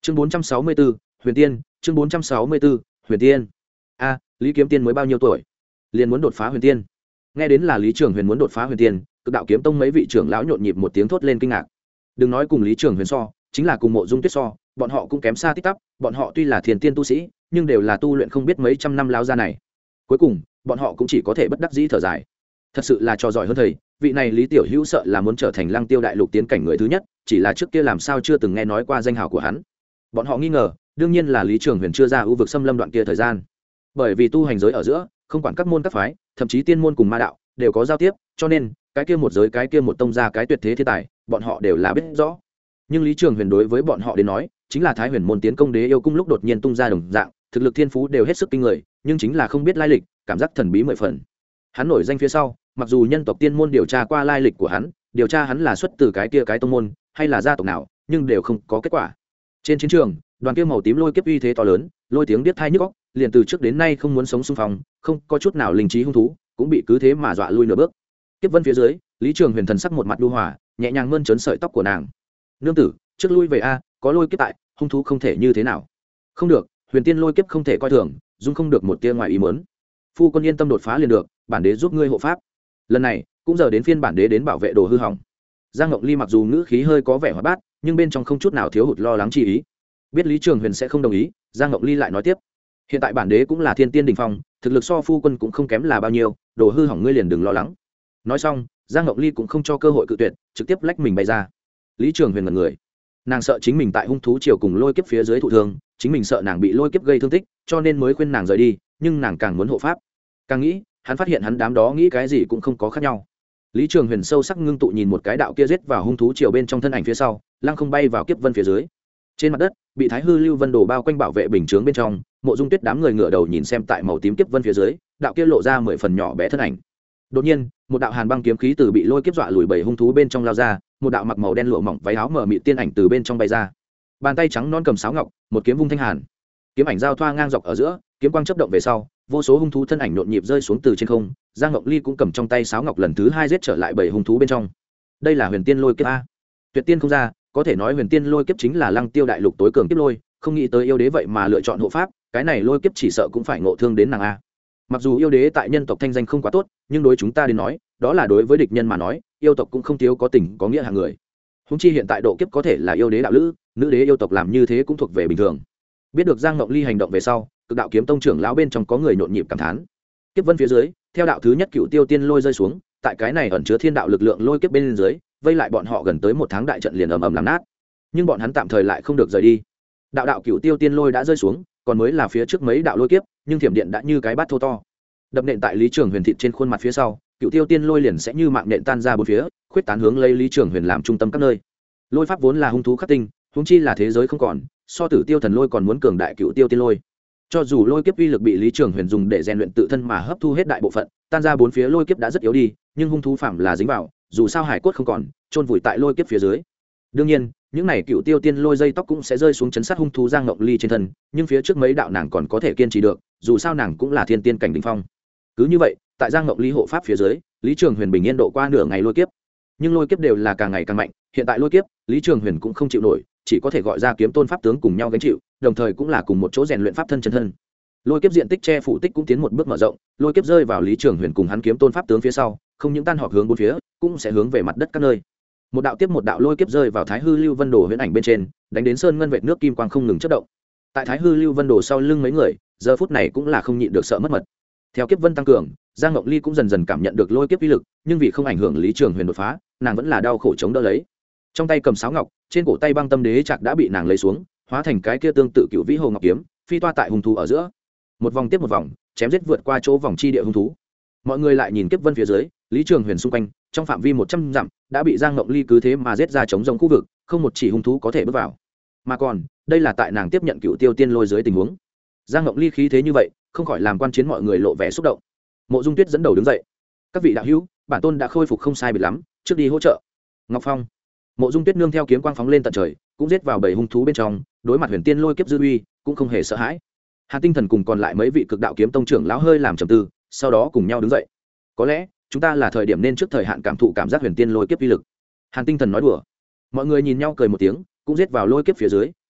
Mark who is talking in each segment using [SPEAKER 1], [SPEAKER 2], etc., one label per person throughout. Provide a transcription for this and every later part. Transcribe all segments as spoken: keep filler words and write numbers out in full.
[SPEAKER 1] chương bốn trăm sáu mươi bốn huyền tiên chương bốn trăm sáu mươi bốn huyền tiên. A, Lý Kiếm Tiên mới bao nhiêu tuổi liền muốn đột phá huyền tiên? Nghe đến là Lý Trường Huyền muốn đột phá huyền tiên, Cực Đạo Kiếm Tông mấy vị trưởng lão nhộn nhịp một tiếng thốt lên kinh ngạc. Đừng nói cùng Lý Trường Huyền so, chính là cùng Mộ Dung Tuyết so, bọn họ cũng kém xa tít tắp. Bọn họ tuy là thiền tiên tu sĩ, nhưng đều là tu luyện không biết mấy trăm năm lao ra này. Cuối cùng bọn họ cũng chỉ có thể bất đắc dĩ thở dài. Thật sự là trò giỏi hơn thầy, vị này Lý Tiểu Hữu sợ là muốn trở thành Lăng Tiêu Đại Lục tiến cảnh người thứ nhất, chỉ là trước kia làm sao chưa từng nghe nói qua danh hào của hắn. Bọn họ nghi ngờ, đương nhiên là Lý Trường Huyền chưa ra ưu vực xâm lâm đoạn kia thời gian. Bởi vì tu hành giới ở giữa, không quản các môn các phái, thậm chí tiên môn cùng ma đạo đều có giao tiếp, cho nên cái kia một giới cái kia một tông ra cái tuyệt thế thiên tài, bọn họ đều là biết rõ. Nhưng Lý Trường Huyền đối với bọn họ đến nói, chính là Thái Huyền môn tiến công Đế yêu cung lúc đột nhiên tung ra đồng dạng, thực lực thiên phú đều hết sức kinh người, nhưng chính là không biết lai lịch, cảm giác thần bí mười phần. Hắn nổi danh phía sau, mặc dù nhân tộc tiên môn điều tra qua lai lịch của hắn, điều tra hắn là xuất từ cái kia cái tông môn hay là gia tộc nào, nhưng đều không có kết quả. Trên chiến trường, đoàn kia màu tím lôi kiếp uy thế to lớn, lôi tiếng điếc tai nhức óc, liền từ trước đến nay không muốn sống xung phong, không có chút nào linh trí hung thú, cũng bị cứ thế mà dọa lui nửa bước. Kiếp vân phía dưới, Lý Trường Huyền thần sắc một mặt đu hòa, nhẹ nhàng mơn trớn sợi tóc của nàng. Nương tử, trước lui về a, có lôi kiếp tại, hung thú không thể như thế nào. Không được, huyền tiên lôi kiếp không thể coi thường, dung không được một tia ngoài ý muốn. Phu quân yên tâm đột phá liền được, bản đế giúp ngươi hộ pháp. Lần này cũng giờ đến phiên bản đế đến bảo vệ đồ hư hỏng. Giang Ngọc Ly mặc dù ngữ khí hơi có vẻ hoạt bát, nhưng bên trong không chút nào thiếu hụt lo lắng chi ý. Biết Lý Trường Huyền sẽ không đồng ý, Giang Ngọc Ly lại nói tiếp: hiện tại bản đế cũng là thiên tiên đỉnh phong, thực lực so phu quân cũng không kém là bao nhiêu, đồ hư hỏng ngươi liền đừng lo lắng. Nói xong, Giang Ngọc Ly cũng không cho cơ hội cự tuyệt, trực tiếp lách mình bay ra. Lý Trường Huyền ngẩn người, nàng sợ chính mình tại hung thú triều cùng lôi kiếp phía dưới thụ thương, chính mình sợ nàng bị lôi kiếp gây thương tích, cho nên mới khuyên nàng rời đi, nhưng nàng càng muốn hộ pháp. Càng nghĩ, hắn phát hiện hắn đám đó nghĩ cái gì cũng không có khác nhau. Lý Trường Huyền sâu sắc ngưng tụ nhìn một cái đạo kia giết vào hung thú triều bên trong thân ảnh phía sau, lăng không bay vào kiếp vân phía dưới. Trên mặt đất, bị Thái Hư Lưu Vân Đồ bao quanh bảo vệ bình chướng bên trong, Mộ Dung Tuyết đám người ngửa đầu nhìn xem tại màu tím kiếp vân phía dưới, đạo kia lộ ra mười phần nhỏ bé thân ảnh. Đột nhiên, một đạo hàn băng kiếm khí từ bị lôi kiếp dọa lùi bảy hung thú bên trong lao ra, một đạo mặc màu đen lụa mỏng váy áo mờ mịt tiên ảnh từ bên trong bay ra. Bàn tay trắng non cầm sáo ngọc, một kiếm vung thanh hàn. Kiếm ảnh giao thoa ngang dọc ở giữa, kiếm quang chớp động về sau, vô số hung thú thân ảnh nhộn nhịp rơi xuống từ trên không. Giang Ngọc Ly cũng cầm trong tay sáo ngọc lần thứ hai giết trở lại bảy hung thú bên trong. Đây là huyền tiên lôi kiếp a, tuyệt tiên không ra, có thể nói huyền tiên lôi kiếp chính là Lăng Tiêu Đại Lục tối cường kiếp lôi, không nghĩ tới yêu đế vậy mà lựa chọn hộ pháp, cái này lôi kiếp chỉ sợ cũng phải ngộ thương đến nàng a. Mặc dù yêu đế tại nhân tộc thanh danh không quá tốt, nhưng đối chúng ta đến nói, đó là đối với địch nhân mà nói, yêu tộc cũng không thiếu có tình có nghĩa hàng người. Húng chi hiện tại độ kiếp có thể là yêu đế đạo lữ, nữ đế yêu tộc làm như thế cũng thuộc về bình thường. Biết được Giang Ngọc Ly hành động về sau, Cực Đạo Kiếm Tông trưởng lão bên trong có người nhộn nhịp cảm thán. Kiếp vân phía dưới, theo đạo thứ nhất Cựu Tiêu Tiên lôi rơi xuống, tại cái này ẩn chứa thiên đạo lực lượng lôi kiếp bên dưới, vây lại bọn họ gần tới một tháng đại trận liền ầm ầm làm nát. Nhưng bọn hắn tạm thời lại không được rời đi. Đạo đạo Cựu Tiêu Tiên lôi đã rơi xuống, còn mới là phía trước mấy đạo lôi kiếp, nhưng thiểm điện đã như cái bát thô to, đập nện tại Lý Trường Huyền thịt trên khuôn mặt phía sau, Cựu Tiêu Tiên lôi liền sẽ như mạng nện tan ra bốn phía, khuyết tán hướng lấy Lý Trường Huyền làm trung tâm các nơi. Lôi pháp vốn là hung thú khắc tinh, huống chi là thế giới không còn, so Tử Tiêu thần lôi còn muốn cường đại Cựu Tiêu Tiên lôi. Cho dù lôi kiếp uy lực bị Lý Trường Huyền dùng để rèn luyện tự thân mà hấp thu hết đại bộ phận, tan ra bốn phía lôi kiếp đã rất yếu đi, nhưng hung thú phạm là dính vào, dù sao hải cốt không còn, chôn vùi tại lôi kiếp phía dưới. Đương nhiên, những này Cựu Tiêu Tiên lôi dây tóc cũng sẽ rơi xuống chấn sát hung thú Giang Ngọc Ly trên thân, nhưng phía trước mấy đạo nàng còn có thể kiên trì được, dù sao nàng cũng là thiên tiên cảnh đỉnh phong. Cứ như vậy, tại Giang Ngọc Ly hộ pháp phía dưới, Lý Trường Huyền bình yên độ qua nửa ngày lôi kiếp. Nhưng lôi kiếp đều là càng ngày càng mạnh, hiện tại lôi kiếp, Lý Trường Huyền cũng không chịu nổi, chỉ có thể gọi ra Kiếm Tôn pháp tướng cùng nhau gánh chịu, đồng thời cũng là cùng một chỗ rèn luyện pháp thân chân thân. Lôi kiếp diện tích che phủ tích cũng tiến một bước mở rộng, lôi kiếp rơi vào Lý Trường Huyền cùng hắn Kiếm Tôn pháp tướng phía sau, không những tan họp hướng bốn phía, cũng sẽ hướng về mặt đất các nơi. Một đạo tiếp một đạo lôi kiếp rơi vào Thái Hư Lưu Vân Đồ huyễn ảnh bên trên, đánh đến sơn ngân vệt nước kim quang không ngừng chớp động. Tại Thái Hư Lưu Vân Đồ sau lưng mấy người, giờ phút này cũng là không nhịn được sợ mất mật. Theo kiếp vân tăng cường, Giang Ngọc Ly cũng dần dần cảm nhận được lôi kiếp uy lực, nhưng vì không ảnh hưởng Lý Trường Huyền đột phá, nàng vẫn là đau khổ chống đỡ lấy. Trong tay cầm sáo ngọc, trên cổ tay băng tâm đế trạc đã bị nàng lấy xuống, hóa thành cái kia tương tự cựu vĩ hồ ngọc kiếm, phi toa tại hung thú ở giữa. Một vòng tiếp một vòng, chém giết vượt qua chỗ vòng chi địa hung thú. Mọi người lại nhìn kiếp vân phía dưới, Lý Trường Huyền xung quanh, trong phạm vi một trăm dặm, đã bị Giang Ngọc Ly cứ thế mà giết ra chống rông khu vực, không một chỉ hung thú có thể bước vào. Mà còn, đây là tại nàng tiếp nhận Cựu Tiêu Tiên lôi dưới tình huống. Giang Ngọc Ly khí thế như vậy, không khỏi làm quan chiến mọi người lộ vẻ xúc động. Mộ Dung Tuyết dẫn đầu đứng dậy. Các vị đạo hữu, bản tôn đã khôi phục không sai biệt lắm, trước đi hỗ trợ. Ngọc Phong. Mộ Dung Tuyết nương theo kiếm quang phóng lên tận trời, cũng giết vào bầy hung thú bên trong, đối mặt huyền tiên lôi kiếp dư uy, cũng không hề sợ hãi. Hàn Tinh Thần cùng còn lại mấy vị Cực Đạo Kiếm Tông trưởng lão hơi làm trầm tư, sau đó cùng nhau đứng dậy. Có lẽ, chúng ta là thời điểm nên trước thời hạn cảm thụ cảm giác huyền tiên lôi kiếp uy lực. Hàn Tinh Thần nói đùa. Mọi người nhìn nhau cười một tiếng, cũng giết vào lôi kiếp phía dưới,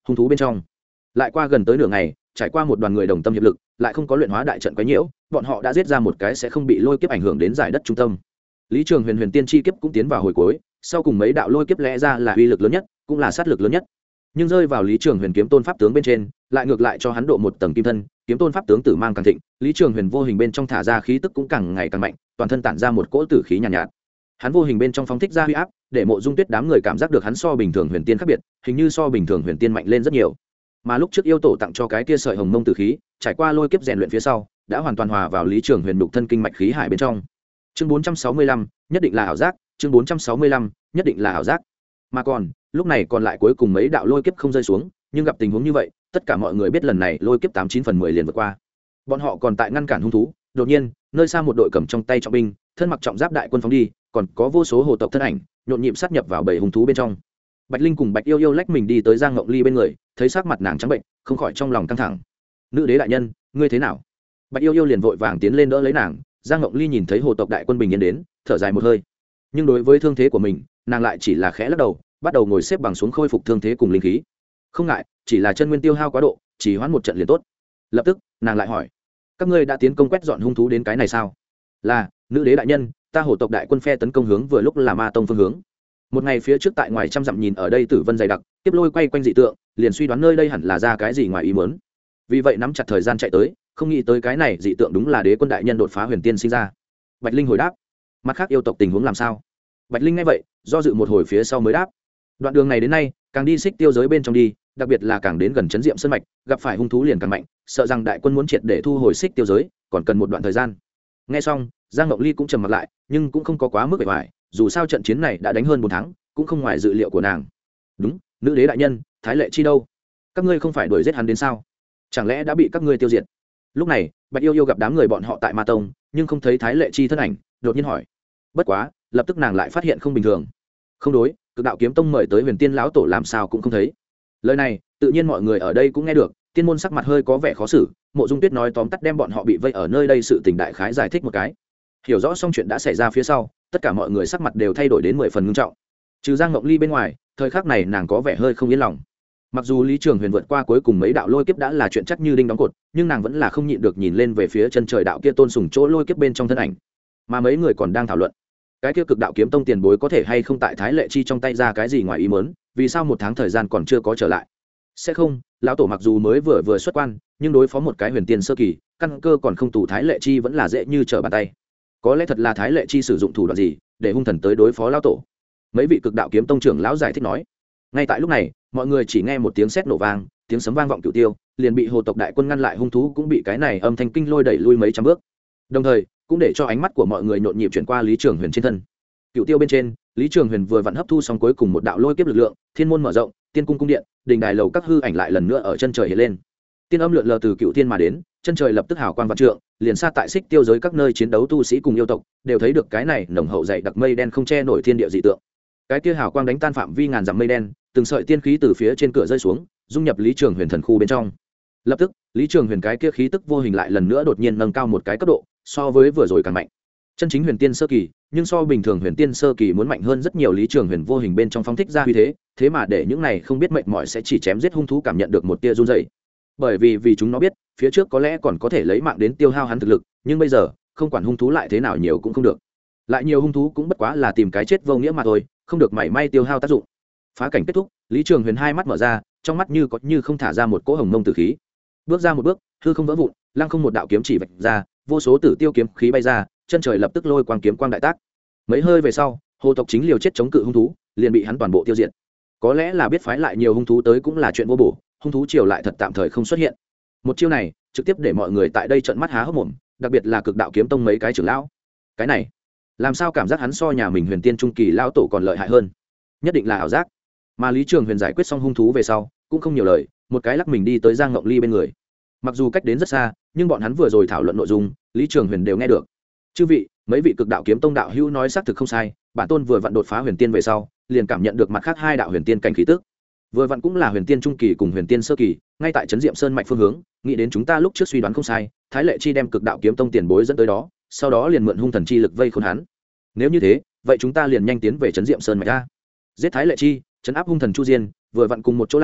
[SPEAKER 1] hung thú bên trong. Lại qua gần tới nửa ngày, trải qua một đoàn người đồng tâm hiệp lực, lại không có luyện hóa đại trận quấy nhiễu, bọn họ đã giết ra một cái sẽ không bị lôi kiếp ảnh hưởng đến giải đất trung tâm. Lý Trường Huyền huyền tiên chi kiếp cũng tiến vào hồi cuối, sau cùng mấy đạo lôi kiếp lẽ ra là uy lực lớn nhất, cũng là sát lực lớn nhất, nhưng rơi vào Lý Trường Huyền kiếm tôn pháp tướng bên trên, lại ngược lại cho hắn độ một tầng kim thân, kiếm tôn pháp tướng tử mang càng thịnh, Lý Trường Huyền vô hình bên trong thả ra khí tức cũng càng ngày càng mạnh, toàn thân tản ra một cỗ tử khí nhàn nhạt, nhạt. Hắn vô hình bên trong phóng thích ra huy áp, để Mộ Dung Tuyết đám người cảm giác được hắn so bình thường huyền tiên khác biệt, hình như so bình thường huyền tiên mạnh lên rất nhiều. Mà lúc trước yêu tổ tặng cho cái kia sợi hồng mông tử khí, trải qua lôi kiếp rèn luyện phía sau, đã hoàn toàn hòa vào Lý Trường Huyền đục thân kinh mạch khí hải bên trong. Chương bốn trăm sáu mươi lăm, nhất định là ảo giác, chương bốn trăm sáu mươi lăm, nhất định là ảo giác. Mà còn, lúc này còn lại cuối cùng mấy đạo lôi kiếp không rơi xuống, nhưng gặp tình huống như vậy, tất cả mọi người biết lần này lôi kiếp tám chín phần mười liền vượt qua. Bọn họ còn tại ngăn cản hung thú, đột nhiên, nơi xa một đội cầm trong tay trọng binh, thân mặc trọng giáp đại quân phóng đi, còn có vô số hồ tộc thân ảnh, nhộn nhịp sát nhập vào bầy hung thú bên trong. Bạch Linh cùng Bạch Yêu Yêu lách mình đi tới Giang Ngộng Ly bên người, thấy sắc mặt nàng trắng bệnh, không khỏi trong lòng căng thẳng. "Nữ đế đại nhân, ngươi thế nào?" Bạch Yêu Yêu liền vội vàng tiến lên đỡ lấy nàng. Giang Ngộng Ly nhìn thấy hồ tộc đại quân bình yên đến, thở dài một hơi. Nhưng đối với thương thế của mình, nàng lại chỉ là khẽ lắc đầu, bắt đầu ngồi xếp bằng xuống khôi phục thương thế cùng linh khí. Không ngại, chỉ là chân nguyên tiêu hao quá độ, chỉ hoãn một trận liền tốt. Lập tức, nàng lại hỏi: "Các ngươi đã tiến công quét dọn hung thú đến cái này sao?" "Là, nữ đế đại nhân, ta hồ tộc đại quân phe tấn công hướng vừa lúc là Ma Tông phương hướng." Một ngày phía trước tại ngoài trăm dặm nhìn ở đây tử vân dày đặc, tiếp lôi quay quanh dị tượng, liền suy đoán nơi đây hẳn là ra cái gì ngoài ý muốn. Vì vậy nắm chặt thời gian chạy tới, không nghĩ tới cái này dị tượng đúng là đế quân đại nhân đột phá huyền tiên sinh ra. Bạch Linh hồi đáp: "Mặt khác yêu tộc tình huống làm sao?" Bạch Linh nghe vậy, do dự một hồi phía sau mới đáp: "Đoạn đường này đến nay, càng đi xích tiêu giới bên trong đi, đặc biệt là càng đến gần trấn Diệm Sơn mạch, gặp phải hung thú liền càng mạnh, sợ rằng đại quân muốn triệt để thu hồi xích tiêu giới, còn cần một đoạn thời gian." Nghe xong, Giang Ngọc Ly cũng trầm mặt lại, nhưng cũng không có quá mức bề ngoài, dù sao trận chiến này đã đánh hơn bốn tháng, cũng không ngoài dự liệu của nàng. "Đúng, nữ đế đại nhân, Thái Lệ Chi đâu? Các ngươi không phải đuổi giết hắn đến sao? Chẳng lẽ đã bị các ngươi tiêu diệt?" Lúc này, Bạch Yêu Yêu gặp đám người bọn họ tại Ma Tông, nhưng không thấy Thái Lệ Chi thân ảnh, đột nhiên hỏi. Bất quá, lập tức nàng lại phát hiện không bình thường. Không đối, Cực Đạo Kiếm Tông mời tới Huyền Tiên lão tổ làm sao cũng không thấy. Lời này, tự nhiên mọi người ở đây cũng nghe được, Tiên môn sắc mặt hơi có vẻ khó xử, Mộ Dung Tuyết nói tóm tắt đem bọn họ bị vây ở nơi đây sự tình đại khái giải thích một cái. Hiểu rõ xong chuyện đã xảy ra phía sau, tất cả mọi người sắc mặt đều thay đổi đến mười phần nghiêm trọng. Trừ Giang Ngọc Ly bên ngoài, thời khắc này nàng có vẻ hơi không yên lòng. Mặc dù Lý Trường Huyền vượt qua cuối cùng mấy đạo lôi kiếp đã là chuyện chắc như đinh đóng cột, nhưng nàng vẫn là không nhịn được nhìn lên về phía chân trời đạo kia tôn sùng chỗ lôi kiếp bên trong thân ảnh. Mà mấy người còn đang thảo luận, cái kia Cực Đạo Kiếm Tông tiền bối có thể hay không tại Thái Lệ Chi trong tay ra cái gì ngoài ý muốn, vì sao một tháng thời gian còn chưa có trở lại? Sẽ không, lão tổ mặc dù mới vừa vừa xuất quan, nhưng đối phó một cái huyền tiên sơ kỳ, căn cơ còn không tù Thái Lệ Chi vẫn là dễ như trở bàn tay. Có lẽ thật là Thái Lệ Chi sử dụng thủ đoạn gì để hung thần tới đối phó lão tổ. Mấy vị Cực Đạo Kiếm Tông trưởng lão giải thích nói. Ngay tại lúc này, mọi người chỉ nghe một tiếng sét nổ vang, tiếng sấm vang vọng cửu tiêu, liền bị hồ tộc đại quân ngăn lại, hung thú cũng bị cái này âm thanh kinh lôi đẩy lui mấy trăm bước. Đồng thời, cũng để cho ánh mắt của mọi người nhộn nhịp chuyển qua Lý Trường Huyền trên thân. Cửu tiêu bên trên, Lý Trường Huyền vừa vặn hấp thu xong cuối cùng một đạo lôi kiếp lực lượng, thiên môn mở rộng, tiên cung cung điện, đình đài lầu các hư ảnh lại lần nữa ở chân trời hiện lên. Tiên âm lượn lờ từ cửu thiên mà đến, chân trời lập tức hào quang vạn trượng, liền xa tại xích tiêu giới các nơi chiến đấu tu sĩ cùng yêu tộc, đều thấy được cái này nồng hậu dày đặc mây đen không che nổi thiên địa dị tượng. Cái kia hào quang đánh tan phạm vi ngàn dặm mây đen, từng sợi tiên khí từ phía trên cửa rơi xuống, dung nhập Lý Trường Huyền thần khu bên trong. Lập tức, Lý Trường Huyền cái kia khí tức vô hình lại lần nữa đột nhiên nâng cao một cái cấp độ, so với vừa rồi càng mạnh. Chân chính huyền tiên sơ kỳ, nhưng so bình thường huyền tiên sơ kỳ muốn mạnh hơn rất nhiều. Lý Trường Huyền vô hình bên trong phóng thích ra uy thế, thế mà để những này không biết mệt mỏi sẽ chỉ chém giết hung thú cảm nhận được một tia run rẩy. Bởi vì vì chúng nó biết, phía trước có lẽ còn có thể lấy mạng đến tiêu hao hắn thực lực, nhưng bây giờ, không quản hung thú lại thế nào nhiều cũng không được. Lại nhiều hung thú cũng bất quá là tìm cái chết vô nghĩa mà thôi, không được mảy may tiêu hao tác dụng. Phá cảnh kết thúc, Lý Trường Huyền hai mắt mở ra, trong mắt như có như không thả ra một cỗ hồng mông tử khí. Bước ra một bước, hư không vỡ vụn, lăng không một đạo kiếm chỉ vạch ra, vô số tử tiêu kiếm khí bay ra, chân trời lập tức lôi quang kiếm quang đại tác. Mấy hơi về sau, hồ tộc chính liều chết chống cự hung thú, liền bị hắn toàn bộ tiêu diệt. Có lẽ là biết phái lại nhiều hung thú tới cũng là chuyện vô bổ, hung thú triều lại thật tạm thời không xuất hiện. Một chiêu này, trực tiếp để mọi người tại đây trợn mắt há hốc mồm, đặc biệt là Cực Đạo Kiếm Tông mấy cái trưởng lão. Cái này, làm sao cảm giác hắn so nhà mình huyền tiên trung kỳ lão tổ còn lợi hại hơn? Nhất định là ảo giác. Mà Lý Trường Huyền giải quyết xong hung thú về sau, cũng không nhiều lời, một cái lắc mình đi tới Giang Ngộng Ly bên người. Mặc dù cách đến rất xa, nhưng bọn hắn vừa rồi thảo luận nội dung, Lý Trường Huyền đều nghe được. Chư vị, mấy vị Cực Đạo Kiếm Tông đạo hữu nói xác thực không sai, bản tôn vừa vặn đột phá huyền tiên về sau, liền cảm nhận được mặt khác hai đạo huyền tiên cảnh khí tức. Vừa vặn cũng là huyền tiên trung kỳ cùng huyền tiên sơ kỳ, ngay tại trấn Diệm Sơn mạch phương hướng, nghĩ đến chúng ta lúc trước suy đoán không sai, Thái Lệ Chi đem Cực Đạo Kiếm Tông tiền bối dẫn tới đó, sau đó liền mượn hung thần chi lực vây khốn hắn. Nếu như thế, vậy chúng ta liền nhanh tiến về trấn Diệm Sơn mạch a. Giết Thái Lệ Chi, trấn áp hung thần Chu Diên, vừa vặn cùng một chỗ làm,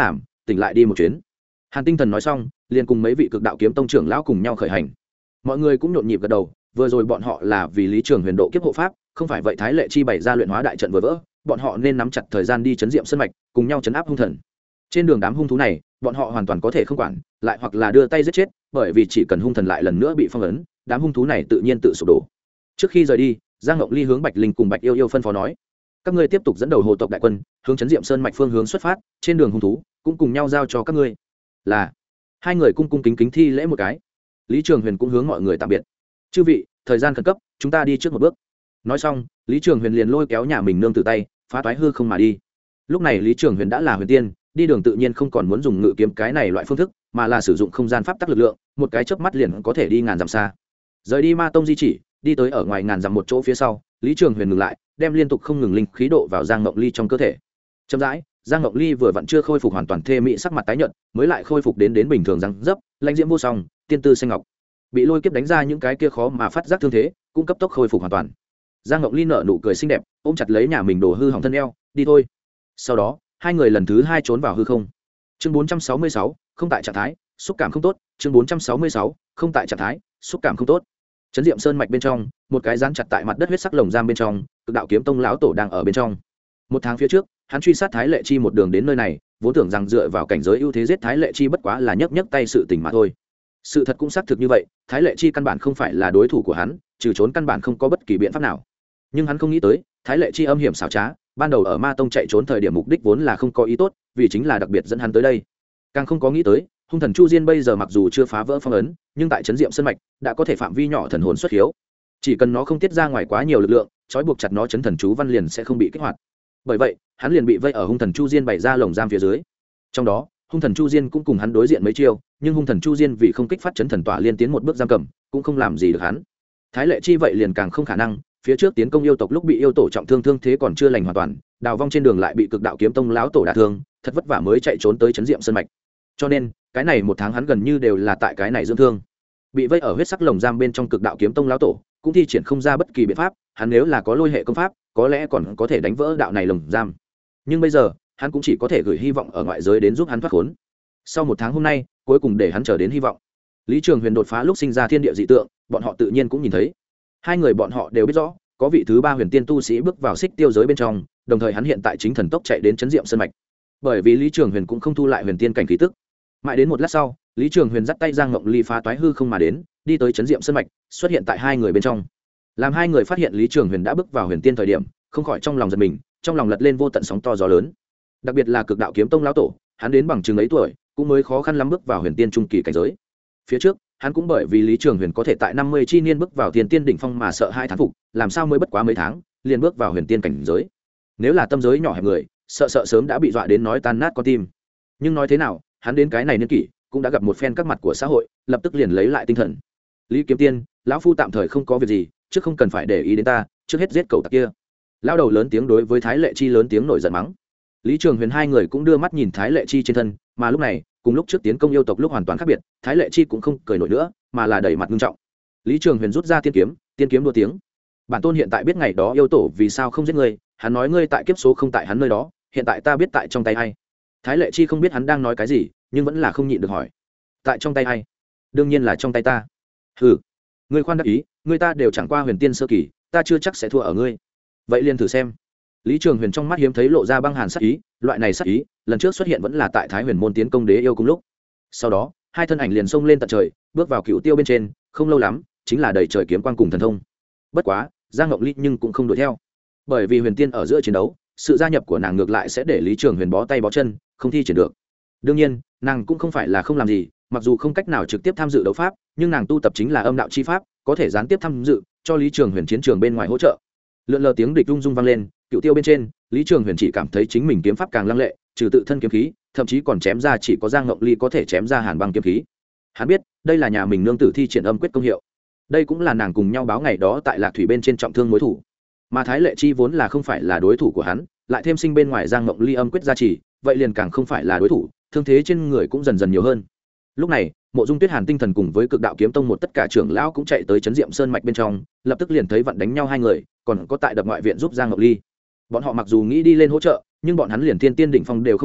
[SPEAKER 1] tỉnh lại đi một chuyến. Hàn Tinh Thần nói xong liền cùng mấy vị cực đạo kiếm tông trưởng lão cùng nhau khởi hành. Mọi người cũng nhộn nhịp gật đầu, vừa rồi bọn họ là vì Lý Trường Huyền độ kiếp hộ pháp, không phải vậy Thái Lệ Chi bày ra luyện hóa đại trận vừa vỡ, bọn họ nên nắm chặt thời gian đi chấn diệm sơn mạch, cùng nhau chấn áp hung thần. Trên đường đám hung thú này, bọn họ hoàn toàn có thể không quản, lại hoặc là đưa tay giết chết, bởi vì chỉ cần hung thần lại lần nữa bị phong ấn, đám hung thú này tự nhiên tự sụp đổ. Trước khi rời đi, Giang Ngọc Ly hướng Bạch Linh cùng Bạch Yêu Yêu phân phó nói: các ngươi tiếp tục dẫn đầu hồ tộc đại quân hướng chấn diệm sơn mạch phương hướng xuất phát, trên đường hung thú cũng cùng nhau giao cho các ngươi. Là. Hai người cung cung kính kính thi lễ một cái. Lý Trường Huyền cũng hướng mọi người tạm biệt. Chư vị, thời gian khẩn cấp, chúng ta đi trước một bước. Nói xong, Lý Trường Huyền liền lôi kéo nhà mình nương tử tay, phá toái hư không mà đi. Lúc này Lý Trường Huyền đã là huyền tiên, đi đường tự nhiên không còn muốn dùng ngự kiếm cái này loại phương thức, mà là sử dụng không gian pháp tắc lực lượng, một cái chớp mắt liền có thể đi ngàn dặm xa. Rời đi Ma Tông di chỉ, đi tới ở ngoài ngàn dặm một chỗ phía sau, Lý Trường Huyền ngừng lại, đem liên tục không ngừng linh khí độ vào Giang Ngọc Ly trong cơ thể. Chậm rãi, Giang Ngọc Ly vừa vẫn chưa khôi phục hoàn toàn thê mỹ sắc mặt tái nhợt, mới lại khôi phục đến đến bình thường răng dấp, lãnh diễm vô song, tiên tư xanh ngọc. Bị lôi kiếp đánh ra những cái kia khó mà phát giác thương thế, cũng cấp tốc khôi phục hoàn toàn. Giang Ngọc Ly nở nụ cười xinh đẹp, ôm chặt lấy nhà mình đồ hư hỏng thân eo, đi thôi. Sau đó, hai người lần thứ hai trốn vào hư không. Chương bốn trăm sáu mươi sáu, không tại trạng thái, xúc cảm không tốt. Chương bốn trăm sáu mươi sáu, không tại trạng thái, xúc cảm không tốt. Trấn Diệm Sơn mạch bên trong, một cái dán chặt tại mặt đất huyết sắc lồng giam bên trong, Cực Đạo Kiếm Tông lão tổ đang ở bên trong. Một tháng phía trước, hắn truy sát Thái Lệ Chi một đường đến nơi này, vốn tưởng rằng dựa vào cảnh giới ưu thế giết Thái Lệ Chi bất quá là nhấc nhấc tay sự tình mà thôi. Sự thật cũng xác thực như vậy, Thái Lệ Chi căn bản không phải là đối thủ của hắn, trừ trốn căn bản không có bất kỳ biện pháp nào. Nhưng hắn không nghĩ tới, Thái Lệ Chi âm hiểm xảo trá, ban đầu ở Ma Tông chạy trốn thời điểm mục đích vốn là không có ý tốt, vì chính là đặc biệt dẫn hắn tới đây. Càng không có nghĩ tới, hung thần Chu Diên bây giờ mặc dù chưa phá vỡ phong ấn, nhưng tại trấn Diệm Sơn mạch đã có thể phạm vi nhỏ thần hồn xuất hiếu. Chỉ cần nó không tiết ra ngoài quá nhiều lực lượng, trói buộc chặt nó chấn thần chú văn liền sẽ không bị kích hoạt. Bởi vậy, hắn liền bị vây ở hung thần Chu Diên bày ra lồng giam phía dưới. Trong đó, hung thần Chu Diên cũng cùng hắn đối diện mấy chiêu, nhưng hung thần Chu Diên vì không kích phát chấn thần tỏa liên tiến một bước giam cầm, cũng không làm gì được hắn. Thái Lệ Chi vậy liền càng không khả năng, phía trước tiến công yêu tộc lúc bị yêu tổ trọng thương thương thế còn chưa lành hoàn toàn, đào vong trên đường lại bị Cực Đạo Kiếm Tông lão tổ đả thương, thật vất vả mới chạy trốn tới trấn Diệm Sơn mạch. Cho nên, cái này một tháng hắn gần như đều là tại cái này dưỡng thương. Bị vây ở huyết sắc lồng giam bên trong Cực Đạo Kiếm Tông lão tổ, cũng thi triển không ra bất kỳ biện pháp, hắn nếu là có lôi hệ công pháp, có lẽ còn có thể đánh vỡ đạo này lồng giam. Nhưng bây giờ, hắn cũng chỉ có thể gửi hy vọng ở ngoại giới đến giúp hắn thoát khốn. Sau một tháng hôm nay, cuối cùng để hắn chờ đến hy vọng. Lý Trường Huyền đột phá lúc sinh ra thiên địa dị tượng, bọn họ tự nhiên cũng nhìn thấy. Hai người bọn họ đều biết rõ, có vị thứ ba huyền tiên tu sĩ bước vào xích tiêu giới bên trong, đồng thời hắn hiện tại chính thần tốc chạy đến trấn Diệm Sơn mạch. Bởi vì Lý Trường Huyền cũng không thu lại huyền tiên cảnh khí tức. Mãi đến một lát sau, Lý Trường Huyền dắt tay Giang Ngọc Ly phá toái hư không mà đến, đi tới trấn Diệm Sơn mạch, xuất hiện tại hai người bên trong. Làm hai người phát hiện Lý Trường Huyền đã bước vào huyền tiên thời điểm, không khỏi trong lòng giật mình, trong lòng lật lên vô tận sóng to gió lớn. Đặc biệt là Cực Đạo Kiếm Tông lão tổ, hắn đến bằng chừng ấy tuổi, cũng mới khó khăn lắm bước vào huyền tiên trung kỳ cảnh giới. Phía trước, hắn cũng bởi vì Lý Trường Huyền có thể tại năm mươi chi niên bước vào thiên tiên đỉnh phong mà sợ hai thán phục, làm sao mới bất quá mấy tháng, liền bước vào huyền tiên cảnh giới. Nếu là tâm giới nhỏ hẹp người, sợ sợ sớm đã bị dọa đến nói tan nát con tim. Nhưng nói thế nào, hắn đến cái này niên kỷ, cũng đã gặp một phen các mặt của xã hội, lập tức liền lấy lại tinh thần. Lý Kiếm Tiên, lão phu tạm thời không có việc gì, trước không cần phải để ý đến ta, trước hết giết cậu tặc kia. Lão đầu lớn tiếng đối với Thái Lệ Chi lớn tiếng nổi giận mắng. Lý Trường Huyền hai người cũng đưa mắt nhìn Thái Lệ Chi trên thân, mà lúc này, cùng lúc trước tiến công yêu tộc lúc hoàn toàn khác biệt, Thái Lệ Chi cũng không cười nổi nữa, mà là đẩy mặt nghiêm trọng. Lý Trường Huyền rút ra tiên kiếm, tiên kiếm đua tiếng. Bản tôn hiện tại biết ngày đó yêu tổ vì sao không giết ngươi, hắn nói ngươi tại kiếp số không tại hắn nơi đó, hiện tại ta biết tại trong tay ai. Thái Lệ Chi không biết hắn đang nói cái gì, nhưng vẫn là không nhịn được hỏi. Tại trong tay ai? Đương nhiên là trong tay ta. Hừ, ngươi khoan đắc ý, ngươi ta đều chẳng qua huyền tiên sơ kỳ, ta chưa chắc sẽ thua ở ngươi. Vậy liền thử xem. Lý Trường Huyền trong mắt hiếm thấy lộ ra băng hàn sắc ý, loại này sắc ý, lần trước xuất hiện vẫn là tại Thái Huyền môn tiến công đế yêu cùng lúc. Sau đó, hai thân ảnh liền xông lên tận trời, bước vào cựu tiêu bên trên, không lâu lắm, chính là đầy trời kiếm quang cùng thần thông. Bất quá, Giang Ngọc Ly nhưng cũng không đuổi theo, bởi vì huyền tiên ở giữa chiến đấu, sự gia nhập của nàng ngược lại sẽ để Lý Trường Huyền bó tay bó chân, không thi triển được. Đương nhiên, nàng cũng không phải là không làm gì, mặc dù không cách nào trực tiếp tham dự đấu pháp, nhưng nàng tu tập chính là âm đạo chi pháp, có thể gián tiếp tham dự, cho Lý Trường Huyền chiến trường bên ngoài hỗ trợ. Lượn lờ tiếng địch rung rung vang lên, cựu tiêu bên trên, Lý Trường Huyền chỉ cảm thấy chính mình kiếm pháp càng lăng lệ, trừ tự thân kiếm khí, thậm chí còn chém ra chỉ có Giang Ngọc Ly có thể chém ra hàn băng kiếm khí. Hắn biết, đây là nhà mình nương tử thi triển âm quyết công hiệu. Đây cũng là nàng cùng nhau báo ngày đó tại Lạc Thủy bên trên trọng thương mối thủ. Mà Thái Lệ Chi vốn là không phải là đối thủ của hắn, lại thêm sinh bên ngoài Giang Ngọc Ly âm quyết gia trì, vậy liền càng không phải là đối thủ, thương thế trên người cũng dần dần nhiều hơn. Lúc này, Mộ Dung Tuyết Hàn tinh thần cùng với Cực Đạo Kiếm Tông một tất cả trưởng lão cũng chạy tới trấn Diệm Sơn mạch bên trong, lập tức liền thấy vận đánh nhau hai người, còn có tại đập ngoại viện giúp Giang Ngọc Ly. Bọn họ mặc dù nghĩ đi lên hỗ trợ, nhưng bọn hắn liền thiên tiên đỉnh phong đều không có,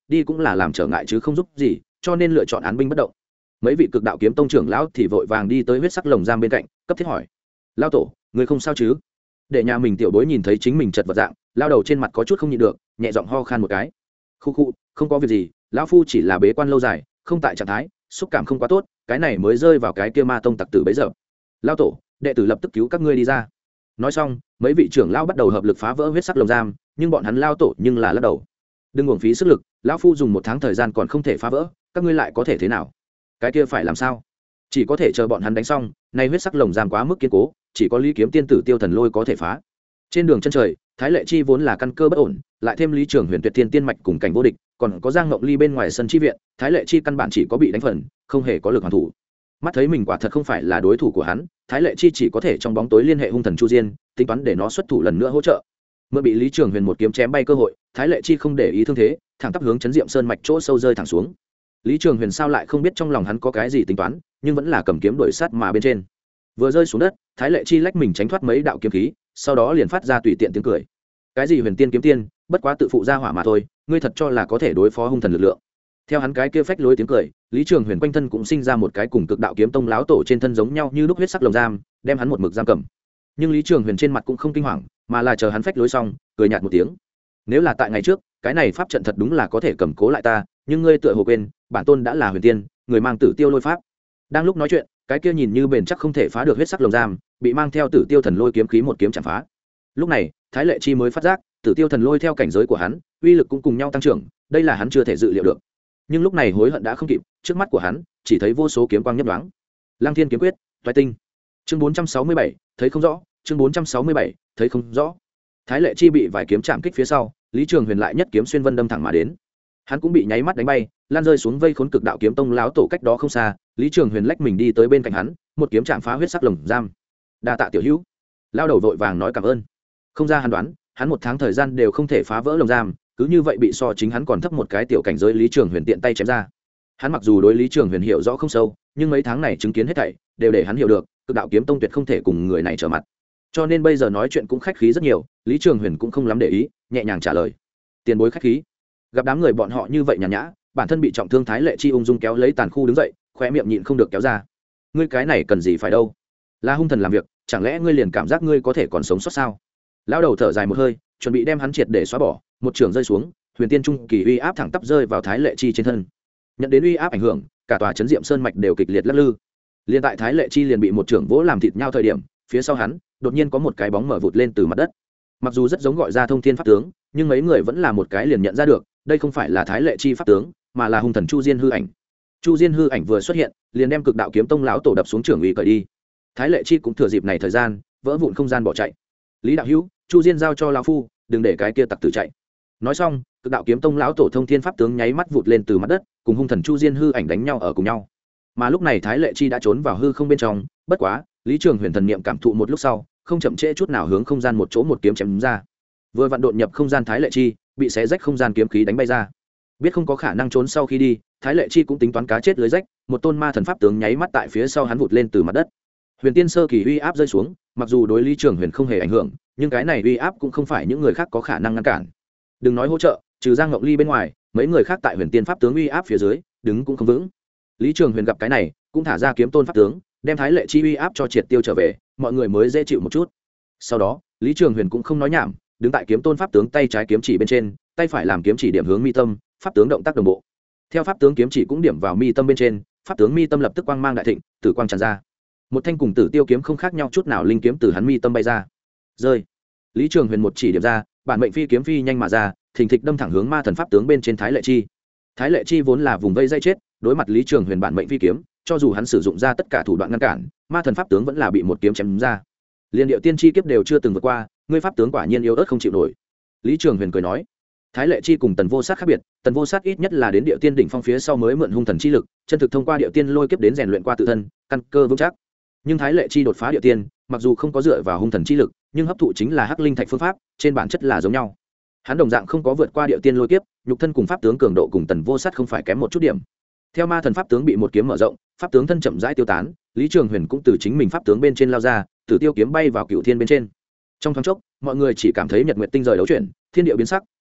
[SPEAKER 1] đi cũng là làm trở ngại chứ không giúp gì, cho nên lựa chọn án binh bất động. Mấy vị cực đạo kiếm tông trưởng lão thì vội vàng đi tới huyết sắc lồng giam bên cạnh, cấp thiết hỏi: lao tổ, người không sao chứ? Để nhà mình tiểu bối nhìn thấy chính mình chật vật dạng, lao đầu trên mặt có chút không nhịn được, nhẹ giọng ho khan một cái. Khu khu, không có việc gì, lão phu chỉ là bế quan lâu dài, không tại trạng thái, xúc cảm không quá tốt, cái này mới rơi vào cái kia ma tông tặc tử bấy giờ. Lao tổ, đệ tử lập tức cứu các ngươi đi ra. Nói xong, mấy vị trưởng lão bắt đầu hợp lực phá vỡ huyết sắc lồng giam, nhưng bọn hắn lao tổ nhưng là lắc đầu. Đừng uổng phí sức lực, lão phu dùng một tháng thời gian còn không thể phá vỡ, các ngươi lại có thể thế nào? Cái kia phải làm sao? Chỉ có thể chờ bọn hắn đánh xong, nay huyết sắc lồng giam quá mức kiên cố, chỉ có Lý Kiếm Tiên tử Tiêu Thần Lôi có thể phá. Trên đường chân trời, Thái Lệ Chi vốn là căn cơ bất ổn, lại thêm Lý Trường Huyền Tuyệt Tiên tiên mạch cùng cảnh vô địch, còn có Giang Ngộng Ly bên ngoài sân chi viện, Thái Lệ Chi căn bản chỉ có bị đánh phần, không hề có lực hoàn thủ. Mắt thấy mình quả thật không phải là đối thủ của hắn, Thái Lệ Chi chỉ có thể trong bóng tối liên hệ hung thần Chu Diên, tính toán để nó xuất thủ lần nữa hỗ trợ. Mượn bị Lý Trường Huyền một kiếm chém bay cơ hội, Thái Lệ Chi không để ý thương thế, thẳng tắp hướng chấn Diệm Sơn mạch chỗ sâu rơi thẳng xuống. Lý Trường Huyền sao lại không biết trong lòng hắn có cái gì tính toán, nhưng vẫn là cầm kiếm đuổi sát mà bên trên. Vừa rơi xuống đất, Thái Lệ Chi lách mình tránh thoát mấy đạo kiếm khí, sau đó liền phát ra tùy tiện tiếng cười. Cái gì huyền tiên kiếm tiên, bất quá tự phụ ra hỏa mà thôi, ngươi thật cho là có thể đối phó hung thần lực lượng? Theo hắn cái kia phách lối tiếng cười, Lý Trường Huyền quanh thân cũng sinh ra một cái cùng cực đạo kiếm tông láo tổ trên thân giống nhau như lúc huyết sắc lồng giam, đem hắn một mực giam cầm. Nhưng Lý Trường Huyền trên mặt cũng không kinh hoàng, mà là chờ hắn phách lối xong, cười nhạt một tiếng. Nếu là tại ngày trước, cái này pháp trận thật đúng là có thể cầm cố lại ta, nhưng ngươi tựa hồ quên, bản tôn đã là huyền tiên, người mang Tử Tiêu Lôi pháp. Đang lúc nói chuyện, cái kia nhìn như bền chắc không thể phá được huyết sắc lồng giam, bị mang theo Tử Tiêu Thần Lôi kiếm khí một kiếm chạm phá. Lúc này, Thái Lệ Chi mới phát giác, Tử Tiêu Thần Lôi theo cảnh giới của hắn, uy lực cũng cùng nhau tăng trưởng, đây là hắn chưa thể dự liệu được. Nhưng lúc này hối hận đã không kịp, trước mắt của hắn chỉ thấy vô số kiếm quang nhấp nhoáng. Lang Thiên kiếm quyết, toái tinh. Chương bốn trăm sáu mươi bảy, thấy không rõ, chương bốn trăm sáu mươi bảy, thấy không rõ. Thái Lệ Chi bị vài kiếm chạm kích phía sau, Lý Trường Huyền lại nhất kiếm xuyên vân đâm thẳng mà đến. Hắn cũng bị nháy mắt đánh bay, lan rơi xuống vây khốn cực đạo kiếm tông láo tổ cách đó không xa. Lý Trường Huyền lách mình đi tới bên cạnh hắn, một kiếm chạm phá huyết sắc lồng giam. Đa tạ tiểu hữu. Lao đầu vội vàng nói cảm ơn. Không ra hắn đoán, hắn một tháng thời gian đều không thể phá vỡ lồng giam, cứ như vậy bị so chính hắn còn thấp một cái tiểu cảnh giới Lý Trường Huyền tiện tay chém ra. Hắn mặc dù đối Lý Trường Huyền hiểu rõ không sâu, nhưng mấy tháng này chứng kiến hết thảy đều để hắn hiểu được, cực đạo kiếm tông tuyệt không thể cùng người này trở mặt. Cho nên bây giờ nói chuyện cũng khách khí rất nhiều, Lý Trường Huyền cũng không lắm để ý, nhẹ nhàng trả lời. Tiền bối khách khí. Gặp đám người bọn họ như vậy nhàn nhã, bản thân bị trọng thương Thái Lệ Chi ung dung kéo lấy tàn khu đứng dậy, khóe miệng nhịn không được kéo ra. Ngươi cái này cần gì phải đâu? Là hung thần làm việc, chẳng lẽ ngươi liền cảm giác ngươi có thể còn sống sót sao? Lão đầu thở dài một hơi, chuẩn bị đem hắn triệt để xóa bỏ, một trường rơi xuống, huyền tiên trung kỳ uy áp thẳng tắp rơi vào Thái Lệ Chi trên thân. Nhận đến uy áp ảnh hưởng, cả tòa chấn Diệm Sơn mạch đều kịch liệt lắc lư. Liên tại Thái Lệ Chi liền bị một trường vỗ làm thịt nhau thời điểm, phía sau hắn đột nhiên có một cái bóng mở vụt lên từ mặt đất. Mặc dù rất giống gọi ra thông thiên pháp tướng, nhưng mấy người vẫn là một cái liền nhận ra được, đây không phải là Thái Lệ Chi pháp tướng, mà là hung thần Chu Diên hư ảnh. Chu Diên hư ảnh vừa xuất hiện, liền đem cực đạo kiếm tông lão tổ đập xuống trưởng uy cởi đi. Thái Lệ Chi cũng thừa dịp này thời gian, vỡ vụn không gian bỏ chạy. Lý đạo hữu, Chu Diên giao cho lão phu, đừng để cái kia tặc tử chạy. Nói xong, cực đạo kiếm tông lão tổ thông thiên pháp tướng nháy mắt vụt lên từ mặt đất, cùng hung thần Chu Diên hư ảnh đánh nhau ở cùng nhau. Mà lúc này Thái Lệ Chi đã trốn vào hư không bên trong, bất quá, Lý Trường Huyền thần niệm cảm thụ một lúc sau, không chậm trễ chút nào hướng không gian một chỗ một kiếm chém ra. Vừa vặn đột nhập không gian Thái Lệ Chi, bị xé rách không gian kiếm khí đánh bay ra. Biết không có khả năng trốn sau khi đi, Thái Lệ Chi cũng tính toán cá chết lưới rách, một tôn ma thần pháp tướng nháy mắt tại phía sau hắn vụt lên từ mặt đất. Huyền tiên sơ kỳ uy áp rơi xuống, mặc dù đối Lý Trường Huyền không hề ảnh hưởng, nhưng cái này uy áp cũng không phải những người khác có khả năng ngăn cản. Đừng nói hỗ trợ, trừ Giang Ngộng Ly bên ngoài, mấy người khác tại huyền tiên pháp tướng uy áp phía dưới, đứng cũng không vững. Lý Trường Huyền gặp cái này, cũng thả ra kiếm tôn pháp tướng, đem Thái Lệ Chi uy áp cho triệt tiêu trở về, mọi người mới dễ chịu một chút. Sau đó, Lý Trường Huyền cũng không nói nhảm, đứng tại kiếm tôn pháp tướng tay trái kiếm chỉ bên trên, tay phải làm kiếm chỉ điểm hướng mi tâm, pháp tướng động tác đồng bộ. Theo pháp tướng kiếm chỉ cũng điểm vào mi tâm bên trên, pháp tướng mi tâm lập tức quang mang đại thịnh, tử quang tràn ra. Một thanh cùng Tử Tiêu kiếm không khác nhau chút nào linh kiếm từ hắn mi tâm bay ra. Rơi. Lý Trường Huyền một chỉ điểm ra, bản mệnh phi kiếm phi nhanh mà ra, thình thịch đâm thẳng hướng ma thần pháp tướng bên trên Thái Lệ Chi. Thái Lệ Chi vốn là vùng vây dây chết, đối mặt Lý Trường Huyền bản mệnh phi kiếm, cho dù hắn sử dụng ra tất cả thủ đoạn ngăn cản, ma thần pháp tướng vẫn là bị một kiếm chém ra. Liên điệu tiên chi kiếp đều chưa từng vượt qua, ngươi pháp tướng quả nhiên yếu ớt không chịu nổi. Lý Trường Huyền cười nói. Thái Lệ Chi cùng Tần Vô Sát khác biệt, Tần Vô Sát ít nhất là đến điệu tiên đỉnh phong phía sau mới mượn hung thần chi lực, chân thực thông qua điệu tiên lôi kiếp đến rèn luyện qua tự thân, căn cơ vững chắc. Nhưng Thái Lệ Chi đột phá điệu tiên, mặc dù không có dựa vào hung thần chi lực, nhưng hấp thụ chính là hắc linh thạch phương pháp, trên bản chất là giống nhau. Hắn đồng dạng không có vượt qua điệu tiên lôi kiếp, nhục thân cùng pháp tướng cường độ cùng Tần Vô Sát không phải kém một chút điểm. Theo ma thần pháp tướng bị một kiếm mở rộng, pháp tướng thân chậm rãi tiêu tán, Lý Trường Huyền cũng từ chính mình pháp tướng bên trên lao ra, Tử Tiêu kiếm bay vào cửu thiên bên trên. Trong thoáng chốc, mọi người chỉ cảm thấy nhật nguyệt tinh rời đấu chuyển, thiên địa biến sắc,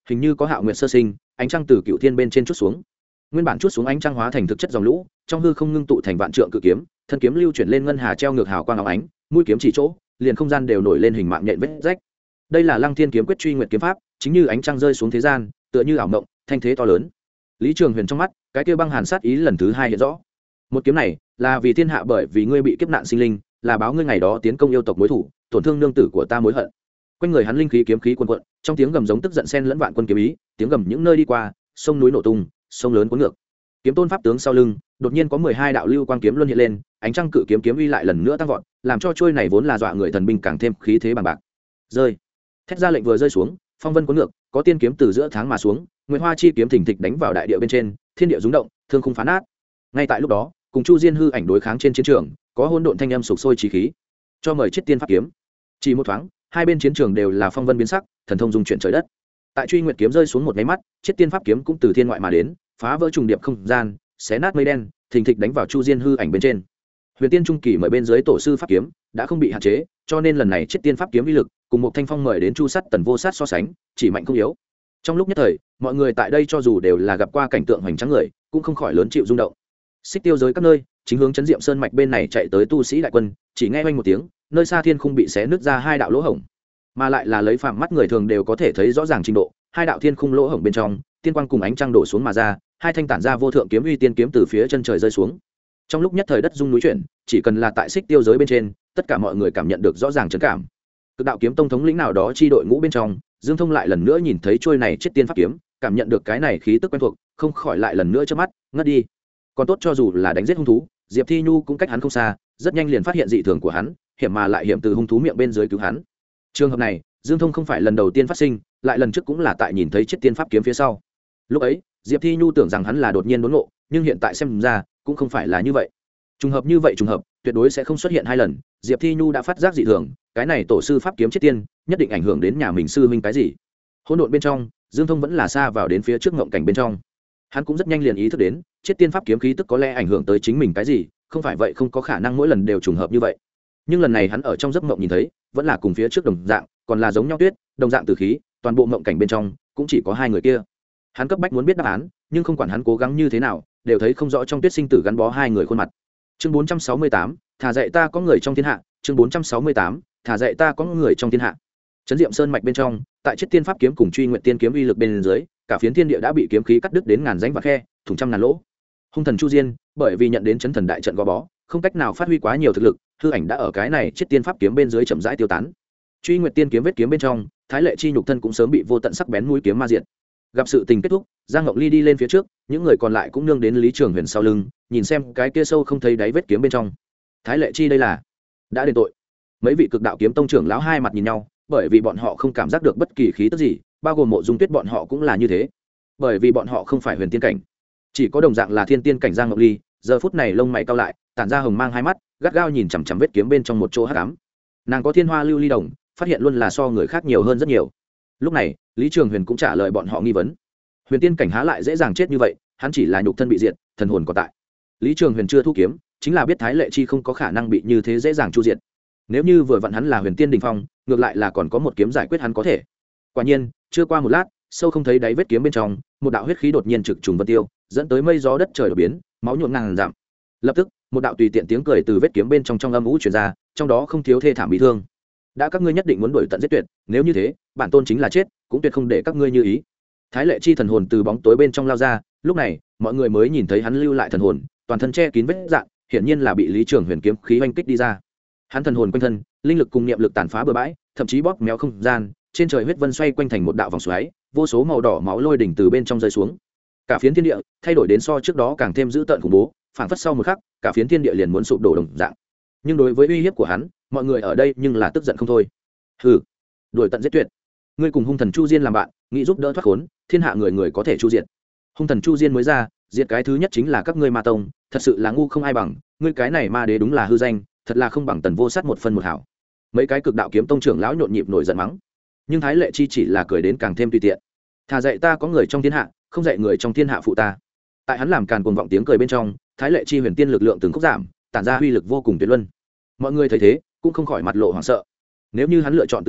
[SPEAKER 1] hình như có hạo nguyệt sơ sinh, ánh trăng từ cựu thiên bên trên chút xuống. Nguyên bản chút xuống ánh trăng hóa thành thực chất dòng lũ, trong hư không ngưng tụ thành vạn trượng cự kiếm, thân kiếm lưu chuyển lên ngân hà treo ngược hào quang óng ánh, mũi kiếm chỉ chỗ, liền không gian đều nổi lên hình mạng nhện vết rách. Đây là Lăng Thiên kiếm quyết truy nguyệt kiếm pháp, chính như ánh trăng rơi xuống thế gian, tựa như ảo mộng, thanh thế to lớn. Lý Trường Huyền trong mắt, cái kia băng hàn sát ý lần thứ hai hiện rõ. Một kiếm này, là vì thiên hạ, bởi vì ngươi bị kiếp nạn sinh linh, là báo ngươi ngày đó tiến công yêu tộc mối thủ, tổn thương nương tử của ta mối hận. Quanh người hắn linh khí kiếm khí cuồn cuộn, trong tiếng gầm giống tức giận xen lẫn vạn quân kiếm ý, tiếng gầm những nơi đi qua, sông núi nổ tung, sông lớn cuốn ngược. Kiếm tôn pháp tướng sau lưng, đột nhiên có mười hai đạo lưu quang kiếm luân hiện lên, ánh trăng cự kiếm kiếm uy lại lần nữa tăng vọt, làm cho trôi này vốn là dọa người thần binh càng thêm khí thế bằng bạc. Rơi. Thét ra lệnh vừa rơi xuống, phong vân cuốn ngược, có tiên kiếm từ giữa tháng mà xuống, nguyệt hoa chi kiếm thình thịch đánh vào đại địa bên trên, thiên địa rung động, thương khung phá nát. Ngay tại lúc đó, cùng Chu Diên hư ảnh đối kháng trên chiến trường, có hỗn độn thanh âm sục sôi chí khí. Cho mời chết tiên pháp kiếm. Chỉ một thoáng, hai bên chiến trường đều là phong vân biến sắc, thần thông dung chuyển trời đất. Tại truy nguyệt kiếm rơi xuống một cái mắt, chết tiên pháp kiếm cũng từ thiên ngoại mà đến, phá vỡ trùng điệp không gian, xé nát mây đen, thình thịch đánh vào Chu Diên hư ảnh bên trên. Huyền tiên trung kỳ mời bên dưới tổ sư pháp kiếm đã không bị hạn chế, cho nên lần này chết tiên pháp kiếm uy lực cùng một thanh phong mời đến Chu Sắt Tần Vô Sát so sánh, chỉ mạnh không yếu. Trong lúc nhất thời, mọi người tại đây cho dù đều là gặp qua cảnh tượng hoành tráng người, cũng không khỏi lớn chịu rung động. Xích tiêu giới các nơi, chính hướng chấn diệm sơn mạch bên này chạy tới tu sĩ đại quân, chỉ nghe oanh một tiếng, nơi xa thiên khung bị xé nứt ra hai đạo lỗ hổng, mà lại là lấy phạm mắt người thường đều có thể thấy rõ ràng trình độ. Hai đạo thiên khung lỗ hổng bên trong, tiên quang cùng ánh trăng đổ xuống mà ra, hai thanh tản ra vô thượng kiếm uy tiên kiếm từ phía chân trời rơi xuống. Trong lúc nhất thời đất rung núi chuyển, chỉ cần là tại xích tiêu giới bên trên, tất cả mọi người cảm nhận được rõ ràng chấn cảm. Cực đạo kiếm tông thống lĩnh nào đó chi đội ngũ bên trong, Dương Thông lại lần nữa nhìn thấy trôi này chết tiên pháp kiếm, cảm nhận được cái này khí tức quen thuộc, không khỏi lại lần nữa chớp mắt ngất đi. Còn tốt cho dù là đánh giết hung thú, Diệp Thi Nhu cũng cách hắn không xa, rất nhanh liền phát hiện dị thường của hắn, hiểm mà lại hiểm từ hung thú miệng bên dưới cứu hắn. Trường hợp này, Dương Thông không phải lần đầu tiên phát sinh, lại lần trước cũng là tại nhìn thấy chết tiên pháp kiếm phía sau. Lúc ấy, Diệp Thi Nhu tưởng rằng hắn là đột nhiên đốn ngộ, nhưng hiện tại xem ra, cũng không phải là như vậy. Trùng hợp như vậy trùng hợp, tuyệt đối sẽ không xuất hiện hai lần. Diệp Thi Nhu đã phát giác dị thường, cái này tổ sư pháp kiếm chết tiên, nhất định ảnh hưởng đến nhà mình sư huynh cái gì. Hỗn độn bên trong, Dương Thông vẫn là xa vào đến phía trước ngộng cảnh bên trong. Hắn cũng rất nhanh liền ý thức đến, chết tiên pháp kiếm khí tức có lẽ ảnh hưởng tới chính mình cái gì, không phải vậy không có khả năng mỗi lần đều trùng hợp như vậy. Nhưng lần này hắn ở trong giấc mộng nhìn thấy, vẫn là cùng phía trước đồng dạng, còn là giống nhau tuyết, đồng dạng tử khí, toàn bộ mộng cảnh bên trong cũng chỉ có hai người kia. Hắn cấp bách muốn biết đáp án, nhưng không quản hắn cố gắng như thế nào, đều thấy không rõ trong tuyết sinh tử gắn bó hai người khuôn mặt. Chương bốn trăm sáu mươi tám, thả dạy ta có người trong thiên hạ. Chương bốn trăm sáu mươi tám, thả dạy ta có người trong thiên hạ. Trấn Diệm Sơn mạch bên trong, tại chết tiên pháp kiếm cùng truy nguyện tiên kiếm uy lực bên dưới, cả phiến thiên địa đã bị kiếm khí cắt đứt đến ngàn rãnh và khe, thủng trăm ngàn lỗ. Hung thần Chu Diên, bởi vì nhận đến chấn thần đại trận gò bó, không cách nào phát huy quá nhiều thực lực, hư ảnh đã ở cái này chết tiên pháp kiếm bên dưới chậm rãi tiêu tán. Truy nguyện tiên kiếm vết kiếm bên trong, Thái Lệ chi nhục thân cũng sớm bị vô tận sắc bén mũi kiếm ma diệt. Gặp sự tình kết thúc, Giang Ngọc Ly đi lên phía trước, những người còn lại cũng nương đến Lý Trường Huyền sau lưng, nhìn xem cái kia sâu không thấy đáy vết kiếm bên trong. Thái Lệ chi đây là đã đền tội. Mấy vị cực đạo kiếm tông trưởng lão hai mặt nhìn nhau, bởi vì bọn họ không cảm giác được bất kỳ khí tức gì, bao gồm Mộ Dung Tuyết bọn họ cũng là như thế. Bởi vì bọn họ không phải huyền tiên cảnh, chỉ có đồng dạng là thiên tiên cảnh Giang Ngọc Ly, giờ phút này lông mày cau lại, tản ra hồng mang hai mắt, gắt gao nhìn chằm chằm vết kiếm bên trong một chỗ hắc ám. Nàng có thiên hoa lưu ly đồng, phát hiện luôn là so người khác nhiều hơn rất nhiều. Lúc này, Lý Trường Huyền cũng trả lời bọn họ nghi vấn. Huyền tiên cảnh há lại dễ dàng chết như vậy, hắn chỉ là nhục thân bị diệt, thần hồn còn tại. Lý Trường Huyền chưa thu kiếm, chính là biết Thái Lệ chi không có khả năng bị như thế dễ dàng chu diệt. Nếu như vừa vặn hắn là huyền tiên đỉnh phong, ngược lại là còn có một kiếm giải quyết hắn có thể. Quả nhiên, chưa qua một lát, sâu không thấy đáy vết kiếm bên trong, một đạo huyết khí đột nhiên trực trùng vân tiêu, dẫn tới mây gió đất trời đổi biến, máu nhuộm ngàn dặm. Lập tức, một đạo tùy tiện tiếng cười từ vết kiếm bên trong trong âm u truyền ra, trong đó không thiếu thê thảm bị thương. Đã các ngươi nhất định muốn đuổi tận giết tuyệt, nếu như thế, bản tôn chính là chết, cũng tuyệt không để các ngươi như ý. Thái Lệ chi thần hồn từ bóng tối bên trong lao ra, lúc này, mọi người mới nhìn thấy hắn lưu lại thần hồn, toàn thân che kín vết rạn, hiển nhiên là bị Lý Trường Huyền kiếm khí oanh kích đi ra. Hắn thần hồn quanh thân, linh lực cùng niệm lực tàn phá bừa bãi, thậm chí bóp méo không gian, trên trời huyết vân xoay quanh thành một đạo vòng xoáy, vô số màu đỏ máu lôi đỉnh từ bên trong rơi xuống. Cả phiến thiên địa thay đổi đến so trước đó càng thêm dữ tợn khủng bố, phảng phất sau một khắc, cả phiến thiên địa liền muốn sụp đổ đồng dạng. Nhưng đối với uy hiếp của hắn, mọi người ở đây nhưng là tức giận không thôi. Hừ, đuổi tận giết tuyệt. Ngươi cùng hung thần Chu Diên làm bạn, nghĩ giúp đỡ thoát khốn, thiên hạ người người có thể chu diệt. Hung thần Chu Diên mới ra, diệt cái thứ nhất chính là các ngươi ma tông, thật sự là ngu không ai bằng, ngươi cái này ma đế đúng là hư danh, thật là không bằng Tần Vô Sát một phân một hảo. Mấy cái cực đạo kiếm tông trưởng lão nhộn nhịp nổi giận mắng, nhưng Thái Lệ chi chỉ là cười đến càng thêm tùy tiện. Thà dạy ta có người trong thiên hạ, không dạy người trong thiên hạ phụ ta. Tại hắn làm càn cuồng vọng tiếng cười bên trong, Thái Lệ chi huyền tiên lực lượng từng khúc giảm, tản ra uy lực vô cùng tuyệt luân. Mọi người thấy thế, cũng không khỏi mặt lộ hoảng sợ. Nếu như hắn lựa chọn tự bạo,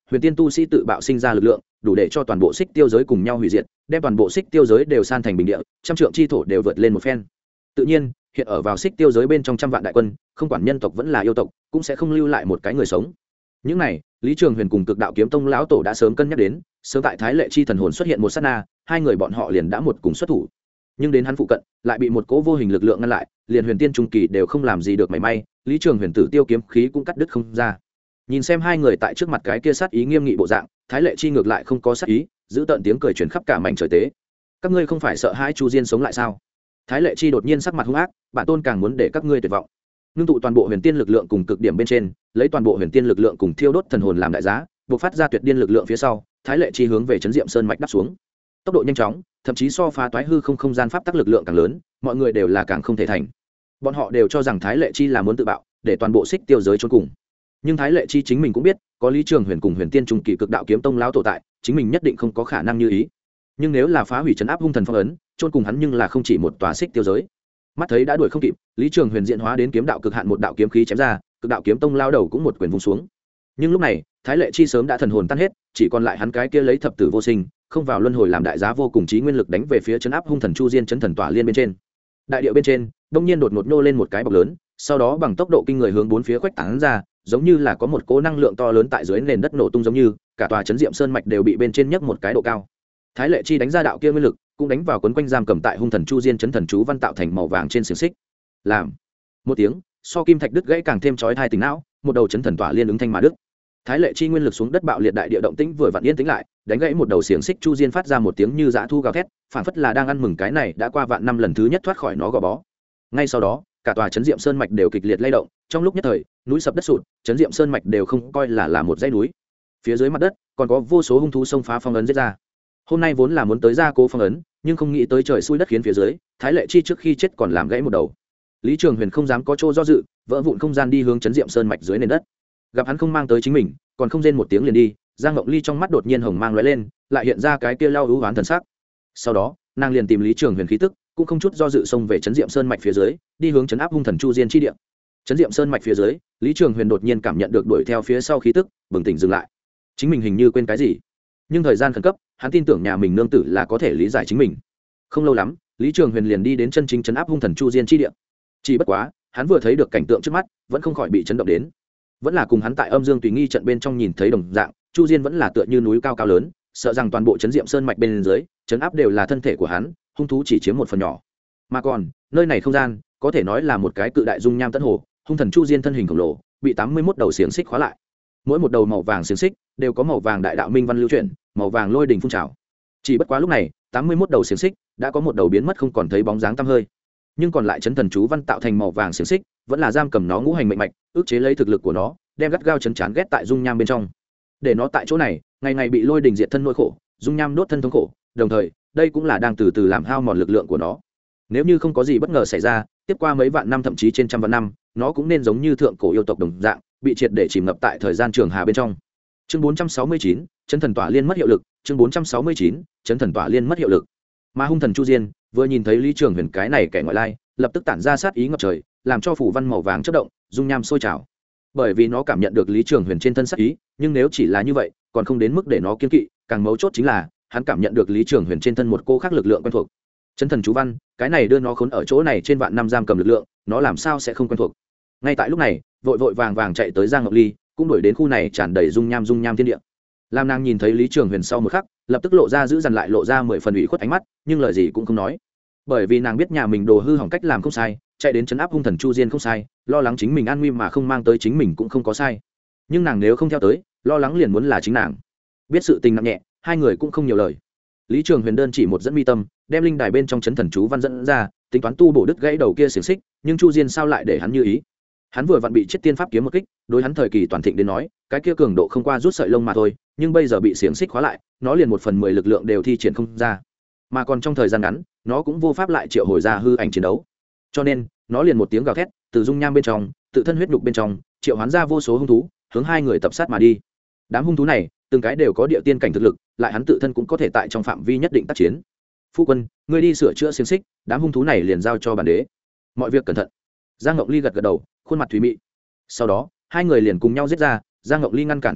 [SPEAKER 1] huyền tiên tu sĩ tự bạo sinh ra lực lượng đủ để cho toàn bộ xích tiêu giới cùng nhau hủy diệt, đem toàn bộ xích tiêu giới đều san thành bình địa, trăm trượng chi thổ đều vượt lên một phen. Tự nhiên hiện ở vào xích tiêu giới bên trong trăm vạn đại quân, không quản nhân tộc vẫn là yêu tộc cũng sẽ không lưu lại một cái người sống. Những này Lý Trường Huyền cùng Cực Đạo Kiếm Tông lão tổ đã sớm cân nhắc đến, sớm tại Thái Lệ Chi thần hồn xuất hiện một sát na, hai người bọn họ liền đã một cùng xuất thủ. Nhưng đến hắn phụ cận, lại bị một cỗ vô hình lực lượng ngăn lại, liền huyền tiên trung kỳ đều không làm gì được mảy may, Lý Trường Huyền tử tiêu kiếm khí cũng cắt đứt không ra. Nhìn xem hai người tại trước mặt cái kia sát ý nghiêm nghị bộ dạng, Thái Lệ Chi ngược lại không có sát ý, giữ tận tiếng cười truyền khắp cả mảnh trời tế. Các ngươi không phải sợ hãi Chu Diên sống lại sao? Thái Lệ Chi đột nhiên sắc mặt hung ác, bản tôn càng muốn để các ngươi tuyệt vọng. Nương tụ toàn bộ huyền tiên lực lượng cùng cực điểm bên trên, lấy toàn bộ huyền tiên lực lượng cùng thiêu đốt thần hồn làm đại giá, bộc phát ra tuyệt điên lực lượng phía sau, Thái Lệ Chi hướng về trấn Diệm Sơn mạch đáp xuống. Tốc độ nhanh chóng, thậm chí so phá toái hư không không gian pháp tắc lực lượng càng lớn, mọi người đều là càng không thể thành. Bọn họ đều cho rằng Thái Lệ Chi là muốn tự bạo, để toàn bộ xích tiêu giới chôn cùng. Nhưng Thái Lệ Chi chính mình cũng biết, có Lý Trường Huyền cùng Huyền Tiên trung kỳ Cực Đạo Kiếm Tông lão tổ tại, chính mình nhất định không có khả năng như ý. Nhưng nếu là phá hủy trấn áp hung thần phong ấn, chôn cùng hắn nhưng là không chỉ một tòa xích tiêu giới. Mắt thấy đã đuổi không kịp, Lý Trường Huyền diễn hóa đến kiếm đạo cực hạn một đạo kiếm khí chém ra, Cực Đạo Kiếm Tông lao đầu cũng một quyền vung xuống. Nhưng lúc này, Thái Lệ Chi sớm đã thần hồn tan hết, chỉ còn lại hắn cái kia lấy thập tử vô sinh, không vào luân hồi làm đại giá vô cùng chí nguyên lực đánh về phía trấn áp hung thần Chu Diên trấn thần tỏa liên bên trên. Đại địa bên trên, đông nhiên đột ngột nô lên một cái bọc lớn, sau đó bằng tốc độ kinh người hướng bốn phía khuếch tán ra, giống như là có một cỗ năng lượng to lớn tại dưới nền đất nổ tung, giống như cả tòa trấn Diệm Sơn mạch đều bị bên trên nhấc một cái độ cao. Thái Lệ Chi đánh ra đạo kia nguyên lực, cũng đánh vào quấn quanh giam cầm tại hung thần Chu Diên trấn thần chú văn tạo thành màu vàng trên xiềng xích. Làm một tiếng, so kim thạch đứt gãy càng thêm chói tai tình não, một đầu trấn thần tỏa liên ứng thanh mà đứt. Thái Lệ Chi nguyên lực xuống đất bạo liệt, đại địa động tĩnh vừa vặn yên tĩnh lại, đánh gãy một đầu xiềng xích, Chu Diên phát ra một tiếng như dã thu gào thét, phảng phất là đang ăn mừng cái này đã qua vạn năm lần thứ nhất thoát khỏi nó gò bó. Ngay sau đó, cả tòa trấn Diệm Sơn mạch đều kịch liệt lay động, trong lúc nhất thời, núi sập đất sụt, trấn Diệm Sơn mạch đều không coi là là một dãy núi. Phía dưới mặt đất, còn có vô số hung thú xông phá phong ấn giết ra. Hôm nay vốn là muốn tới gia cố phong ấn, nhưng không nghĩ tới trời xui đất khiến phía dưới, Thái Lệ Chi trước khi chết còn làm gãy một đầu. Lý Trường Huyền không dám có chỗ do dự, vỡ vụn không gian đi hướng trấn Diệm Sơn mạch dưới nền đất. Gặp hắn không mang tới chính mình, còn không rên một tiếng liền đi, Giang Ngọc Ly trong mắt đột nhiên hồng mang lóe lên, lại hiện ra cái kia lau ưu oán thần sắc. Sau đó, nàng liền tìm Lý Trường Huyền khí tức, cũng không chút do dự xông về trấn Diệm Sơn mạch phía dưới, đi hướng trấn áp hung thần Chu Diên chi địa. Trấn Diệm Sơn mạch phía dưới, Lý Trường Huyền đột nhiên cảm nhận được đuổi theo phía sau khí tức, bừng tỉnh dừng lại. Chính mình hình như quên cái gì, nhưng thời gian khẩn cấp, hắn tin tưởng nhà mình nương tử là có thể lý giải chính mình. Không lâu lắm, Lý Trường Huyền liền đi đến chân chính trấn áp hung thần Chu Diên chi địa. Chỉ bất quá, hắn vừa thấy được cảnh tượng trước mắt, vẫn không khỏi bị chấn động đến. Vẫn là cùng hắn tại Âm Dương Tùy Nghi trận bên trong nhìn thấy đồng dạng, Chu Diên vẫn là tựa như núi cao cao lớn, sợ rằng toàn bộ trấn Diệm Sơn mạch bên dưới, trấn áp đều là thân thể của hắn, hung thú chỉ chiếm một phần nhỏ. Mà còn, nơi này không gian, có thể nói là một cái cự đại dung nham tận hồ, hung thần Chu Diên thân hình khổng lồ, bị tám mươi mốt đầu xiềng xích khóa lại. Mỗi một đầu màu vàng xiềng xích đều có màu vàng đại đạo minh văn lưu chuyển, màu vàng lôi đình phun trào. Chỉ bất quá lúc này, tám mươi mốt đầu xiềng xích đã có một đầu biến mất không còn thấy bóng dáng tăm hơi. Nhưng còn lại chấn thần chú văn tạo thành màu vàng xiềng xích, vẫn là giam cầm nó ngũ hành mệnh mạch, ức chế lấy thực lực của nó, đem gắt gao chấn chán ghét tại dung nham bên trong. Để nó tại chỗ này, ngày ngày bị lôi đình diệt thân nỗi khổ, dung nham đốt thân thống khổ, đồng thời, đây cũng là đang từ từ làm hao mòn lực lượng của nó. Nếu như không có gì bất ngờ xảy ra, tiếp qua mấy vạn năm thậm chí trên trăm vạn năm, nó cũng nên giống như thượng cổ yêu tộc đồng dạng, bị triệt để chìm ngập tại thời gian trường hà bên trong. Chương bốn trăm sáu mươi chín, chấn thần tỏa liên mất hiệu lực, chương bốn trăm sáu mươi chín, chấn thần tỏa liên mất hiệu lực. Mà hung thần Chu Diên vừa nhìn thấy Lý Trường Huyền cái này kẻ ngoại lai, lập tức tản ra sát ý ngập trời, làm cho phủ văn màu vàng chớp động, dung nham sôi trào. Bởi vì nó cảm nhận được Lý Trường Huyền trên thân sát ý, nhưng nếu chỉ là như vậy, còn không đến mức để nó kiêng kỵ, càng mấu chốt chính là, hắn cảm nhận được Lý Trường Huyền trên thân một cô khác lực lượng quen thuộc. Chấn thần chú văn, cái này đưa nó khốn ở chỗ này trên vạn năm giam cầm lực lượng, nó làm sao sẽ không quen thuộc. Ngay tại lúc này, vội vội vàng vàng chạy tới Giang Ngọc Ly, cũng đuổi đến khu này tràn đầy dung nham dung nham thiên địa. Lam nàng nhìn thấy Lý Trường Huyền sau một khắc, lập tức lộ ra giữ dằn lại lộ ra mười phần ủy khuất ánh mắt, nhưng lời gì cũng không nói. Bởi vì nàng biết nhà mình đồ hư hỏng cách làm không sai, chạy đến trấn áp hung thần Chu Diên không sai, lo lắng chính mình an nguy mà không mang tới chính mình cũng không có sai. Nhưng nàng nếu không theo tới, lo lắng liền muốn là chính nàng. Biết sự tình nặng nhẹ, hai người cũng không nhiều lời. Lý Trường Huyền đơn chỉ một dẫn mi tâm, đem linh đài bên trong chấn thần chú văn dẫn ra, tính toán tu bổ đứt gãy đầu kia xiềng xích, nhưng Chu Diên sao lại để hắn như ý? Hắn vừa vặn bị chết tiên pháp kiếm một kích, đối hắn thời kỳ toàn thịnh đến nói, cái kia cường độ không qua rút sợi lông mà thôi, nhưng bây giờ bị xiềng xích khóa lại, nó liền một phần mười lực lượng đều thi triển không ra. Mà còn trong thời gian ngắn, nó cũng vô pháp lại triệu hồi ra hư ảnh chiến đấu. Cho nên, nó liền một tiếng gào thét, từ dung nham bên trong, tự thân huyết nhục bên trong, triệu hoán ra vô số hung thú, hướng hai người tập sát mà đi. Đám hung thú này, từng cái đều có địa tiên cảnh thực lực, lại hắn tự thân cũng có thể tại trong phạm vi nhất định tác chiến. Phu quân, ngươi đi sửa chữa xiềng xích, đám hung thú này liền giao cho bản đế. Mọi việc cẩn thận. Giang Ngọc Ly gật gật đầu, khuôn mặt thủy mị. Sau đó, hai người liền cùng nhau giết ra, Giang Ngọc Ly ngăn cản hung thú,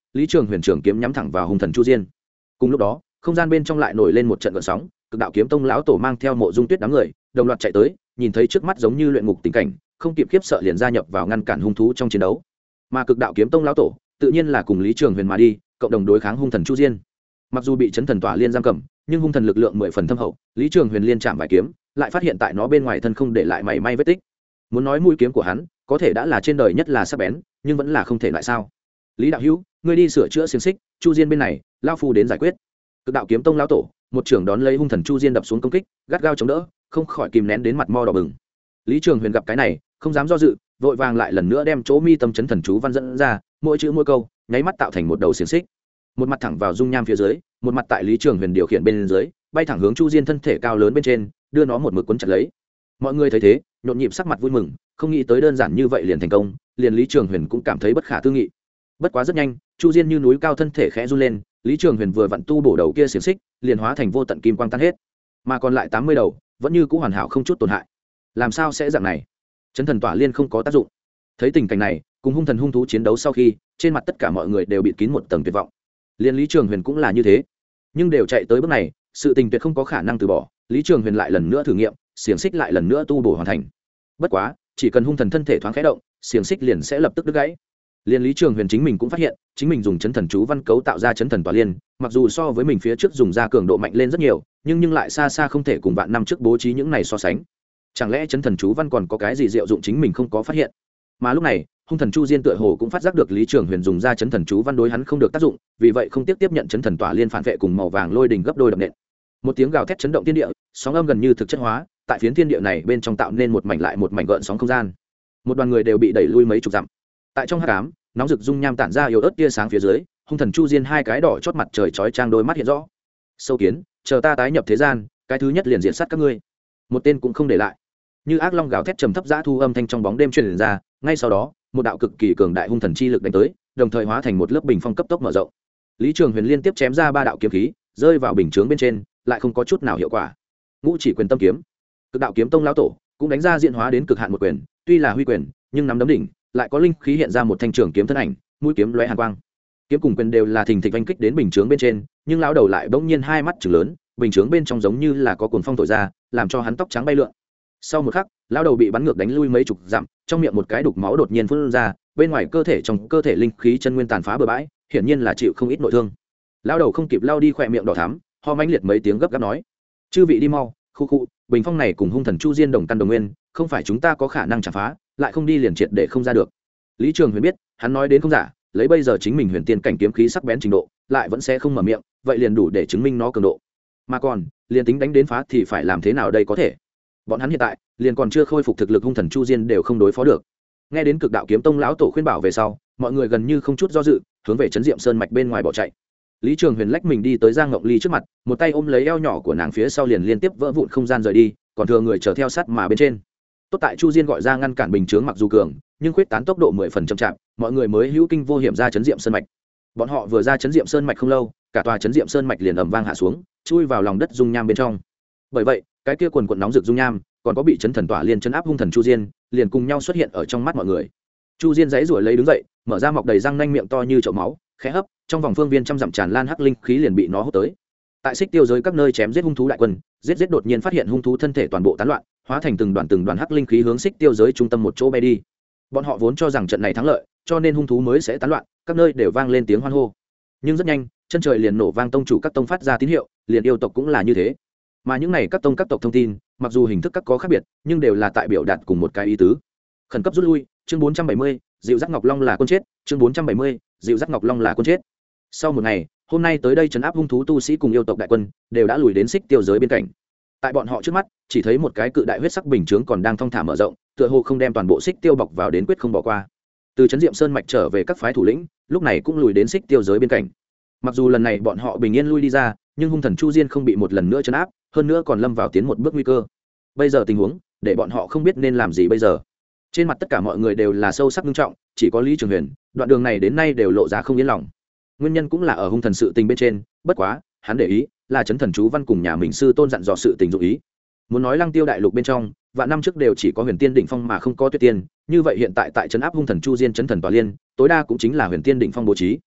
[SPEAKER 1] lý trường huyền trường kiếm nhắm thẳng vào hung thần chu diên. Cùng lúc đó không gian bên trong lại nổi lên một trận gợn sóng, cực đạo kiếm tông lão tổ mang theo Mộ Dung Tuyết đám người đồng loạt chạy tới, nhìn thấy trước mắt giống như luyện ngục tình cảnh, không kịp khiếp sợ liền gia nhập vào ngăn cản hung thú trong chiến đấu. Mà cực đạo kiếm tông lão tổ tự nhiên là cùng lý trường huyền mà đi, cộng đồng đối kháng hung thần chu diên. Mặc dù bị chấn thần tỏa liên giam cầm, nhưng hung thần lực lượng mười phần thâm hậu, lý trường huyền liên chạm vài kiếm lại phát hiện tại nó bên ngoài thân không để lại mảy may vết tích. Muốn nói mũi kiếm của hắn có thể đã là trên đời nhất là sắc bén, nhưng vẫn là không thể lại sao. Lý đạo hữu, ngươi đi sửa chữa xiềng xích, chu diên bên này lao phu đến giải quyết. Cực đạo kiếm tông lão tổ một trưởng đón lấy hung thần chu diên đập xuống công kích, gắt gao chống đỡ, không khỏi kìm nén đến mặt mo đỏ bừng. Lý trường huyền gặp cái này không dám do dự, vội vàng lại lần nữa đem chỗ mi tâm chấn thần chú văn dẫn ra, mỗi chữ mỗi câu nháy mắt tạo thành một đầu xiềng xích, một mặt thẳng vào dung nham phía dưới, một mặt tại lý trường huyền điều khiển bên dưới bay thẳng hướng chu diên thân thể cao lớn bên trên, đưa nó một mực quấn chặt lấy. Mọi người thấy thế nhộn nhịp sắc mặt vui mừng, không nghĩ tới đơn giản như vậy liền thành công, liền lý trường huyền cũng cảm thấy bất khả tư nghị. Bất quá rất nhanh chu diên như núi cao thân thể khẽ run lên, lý trường huyền vừa vặn tu bổ đầu kia xiềng xích liền hóa thành vô tận kim quang tan hết, mà còn lại tám mươi đầu vẫn như cũ hoàn hảo không chút tổn hại. Làm sao sẽ dạng này? Chấn thần tỏa liên không có tác dụng. Thấy tình cảnh này, cùng hung thần hung thú chiến đấu sau khi, trên mặt tất cả mọi người đều bị kín một tầng tuyệt vọng. Liên lý trường huyền cũng là như thế, nhưng đều chạy tới bước này, sự tình tuyệt không có khả năng từ bỏ. Lý trường huyền lại lần nữa thử nghiệm, xiềng xích lại lần nữa tu bổ hoàn thành. Bất quá chỉ cần hung thần thân thể thoáng khẽ động, xiềng xích liền sẽ lập tức đứt gãy. Liên lý trường huyền chính mình cũng phát hiện, chính mình dùng chấn thần chú văn cấu tạo ra chấn thần tỏa liên, mặc dù so với mình phía trước dùng ra cường độ mạnh lên rất nhiều, nhưng nhưng lại xa xa không thể cùng vạn năm trước bố trí những này so sánh. Chẳng lẽ chấn thần chú văn còn có cái gì diệu dụng chính mình không có phát hiện? Mà lúc này hung thần chu diên tựa hồ cũng phát giác được lý trường huyền dùng ra chấn thần chú văn đối hắn không được tác dụng, vì vậy không tiếp tiếp nhận chấn thần tỏa liên phản vệ cùng màu vàng lôi đình gấp đôi đập nện. Một tiếng gào thét chấn động thiên địa, sóng âm gần như thực chất hóa tại phiến thiên địa này bên trong, tạo nên một mảnh lại một mảnh gợn sóng không gian. Một đoàn người đều bị đẩy lui mấy chục dặm. Tại trong hắc ám nóng rực dung nham tản ra yếu ớt tia sáng phía dưới, hung thần chu diên hai cái đỏ chót mặt trời chói trang đôi mắt hiện rõ. Sâu kiến, chờ ta tái nhập thế gian, cái thứ nhất liền diện sát các ngươi, một tên cũng không để lại. Như ác long gào thét trầm thấp dã thu âm thanh trong bóng đêm truyền ra, ngay sau đó một đạo cực kỳ cường đại hung thần chi lực đánh tới, đồng thời hóa thành một lớp bình phong cấp tốc mở rộng. Lý trường huyền liên tiếp chém ra ba đạo kiếm khí, rơi vào bình chướng bên trên, lại không có chút nào hiệu quả. Ngũ chỉ quyền tâm kiếm, cực đạo kiếm tông lão tổ cũng đánh ra diện hóa đến cực hạn một quyền, tuy là huy quyền nhưng nắm đấm đỉnh lại có linh khí hiện ra một thanh trường kiếm thân ảnh, mũi kiếm lóe hàn quang. Kiếm cùng quyền đều là thình thịch oanh kích đến bình chướng bên trên, nhưng lão đầu lại bỗng nhiên hai mắt trừng lớn, bình chướng bên trong giống như là có cuồng phong thổi ra, làm cho hắn tóc trắng bay lượn. Sau một khắc lão đầu bị bắn ngược đánh lui mấy chục dặm, trong miệng một cái đục máu đột nhiên phun ra, bên ngoài cơ thể trong cơ thể linh khí chân nguyên tàn phá bừa bãi, hiển nhiên là chịu không ít nội thương. Lão đầu không kịp lao đi khỏe miệng đỏ thắm, ho mãnh liệt mấy tiếng gấp gáp nói: chư vị đi mau, khu khu, bình phong này cùng hung thần chu diên đồng căn đồng nguyên, không phải chúng ta có khả năng chạm phá, lại không đi liền triệt để không ra được. Lý trường huyền biết hắn nói đến không giả, lấy bây giờ chính mình huyền tiên cảnh kiếm khí sắc bén trình độ, lại vẫn sẽ không mở miệng, vậy liền đủ để chứng minh nó cường độ. Mà còn liền tính đánh đến phá thì phải làm thế nào đây có thể? Bọn hắn hiện tại liền còn chưa khôi phục thực lực hung thần chu diên đều không đối phó được. Nghe đến cực đạo kiếm tông lão tổ khuyên bảo về sau, mọi người gần như không chút do dự hướng về trấn diệm sơn mạch bên ngoài bỏ chạy. Lý trường huyền lách mình đi tới Giang Ngọc Ly trước mặt, một tay ôm lấy eo nhỏ của nàng phía sau liền liên tiếp vỡ vụn không gian rời đi, còn thừa người chờ theo sát mà bên trên. Tốt tại chu diên gọi ra ngăn cản bình chướng, mặc dù cường nhưng khuyết tán tốc độ mười phần chậm chạp, mọi người mới hữu kinh vô hiểm ra trấn diệm sơn mạch. Bọn họ vừa ra trấn diệm sơn mạch không lâu, cả tòa trấn diệm sơn mạch liền ầm vang hạ xuống, chui vào lòng đất dung nham bên trong. Bởi vậy cái kia quần quần nóng rực dung nham, còn có bị chấn thần tỏa liên chấn áp hung thần chu diên, liền cùng nhau xuất hiện ở trong mắt mọi người. Chu diên giãy giụa lấy đứng dậy, mở ra mọc đầy răng nanh miệng to như chậu máu, khẽ hấp, trong vòng phương viên trăm dặm tràn lan hắc linh khí liền bị nó hút tới. Tại xích tiêu giới các nơi chém giết hung thú đại quân, giết giết đột nhiên phát hiện hung thú thân thể toàn bộ tán loạn, hóa thành từng đoàn từng đoàn hắc linh khí hướng xích tiêu giới trung tâm một chỗ bay đi. Bọn họ vốn cho rằng trận này thắng lợi, cho nên hung thú mới sẽ tán loạn, các nơi đều vang lên tiếng hoan hô. Nhưng rất nhanh, chân trời liền nổ vang tông chủ các tông phát ra tín hiệu, liền yêu tộc cũng là như thế. Mà những này các tông các tộc thông tin, mặc dù hình thức các có khác biệt, nhưng đều là tại biểu đạt cùng một cái ý tứ. Khẩn cấp rút lui, chương bốn trăm bảy mươi, dịu dắt Ngọc Long là con chết, chương bốn trăm bảy mươi, dịu dắt Ngọc Long là con chết. Sau một ngày, hôm nay tới đây trấn áp hung thú tu sĩ cùng yêu tộc đại quân, đều đã lùi đến xích tiêu giới bên cạnh. Tại bọn họ trước mắt, chỉ thấy một cái cự đại huyết sắc bình chướng còn đang thong thả mở rộng, tựa hồ không đem toàn bộ xích tiêu bọc vào đến quyết không bỏ qua. Từ trấn diệm sơn mạch trở về các phái thủ lĩnh, lúc này cũng lùi đến xích tiêu giới bên cạnh. Mặc dù lần này bọn họ bình yên lui đi ra, nhưng hung thần chu diên không bị một lần nữa trấn áp, hơn nữa còn lâm vào tiến một bước nguy cơ. Bây giờ tình huống, để bọn họ không biết nên làm gì bây giờ. Trên mặt tất cả mọi người đều là sâu sắc nghiêm trọng, chỉ có Lý Trường Huyền, đoạn đường này đến nay đều lộ ra không yên lòng. Nguyên nhân cũng là ở hung thần sự tình bên trên, bất quá, hắn để ý là chấn thần chú văn cùng nhà mình sư tôn dặn dò sự tình dụng ý. Muốn nói Lăng Tiêu đại lục bên trong, vạn năm trước đều chỉ có Huyền Tiên đỉnh phong mà không có Tuyệt Tiên, như vậy hiện tại tại trấn áp hung thần chu diên chấn thần tòa liên, tối đa cũng chính là Huyền Tiên đỉnh phong bố trí.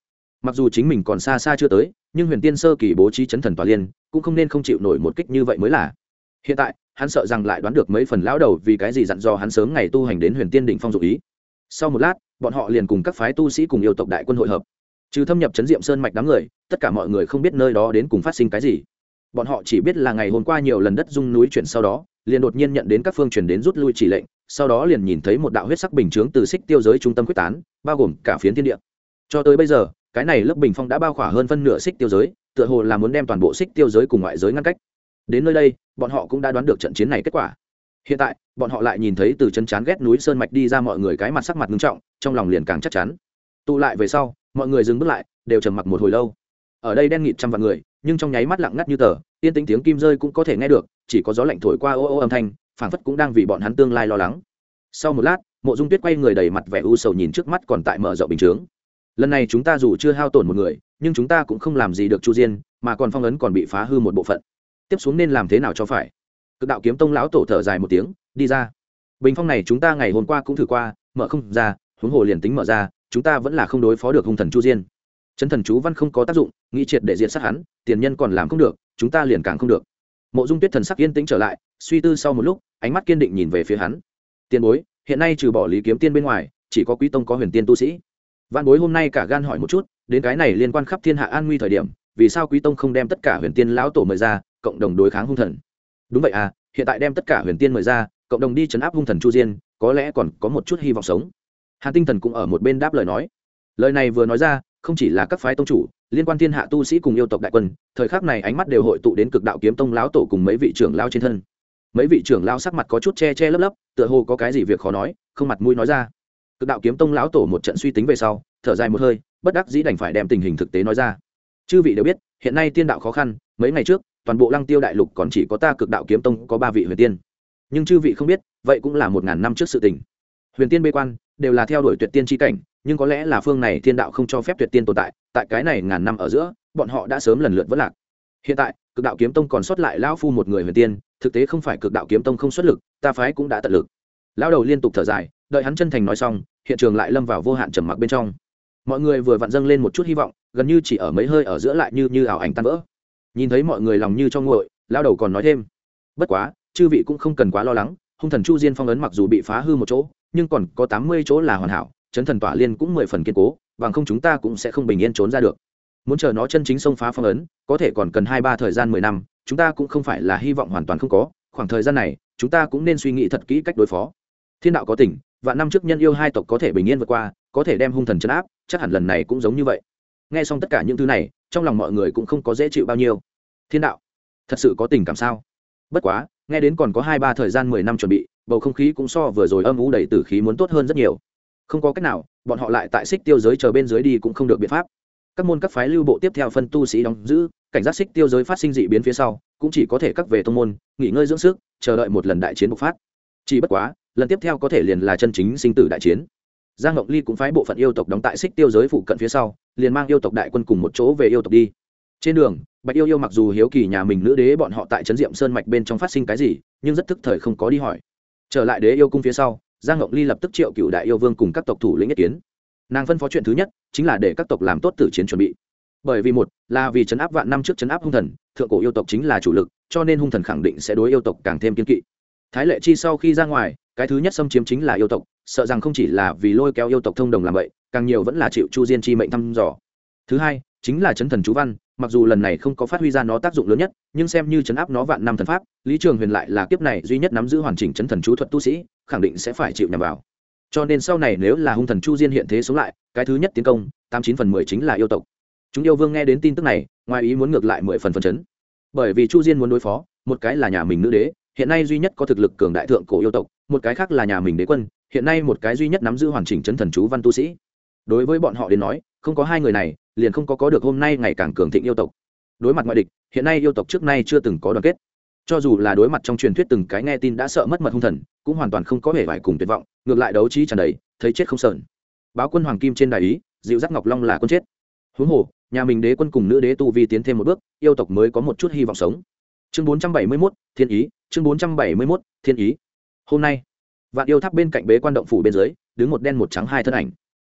[SPEAKER 1] mặc dù chính mình còn xa xa chưa tới, nhưng huyền tiên sơ kỳ bố trí chấn thần tòa liên cũng không nên không chịu nổi một kích như vậy mới là. Hiện tại hắn sợ rằng lại đoán được mấy phần lão đầu vì cái gì dặn dò hắn sớm ngày tu hành đến huyền tiên đỉnh phong dụ ý. Sau một lát, bọn họ liền cùng các phái tu sĩ cùng yêu tộc đại quân hội hợp. Trừ thâm nhập chấn diệm sơn mạch đám người, tất cả mọi người không biết nơi đó đến cùng phát sinh cái gì. Bọn họ chỉ biết là ngày hôm qua nhiều lần đất rung núi chuyển, sau đó liền đột nhiên nhận đến các phương truyền đến rút lui chỉ lệnh, sau đó liền nhìn thấy một đạo huyết sắc bình chướng từ xích tiêu giới trung tâm quyết tán, bao gồm cả phiến thiên địa. Cho tới bây giờ, cái này lớp bình phong đã bao khỏa hơn phân nửa xích tiêu giới, tựa hồ là muốn đem toàn bộ xích tiêu giới cùng ngoại giới ngăn cách. Đến nơi đây, bọn họ cũng đã đoán được trận chiến này kết quả. Hiện tại, bọn họ lại nhìn thấy từ chân chán ghét núi sơn mạch đi ra mọi người cái mặt sắc mặt nghiêm trọng, trong lòng liền càng chắc chắn. Tụ lại về sau, mọi người dừng bước lại, đều trầm mặc một hồi lâu. Ở đây đen nghịt trăm vạn người, nhưng trong nháy mắt lặng ngắt như tờ, yên tĩnh tiếng kim rơi cũng có thể nghe được, chỉ có gió lạnh thổi qua ô ô âm thanh, phảng phất cũng đang vì bọn hắn tương lai lo lắng. Sau một lát, Mộ Dung Tuyết quay người đầy mặt vẻ u sầu nhìn trước mắt còn tại mở rộng bình chướng. Lần này chúng ta dù chưa hao tổn một người, nhưng chúng ta cũng không làm gì được Chu Diên, mà còn phong ấn còn bị phá hư một bộ phận. Tiếp xuống nên làm thế nào cho phải? Cực đạo kiếm tông lão tổ thở dài một tiếng, đi ra. Bình phong này chúng ta ngày hôm qua cũng thử qua, mở không ra, huống hồ liền tính mở ra, chúng ta vẫn là không đối phó được hung thần Chu Diên. Chấn thần chú văn không có tác dụng, nghĩ triệt để diệt sát hắn, tiền nhân còn làm không được, chúng ta liền càng không được. Mộ Dung Tuyết thần sắc yên tĩnh trở lại, suy tư sau một lúc, ánh mắt kiên định nhìn về phía hắn. Tiền bối, hiện nay trừ bỏ Lý Kiếm Tiên bên ngoài, chỉ có Quý tông có huyền tiên tu sĩ. Vạn bối hôm nay cả gan hỏi một chút, đến cái này liên quan khắp thiên hạ an nguy thời điểm, vì sao Quý tông không đem tất cả huyền tiên lão tổ mời ra, cộng đồng đối kháng hung thần? Đúng vậy à, hiện tại đem tất cả huyền tiên mời ra, cộng đồng đi trấn áp hung thần Chu Diên, có lẽ còn có một chút hy vọng sống. Hàn Tinh Thần cũng ở một bên đáp lời nói. Lời này vừa nói ra, không chỉ là các phái tông chủ, liên quan thiên hạ tu sĩ cùng yêu tộc đại quân, thời khắc này ánh mắt đều hội tụ đến Cực đạo kiếm tông lão tổ cùng mấy vị trưởng lão trên thân. Mấy vị trưởng lão sắc mặt có chút che che lấp lấp, tựa hồ có cái gì việc khó nói, không mặt mũi nói ra. Cực đạo kiếm tông lão tổ một trận suy tính về sau, thở dài một hơi, bất đắc dĩ đành phải đem tình hình thực tế nói ra. Chư vị đều biết, hiện nay tiên đạo khó khăn, mấy ngày trước, toàn bộ Lăng Tiêu đại lục còn chỉ có ta Cực đạo kiếm tông có ba vị huyền tiên. Nhưng chư vị không biết, vậy cũng là một ngàn năm trước sự tình. Huyền tiên bế quan, đều là theo đuổi tuyệt tiên chi cảnh, nhưng có lẽ là phương này thiên đạo không cho phép tuyệt tiên tồn tại, tại cái này ngàn năm ở giữa, bọn họ đã sớm lần lượt vỡ lạc. Hiện tại, Cực đạo kiếm tông còn sót lại lão phu một người huyền tiên, thực tế không phải Cực đạo kiếm tông không xuất lực, ta phái cũng đã tận lực. Lão đầu liên tục thở dài, đợi hắn chân thành nói xong, hiện trường lại lâm vào vô hạn trầm mặc bên trong. Mọi người vừa vặn dâng lên một chút hy vọng, gần như chỉ ở mấy hơi ở giữa lại như như ảo ảnh tan vỡ. Nhìn thấy mọi người lòng như cho nguội, lão đầu còn nói thêm: "Bất quá, chư vị cũng không cần quá lo lắng, hung thần Chu Diên phong ấn mặc dù bị phá hư một chỗ, nhưng còn có tám mươi chỗ là hoàn hảo, chấn thần tỏa liên cũng mười phần kiên cố, bằng không chúng ta cũng sẽ không bình yên trốn ra được. Muốn chờ nó chân chính xông phá phong ấn, có thể còn cần hai ba thời gian mười năm, chúng ta cũng không phải là hy vọng hoàn toàn không có, khoảng thời gian này, chúng ta cũng nên suy nghĩ thật kỹ cách đối phó. Thiên đạo có tình, vạn năm trước nhân yêu hai tộc có thể bình yên vượt qua, có thể đem hung thần trấn áp, chắc hẳn lần này cũng giống như vậy." Nghe xong tất cả những thứ này, trong lòng mọi người cũng không có dễ chịu bao nhiêu. Thiên đạo thật sự có tình cảm sao? Bất quá, nghe đến còn có hai ba thời gian mười năm chuẩn bị, bầu không khí cũng so vừa rồi âm u đầy tử khí muốn tốt hơn rất nhiều. Không có cách nào, bọn họ lại tại xích tiêu giới chờ bên dưới đi cũng không được biện pháp. Các môn các phái lưu bộ tiếp theo phân tu sĩ đóng giữ, cảnh giác xích tiêu giới phát sinh dị biến phía sau, cũng chỉ có thể các về tông môn, nghỉ ngơi dưỡng sức, chờ đợi một lần đại chiến bộc phát. Chỉ bất quá, lần tiếp theo có thể liền là chân chính sinh tử đại chiến. Giang Ngọc Ly cũng phái bộ phận yêu tộc đóng tại xích tiêu giới phụ cận phía sau, liền mang yêu tộc đại quân cùng một chỗ về yêu tộc đi. Trên đường, Bạch Yêu Yêu mặc dù hiếu kỳ nhà mình nữ đế bọn họ tại trấn Diệm Sơn mạch bên trong phát sinh cái gì, nhưng rất thức thời không có đi hỏi. Trở lại đế yêu cung phía sau, Giang Ngọc Ly lập tức triệu cựu đại yêu vương cùng các tộc thủ lĩnh ý kiến. Nàng phân phó chuyện thứ nhất chính là để các tộc làm tốt tử chiến chuẩn bị. Bởi vì một là vì trấn áp vạn năm trước trấn áp hung thần, thượng cổ yêu tộc chính là chủ lực, cho nên hung thần khẳng định sẽ đối yêu tộc càng thêm kiên kỵ. Thái Lệ Chi sau khi ra ngoài, cái thứ nhất xâm chiếm chính là yêu tộc, sợ rằng không chỉ là vì lôi kéo yêu tộc thông đồng làm vậy, càng nhiều vẫn là chịu Chu Diên chi mệnh thăm dò. Thứ hai chính là chấn thần chú văn, mặc dù lần này không có phát huy ra nó tác dụng lớn nhất, nhưng xem như chấn áp nó vạn năm thần pháp, Lý Trường Huyền lại là kiếp này duy nhất nắm giữ hoàn chỉnh chấn thần chú thuật tu sĩ, khẳng định sẽ phải chịu nhằm vào. Cho nên sau này nếu là hung thần Chu Diên hiện thế sống lại, cái thứ nhất tiến công, tám chín phần mười chính là yêu tộc. Chúng yêu vương nghe đến tin tức này, ngoài ý muốn ngược lại mười phần phần chấn. Bởi vì Chu Diên muốn đối phó, một cái là nhà mình nữ đế, hiện nay duy nhất có thực lực cường đại thượng cổ yêu tộc, một cái khác là nhà mình đế quân, hiện nay một cái duy nhất nắm giữ hoàn chỉnh chấn thần chú văn tu sĩ. Đối với bọn họ đến nói, không có hai người này, liền không có có được hôm nay ngày càng cường thịnh yêu tộc. Đối mặt ngoại địch, hiện nay yêu tộc trước nay chưa từng có đoàn kết. Cho dù là đối mặt trong truyền thuyết từng cái nghe tin đã sợ mất mật hung thần, cũng hoàn toàn không có hề vải cùng tuyệt vọng, ngược lại đấu trí tràn đầy, thấy chết không sờn. Báo quân hoàng kim trên đài ý, dịu dắt Ngọc Long là con chết. Huống hồ, nhà mình đế quân cùng nữ đế tu vi tiến thêm một bước, yêu tộc mới có một chút hy vọng sống. Chương bốn trăm bảy mươi mốt, Thiên ý, chương bốn trăm bảy mươi mốt, Thiên ý. Hôm nay, Vạn Yêu Tháp bên cạnh bế quan động phủ bên dưới, đứng một đen một trắng hai thân ảnh.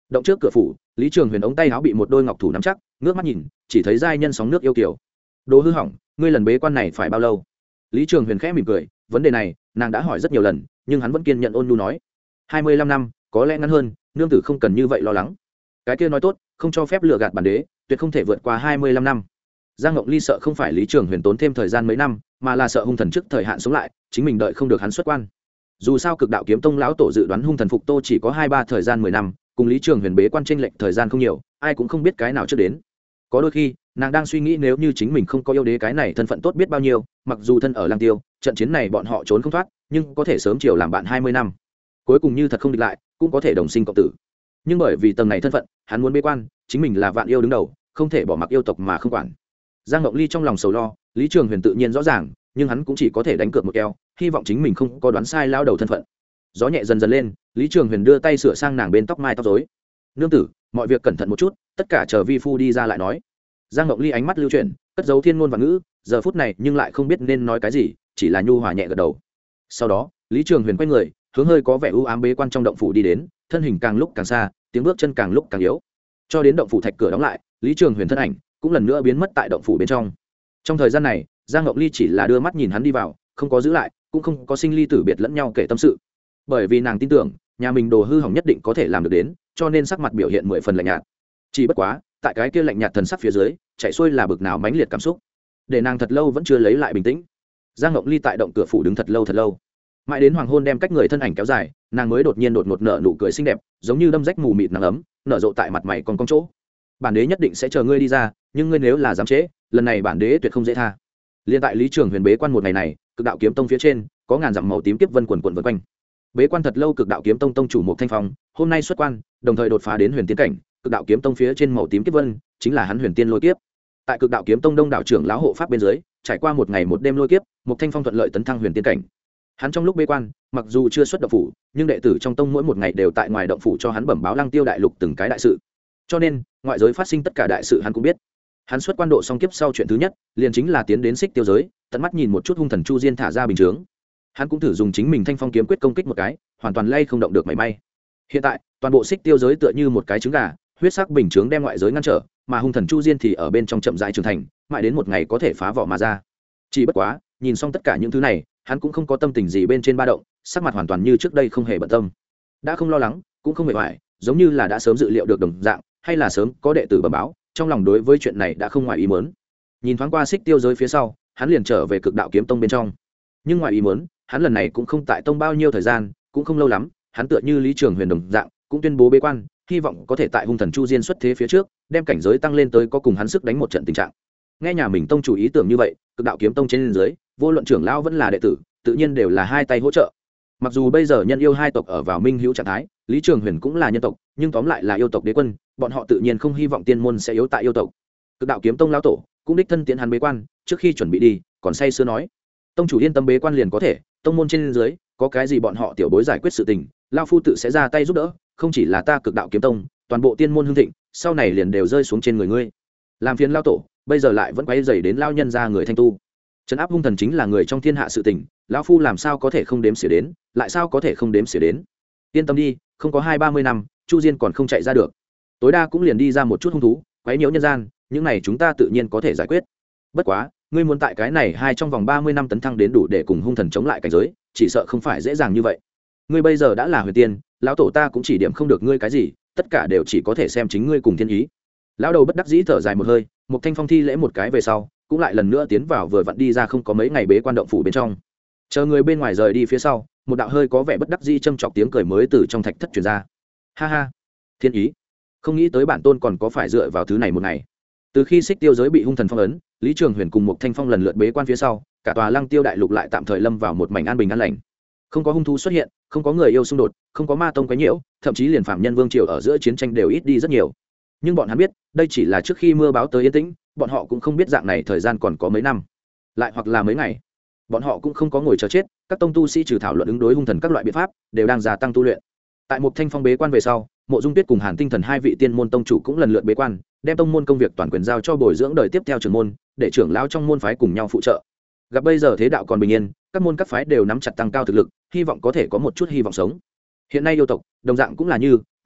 [SPEAKER 1] động trước cửa phủ, Lý Trường Huyền ống tay áo bị một đôi ngọc thủ nắm chắc, ngước mắt nhìn, chỉ thấy giai nhân sóng nước yêu kiều. Đồ hư hỏng, ngươi lần bế quan này phải bao lâu? Lý Trường Huyền khẽ mỉm cười, vấn đề này nàng đã hỏi rất nhiều lần, nhưng hắn vẫn kiên nhận ôn nhu nói, hai mươi lăm năm, có lẽ ngắn hơn, nương tử không cần như vậy lo lắng. Cái kia nói tốt, không cho phép lừa gạt bản đế, tuyệt không thể vượt qua hai mươi lăm năm. Giang Ngộng Ly sợ không phải Lý Trường Huyền tốn thêm thời gian mấy năm, mà là sợ hung thần trước thời hạn sống lại, chính mình đợi không được hắn xuất quan. Dù sao Cực Đạo Kiếm Tông lão tổ dự đoán hung thần phục tô chỉ có hai ba thời gian mười năm, cùng Lý Trường Huyền bế quan chênh lệch thời gian không nhiều, ai cũng không biết cái nào trước đến. Có đôi khi, nàng đang suy nghĩ nếu như chính mình không có yêu đế cái này thân phận tốt biết bao nhiêu, mặc dù thân ở Lang Tiêu, trận chiến này bọn họ trốn không thoát, nhưng có thể sớm chiều làm bạn hai mươi năm. Cuối cùng như thật không địch lại, cũng có thể đồng sinh cộng tử. Nhưng bởi vì tầng này thân phận, hắn muốn bế quan, chính mình là vạn yêu đứng đầu, không thể bỏ mặc yêu tộc mà không quản. Giang Ngộng Ly trong lòng sầu lo, Lý Trường Huyền tự nhiên rõ ràng, nhưng hắn cũng chỉ có thể đánh cược một keo, hy vọng chính mình không có đoán sai lao đầu thân phận. Gió nhẹ dần dần lên, Lý Trường Huyền đưa tay sửa sang nàng bên tóc mai tóc rối. Nương tử, mọi việc cẩn thận một chút, tất cả chờ vi phu đi ra lại nói. Giang Ngộng Ly ánh mắt lưu chuyển, cất giấu thiên ngôn và ngữ, giờ phút này nhưng lại không biết nên nói cái gì, chỉ là nhu hòa nhẹ gật đầu. Sau đó, Lý Trường Huyền quay người, hướng hơi có vẻ u ám bế quan trong động phủ đi đến, thân hình càng lúc càng xa, tiếng bước chân càng lúc càng yếu. Cho đến động phủ thạch cửa đóng lại, Lý Trường Huyền thân ảnh cũng lần nữa biến mất tại động phủ bên trong. Trong thời gian này, Giang Ngộng Ly chỉ là đưa mắt nhìn hắn đi vào, không có giữ lại, cũng không có sinh ly tử biệt lẫn nhau kể tâm sự. Bởi vì nàng tin tưởng, nhà mình đồ hư hỏng nhất định có thể làm được đến, cho nên sắc mặt biểu hiện mười phần lạnh nhạt. Chỉ bất quá, tại cái kia lạnh nhạt thần sắc phía dưới, chạy xuôi là bực nào mãnh liệt cảm xúc, để nàng thật lâu vẫn chưa lấy lại bình tĩnh. Giang Ngộng Ly tại động cửa phủ đứng thật lâu thật lâu, mãi đến hoàng hôn đem cách người thân ảnh kéo dài, nàng mới đột nhiên đột ngột nở nụ cười xinh đẹp, giống như đâm rách mù mịt nắng ấm, nở rộ tại mặt mày còn cong chỗ. Bản đế nhất định sẽ chờ ngươi đi ra, nhưng ngươi nếu là dám trễ, lần này bản đế tuyệt không dễ tha. Liên tại Lý Trường Huyền bế quan một ngày này, Cực Đạo Kiếm Tông phía trên có ngàn dặm màu tím kiếp vân quần quần vần quanh. Bế quan thật lâu Cực Đạo Kiếm Tông tông chủ Mục Thanh Phong, hôm nay xuất quan, đồng thời đột phá đến huyền tiên cảnh. Cực Đạo Kiếm Tông phía trên màu tím kiếp vân chính là hắn huyền tiên lôi kiếp. Tại Cực Đạo Kiếm Tông đông đảo trưởng lão hộ pháp bên dưới, trải qua một ngày một đêm lôi kiếp, Mục Thanh Phong thuận lợi tấn thăng huyền tiên cảnh. Hắn trong lúc bế quan, mặc dù chưa xuất động phủ, nhưng đệ tử trong tông mỗi một ngày đều tại ngoài động phủ cho hắn bẩm báo Lăng Tiêu đại lục từng cái đại sự. Cho nên, ngoại giới phát sinh tất cả đại sự hắn cũng biết. Hắn xuất quan độ song kiếp sau chuyện thứ nhất, liền chính là tiến đến Xích Tiêu giới, tận mắt nhìn một chút hung thần Chu Diên thả ra bình chướng. Hắn cũng thử dùng chính mình Thanh Phong kiếm quyết công kích một cái, hoàn toàn lay không động được mảy may. Hiện tại, toàn bộ Xích Tiêu giới tựa như một cái trứng gà, huyết sắc bình chướng đem ngoại giới ngăn trở, mà hung thần Chu Diên thì ở bên trong chậm rãi trưởng thành, mãi đến một ngày có thể phá vỏ mà ra. Chỉ bất quá, nhìn xong tất cả những thứ này, hắn cũng không có tâm tình gì bên trên ba động, sắc mặt hoàn toàn như trước đây không hề bận tâm. Đã không lo lắng, cũng không mệt mỏi, giống như là đã sớm dự liệu được đồng dạng, hay là sớm có đệ tử bẩm báo, trong lòng đối với chuyện này đã không ngoài ý muốn. Nhìn thoáng qua Xích Tiêu giới phía sau, hắn liền trở về Cực Đạo Kiếm Tông bên trong. Nhưng ngoài ý muốn, hắn lần này cũng không tại tông bao nhiêu thời gian, cũng không lâu lắm, hắn tựa như Lý Trường Huyền đồng dạng, cũng tuyên bố bế quan, hy vọng có thể tại hung thần Chu Diên xuất thế phía trước, đem cảnh giới tăng lên tới có cùng hắn sức đánh một trận tình trạng. Nghe nhà mình tông chủ ý tưởng như vậy, Cực Đạo Kiếm Tông trên dưới, vô luận trưởng lão vẫn là đệ tử, tự nhiên đều là hai tay hỗ trợ. Mặc dù bây giờ nhân yêu hai tộc ở vào minh hữu trạng thái, Lý Trường Huyền cũng là nhân tộc, nhưng tóm lại là yêu tộc đế quân, bọn họ tự nhiên không hy vọng tiên môn sẽ yếu tại yêu tộc. Cực Đạo Kiếm Tông lão tổ cũng đích thân tiến hắn bế quan, trước khi chuẩn bị đi, còn say sưa nói: "Tông chủ yên tâm bế quan liền có thể, tông môn trên dưới, có cái gì bọn họ tiểu bối giải quyết sự tình, lão phu tự sẽ ra tay giúp đỡ, không chỉ là ta Cực Đạo Kiếm Tông, toàn bộ tiên môn hưng thịnh, sau này liền đều rơi xuống trên người ngươi." Làm phiền lão tổ, bây giờ lại vẫn quấy rầy đến lão nhân gia người thanh tu. Trấn áp hung thần chính là người trong thiên hạ sự tình, lão phu làm sao có thể không đếm xỉa đến, lại sao có thể không đếm xỉa đến. Yên tâm đi, không có hai ba mươi năm, Chu Diên còn không chạy ra được. Tối đa cũng liền đi ra một chút hung thú, quấy nhiễu nhân gian, những này chúng ta tự nhiên có thể giải quyết. Bất quá, ngươi muốn tại cái này hai trong vòng ba mươi năm tấn thăng đến đủ để cùng hung thần chống lại cảnh giới, chỉ sợ không phải dễ dàng như vậy. Ngươi bây giờ đã là huyền tiên, lão tổ ta cũng chỉ điểm không được ngươi cái gì, tất cả đều chỉ có thể xem chính ngươi cùng thiên ý. Lão đầu bất đắc dĩ thở dài một hơi, một thanh phong thi lễ một cái về sau, cũng lại lần nữa tiến vào vừa vặn đi ra không có mấy ngày bế quan động phủ bên trong. Chờ người bên ngoài rời đi phía sau, một đạo hơi có vẻ bất đắc dĩ châm chọc tiếng cười mới từ trong thạch thất truyền ra. Ha ha, thiên ý, không nghĩ tới bản tôn còn có phải dựa vào thứ này một ngày. Từ khi Xích Tiêu giới bị hung thần phong ấn, Lý Trường Huyền cùng một thanh phong lần lượt bế quan phía sau, cả tòa Lăng Tiêu đại lục lại tạm thời lâm vào một mảnh an bình an lành. Không có hung thú xuất hiện, không có người yêu xung đột, không có ma tông quấy nhiễu, thậm chí liền phạm nhân vương triều ở giữa chiến tranh đều ít đi rất nhiều. Nhưng bọn hắn biết, đây chỉ là trước khi mưa báo tới yên tĩnh, bọn họ cũng không biết dạng này thời gian còn có mấy năm, lại hoặc là mấy ngày. Bọn họ cũng không có ngồi chờ chết, các tông tu sĩ trừ thảo luận ứng đối hung thần các loại biện pháp, đều đang gia tăng tu luyện. Tại một thanh phong bế quan về sau, Mộ Dung Tuyết cùng Hàn Tinh Thần hai vị tiên môn tông chủ cũng lần lượt bế quan, đem tông môn công việc toàn quyền giao cho bồi dưỡng đời tiếp theo trưởng môn, để trưởng lão trong môn phái cùng nhau phụ trợ. Gặp bây giờ thế đạo còn bình yên, các môn các phái đều nắm chặt tăng cao thực lực, hy vọng có thể có một chút hy vọng sống. Hiện nay yêu tộc, đồng dạng cũng là như,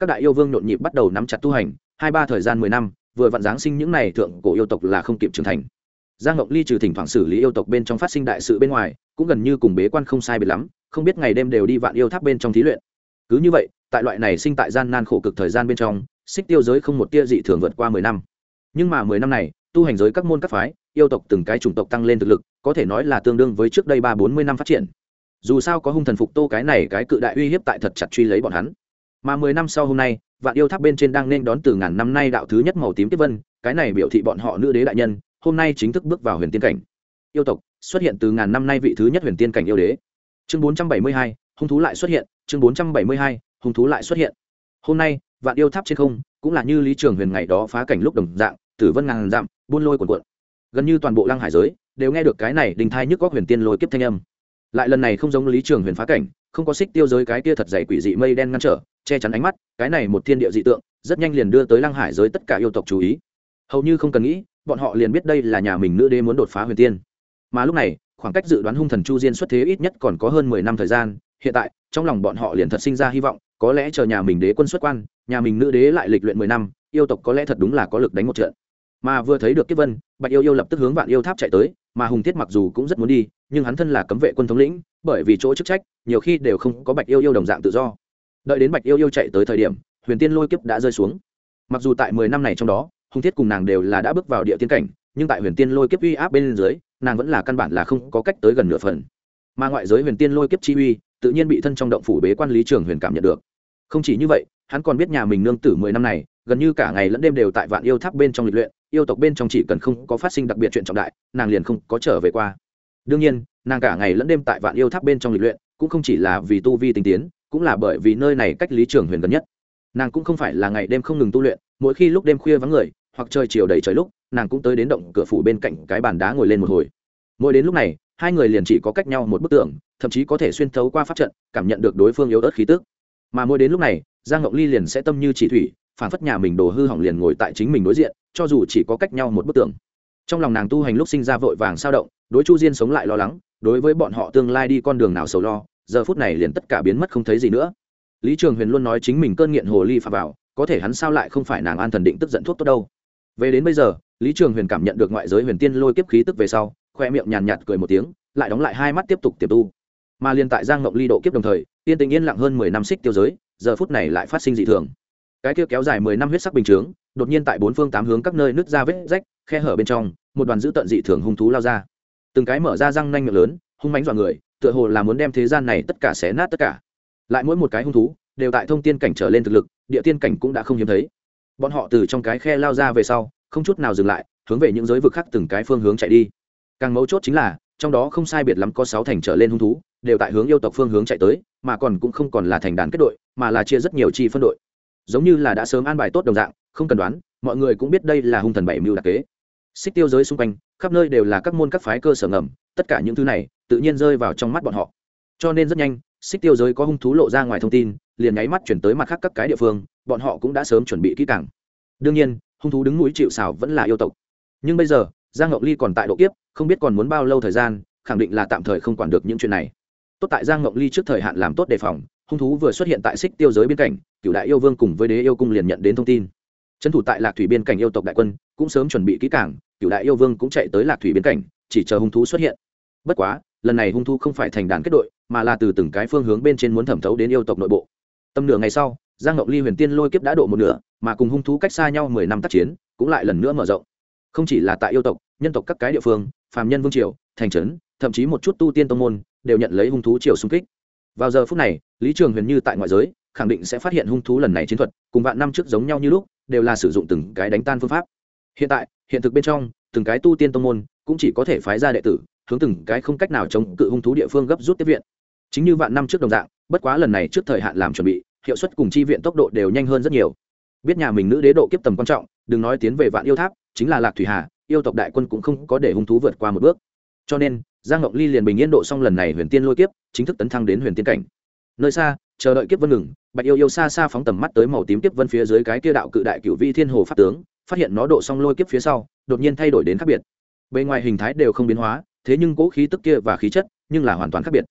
[SPEAKER 1] các đại yêu vương nhộn nhịp bắt đầu nắm chặt tu hành, hai ba thời gian mười năm vừa vặn giáng sinh những này thượng cổ yêu tộc là không kịp trưởng thành. Giang Ngọc Ly trừ thỉnh thoảng xử lý yêu tộc bên trong phát sinh đại sự bên ngoài, cũng gần như cùng bế quan không sai biệt lắm, không biết ngày đêm đều đi vạn yêu tháp bên trong thí luyện. Cứ như vậy, tại loại này sinh tại gian nan khổ cực thời gian bên trong, xích tiêu giới không một tia dị thường vượt qua mười năm. Nhưng mà mười năm này, tu hành giới các môn các phái, yêu tộc từng cái chủng tộc tăng lên thực lực, có thể nói là tương đương với trước đây ba bốn mươi năm phát triển. Dù sao có hung thần phục tô cái này cái cự đại uy hiếp tại thật chặt truy lấy bọn hắn. Mà mười năm sau hôm nay, vạn yêu tháp bên trên đang nên đón từ ngàn năm nay đạo thứ nhất màu tím tiếp vân, cái này biểu thị bọn họ nữ đế đại nhân hôm nay chính thức bước vào huyền tiên cảnh. Yêu tộc xuất hiện từ ngàn năm nay vị thứ nhất huyền tiên cảnh yêu đế. Chương bốn trăm bảy mươi hai, hung thú lại xuất hiện, chương bốn trăm bảy mươi hai, hung thú lại xuất hiện. Hôm nay, vạn yêu tháp trên không, cũng là như Lý Trường Huyền ngày đó phá cảnh lúc đồng dạng, tử vân ngàn dặm, buôn lôi cuồn cuộn. Gần như toàn bộ Lăng Hải giới đều nghe được cái này đình thai nhức góc huyền tiên lôi kiếp thanh âm. Lại lần này không giống Lý Trường Huyền phá cảnh, không có xích tiêu giới cái kia thật dày quỷ dị mây đen ngăn trở, che chắn ánh mắt, cái này một thiên địa dị tượng, rất nhanh liền đưa tới Lăng Hải giới tất cả yêu tộc chú ý. Hầu như không cần nghĩ, bọn họ liền biết đây là nhà mình nữ đế muốn đột phá huyền tiên. Mà lúc này, khoảng cách dự đoán hung thần chu diên xuất thế ít nhất còn có hơn mười năm thời gian, hiện tại, trong lòng bọn họ liền thật sinh ra hy vọng, có lẽ chờ nhà mình đế quân xuất quan, nhà mình nữ đế lại lịch luyện mười năm, yêu tộc có lẽ thật đúng là có lực đánh một trận. Mà vừa thấy được Kiếp Vân, Bạch Yêu Yêu lập tức hướng Vạn Yêu Tháp chạy tới, mà Hùng Thiết mặc dù cũng rất muốn đi, nhưng hắn thân là cấm vệ quân thống lĩnh, bởi vì chỗ chức trách, nhiều khi đều không có Bạch Yêu Yêu đồng dạng tự do. Đợi đến Bạch Yêu Yêu chạy tới thời điểm, huyền tiên lôi kiếp đã rơi xuống. Mặc dù tại mười năm này trong đó, Hùng Thiết cùng nàng đều là đã bước vào địa tiên cảnh, nhưng tại huyền tiên lôi kiếp uy áp bên dưới, nàng vẫn là căn bản là không có cách tới gần nửa phần. Mà ngoại giới huyền tiên lôi kiếp chi uy, tự nhiên bị thân trong động phủ bế quan Lý Trường Huyền cảm nhận được. Không chỉ như vậy, hắn còn biết nhà mình nương tử mười năm này, gần như cả ngày lẫn đêm đều tại Vạn Yêu Tháp bên trong lịch luyện, yêu tộc bên trong chỉ cần không có phát sinh đặc biệt chuyện trọng đại, nàng liền không có trở về qua. Đương nhiên, nàng cả ngày lẫn đêm tại Vạn Yêu Tháp bên trong lịch luyện, cũng không chỉ là vì tu vi tinh tiến, cũng là bởi vì nơi này cách Lý Trường Huyền gần nhất. Nàng cũng không phải là ngày đêm không ngừng tu luyện, mỗi khi lúc đêm khuya vắng người, hoặc trời chiều đầy trời lúc, nàng cũng tới đến động cửa phủ bên cạnh cái bàn đá ngồi lên một hồi. Mỗi đến lúc này, hai người liền chỉ có cách nhau một bức tường, thậm chí có thể xuyên thấu qua pháp trận, cảm nhận được đối phương yếu ớt khí tức. Mà mỗi đến lúc này, Giang Ngọc Ly liền sẽ tâm như chỉ thủy, phản phất nhà mình đồ hư hỏng liền ngồi tại chính mình đối diện, cho dù chỉ có cách nhau một bức tường. Trong lòng nàng tu hành lúc sinh ra vội vàng sao động, đối Chu Diên sống lại lo lắng, đối với bọn họ tương lai đi con đường nào sầu lo, giờ phút này liền tất cả biến mất không thấy gì nữa. Lý Trường Huyền luôn nói chính mình cơn nghiện hồ ly phạm vào, có thể hắn sao lại không phải nàng an thần định tức giận thuốc tốt đâu. Về đến bây giờ, Lý Trường Huyền cảm nhận được ngoại giới huyền tiên lôi kiếp khí tức về sau, khoe miệng nhàn nhạt cười một tiếng, lại đóng lại hai mắt tiếp tục tiềm tu. Mà liên tại Giang Ngọc Ly độ kiếp đồng thời, yên tình yên lặng hơn mười năm xích tiêu giới, giờ phút này lại phát sinh dị thường. Cái kia kéo dài mười năm huyết sắc bình chướng, đột nhiên tại bốn phương tám hướng các nơi nứt ra vết rách, khe hở bên trong, một đoàn dữ tận dị thường hung thú lao ra. Từng cái mở ra răng nanh miệng lớn, hung mãnh dọa người, tựa hồ là muốn đem thế gian này tất cả xé nát tất cả. Lại mỗi một cái hung thú đều tại thông tiên cảnh trở lên thực lực, địa tiên cảnh cũng đã không hiếm thấy. Bọn họ từ trong cái khe lao ra về sau, không chút nào dừng lại, hướng về những giới vực khác từng cái phương hướng chạy đi. Càng mấu chốt chính là, trong đó không sai biệt lắm có sáu thành trở lên hung thú, đều tại hướng yêu tộc phương hướng chạy tới, mà còn cũng không còn là thành đàn kết đội, mà là chia rất nhiều chi phân đội. Giống như là đã sớm an bài tốt đồng dạng, không cần đoán, mọi người cũng biết đây là hung thần bảy mưu đặc kế. Xích tiêu giới xung quanh, khắp nơi đều là các môn các phái cơ sở ngầm, tất cả những thứ này tự nhiên rơi vào trong mắt bọn họ. Cho nên rất nhanh, xích tiêu giới có hung thú lộ ra ngoài thông tin, liền nháy mắt chuyển tới mặt khác các cái địa phương, bọn họ cũng đã sớm chuẩn bị kỹ càng. Đương nhiên, hung thú đứng núi chịu sào vẫn là yêu tộc. Nhưng bây giờ, Giang Ngọc Ly còn tại độ kiếp, không biết còn muốn bao lâu thời gian, khẳng định là tạm thời không quản được những chuyện này. Tốt tại Giang Ngọc Ly trước thời hạn làm tốt đề phòng, hung thú vừa xuất hiện tại xích tiêu giới biên cảnh, Cửu đại yêu vương cùng với đế yêu cung liền nhận đến thông tin. Trấn thủ tại Lạc Thủy biên cảnh yêu tộc đại quân cũng sớm chuẩn bị kỹ càng, Cửu đại yêu vương cũng chạy tới Lạc Thủy biên cảnh, chỉ chờ hung thú xuất hiện. Bất quá, lần này hung thú không phải thành đàn kết đội, mà là từ từng cái phương hướng bên trên muốn thẩm thấu đến yêu tộc nội bộ. Tầm nửa ngày sau, Giang Ngọc Ly huyền tiên lôi kiếp đã độ một nửa, mà cùng hung thú cách xa nhau mười năm tác chiến, cũng lại lần nữa mở rộng. Không chỉ là tại yêu tộc, nhân tộc các cái địa phương, phàm nhân vương triều, thành trấn, thậm chí một chút tu tiên tông môn đều nhận lấy hung thú triều xung kích. Vào giờ phút này, Lý Trường Huyền như tại ngoại giới, khẳng định sẽ phát hiện hung thú lần này chiến thuật cùng vạn năm trước giống nhau như lúc, đều là sử dụng từng cái đánh tan phương pháp. Hiện tại, hiện thực bên trong, từng cái tu tiên tông môn cũng chỉ có thể phái ra đệ tử, hướng từng cái không cách nào chống cự hung thú địa phương gấp rút tiếp viện. Chính như vạn năm trước đồng dạng, bất quá lần này trước thời hạn làm chuẩn bị, hiệu suất cùng chi viện tốc độ đều nhanh hơn rất nhiều. Biết nhà mình nữ đế độ kiếp tầm quan trọng, đừng nói tiến về Vạn Yêu Tháp, chính là Lạc Thủy Hà, yêu tộc đại quân cũng không có để hung thú vượt qua một bước. Cho nên, Giang Ngọc Ly liền bình yên độ xong lần này huyền tiên lôi kiếp, chính thức tấn thăng đến huyền tiên cảnh. Nơi xa, chờ đợi kiếp vân ngừng, Bạch Yêu Yêu xa xa phóng tầm mắt tới màu tím kiếp vân phía dưới cái kia đạo cự đại cửu vi thiên hồ pháp tướng, phát hiện nó độ xong lôi kiếp phía sau, đột nhiên thay đổi đến khác biệt. Bên ngoài hình thái đều không biến hóa, thế nhưng cố khí tức kia và khí chất, nhưng là hoàn toàn khác biệt.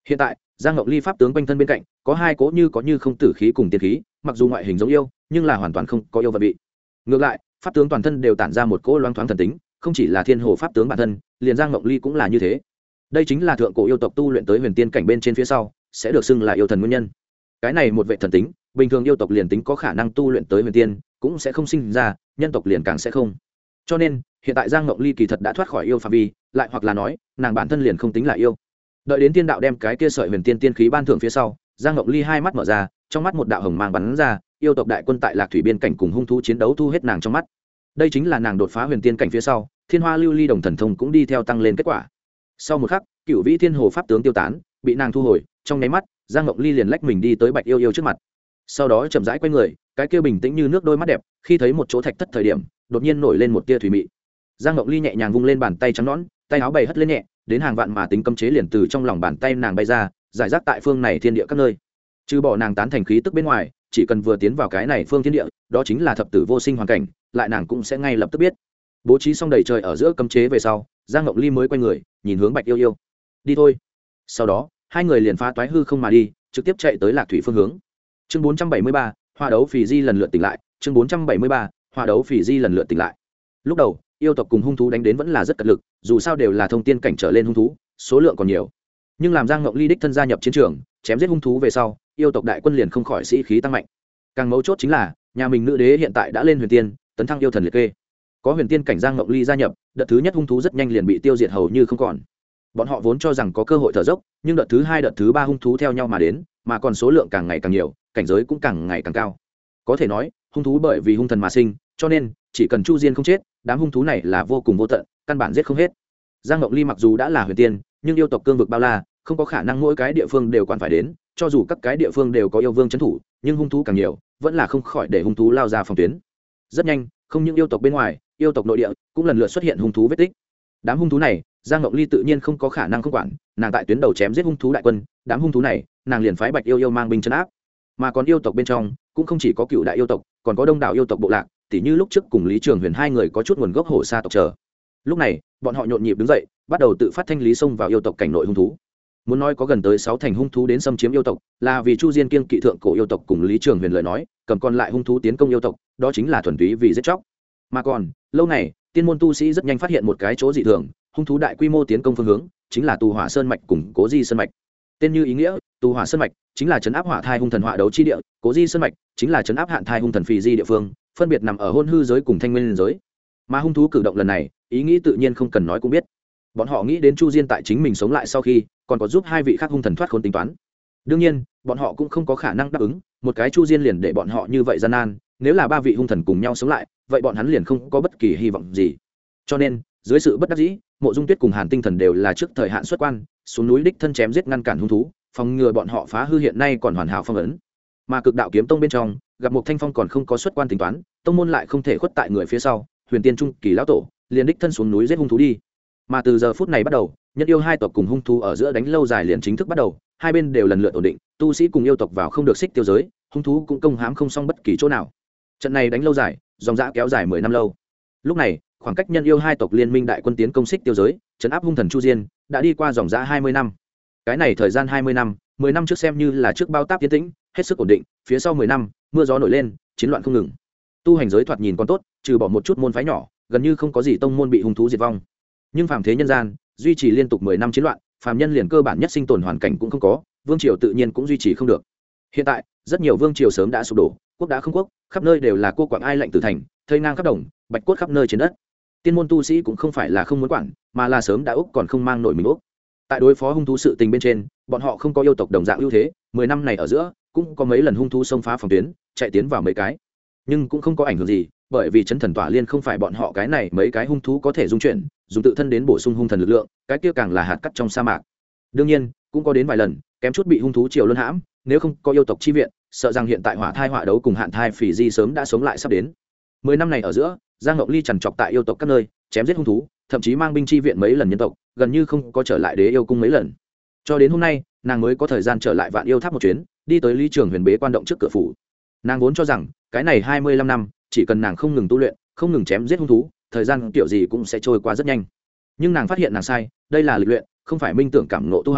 [SPEAKER 1] Hiện tại Giang Ngọc Ly pháp tướng quanh thân bên cạnh có hai cỗ như có như không tử khí cùng tiên khí, mặc dù ngoại hình giống yêu nhưng là hoàn toàn không có yêu vật vị. Ngược lại pháp tướng toàn thân đều tản ra một cỗ loáng thoáng thần tính, không chỉ là thiên hồ pháp tướng bản thân, liền Giang Ngọc Ly cũng là như thế. Đây chính là thượng cổ yêu tộc tu luyện tới huyền tiên cảnh bên trên phía sau sẽ được xưng là yêu thần nguyên nhân. Cái này một vệ thần tính, bình thường yêu tộc liền tính có khả năng tu luyện tới huyền tiên cũng sẽ không sinh ra, nhân tộc liền càng sẽ không. Cho nên hiện tại Giang Ngọc Ly kỳ thật đã thoát khỏi yêu phạm vi, lại hoặc là nói nàng bản thân liền không tính là yêu. Đợi đến tiên đạo đem cái kia sợi huyền tiên tiên khí ban thưởng phía sau, Giang Ngọc Ly hai mắt mở ra, trong mắt một đạo hồng mang bắn ra, yêu tộc đại quân tại Lạc Thủy biên cảnh cùng hung thú chiến đấu thu hết nàng trong mắt. Đây chính là nàng đột phá huyền tiên cảnh phía sau, Thiên Hoa Lưu Ly đồng thần thông cũng đi theo tăng lên kết quả. Sau một khắc, Cửu Vĩ Thiên Hồ pháp tướng tiêu tán, bị nàng thu hồi, trong nháy mắt, Giang Ngọc Ly liền lách mình đi tới Bạch Yêu Yêu trước mặt. Sau đó chậm rãi quay người, cái kia bình tĩnh như nước đôi mắt đẹp, khi thấy một chỗ thạch thất thời điểm, đột nhiên nổi lên một tia thủy mị. Giang Ngọc Ly nhẹ nhàng vung lên bàn tay trắng nõn, tay áo bày hất lên nhẹ, đến hàng vạn mà tính cấm chế liền từ trong lòng bàn tay nàng bay ra, giải rác tại phương này thiên địa các nơi. Trừ bỏ nàng tán thành khí tức bên ngoài, chỉ cần vừa tiến vào cái này phương thiên địa, đó chính là thập tử vô sinh hoàn cảnh, lại nàng cũng sẽ ngay lập tức biết. Bố trí xong đầy trời ở giữa cấm chế về sau, Giang Ngọc Ly mới quay người, nhìn hướng Bạch Yêu Yêu. Đi thôi. Sau đó, hai người liền phá toái hư không mà đi, trực tiếp chạy tới Lạc Thủy phương hướng. Chương bốn trăm bảy mươi ba, Hoa đấu phì di lần lượt tỉnh lại, chương bốn trăm bảy mươi ba, Hoa đấu phì di lần lượt tỉnh lại. Lúc đầu, yêu tộc cùng hung thú đánh đến vẫn là rất cật lực, dù sao đều là thông tiên cảnh trở lên hung thú, số lượng còn nhiều. Nhưng làm Giang Ngọc Ly đích thân gia nhập chiến trường, chém giết hung thú về sau, yêu tộc đại quân liền không khỏi sĩ khí tăng mạnh. Càng mấu chốt chính là, nhà mình nữ đế hiện tại đã lên huyền tiên, tấn thăng yêu thần liệt kê. Có huyền tiên cảnh Giang Ngọc Ly gia nhập, đợt thứ nhất hung thú rất nhanh liền bị tiêu diệt hầu như không còn. Bọn họ vốn cho rằng có cơ hội thở dốc, nhưng đợt thứ hai đợt thứ ba hung thú theo nhau mà đến, mà còn số lượng càng ngày càng nhiều, cảnh giới cũng càng ngày càng cao. Có thể nói, hung thú bởi vì hung thần mà sinh, cho nên chỉ cần Chu Diên không chết, đám hung thú này là vô cùng vô tận, căn bản giết không hết. Giang Ngọc Ly mặc dù đã là huyền tiên, nhưng yêu tộc cương vực bao la, không có khả năng mỗi cái địa phương đều quản phải đến, cho dù các cái địa phương đều có yêu vương trấn thủ, nhưng hung thú càng nhiều, vẫn là không khỏi để hung thú lao ra phòng tuyến. Rất nhanh, không những yêu tộc bên ngoài, yêu tộc nội địa cũng lần lượt xuất hiện hung thú vết tích. Đám hung thú này, Giang Ngọc Ly tự nhiên không có khả năng không quản, nàng tại tuyến đầu chém giết hung thú đại quân, đám hung thú này, nàng liền phái Bạch Yêu Yêu mang binh trấn áp. Mà còn yêu tộc bên trong, cũng không chỉ có cựu đại yêu tộc, còn có đông đảo yêu tộc bộ lạc, tỉ như lúc trước cùng Lý Trường Huyền hai người có chút nguồn gốc hổ sa tộc trở. Lúc này, bọn họ nhộn nhịp đứng dậy, bắt đầu tự phát thanh lý xông vào yêu tộc cảnh nội hung thú. Muốn nói có gần tới sáu thành hung thú đến xâm chiếm yêu tộc, là vì Chu Diên kiêng kỵ thượng cổ yêu tộc cùng Lý Trường Huyền lời nói, cầm còn lại hung thú tiến công yêu tộc, đó chính là thuần túy vì giết chóc. Mà còn, lâu này, tiên môn tu sĩ rất nhanh phát hiện một cái chỗ dị thường, hung thú đại quy mô tiến công phương hướng, chính là Tù Hỏa Sơn mạch cùng Cố Di Sơn mạch. Tên như ý nghĩa, Tù Hỏa Sơn mạch chính là trấn áp hỏa thai hung thần hỏa đấu chi địa, Cố Di Sơn mạch chính là trấn áp hạn thai hung thần phì di địa phương, phân biệt nằm ở hôn hư giới cùng thanh nguyên giới. Mà hung thú cử động lần này, ý nghĩ tự nhiên không cần nói cũng biết. Bọn họ nghĩ đến Chu Diên tại chính mình sống lại sau khi, còn có giúp hai vị khác hung thần thoát khốn tính toán. Đương nhiên, bọn họ cũng không có khả năng đáp ứng, một cái Chu Diên liền để bọn họ như vậy gian nan, nếu là ba vị hung thần cùng nhau sống lại, vậy bọn hắn liền không có bất kỳ hy vọng gì. Cho nên, dưới sự bất đắc dĩ, Mộ Dung Tuyết cùng Hàn Tinh Thần đều là trước thời hạn xuất quan, xuống núi đích thân chém giết ngăn cản hung thú, phòng ngừa bọn họ phá hư hiện nay còn hoàn hảo phong ấn. Mà Cực Đạo Kiếm Tông bên trong, gặp một Thanh Phong còn không có xuất quan tính toán, tông môn lại không thể khuất tại người phía sau, Huyền Tiên Trung Kỳ lão tổ liền đích thân xuống núi giết hung thú đi. Mà từ giờ phút này bắt đầu, nhân yêu hai tộc cùng hung thú ở giữa đánh lâu dài liền chính thức bắt đầu, hai bên đều lần lượt ổn định, tu sĩ cùng yêu tộc vào không được xích tiêu giới, hung thú cũng công hãm không xong bất kỳ chỗ nào. Trận này đánh lâu dài, dòng dã kéo dài mười năm lâu. Lúc này, khoảng cách nhân yêu hai tộc liên minh đại quân tiến công xích tiêu giới, trấn áp hung thần Chu Diên, đã đi qua dòng dã hai mươi năm. Cái này thời gian hai mươi năm, mười năm trước xem như là trước bao táp tiến tĩnh, hết sức ổn định, phía sau mười năm, mưa gió nổi lên, chiến loạn không ngừng. Tu hành giới thoạt nhìn còn tốt, trừ bỏ một chút môn phái nhỏ, gần như không có gì tông môn bị hung thú diệt vong. Nhưng phàm thế nhân gian, duy trì liên tục mười năm chiến loạn, phàm nhân liền cơ bản nhất sinh tồn hoàn cảnh cũng không có, vương triều tự nhiên cũng duy trì không được. Hiện tại, rất nhiều vương triều sớm đã sụp đổ, quốc đã không quốc, khắp nơi đều là cô quạng ai lạnh tử thành, thây ngang khắp đồng, bạch cốt khắp nơi trên đất. Tiên môn tu sĩ cũng không phải là không muốn quản, mà là sớm đã úc còn không mang nổi mình úc. Tại đối phó hung thú sự tình bên trên, bọn họ không có yêu tộc đồng dạng ưu thế, mười năm này ở giữa, cũng có mấy lần hung thú xông phá phòng tuyến, chạy tiến vào mấy cái. Nhưng cũng không có ảnh hưởng gì, bởi vì chấn thần tỏa liên không phải bọn họ cái này mấy cái hung thú có thể dung chuyển, dùng tự thân đến bổ sung hung thần lực lượng, cái kia càng là hạt cát trong sa mạc. Đương nhiên, cũng có đến vài lần, kém chút bị hung thú triều luân hãm, nếu không có yêu tộc chi viện, sợ rằng hiện tại hỏa thai hỏa đấu cùng hạn thai phỉ di sớm đã sống lại sắp đến. Mười năm này ở giữa, Giang Ngọc Ly chằn trọc tại yêu tộc các nơi, chém giết hung thú, thậm chí mang binh chi viện mấy lần nhân tộc, gần như không có trở lại đế yêu cung mấy lần. Cho đến hôm nay, nàng mới có thời gian trở lại Vạn Yêu Tháp một chuyến, đi tới Lý Trường Huyền bế quan động trước cửa phủ. Nàng vốn cho rằng, cái này hai mươi lăm năm, chỉ cần nàng không ngừng tu luyện, không ngừng chém giết hung thú, thời gian kiểu gì cũng sẽ trôi qua rất nhanh. Nhưng nàng phát hiện nàng sai, đây là lịch luyện, không phải minh tưởng cảm ngộ tu hành,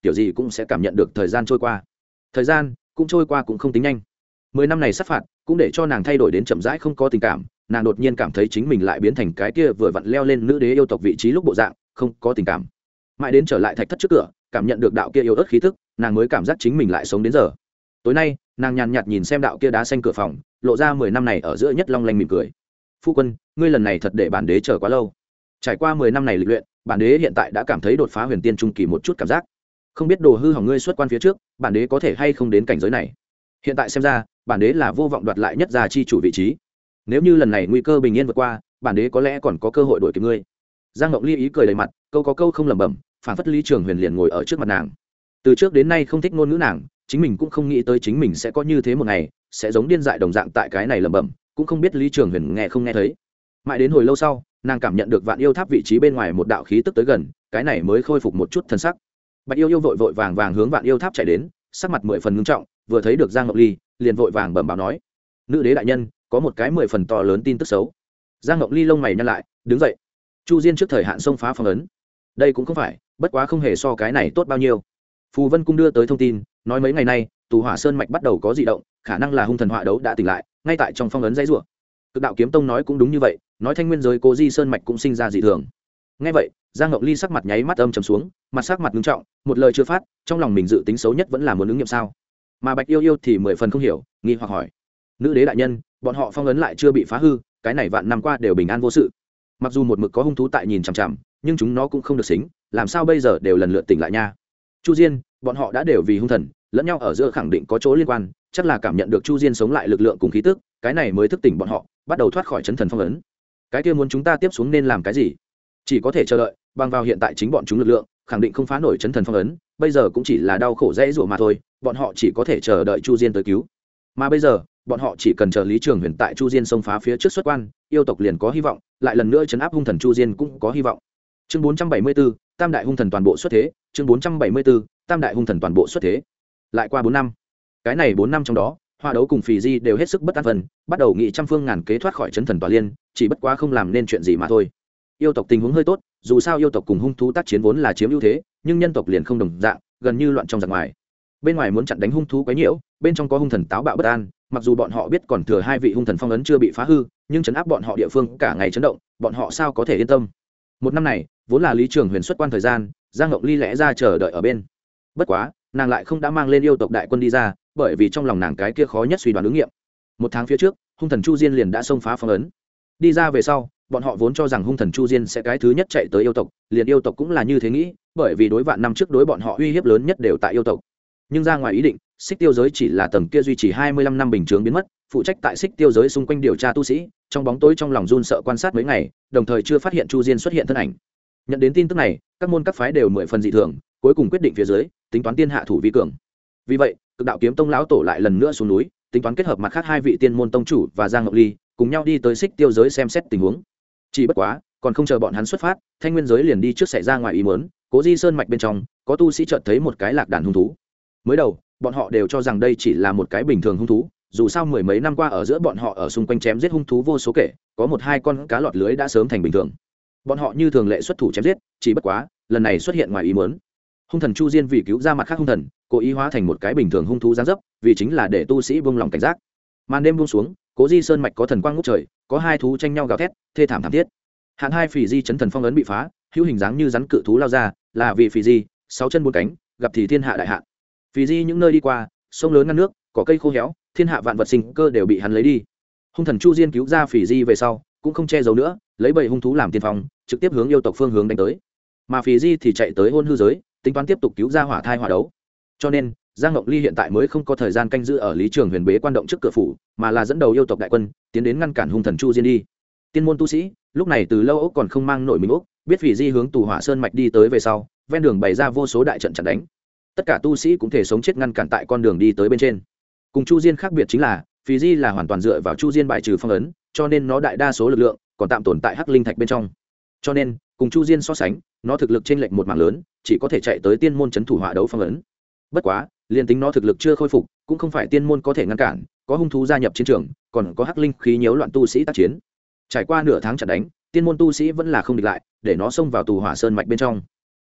[SPEAKER 1] kiểu gì cũng sẽ cảm nhận được thời gian trôi qua. Thời gian cũng trôi qua cũng không tính nhanh. Mười năm này sát phạt cũng để cho nàng thay đổi đến chậm rãi không có tình cảm, nàng đột nhiên cảm thấy chính mình lại biến thành cái kia vừa vặn leo lên nữ đế yêu tộc vị trí lúc bộ dạng, không có tình cảm. Mãi đến trở lại thạch thất trước cửa, cảm nhận được đạo kia yêu ớt khí tức, nàng mới cảm giác chính mình lại sống đến giờ. Tối nay, nàng nhàn nhạt nhìn xem đạo kia đá xanh cửa phòng, lộ ra mười năm này ở giữa nhất long lanh mỉm cười. Phu quân, ngươi lần này thật để bản đế chờ quá lâu. Trải qua mười năm này lịch luyện, bản đế hiện tại đã cảm thấy đột phá huyền tiên trung kỳ một chút cảm giác. Không biết đồ hư hỏng ngươi xuất quan phía trước, bản đế có thể hay không đến cảnh giới này. Hiện tại xem ra, bản đế là vô vọng đoạt lại nhất gia chi chủ vị trí. Nếu như lần này nguy cơ bình yên vượt qua, bản đế có lẽ còn có cơ hội đuổi kịp ngươi. Giang Ngọc Ly ý cười đầy mặt, câu có câu không lẩm bẩm, phản phất Lý Trường Huyền liền ngồi ở trước mặt nàng. Từ trước đến nay không thích ngôn ngữ nàng, chính mình cũng không nghĩ tới chính mình sẽ có như thế một ngày, sẽ giống điên dại đồng dạng tại cái này lẩm bẩm, cũng không biết Lý Trường Huyền nghe không nghe thấy. Mãi đến hồi lâu sau, nàng cảm nhận được Vạn Yêu Tháp vị trí bên ngoài một đạo khí tức tới gần, cái này mới khôi phục một chút thân sắc. Bạch Yêu Yêu vội vội vàng vàng hướng Vạn Yêu Tháp chạy đến, sắc mặt mười phần nghiêm trọng, vừa thấy được Giang Ngọc Ly, liền vội vàng bẩm báo nói: "Nữ đế đại nhân, có một cái mười phần to lớn tin tức xấu." Giang Ngọc Ly lông mày nhăn lại, đứng dậy. Chu Diên trước thời hạn xông phá phong ấn. Đây cũng không phải, bất quá không hề so cái này tốt bao nhiêu. Phù Vân cung đưa tới thông tin, nói mấy ngày nay, Tù Hỏa Sơn mạch bắt đầu có dị động, khả năng là hung thần họa đấu đã tỉnh lại, ngay tại trong phong ấn dãy rủa. Cực đạo kiếm tông nói cũng đúng như vậy, nói Thanh Nguyên giới Cố Di Sơn mạch cũng sinh ra dị thường. Nghe vậy, Giang Ngọc Ly sắc mặt nháy mắt âm trầm xuống, mặt sắc mặt nghiêm trọng, một lời chưa phát, trong lòng mình dự tính xấu nhất vẫn là muốn ứng nghiệm sao? Mà Bạch Yêu Yêu thì mười phần không hiểu, nghi hoặc hỏi: "Nữ đế đại nhân, bọn họ phong ấn lại chưa bị phá hư, cái này vạn năm qua đều bình an vô sự. Mặc dù một mực có hung thú tại nhìn chằm chằm, nhưng chúng nó cũng không được xính, làm sao bây giờ đều lần lượt tỉnh lại nha?" Chu Diên, bọn họ đã đều vì hung thần, lẫn nhau ở giữa khẳng định có chỗ liên quan, chắc là cảm nhận được Chu Diên sống lại lực lượng cùng khí tức, cái này mới thức tỉnh bọn họ, bắt đầu thoát khỏi chấn thần phong ấn. Cái kia muốn chúng ta tiếp xuống nên làm cái gì? Chỉ có thể chờ đợi, bằng vào hiện tại chính bọn chúng lực lượng, khẳng định không phá nổi chấn thần phong ấn, bây giờ cũng chỉ là đau khổ dễ dụa mà thôi, bọn họ chỉ có thể chờ đợi Chu Diên tới cứu. Mà bây giờ, bọn họ chỉ cần chờ Lý Trường Huyền tại Chu Diên xông phá phía trước xuất quan, yêu tộc liền có hy vọng, lại lần nữa trấn áp hung thần Chu Diên cũng có hy vọng. Chương bốn trăm bảy mươi bốn, Tam đại hung thần toàn bộ xuất thế, chương bốn trăm bảy mươi bốn, Tam đại hung thần toàn bộ xuất thế. Lại qua bốn năm. Cái này bốn năm trong đó, Hoa Đấu cùng Phì Di đều hết sức bất an phần, bắt đầu nghị trăm phương ngàn kế thoát khỏi chấn thần tòa liên, chỉ bất quá không làm nên chuyện gì mà thôi. Yêu tộc tình huống hơi tốt, dù sao yêu tộc cùng hung thú tác chiến vốn là chiếm ưu thế, nhưng nhân tộc liền không đồng dạng, gần như loạn trong giặc ngoài. Bên ngoài muốn chặn đánh hung thú quấy nhiễu, bên trong có hung thần táo bạo bất an, mặc dù bọn họ biết còn thừa hai vị hung thần phong ấn chưa bị phá hư, nhưng trấn áp bọn họ địa phương cả ngày chấn động, bọn họ sao có thể yên tâm. Một năm này, vốn là Lý Trường Huyền xuất quan thời gian, Giang Ngọc Ly lẽ ra chờ đợi ở bên. Bất quá, nàng lại không đã mang lên yêu tộc đại quân đi ra, bởi vì trong lòng nàng cái kia khó nhất suy đoán ứng nghiệm. Một tháng phía trước, hung thần Chu Diên liền đã xông phá phong ấn. Đi ra về sau, bọn họ vốn cho rằng hung thần Chu Diên sẽ cái thứ nhất chạy tới yêu tộc, liền yêu tộc cũng là như thế nghĩ, bởi vì đối vạn năm trước đối bọn họ uy hiếp lớn nhất đều tại yêu tộc. Nhưng ra ngoài ý định, Xích Tiêu giới chỉ là tầng kia duy trì hai mươi lăm năm bình chướng biến mất, phụ trách tại Xích Tiêu giới xung quanh điều tra tu sĩ, trong bóng tối trong lòng run sợ quan sát mấy ngày, đồng thời chưa phát hiện Chu Diên xuất hiện thân ảnh. Nhận đến tin tức này, các môn các phái đều mười phần dị thường, cuối cùng quyết định phía dưới, tính toán tiên hạ thủ vi cường. Vì vậy, Cực đạo kiếm tông lão tổ lại lần nữa xuống núi, tính toán kết hợp mặt khác hai vị tiên môn tông chủ và Giang Ngọc Ly, cùng nhau đi tới Xích Tiêu giới xem xét tình huống. Chỉ bất quá, còn không chờ bọn hắn xuất phát, Thanh Nguyên giới liền đi trước xảy ra ngoài ý muốn, Cố Di Sơn mạch bên trong, có tu sĩ chợt thấy một cái lạc đàn hung thú. Mới đầu, bọn họ đều cho rằng đây chỉ là một cái bình thường hung thú, dù sao mười mấy năm qua ở giữa bọn họ ở xung quanh chém giết hung thú vô số kể, có một hai con cá lọt lưới đã sớm thành bình thường. Bọn họ như thường lệ xuất thủ chém giết, chỉ bất quá, lần này xuất hiện ngoài ý muốn. Hung thần Chu Diên vì cứu ra mặt khác hung thần, cố ý hóa thành một cái bình thường hung thú giáng dấp, vì chính là để tu sĩ buông lòng cảnh giác. Màn đêm buông xuống, Cố Di Sơn mạch có thần quang ngút trời, có hai thú tranh nhau gào thét, thê thảm thảm thiết. Hạn hai Phì Di chấn thần phong ấn bị phá, hữu hình dáng như rắn cự thú lao ra, là vì Phì Di, sáu chân bốn cánh, gặp thì thiên hạ đại hạn. Phì Di những nơi đi qua, sông lớn ngăn nước, cỏ cây khô héo, thiên hạ vạn vật sinh cơ đều bị hắn lấy đi. Hung thần Chu Diên cứu ra Phì Di về sau, cũng không che giấu nữa, lấy bầy hung thú làm tiên phong, trực tiếp hướng yêu tộc phương hướng đánh tới. Mà Phì Di thì chạy tới hôn hư giới, tính toán tiếp tục cứu ra hỏa thai hỏa đấu. Cho nên, Giang Ngọc Ly hiện tại mới không có thời gian canh giữ ở Lý Trường Huyền bế quan động trước cửa phủ, mà là dẫn đầu yêu tộc đại quân tiến đến ngăn cản hung thần Chu Diên đi. Tiên môn tu sĩ lúc này từ lâu ốc còn không mang nổi mình ốc, biết Phì Di hướng Tù Hỏa Sơn mạch đi tới về sau, ven đường bày ra vô số đại trận chặn đánh. Tất cả tu sĩ cũng thể sống chết ngăn cản tại con đường đi tới bên trên. Cùng Chu Diên khác biệt chính là, Phì Di là hoàn toàn dựa vào Chu Diên bài trừ phong ấn, cho nên nó đại đa số lực lượng còn tạm tồn tại hắc linh thạch bên trong. Cho nên, cùng Chu Diên so sánh, nó thực lực trên lệch một mảng lớn, chỉ có thể chạy tới tiên môn trấn thủ hỏa đấu phong ấn. Bất quá, liền tính nó thực lực chưa khôi phục, cũng không phải tiên môn có thể ngăn cản, có hung thú gia nhập chiến trường, còn có hắc linh khí nhiễu loạn tu sĩ tác chiến. Trải qua nửa tháng chặn đánh, tiên môn tu sĩ vẫn là không địch lại, để nó xông vào Tù Hỏa Sơn mạch bên trong.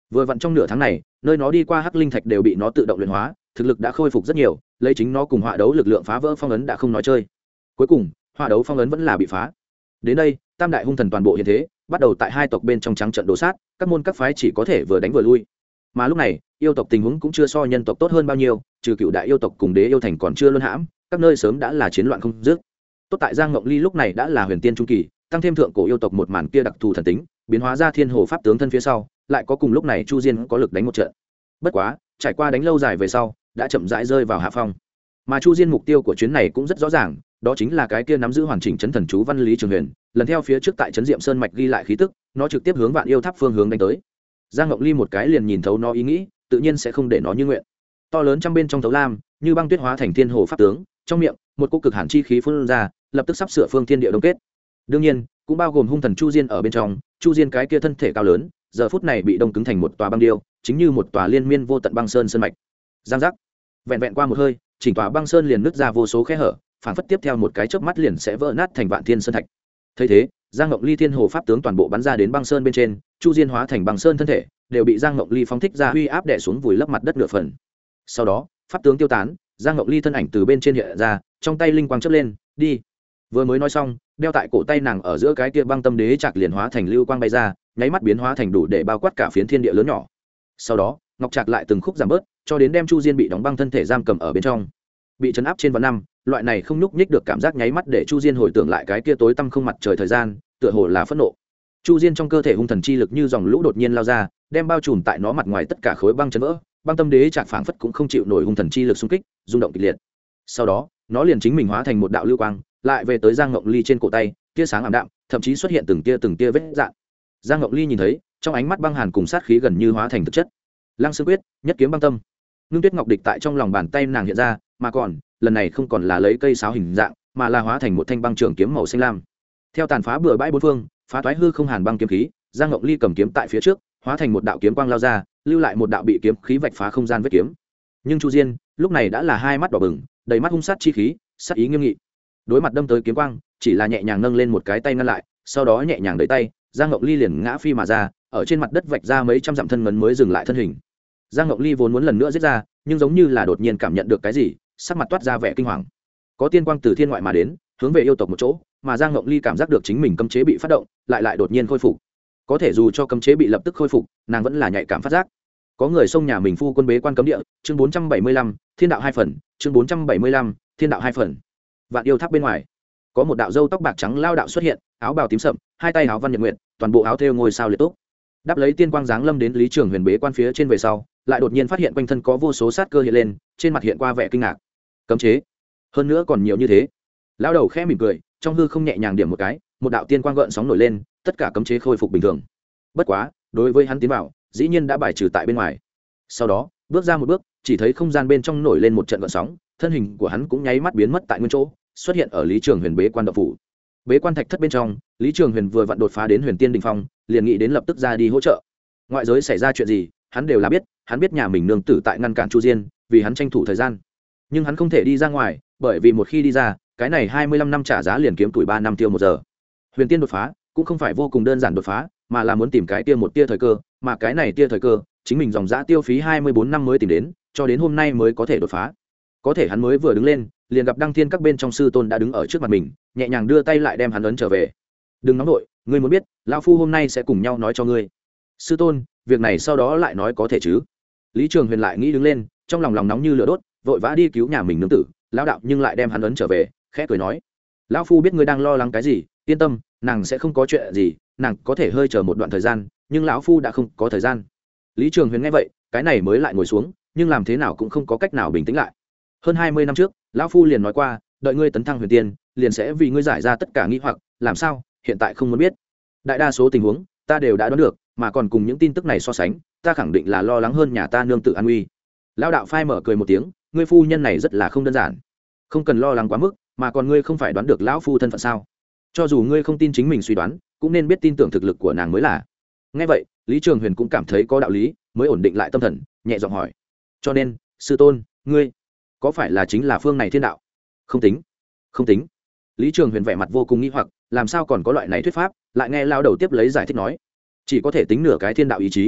[SPEAKER 1] vừa vặn trong nửa tháng này nơi nó đi qua hắc linh thạch đều bị nó tự động luyện hóa, thực lực đã khôi phục rất nhiều, lấy chính nó cùng họa đấu lực lượng phá vỡ phong ấn đã không nói chơi. Cuối cùng họa đấu phong ấn vẫn là bị phá. Đến đây tam đại hung thần toàn bộ hiện thế, bắt đầu tại hai tộc bên trong trắng trận đổ sát, các môn các phái chỉ có thể vừa đánh vừa lui. Mà lúc này yêu tộc tình huống cũng chưa so nhân tộc tốt hơn bao nhiêu, trừ cựu đại yêu tộc cùng đế yêu thành còn chưa luân hãm, các nơi sớm đã là chiến loạn không dứt. Tốt tại Giang Ngộng Ly lúc này đã là huyền tiên trung kỳ, tăng thêm thượng cổ yêu tộc một màn kia đặc thù thần tính, biến hóa ra thiên hồ pháp tướng thân phía sau, lại có cùng lúc này Chu Diên có lực đánh một trận. Bất quá trải qua đánh lâu dài về sau, đã chậm rãi rơi vào hạ phong. Mà Chu Diên mục tiêu của chuyến này cũng rất rõ ràng, đó chính là cái kia nắm giữ hoàn chỉnh chấn thần chú văn Lý Trường Huyền, lần theo phía trước tại trấn Diệm Sơn mạch ghi lại khí tức, nó trực tiếp hướng Vạn Yêu Tháp phương hướng đánh tới. Giang Ngộng Ly một cái liền nhìn thấu nó ý nghĩ, tự nhiên sẽ không để nó như nguyện. To lớn trăm bên trong thấu lam, như băng tuyết hóa thành thiên hồ pháp tướng, trong miệng một cỗ cực hàn chi khí phun ra, lập tức sắp sửa phương thiên địa đông kết. Đương nhiên, cũng bao gồm hung thần Chu Diên ở bên trong, Chu Diên cái kia thân thể cao lớn, giờ phút này bị đông cứng thành một tòa băng điêu, chính như một tòa liên miên vô tận băng sơn sơn mạch. Giang giác. Vẹn vẹn qua một hơi, chỉnh tòa băng sơn liền nứt ra vô số khe hở, phản phất tiếp theo một cái chớp mắt liền sẽ vỡ nát thành vạn thiên sơn thạch. Thấy thế, Giang Ngộng Ly thiên hồ pháp tướng toàn bộ bắn ra đến băng sơn bên trên, Chu Diên hóa thành băng sơn thân thể, đều bị Giang Ngộng Ly phóng thích ra uy áp đè xuống vùi lấp mặt đất nửa phần. Sau đó, pháp tướng tiêu tán, Giang Ngộng Ly thân ảnh từ bên trên hiện ra, trong tay linh quang chớp lên, đi. Vừa mới nói xong, đeo tại cổ tay nàng ở giữa cái kia băng tâm đế chạc liền hóa thành lưu quang bay ra, nháy mắt biến hóa thành đủ để bao quát cả phiến thiên địa lớn nhỏ. Sau đó, ngọc trạc lại từng khúc giảm bớt, cho đến đem Chu Diên bị đóng băng thân thể giam cầm ở bên trong. Bị trấn áp trên vạn năm, loại này không nhúc nhích được cảm giác nháy mắt để Chu Diên hồi tưởng lại cái kia tối tăm không mặt trời thời gian, tựa hồ là phẫn nộ. Chu Diên trong cơ thể hung thần chi lực như dòng lũ đột nhiên lao ra, đem bao trùm tại nó mặt ngoài tất cả khối băng chấn vỡ, băng tâm đế chạc phảng phất cũng không chịu nổi hung thần chi lực xung kích, rung động kịch liệt. Sau đó, nó liền chính mình hóa thành một đạo lưu quang, lại về tới Giang Ngộng Ly trên cổ tay, tia sáng ảm đạm, thậm chí xuất hiện từng tia từng tia vết rạn. Giang Ngộng Ly nhìn thấy, trong ánh mắt băng hàn cùng sát khí gần như hóa thành thực chất. Lăng Xương Quyết, nhất kiếm băng tâm. Ngưng Tuyết Ngọc địch tại trong lòng bàn tay nàng hiện ra, mà còn, lần này không còn là lấy cây sáo hình dạng, mà là hóa thành một thanh băng trường kiếm màu xanh lam. Theo tàn phá bừa bãi bốn phương, phá toái hư không hàn băng kiếm khí, Giang Ngộng Ly cầm kiếm tại phía trước, hóa thành một đạo kiếm quang lao ra, lưu lại một đạo bị kiếm khí vạch phá không gian vết kiếm. Nhưng Chu Diên, lúc này đã là hai mắt đỏ bừng, đầy mắt hung sát chi khí, sát ý nghiêm nghị. Đối mặt đâm tới kiếm quang, chỉ là nhẹ nhàng nâng lên một cái tay ngăn lại, sau đó nhẹ nhàng đẩy tay, Giang Ngộng Ly liền ngã phi mà ra, ở trên mặt đất vạch ra mấy trăm dặm thân ngấn mới dừng lại thân hình. Giang Ngộng Ly vốn muốn lần nữa giết ra, nhưng giống như là đột nhiên cảm nhận được cái gì, sắc mặt toát ra vẻ kinh hoàng. Có tiên quang từ thiên ngoại mà đến, hướng về yêu tộc một chỗ, mà Giang Ngộng Ly cảm giác được chính mình cấm chế bị phát động, lại lại đột nhiên khôi phục. Có thể dù cho cấm chế bị lập tức khôi phục, nàng vẫn là nhạy cảm phát giác. Có người xông nhà mình phu quân bế quan cấm địa, chương bốn trăm bảy mươi lăm, Thiên đạo hai phần, chương bốn trăm bảy mươi lăm, Thiên đạo hai phần. Vạn Yêu Tháp bên ngoài, có một đạo râu tóc bạc trắng lao đạo xuất hiện, áo bào tím sậm, hai tay áo văn nhật nguyệt, toàn bộ áo thêu ngôi sao liệt túc. Đáp lấy tiên quang giáng lâm đến Lý Trường Huyền bế quan phía trên về sau, lại đột nhiên phát hiện quanh thân có vô số sát cơ hiện lên, trên mặt hiện qua vẻ kinh ngạc. Cấm chế, hơn nữa còn nhiều như thế. Lão đầu khẽ mỉm cười, trong hư không nhẹ nhàng điểm một cái, một đạo tiên quang gợn sóng nổi lên, tất cả cấm chế khôi phục bình thường. Bất quá, đối với hắn tiến vào, dĩ nhiên đã bài trừ tại bên ngoài. Sau đó, bước ra một bước, chỉ thấy không gian bên trong nổi lên một trận gợn sóng, thân hình của hắn cũng nháy mắt biến mất tại nguyên chỗ, xuất hiện ở Lý Trường Huyền bế quan động phủ. Bế quan thạch thất bên trong, Lý Trường Huyền vừa vặn đột phá đến Huyền Tiên đỉnh phong, liền nghĩ đến lập tức ra đi hỗ trợ. Ngoại giới xảy ra chuyện gì, hắn đều là biết, hắn biết nhà mình nương tử tại ngăn cản Chu Diên, vì hắn tranh thủ thời gian. Nhưng hắn không thể đi ra ngoài, bởi vì một khi đi ra, cái này hai mươi lăm năm trả giá liền kiếm tuổi ba năm tiêu một giờ. Huyền Tiên đột phá, cũng không phải vô cùng đơn giản đột phá, mà là muốn tìm cái tia một tia thời cơ, mà cái này tia thời cơ, chính mình dòng dã tiêu phí hai mươi bốn năm mới tìm đến, cho đến hôm nay mới có thể đột phá. Có thể hắn mới vừa đứng lên, liền gặp Đăng Thiên các bên trong sư tôn đã đứng ở trước mặt mình, nhẹ nhàng đưa tay lại đem hắn ấn trở về. Đừng nóng nội, ngươi muốn biết, lão phu hôm nay sẽ cùng nhau nói cho ngươi. Sư tôn, việc này sau đó lại nói có thể chứ? Lý Trường Huyền lại nghĩ đứng lên, trong lòng lòng nóng như lửa đốt, vội vã đi cứu nhà mình nương tử, lão đạo nhưng lại đem hắn ấn trở về, khẽ cười nói: lão phu biết ngươi đang lo lắng cái gì, yên tâm, nàng sẽ không có chuyện gì, nàng có thể hơi chờ một đoạn thời gian, nhưng lão phu đã không có thời gian. Lý Trường Huyền nghe vậy, cái này mới lại ngồi xuống, nhưng làm thế nào cũng không có cách nào bình tĩnh lại. Hơn hai mươi năm trước, lão phu liền nói qua, đợi ngươi tấn thăng huyền tiên, liền sẽ vì ngươi giải ra tất cả nghi hoặc, làm sao, hiện tại không muốn biết. Đại đa số tình huống, ta đều đã đoán được, mà còn cùng những tin tức này so sánh, ta khẳng định là lo lắng hơn nhà ta nương tự an nguy. Lão đạo phai mở cười một tiếng, ngươi phu nhân này rất là không đơn giản, không cần lo lắng quá mức, mà còn ngươi không phải đoán được lão phu thân phận sao? Cho dù ngươi không tin chính mình suy đoán, cũng nên biết tin tưởng thực lực của nàng mới là. Nghe vậy, Lý Trường Huyền cũng cảm thấy có đạo lý, mới ổn định lại tâm thần, nhẹ giọng hỏi: cho nên, sư tôn, ngươi có phải là chính là phương này thiên đạo? Không tính, không tính. Lý Trường Huyền vẻ mặt vô cùng nghi hoặc, làm sao còn có loại này thuyết pháp, lại nghe lao đầu tiếp lấy giải thích nói: chỉ có thể tính nửa cái thiên đạo ý chí.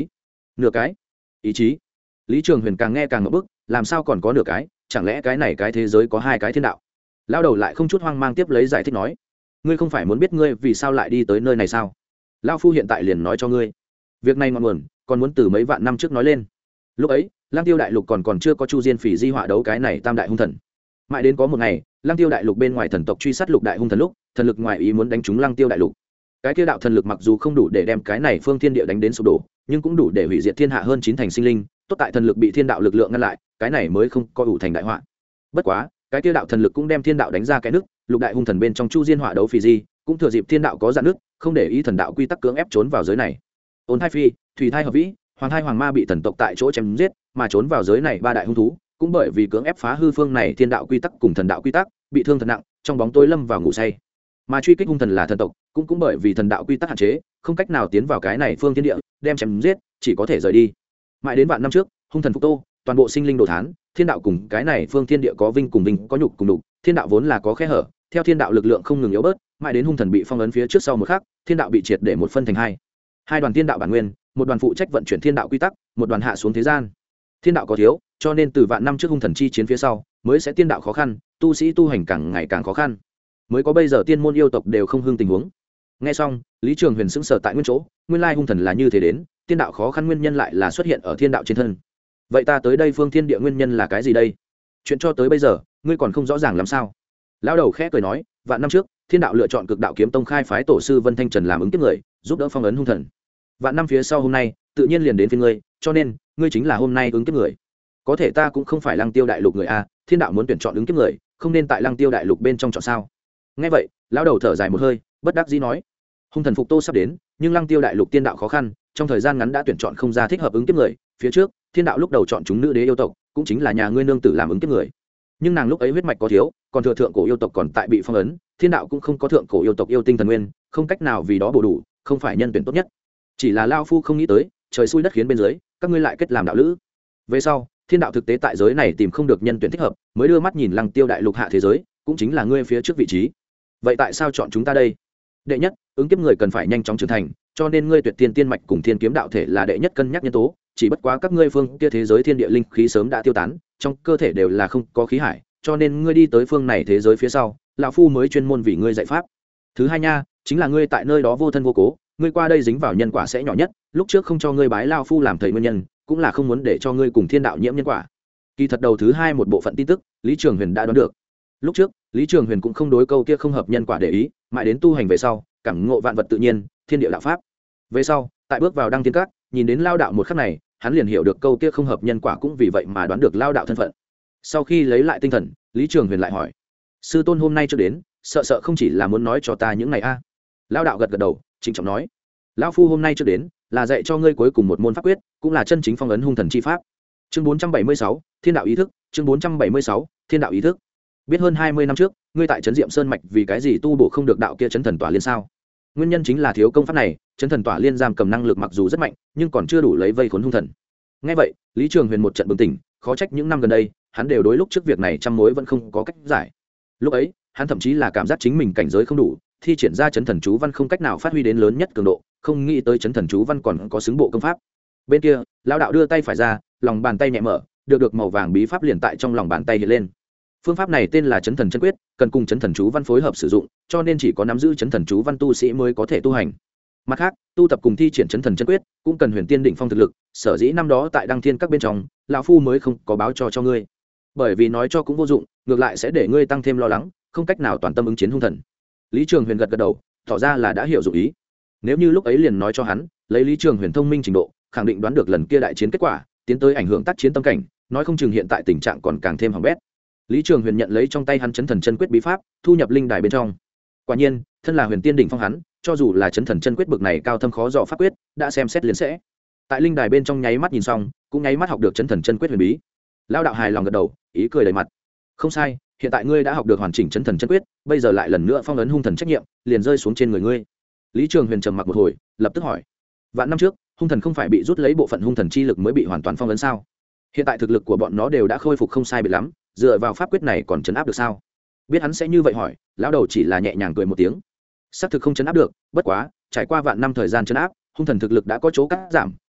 [SPEAKER 1] Nửa cái ý chí. Lý Trường Huyền càng nghe càng ngập bức, làm sao còn có nửa cái, chẳng lẽ cái này cái thế giới có hai cái thiên đạo? Lao đầu lại không chút hoang mang tiếp lấy giải thích nói, ngươi không phải muốn biết ngươi vì sao lại đi tới nơi này sao? Lao phu hiện tại liền nói cho ngươi, việc này ngọn nguồn còn muốn từ mấy vạn năm trước nói lên. Lúc ấy Lăng Tiêu đại lục còn còn chưa có Chu Diên Phỉ Di họa đấu cái này tam đại hung thần. Mãi đến có một ngày, Lăng Tiêu đại lục bên ngoài thần tộc truy sát lục đại hung thần lúc, thần lực ngoài ý muốn đánh trúng Lăng Tiêu đại lục. Cái kia đạo thần lực mặc dù không đủ để đem cái này phương thiên địa đánh đến sụp đổ, nhưng cũng đủ để hủy diệt thiên hạ hơn chín thành sinh linh. Tốt tại thần lực bị thiên đạo lực lượng ngăn lại, cái này mới không có ủ thành đại họa. Bất quá, cái kia đạo thần lực cũng đem thiên đạo đánh ra cái nước, lục đại hung thần bên trong Chu Diên họa đấu Phỉ Di, cũng thừa dịp thiên đạo có dạn nước, không để ý thần đạo quy tắc cưỡng ép trốn vào giới này. Ôn Thai Phi, Thủy Thai Hợp Vĩ, Hoàng Thai Hoàng Ma bị thần tộc tại chỗ chém giết, mà trốn vào giới này ba đại hung thú, cũng bởi vì cưỡng ép phá hư phương này thiên đạo quy tắc cùng thần đạo quy tắc, bị thương thật nặng, trong bóng tối lâm vào ngủ say. Mà truy kích hung thần là thần tộc, cũng cũng bởi vì thần đạo quy tắc hạn chế, không cách nào tiến vào cái này phương thiên địa, đem chém giết, chỉ có thể rời đi. Mãi đến vạn năm trước, hung thần phục tô, toàn bộ sinh linh đồ thán, thiên đạo cùng cái này phương thiên địa có vinh cùng vinh, có nhục cùng nhục, thiên đạo vốn là có khe hở, theo thiên đạo lực lượng không ngừng yếu bớt, mãi đến hung thần bị phong ấn phía trước sau một khắc, thiên đạo bị triệt để một phân thành hai. Hai đoàn thiên đạo bản nguyên, một đoàn phụ trách vận chuyển thiên đạo quy tắc, một đoàn hạ xuống thế gian. Thiên đạo có thiếu, cho nên từ vạn năm trước hung thần chi chiến phía sau, mới sẽ tiên đạo khó khăn, tu sĩ tu hành càng ngày càng khó khăn, mới có bây giờ tiên môn yêu tộc đều không hưng tình huống. Nghe xong, Lý Trường Huyền sững sờ tại nguyên chỗ, nguyên lai hung thần là như thế đến, tiên đạo khó khăn nguyên nhân lại là xuất hiện ở thiên đạo trên thân. Vậy ta tới đây phương thiên địa nguyên nhân là cái gì đây? Chuyện cho tới bây giờ, ngươi còn không rõ ràng làm sao? Lão đầu khẽ cười nói, vạn năm trước, thiên đạo lựa chọn Cực Đạo Kiếm Tông khai phái tổ sư Vân Thanh Trần làm ứng kiếp người, giúp đỡ phong ấn hung thần. Vạn năm phía sau hôm nay, tự nhiên liền đến phiên ngươi, cho nên, ngươi chính là hôm nay ứng kiếp người. Có thể ta cũng không phải Lăng Tiêu đại lục người a, thiên đạo muốn tuyển chọn ứng kiếp người, không nên tại Lăng Tiêu đại lục bên trong chọn sao? Nghe vậy, lão đầu thở dài một hơi, bất đắc dĩ nói, hung thần phục tô sắp đến, nhưng Lăng Tiêu đại lục tiên đạo khó khăn, trong thời gian ngắn đã tuyển chọn không ra thích hợp ứng kiếp người, phía trước, thiên đạo lúc đầu chọn chúng nữ đế yêu tộc, cũng chính là nhà ngươi nương tử làm ứng kiếp người. Nhưng nàng lúc ấy huyết mạch có thiếu, còn thừa thượng cổ yêu tộc còn tại bị phong ấn, thiên đạo cũng không có thượng cổ yêu tộc yêu tinh thần nguyên, không cách nào vì đó bổ đủ, không phải nhân tuyển tốt nhất. Chỉ là lao phu không nghĩ tới, trời xui đất khiến bên dưới, các ngươi lại kết làm đạo lữ. Về sau, thiên đạo thực tế tại giới này tìm không được nhân tuyển thích hợp, mới đưa mắt nhìn Lăng Tiêu đại lục hạ thế giới, cũng chính là ngươi phía trước vị trí. Vậy tại sao chọn chúng ta đây? Đệ nhất, ứng kiếp người cần phải nhanh chóng trưởng thành, cho nên ngươi tuyệt tiên tiên mạch cùng thiên kiếm đạo thể là đệ nhất cân nhắc nhân tố, chỉ bất quá các ngươi phương kia thế giới thiên địa linh khí sớm đã tiêu tán, trong cơ thể đều là không có khí hải, cho nên ngươi đi tới phương này thế giới phía sau, lão phu mới chuyên môn vì ngươi dạy pháp. Thứ hai nha, chính là ngươi tại nơi đó vô thân vô cố, ngươi qua đây dính vào nhân quả sẽ nhỏ nhất, lúc trước không cho ngươi bái lão phu làm thầy nguyên nhân, cũng là không muốn để cho ngươi cùng thiên đạo nhiễm nhân quả. Kỳ thật đầu thứ hai một bộ phận tin tức, Lý Trường Huyền đã đoán được. Lúc trước, Lý Trường Huyền cũng không đối câu kia không hợp nhân quả để ý, mãi đến tu hành về sau, cảm ngộ vạn vật tự nhiên, thiên địa đạo pháp. Về sau, tại bước vào đăng tiên các, nhìn đến lao đạo một khắc này, hắn liền hiểu được câu kia không hợp nhân quả, cũng vì vậy mà đoán được lao đạo thân phận. Sau khi lấy lại tinh thần, Lý Trường Huyền lại hỏi, sư tôn hôm nay chưa đến, sợ sợ không chỉ là muốn nói cho ta những ngày a à. Lao đạo gật gật đầu, trịnh trọng nói, lão phu hôm nay chưa đến, là dạy cho ngươi cuối cùng một môn pháp quyết, cũng là chân chính phong ấn hung thần chi pháp. Chương bốn trăm bảy mươi sáu, thiên đạo ý thức. Chương bốn trăm bảy mươi sáu, thiên đạo ý thức. Biết hơn hai mươi năm trước, ngươi tại trấn Diệm Sơn mạch vì cái gì tu bổ không được đạo kia chấn thần tỏa liên sao? Nguyên nhân chính là thiếu công pháp này, chấn thần tỏa liên giam cầm năng lực mặc dù rất mạnh, nhưng còn chưa đủ lấy vây khốn hung thần. Nghe vậy, Lý Trường Huyền một trận bừng tỉnh, khó trách những năm gần đây, hắn đều đối lúc trước việc này trăm mối vẫn không có cách giải. Lúc ấy, hắn thậm chí là cảm giác chính mình cảnh giới không đủ, thi triển ra chấn thần chú văn không cách nào phát huy đến lớn nhất cường độ, không nghĩ tới chấn thần chú văn còn có xứng bộ công pháp. Bên kia, lão đạo đưa tay phải ra, lòng bàn tay nhẹ mở, được được màu vàng bí pháp liền tại trong lòng bàn tay hiện lên. Phương pháp này tên là chấn thần chân quyết, cần cùng chấn thần chú văn phối hợp sử dụng, cho nên chỉ có nắm giữ chấn thần chú văn tu sĩ mới có thể tu hành. Mặt khác, tu tập cùng thi triển chấn thần chân quyết cũng cần huyền tiên đỉnh phong thực lực, sở dĩ năm đó tại đăng thiên các bên trong, lão phu mới không có báo cho cho ngươi. Bởi vì nói cho cũng vô dụng, ngược lại sẽ để ngươi tăng thêm lo lắng, không cách nào toàn tâm ứng chiến hung thần. Lý Trường Huyền gật gật đầu, tỏ ra là đã hiểu dụng ý. Nếu như lúc ấy liền nói cho hắn, lấy Lý Trường Huyền thông minh trình độ, khẳng định đoán được lần kia đại chiến kết quả, tiến tới ảnh hưởng tác chiến tâm cảnh, nói không chừng hiện tại tình trạng còn càng thêm hỏng bét. Lý Trường Huyền nhận lấy trong tay hắn chấn thần chân quyết bí pháp, thu nhập linh đài bên trong. Quả nhiên, thân là huyền tiên đỉnh phong hắn, cho dù là chấn thần chân quyết bực này cao thâm khó dò pháp quyết, đã xem xét liền sẽ. Tại linh đài bên trong nháy mắt nhìn xong, cũng nháy mắt học được chấn thần chân quyết huyền bí. Lão đạo hài lòng gật đầu, ý cười đầy mặt. Không sai, hiện tại ngươi đã học được hoàn chỉnh chấn thần chân quyết, bây giờ lại lần nữa phong ấn hung thần trách nhiệm, liền rơi xuống trên người ngươi. Lý Trường Huyền trầm mặc một hồi, lập tức hỏi: vạn năm trước, hung thần không phải bị rút lấy bộ phận hung thần chi lực mới bị hoàn toàn phong ấn sao? Hiện tại thực lực của bọn nó đều đã khôi phục không sai biệt lắm, dựa vào pháp quyết này còn chấn áp được sao? Biết hắn sẽ như vậy hỏi, lão đầu chỉ là nhẹ nhàng cười một tiếng. Xác thực không chấn áp được, bất quá, trải qua vạn năm thời gian chấn áp, hung thần thực lực đã có chỗ cắt giảm,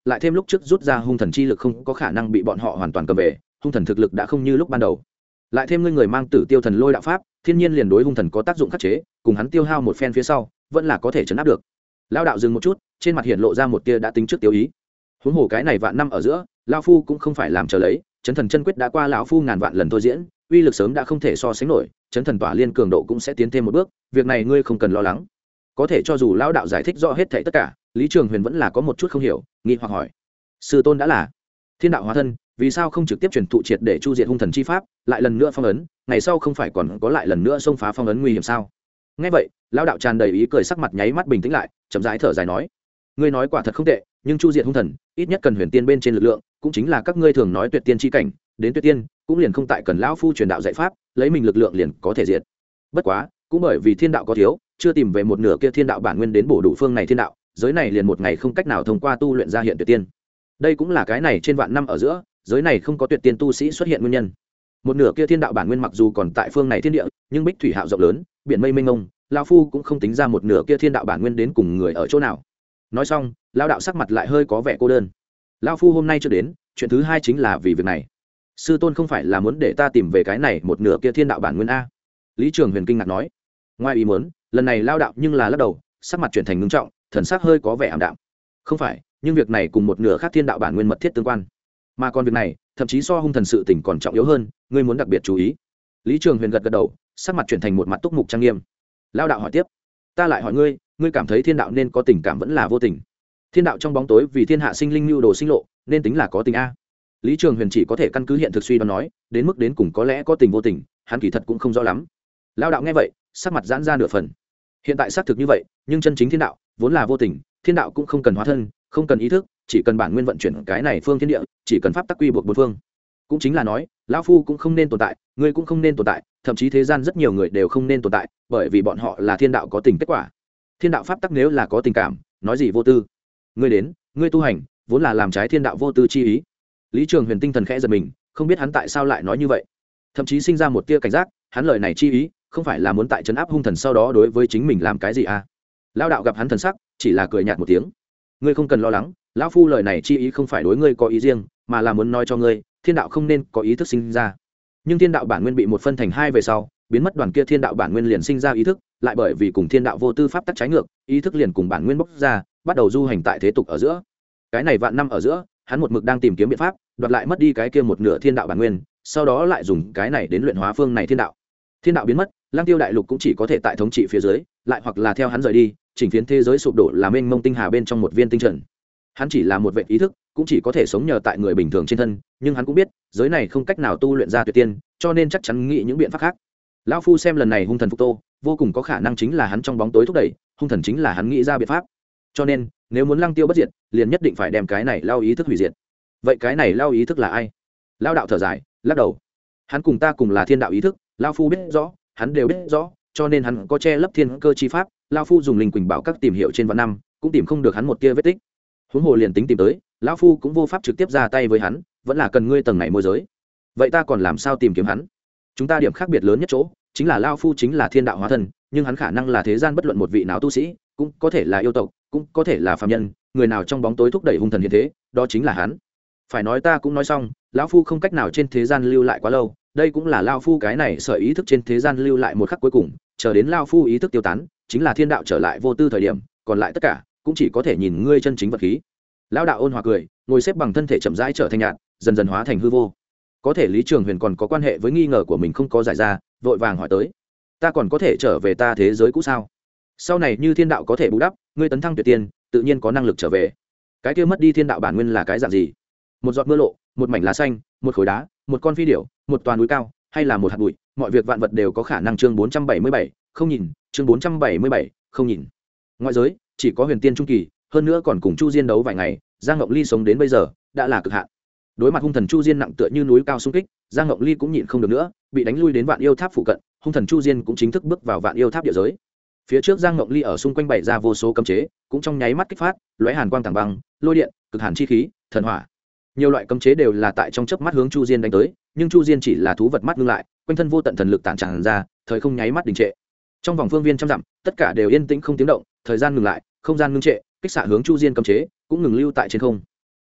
[SPEAKER 1] lại thêm lúc trước rút ra hung thần chi lực không có khả năng bị bọn họ hoàn toàn cầm về, hung thần thực lực đã không như lúc ban đầu. Lại thêm ngươi người mang Tử Tiêu Thần Lôi đạo pháp, thiên nhiên liền đối hung thần có tác dụng khắc chế, cùng hắn tiêu hao một phen phía sau, vẫn là có thể chấn áp được. Lão đạo dừng một chút, trên mặt hiện lộ ra một tia đã tính trước tiêu ý. Huống hồ cái này vạn năm ở giữa, lão phu cũng không phải làm chờ lấy, chấn thần chân quyết đã qua lão phu ngàn vạn lần thôi diễn, uy lực sớm đã không thể so sánh nổi, chấn thần tỏa liên cường độ cũng sẽ tiến thêm một bước, việc này ngươi không cần lo lắng. Có thể cho dù lão đạo giải thích rõ hết thảy tất cả, Lý Trường Huyền vẫn là có một chút không hiểu, nghi hoặc hỏi: sư tôn đã là thiên đạo hóa thân, vì sao không trực tiếp truyền thụ triệt để chu diệt hung thần chi pháp, lại lần nữa phong ấn, ngày sau không phải còn có lại lần nữa xông phá phong ấn nguy hiểm sao? Nghe vậy, lão đạo tràn đầy ý cười, sắc mặt nháy mắt bình tĩnh lại, chậm rãi thở dài nói: ngươi nói quả thật không tệ, nhưng chu diệt hung thần, ít nhất cần huyền tiên bên trên lực lượng, cũng chính là các ngươi thường nói tuyệt tiên chi cảnh, đến tuyệt tiên, cũng liền không tại cần lão phu truyền đạo dạy pháp, lấy mình lực lượng liền có thể diệt. Bất quá, cũng bởi vì thiên đạo có thiếu, chưa tìm về một nửa kia thiên đạo bản nguyên đến bổ đủ phương này thiên đạo, giới này liền một ngày không cách nào thông qua tu luyện ra hiện tuyệt tiên. Đây cũng là cái này trên vạn năm ở giữa, giới này không có tuyệt tiên tu sĩ xuất hiện nguyên nhân. Một nửa kia thiên đạo bản nguyên mặc dù còn tại phương này thiên địa, nhưng bích thủy hạo rộng lớn, biển mây mênh mông, lão phu cũng không tính ra một nửa kia thiên đạo bản nguyên đến cùng người ở chỗ nào. Nói xong, lão đạo sắc mặt lại hơi có vẻ cô đơn. Lão phu hôm nay chưa đến, chuyện thứ hai chính là vì việc này. Sư tôn không phải là muốn để ta tìm về cái này một nửa kia thiên đạo bản nguyên a? Lý Trường Huyền kinh ngạc nói. Ngoài ý muốn, lần này lão đạo nhưng là lắc đầu, sắc mặt chuyển thành ngưng trọng, thần sắc hơi có vẻ ảm đạm. Không phải, nhưng việc này cùng một nửa khác thiên đạo bản nguyên mật thiết tương quan, mà còn việc này thậm chí so hung thần sự tình còn trọng yếu hơn, ngươi muốn đặc biệt chú ý. Lý Trường Huyền gật gật đầu, sắc mặt chuyển thành một mặt túc mục trang nghiêm. Lão đạo hỏi tiếp: ta lại hỏi ngươi, ngươi cảm thấy thiên đạo nên có tình cảm vẫn là vô tình? Thiên đạo trong bóng tối vì thiên hạ sinh linh lưu đồ sinh lộ, nên tính là có tình a? Lý Trường Huyền chỉ có thể căn cứ hiện thực suy đoán nói, đến mức đến cùng có lẽ có tình vô tình, hắn kỳ thật cũng không rõ lắm. Lão đạo nghe vậy, sắc mặt giãn ra nửa phần. Hiện tại xác thực như vậy, nhưng chân chính thiên đạo vốn là vô tình, thiên đạo cũng không cần hóa thân, không cần ý thức, chỉ cần bản nguyên vận chuyển cái này phương thiên địa, chỉ cần pháp tắc quy buộc bốn phương. Cũng chính là nói, lão phu cũng không nên tồn tại, ngươi cũng không nên tồn tại, thậm chí thế gian rất nhiều người đều không nên tồn tại, bởi vì bọn họ là thiên đạo có tình kết quả. Thiên đạo pháp tắc nếu là có tình cảm, nói gì vô tư? Ngươi đến, ngươi tu hành, vốn là làm trái thiên đạo vô tư chi ý. Lý Trường Huyền tinh thần khẽ giật mình, không biết hắn tại sao lại nói như vậy, thậm chí sinh ra một tia cảnh giác, hắn lời này chi ý, không phải là muốn tại trấn áp hung thần sau đó đối với chính mình làm cái gì à? Lão đạo gặp hắn thần sắc, chỉ là cười nhạt một tiếng. Ngươi không cần lo lắng, lão phu lời này chi ý không phải đối ngươi có ý riêng, mà là muốn nói cho ngươi, thiên đạo không nên có ý thức sinh ra. Nhưng thiên đạo bản nguyên bị một phân thành hai về sau, biến mất đoàn kia thiên đạo bản nguyên liền sinh ra ý thức, lại bởi vì cùng thiên đạo vô tư pháp tắc trái ngược, ý thức liền cùng bản nguyên bốc ra, bắt đầu du hành tại thế tục ở giữa. Cái này vạn năm ở giữa, hắn một mực đang tìm kiếm biện pháp, đoạt lại mất đi cái kia một nửa thiên đạo bản nguyên, sau đó lại dùng cái này đến luyện hóa phương này thiên đạo. Thiên đạo biến mất, Lang Tiêu đại lục cũng chỉ có thể tại thống trị phía dưới, lại hoặc là theo hắn rời đi, chỉnh phiến thế giới sụp đổ làm mênh mông tinh hà bên trong một viên tinh trần. Hắn chỉ là một vệ ý thức, cũng chỉ có thể sống nhờ tại người bình thường trên thân, nhưng hắn cũng biết, giới này không cách nào tu luyện ra tuyệt tiên, cho nên chắc chắn nghĩ những biện pháp khác. Lão phu xem lần này hung thần phục tô, vô cùng có khả năng chính là hắn trong bóng tối thúc đẩy, hung thần chính là hắn nghĩ ra biện pháp. Cho nên, nếu muốn Lăng Tiêu bất diệt, liền nhất định phải đem cái này lao ý thức hủy diệt. Vậy cái này lao ý thức là ai? Lao đạo thở dài, lắc đầu. Hắn cùng ta cùng là thiên đạo ý thức, lão phu biết rõ, hắn đều biết rõ, cho nên hắn có che lấp thiên cơ chi pháp, lão phu dùng linh quỳnh bảo các tìm hiểu trên vạn năm, cũng tìm không được hắn một tia vết tích. Huống hồ liền tính tìm tới, lão phu cũng vô pháp trực tiếp ra tay với hắn, vẫn là cần ngươi tầng này môi giới. Vậy ta còn làm sao tìm kiếm hắn? Chúng ta điểm khác biệt lớn nhất chỗ, chính là lão phu chính là thiên đạo hóa thân, nhưng hắn khả năng là thế gian bất luận một vị nào tu sĩ, cũng có thể là yêu tộc, cũng có thể là phàm nhân, người nào trong bóng tối thúc đẩy hung thần hiện thế, đó chính là hắn. Phải nói ta cũng nói xong, lão phu không cách nào trên thế gian lưu lại quá lâu, đây cũng là lão phu cái này sợi ý thức trên thế gian lưu lại một khắc cuối cùng, chờ đến lão phu ý thức tiêu tán, chính là thiên đạo trở lại vô tư thời điểm, còn lại tất cả cũng chỉ có thể nhìn ngươi chân chính vật khí. Lão đạo ôn hòa cười, ngồi xếp bằng thân thể chậm rãi trở thành nhạt, dần dần hóa thành hư vô. Có thể Lý Trường Huyền còn có quan hệ với nghi ngờ của mình không có giải ra, vội vàng hỏi tới: ta còn có thể trở về ta thế giới cũ sao? Sau này như thiên đạo có thể bù đắp, ngươi tấn thăng tuyệt tiên, tự nhiên có năng lực trở về. Cái kia mất đi thiên đạo bản nguyên là cái dạng gì? Một giọt mưa lộ, một mảnh lá xanh, một khối đá, một con phi điểu, một toàn núi cao, hay là một hạt bụi, mọi việc vạn vật đều có khả năng. Chương bốn trăm bảy mươi bảy, không nhìn, chương bốn trăm bảy mươi bảy, không nhìn. Ngoại giới chỉ có huyền tiên trung kỳ, hơn nữa còn cùng Chu Diên đấu vài ngày, Giang Ngọc Ly sống đến bây giờ đã là cực hạn. Đối mặt hung thần Chu Diên nặng tựa như núi cao xung kích, Giang Ngọc Ly cũng nhịn không được nữa, bị đánh lui đến Vạn Yêu Tháp phụ cận, hung thần Chu Diên cũng chính thức bước vào Vạn Yêu Tháp địa giới. Phía trước Giang Ngọc Ly ở xung quanh bày ra vô số cấm chế, cũng trong nháy mắt kích phát, lóe hàn quang tàng băng, lôi điện, cực hàn chi khí, thần hỏa. Nhiều loại cấm chế đều là tại trong chớp mắt hướng Chu Diên đánh tới, nhưng Chu Diên chỉ là thú vật mắt ngưng lại, quanh thân vô tận thần lực tản tràn ra, thời không nháy mắt đình trệ. Trong vòng phương viên trăm dặm, tất cả đều yên tĩnh không tiếng động, thời gian ngừng lại, không gian ngưng trệ, kích xạ hướng Chu Diên cấm chế cũng ngừng lưu tại trên không.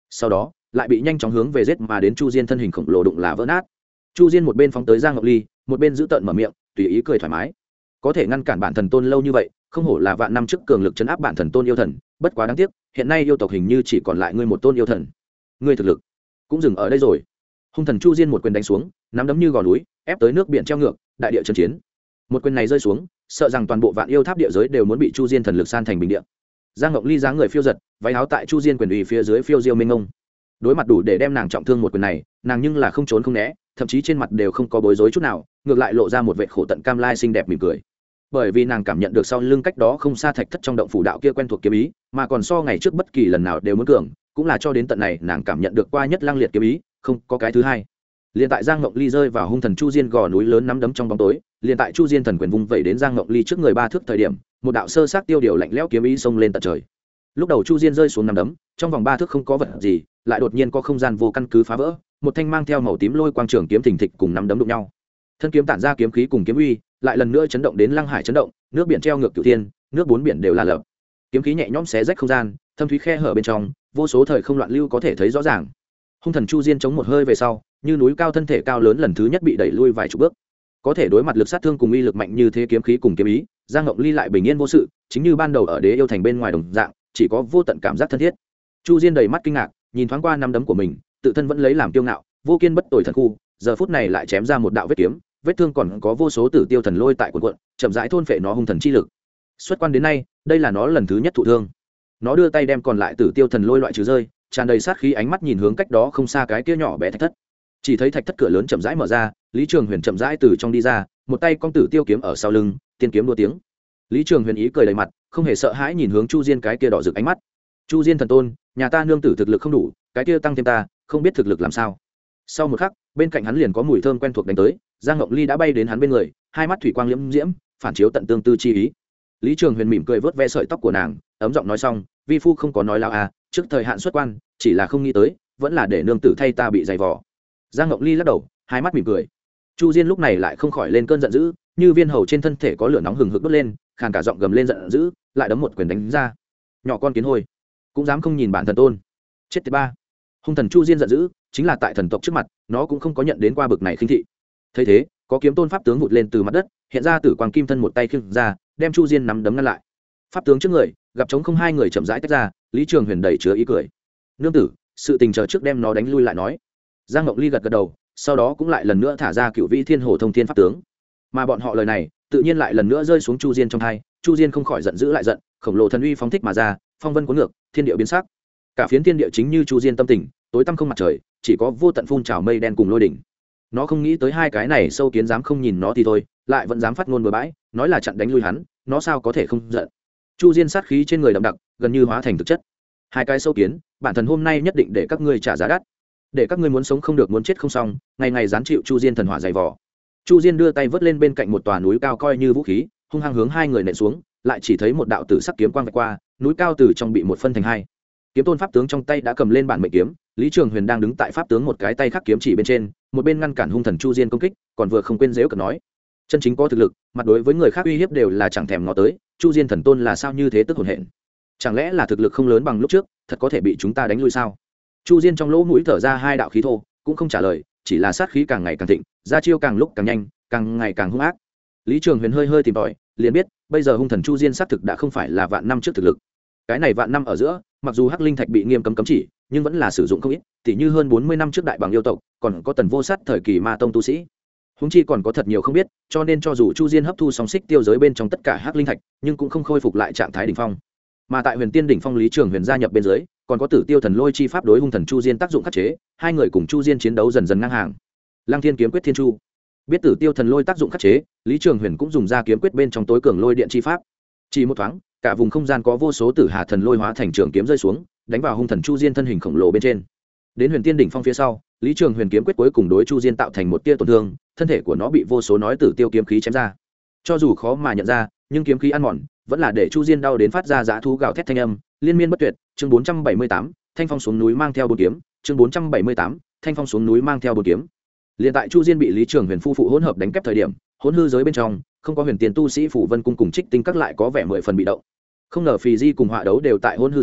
[SPEAKER 1] sau đó lại bị nhanh chóng hướng về giết mà đến chu diên thân hình khổng lồ đụng là vỡ nát. Chu diên một bên phóng tới Giang Ngọc Ly, một bên giữ tợn mở miệng tùy ý cười thoải mái. Có thể ngăn cản bản thần tôn lâu như vậy, không hổ là vạn năm trước cường lực chấn áp bản thần tôn yêu thần, bất quá đáng tiếc hiện nay yêu tộc hình như chỉ còn lại ngươi một tôn yêu thần, ngươi thực lực cũng dừng ở đây rồi. Hung thần Chu diên một quyền đánh xuống, nắm đấm như gò núi ép tới nước biển treo ngược, đại địa chân chiến. Một quyền này rơi xuống, sợ rằng toàn bộ vạn yêu tháp địa giới đều muốn bị Chu diên thần lực san thành bình địa. Giang Ngọc Ly dáng người phiêu giật, váy áo tại Chu diên quyền uy phía dưới phiêu diêu mênh mông. Đối mặt đủ để đem nàng trọng thương một quyền này, nàng nhưng là không trốn không né, thậm chí trên mặt đều không có bối rối chút nào, ngược lại lộ ra một vẻ khổ tận cam lai xinh đẹp mỉm cười. Bởi vì nàng cảm nhận được sau lưng cách đó không xa thạch thất trong động phủ đạo kia quen thuộc kiếm ý, mà còn so ngày trước bất kỳ lần nào đều muốn cường, cũng là cho đến tận này nàng cảm nhận được qua nhất lăng liệt kiếm ý, không có cái thứ hai. Liên tại Giang Ngọc Ly rơi vào hung thần Chu diên gò núi lớn nắm đấm trong bóng tối, liên tại Chu diên thần quyền vung vẩy đến Giang Ngọc Ly trước người ba thước thời điểm, một đạo sơ sát tiêu điều lạnh lẽo kiếm ý xông lên tận trời. Lúc đầu Chu diên rơi xuống nắm đấm, trong vòng ba thước không có vật gì, lại đột nhiên có không gian vô căn cứ phá vỡ, một thanh mang theo màu tím lôi quang trường kiếm thình thịch cùng nắm đấm đụng nhau. Thân kiếm tản ra kiếm khí cùng kiếm uy, lại lần nữa chấn động đến lăng hải chấn động, nước biển treo ngược cửu thiên, nước bốn biển đều là lở. Kiếm khí nhẹ nhõm xé rách không gian, thâm thúy khe hở bên trong, vô số thời không loạn lưu có thể thấy rõ ràng. Hung thần Chu diên chống một hơi về sau, như núi cao thân thể cao lớn lần thứ nhất bị đẩy lui vài chục bước. Có thể đối mặt lực sát thương cùng uy lực mạnh như thế kiếm khí cùng kiếm ý, Giang Ngọc Ly lại bình yên vô sự, chính như ban đầu ở Đế yêu thành bên ngoài đồng dạng, chỉ có vô tận cảm giác thân thiết. Chu diên đầy mắt kinh ngạc, nhìn thoáng qua năm đấm của mình, tự thân vẫn lấy làm kiêu ngạo, vô kiên bất tồi thần khu, giờ phút này lại chém ra một đạo vết kiếm, vết thương còn có vô số tử tiêu thần lôi tại cuộn cuộn, chậm rãi thôn phệ nó hung thần chi lực. Xuất quan đến nay, đây là nó lần thứ nhất thụ thương. Nó đưa tay đem còn lại tử tiêu thần lôi loại trừ rơi, tràn đầy sát khí ánh mắt nhìn hướng cách đó không xa cái kia nhỏ bé thạch thất. Chỉ thấy thạch thất cửa lớn chậm rãi mở ra, Lý Trường Huyền chậm rãi từ trong đi ra, một tay cong tử tiêu kiếm ở sau lưng, tiên kiếm đua tiếng. Lý Trường Huyền ý cười đầy mặt, không hề sợ hãi nhìn hướng Chu diên cái kia đỏ rực ánh mắt. Chu diên thần tôn, nhà ta nương tử thực lực không đủ, cái kia tăng thêm ta, không biết thực lực làm sao. Sau một khắc, bên cạnh hắn liền có mùi thơm quen thuộc đánh tới, Giang Ngọc Ly đã bay đến hắn bên người, hai mắt thủy quang liễm diễm, phản chiếu tận tương tư chi ý. Lý Trường Huyền mỉm cười vớt ve sợi tóc của nàng, ấm giọng nói xong, vi phu không có nói lao à, trước thời hạn xuất quan, chỉ là không nghĩ tới, vẫn là để nương tử thay ta bị dày vò. Giang Ngọc Ly lắc đầu, hai mắt mỉm cười. Chu diên lúc này lại không khỏi lên cơn giận dữ, như viên hầu trên thân thể có lửa nóng hừng hực đốt lên, khàn cả giọng gầm lên giận dữ, lại đấm một quyền đánh ra. Nhỏ con kiến hôi, cũng dám không nhìn bản thần tôn, chết tiệt ba. Hung thần Chu diên giận dữ, chính là tại thần tộc trước mặt, nó cũng không có nhận đến qua bực này khinh thị. Thấy thế, có kiếm tôn pháp tướng vụt lên từ mặt đất, hiện ra tử quang kim thân một tay khiêng ra, đem Chu diên nắm đấm ngăn lại. Pháp tướng trước người, gặp trống không hai người chậm rãi tách ra, Lý Trường Huyền đầy chứa ý cười. Nương tử, sự tình chờ trước đem nó đánh lui lại nói. Giang Ngọc Ly gật gật đầu, sau đó cũng lại lần nữa thả ra cựu vĩ thiên hồ thông thiên pháp tướng. Mà bọn họ lời này, tự nhiên lại lần nữa rơi xuống Chu diên trong tai. Chu diên không khỏi giận dữ lại giận, khổng lồ thần uy phóng thích mà ra, phong vân cuốn ngược, thiên địa biến sắc. Cả phiến thiên địa chính như Chu diên tâm tình, tối tăm không mặt trời, chỉ có vô tận phun trào mây đen cùng lôi đỉnh. Nó không nghĩ tới hai cái này sâu kiến dám không nhìn nó thì thôi, lại vẫn dám phát ngôn bừa bãi, nói là chặn đánh lui hắn, nó sao có thể không giận. Chu diên sát khí trên người đậm đặc, gần như hóa thành thực chất. Hai cái sâu kiến, bản thân hôm nay nhất định để các ngươi trả giá đắt, để các ngươi muốn sống không được muốn chết không xong, ngày ngày gián chịu Chu diên thần hỏa dày vò. Chu diên đưa tay vớt lên bên cạnh một tòa núi cao coi như vũ khí, hung hăng hướng hai người nện xuống, lại chỉ thấy một đạo tử sắc kiếm quang vạch qua, núi cao từ trong bị một phân thành hai. Kiếm tôn pháp tướng trong tay đã cầm lên bản mệnh kiếm, Lý Trường Huyền đang đứng tại pháp tướng một cái tay khác kiếm chỉ bên trên, một bên ngăn cản hung thần Chu diên công kích, còn vừa không quên giễu cợt nói: chân chính có thực lực, mặt đối với người khác uy hiếp đều là chẳng thèm ngó tới, Chu diên thần tôn là sao như thế tức hồn hển? Chẳng lẽ là thực lực không lớn bằng lúc trước, thật có thể bị chúng ta đánh lui sao? Chu diên trong lỗ mũi thở ra hai đạo khí thô, cũng không trả lời, chỉ là sát khí càng ngày càng thịnh, ra chiêu càng lúc càng nhanh, càng ngày càng hung ác. Lý Trường Huyền hơi hơi tìm tòi, liền biết bây giờ hung thần Chu diên xác thực đã không phải là vạn năm trước thực lực. Cái này vạn năm ở giữa, mặc dù hắc linh thạch bị nghiêm cấm cấm chỉ, nhưng vẫn là sử dụng không ít, tỉ như hơn bốn mươi năm trước đại bằng yêu tộc, còn có tần vô sát thời kỳ ma tông tu sĩ. Huống chi còn có thật nhiều không biết, cho nên cho dù Chu diên hấp thu song xích tiêu giới bên trong tất cả hắc linh thạch, nhưng cũng không khôi phục lại trạng thái đỉnh phong. Mà tại Huyền Tiên đỉnh phong, Lý Trường Huyền gia nhập bên dưới, còn có Tử Tiêu thần lôi chi pháp đối hung thần Chu diên tác dụng khắc chế, hai người cùng Chu diên chiến đấu dần dần ngang hàng. Lăng Thiên kiếm quyết thiên chu, biết Tử Tiêu thần lôi tác dụng khắc chế, Lý Trường Huyền cũng dùng ra kiếm quyết bên trong tối cường lôi điện chi pháp. Chỉ một thoáng, cả vùng không gian có vô số tử hà thần lôi hóa thành trường kiếm rơi xuống, đánh vào hung thần Chu diên thân hình khổng lồ bên trên. Đến Huyền Tiên đỉnh phong phía sau, Lý Trường Huyền kiếm quyết cuối cùng đối Chu diên tạo thành một tia tổn thương, thân thể của nó bị vô số nói Tử Tiêu kiếm khí chém ra. Cho dù khó mà nhận ra, nhưng kiếm khí ăn mòn, vẫn là để Chu diên đau đến phát ra dã thú gào thét thanh âm, liên miên bất tuyệt. Chương bốn trăm bảy mươi tám, Thanh phong xuống núi mang theo bốn kiếm. Chương bốn trăm bảy mươi tám, Thanh phong xuống núi mang theo bốn kiếm. Liên tại Chu diên bị Lý Trường Huyền phu phụ hỗn hợp đánh kép thời điểm, hỗn hư giới bên trong, không có huyền tiền tu sĩ phủ vân cung cùng trích tinh các lại có vẻ mười phần bị động. Không ngờ Phì Di cùng họa đấu đều tại hỗn hư giới,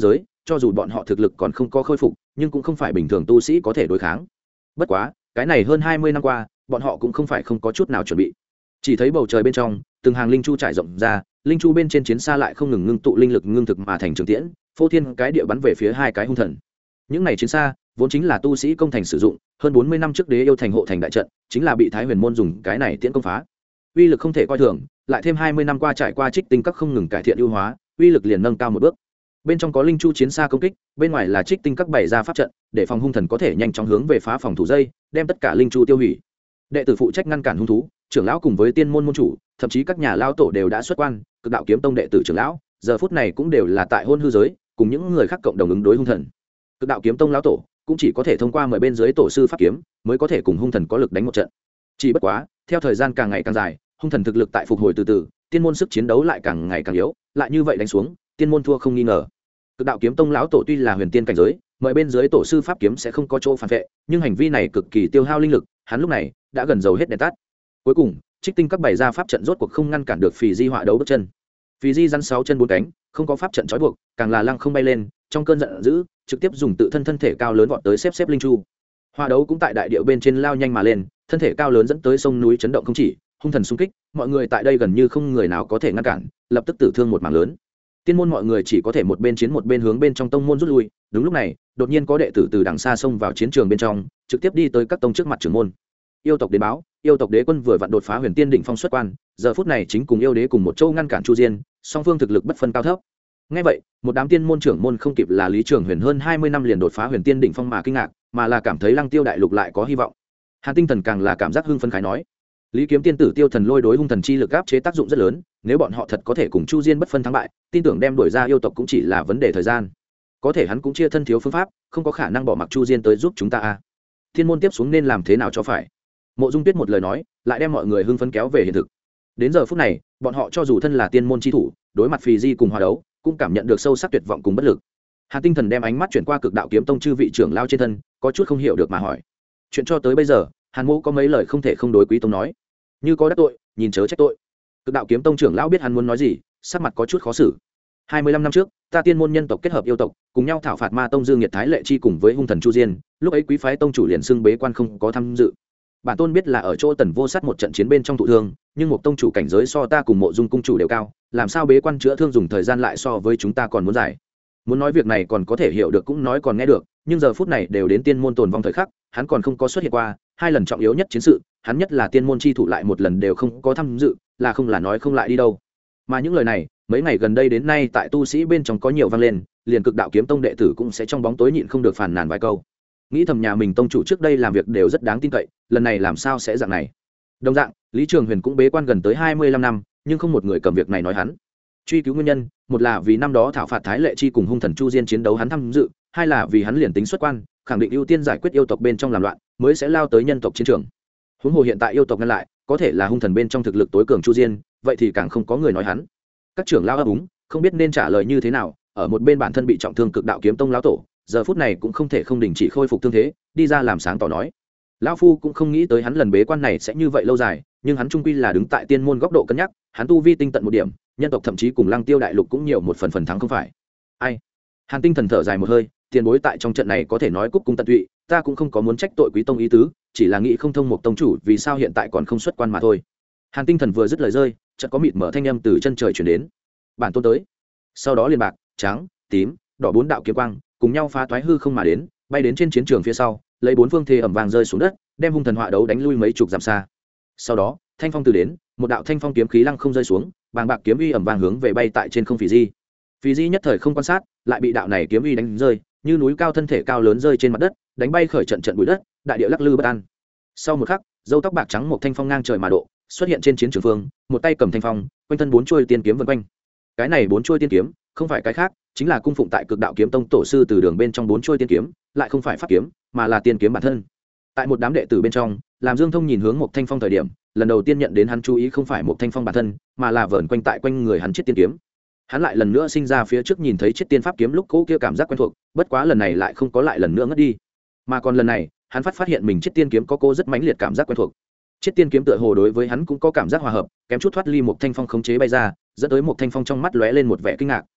[SPEAKER 1] cho dù bọn họ thực lực còn không có khôi phục nhưng cũng không phải bình thường tu sĩ có thể đối kháng. Bất quá cái này hơn hai mươi năm qua bọn họ cũng không phải không có chút nào chuẩn bị. Chỉ thấy bầu trời bên trong từng hàng linh chu trải rộng ra, linh chu bên trên chiến xa lại không ngừng ngưng tụ linh lực ngưng thực mà thành trường tiễn, phô thiên cái địa bắn về phía hai cái hung thần. Những này chiến xa vốn chính là tu sĩ công thành sử dụng, hơn bốn mươi năm trước đế yêu thành hộ thành đại trận chính là bị Thái Huyền môn dùng cái này tiễn công phá. Uy lực không thể coi thường, lại thêm hai mươi năm qua trải qua trích tinh các không ngừng cải thiện ưu hóa, uy lực liền nâng cao một bước. Bên trong có linh chu chiến xa công kích, bên ngoài là trích tinh các bày ra pháp trận, để phòng hung thần có thể nhanh chóng hướng về phá phòng thủ dây, đem tất cả linh chu tiêu hủy. Đệ tử phụ trách ngăn cản hung thú, trưởng lão cùng với tiên môn môn chủ, thậm chí các nhà lao tổ đều đã xuất quan, Cực đạo kiếm tông đệ tử trưởng lão, giờ phút này cũng đều là tại hôn hư giới, cùng những người khác cộng đồng ứng đối hung thần. Cực đạo kiếm tông lão tổ cũng chỉ có thể thông qua mời bên dưới tổ sư pháp kiếm, mới có thể cùng hung thần có lực đánh một trận. Chỉ bất quá, theo thời gian càng ngày càng dài, hung thần thực lực tại phục hồi từ từ, tiên môn sức chiến đấu lại càng ngày càng yếu, lại như vậy đánh xuống, tiên môn thua không nghi ngờ. Cực đạo kiếm tông lão tổ tuy là huyền tiên cảnh giới, mời bên dưới tổ sư pháp kiếm sẽ không có chỗ phản vệ, nhưng hành vi này cực kỳ tiêu hao linh lực, hắn lúc này đã gần dầu hết đèn tắt. Cuối cùng, trích tinh các bày ra pháp trận rốt cuộc không ngăn cản được Phì Di họa đấu bước chân. Phì Di rắn sáu chân bốn cánh, không có pháp trận trói buộc, càng là lăng không bay lên, trong cơn giận dữ, trực tiếp dùng tự thân thân thể cao lớn vọt tới xếp xếp linh chu. Họa đấu cũng tại đại địa bên trên lao nhanh mà lên, thân thể cao lớn dẫn tới sông núi chấn động không chỉ, hung thần xung kích, mọi người tại đây gần như không người nào có thể ngăn cản, lập tức tử thương một mảng lớn. Tiên môn mọi người chỉ có thể một bên chiến một bên hướng bên trong tông môn rút lui. Đúng lúc này, đột nhiên có đệ tử từ đằng xa xông vào chiến trường bên trong, trực tiếp đi tới các tông trước mặt trưởng môn. Yêu tộc đến báo, yêu tộc đế quân vừa vặn đột phá huyền tiên đỉnh phong xuất quan, giờ phút này chính cùng yêu đế cùng một châu ngăn cản Chu Diên, song phương thực lực bất phân cao thấp. Ngay vậy, một đám tiên môn trưởng môn không kịp là Lý Trường Huyền hơn hai mươi năm liền đột phá huyền tiên đỉnh phong mà kinh ngạc, mà là cảm thấy Lăng Tiêu đại lục lại có hy vọng. Hàn Tinh Thần càng là cảm giác hưng phấn khái nói: Lý Kiếm tiên tử Tiêu Thần lôi đối hung thần chi lực áp chế tác dụng rất lớn, nếu bọn họ thật có thể cùng Chu Diên bất phân thắng bại, tin tưởng đem đuổi ra yêu tộc cũng chỉ là vấn đề thời gian. Có thể hắn cũng chia thân thiếu phương pháp, không có khả năng bỏ mặc Chu Diên tới giúp chúng ta a. Thiên môn tiếp xuống nên làm thế nào cho phải? Mộ Dung Tuyết một lời nói, lại đem mọi người hưng phấn kéo về hiện thực. Đến giờ phút này, bọn họ cho dù thân là tiên môn chi thủ, đối mặt Phì Di cùng hòa đấu, cũng cảm nhận được sâu sắc tuyệt vọng cùng bất lực. Hàn Tinh Thần đem ánh mắt chuyển qua Cực đạo kiếm tông chư vị trưởng lao trên thân, có chút không hiểu được mà hỏi: chuyện cho tới bây giờ, Hàn Mộ có mấy lời không thể không đối Quý tông nói, như có đắc tội, nhìn chớ trách tội. Cực đạo kiếm tông trưởng lão biết hắn muốn nói gì, sắc mặt có chút khó xử. hai mươi lăm năm trước, ta tiên môn nhân tộc kết hợp yêu tộc, cùng nhau thảo phạt Ma tông Dương Nghiệt Thái Lệ Chi cùng với hung thần Chu Diên, lúc ấy quý phái tông chủ liền xưng bế quan không có tham dự. Bản tôn biết là ở chỗ Tần Vô Sát một trận chiến bên trong thụ thương, nhưng một tông chủ cảnh giới so ta cùng Mộ Dung cung chủ đều cao, làm sao bế quan chữa thương dùng thời gian lại so với chúng ta còn muốn dài. Muốn nói việc này còn có thể hiểu được cũng nói còn nghe được, nhưng giờ phút này đều đến tiên môn tồn vong thời khắc, hắn còn không có xuất hiện qua, hai lần trọng yếu nhất chiến sự, hắn nhất là tiên môn chi thủ lại một lần đều không có tham dự, là không là nói không lại đi đâu. Mà những lời này, mấy ngày gần đây đến nay tại tu sĩ bên trong có nhiều vang lên, liền Cực đạo kiếm tông đệ tử cũng sẽ trong bóng tối nhịn không được phàn nàn vài câu. Nghĩ thầm nhà mình tông chủ trước đây làm việc đều rất đáng tin cậy, lần này làm sao sẽ dạng này. Đồng dạng, Lý Trường Huyền cũng bế quan gần tới hai mươi lăm năm, nhưng không một người cầm việc này nói hắn. Truy cứu nguyên nhân, một là vì năm đó thảo phạt Thái Lệ Chi cùng hung thần Chu Diên chiến đấu hắn tham dự, hai là vì hắn liền tính xuất quan, khẳng định ưu tiên giải quyết yêu tộc bên trong làm loạn, mới sẽ lao tới nhân tộc chiến trường. Huống hồ hiện tại yêu tộc ngăn lại, có thể là hung thần bên trong thực lực tối cường Chu Diên, vậy thì càng không có người nói hắn. Các trưởng lao ấp úng, không biết nên trả lời như thế nào, ở một bên bản thân bị trọng thương Cực đạo kiếm tông lão tổ, giờ phút này cũng không thể không đình chỉ khôi phục thương thế, đi ra làm sáng tỏ nói: lão phu cũng không nghĩ tới hắn lần bế quan này sẽ như vậy lâu dài, nhưng hắn trung quy là đứng tại tiên môn góc độ cân nhắc, hắn tu vi tinh tận một điểm, nhân tộc thậm chí cùng Lăng Tiêu đại lục cũng nhiều một phần phần thắng không phải. Ai? Hàn Tinh Thần thở dài một hơi, tiền bối tại trong trận này có thể nói cúc cung tận tụy, ta cũng không có muốn trách tội Quý tông ý tứ, chỉ là nghĩ không thông một tông chủ vì sao hiện tại còn không xuất quan mà thôi. Hàn Tinh Thần vừa dứt lời rơi, chợt có mịt mở thanh âm từ chân trời truyền đến: bản tôn tới. Sau đó liền bạc, trắng, tím, đỏ bốn đạo kiếm quang cùng nhau phá toái hư không mà đến, bay đến trên chiến trường phía sau, lấy bốn phương thê ẩm vàng rơi xuống đất, đem hung thần họa đấu đánh lui mấy chục dặm xa. Sau đó, thanh phong từ đến, một đạo thanh phong kiếm khí lăng không rơi xuống, bàng bạc kiếm uy ẩm vàng hướng về bay tại trên không Phì Di. Phì Di nhất thời không quan sát, lại bị đạo này kiếm uy đánh rơi, như núi cao thân thể cao lớn rơi trên mặt đất, đánh bay khởi trận trận bụi đất, đại địa lắc lư bất an. Sau một khắc, râu tóc bạc trắng một thanh phong ngang trời mà độ, xuất hiện trên chiến trường phương, một tay cầm thanh phong, quanh thân bốn chuôi tiên kiếm vần quanh. Cái này bốn chuôi tiên kiếm, không phải cái khác, chính là cung phụng tại Cực đạo kiếm tông tổ sư từ đường bên trong bốn chuôi tiên kiếm, lại không phải pháp kiếm, mà là tiên kiếm bản thân. Tại một đám đệ tử bên trong, làm Dương Thông nhìn hướng một thanh phong thời điểm, lần đầu tiên nhận đến hắn chú ý không phải một thanh phong bản thân, mà là vờn quanh tại quanh người hắn chiếc tiên kiếm. Hắn lại lần nữa sinh ra phía trước nhìn thấy chiếc tiên pháp kiếm lúc cũ kia cảm giác quen thuộc, bất quá lần này lại không có lại lần nữa ngất đi, mà còn lần này, hắn phát phát hiện mình chiếc tiên kiếm có cô rất mãnh liệt cảm giác quen thuộc. Chiếc tiên kiếm tựa hồ đối với hắn cũng có cảm giác hòa hợp, kém chút thoát ly một thanh phong khống chế bay ra, dẫn tới một thanh phong trong mắt lóe lên một vẻ kinh ngạc,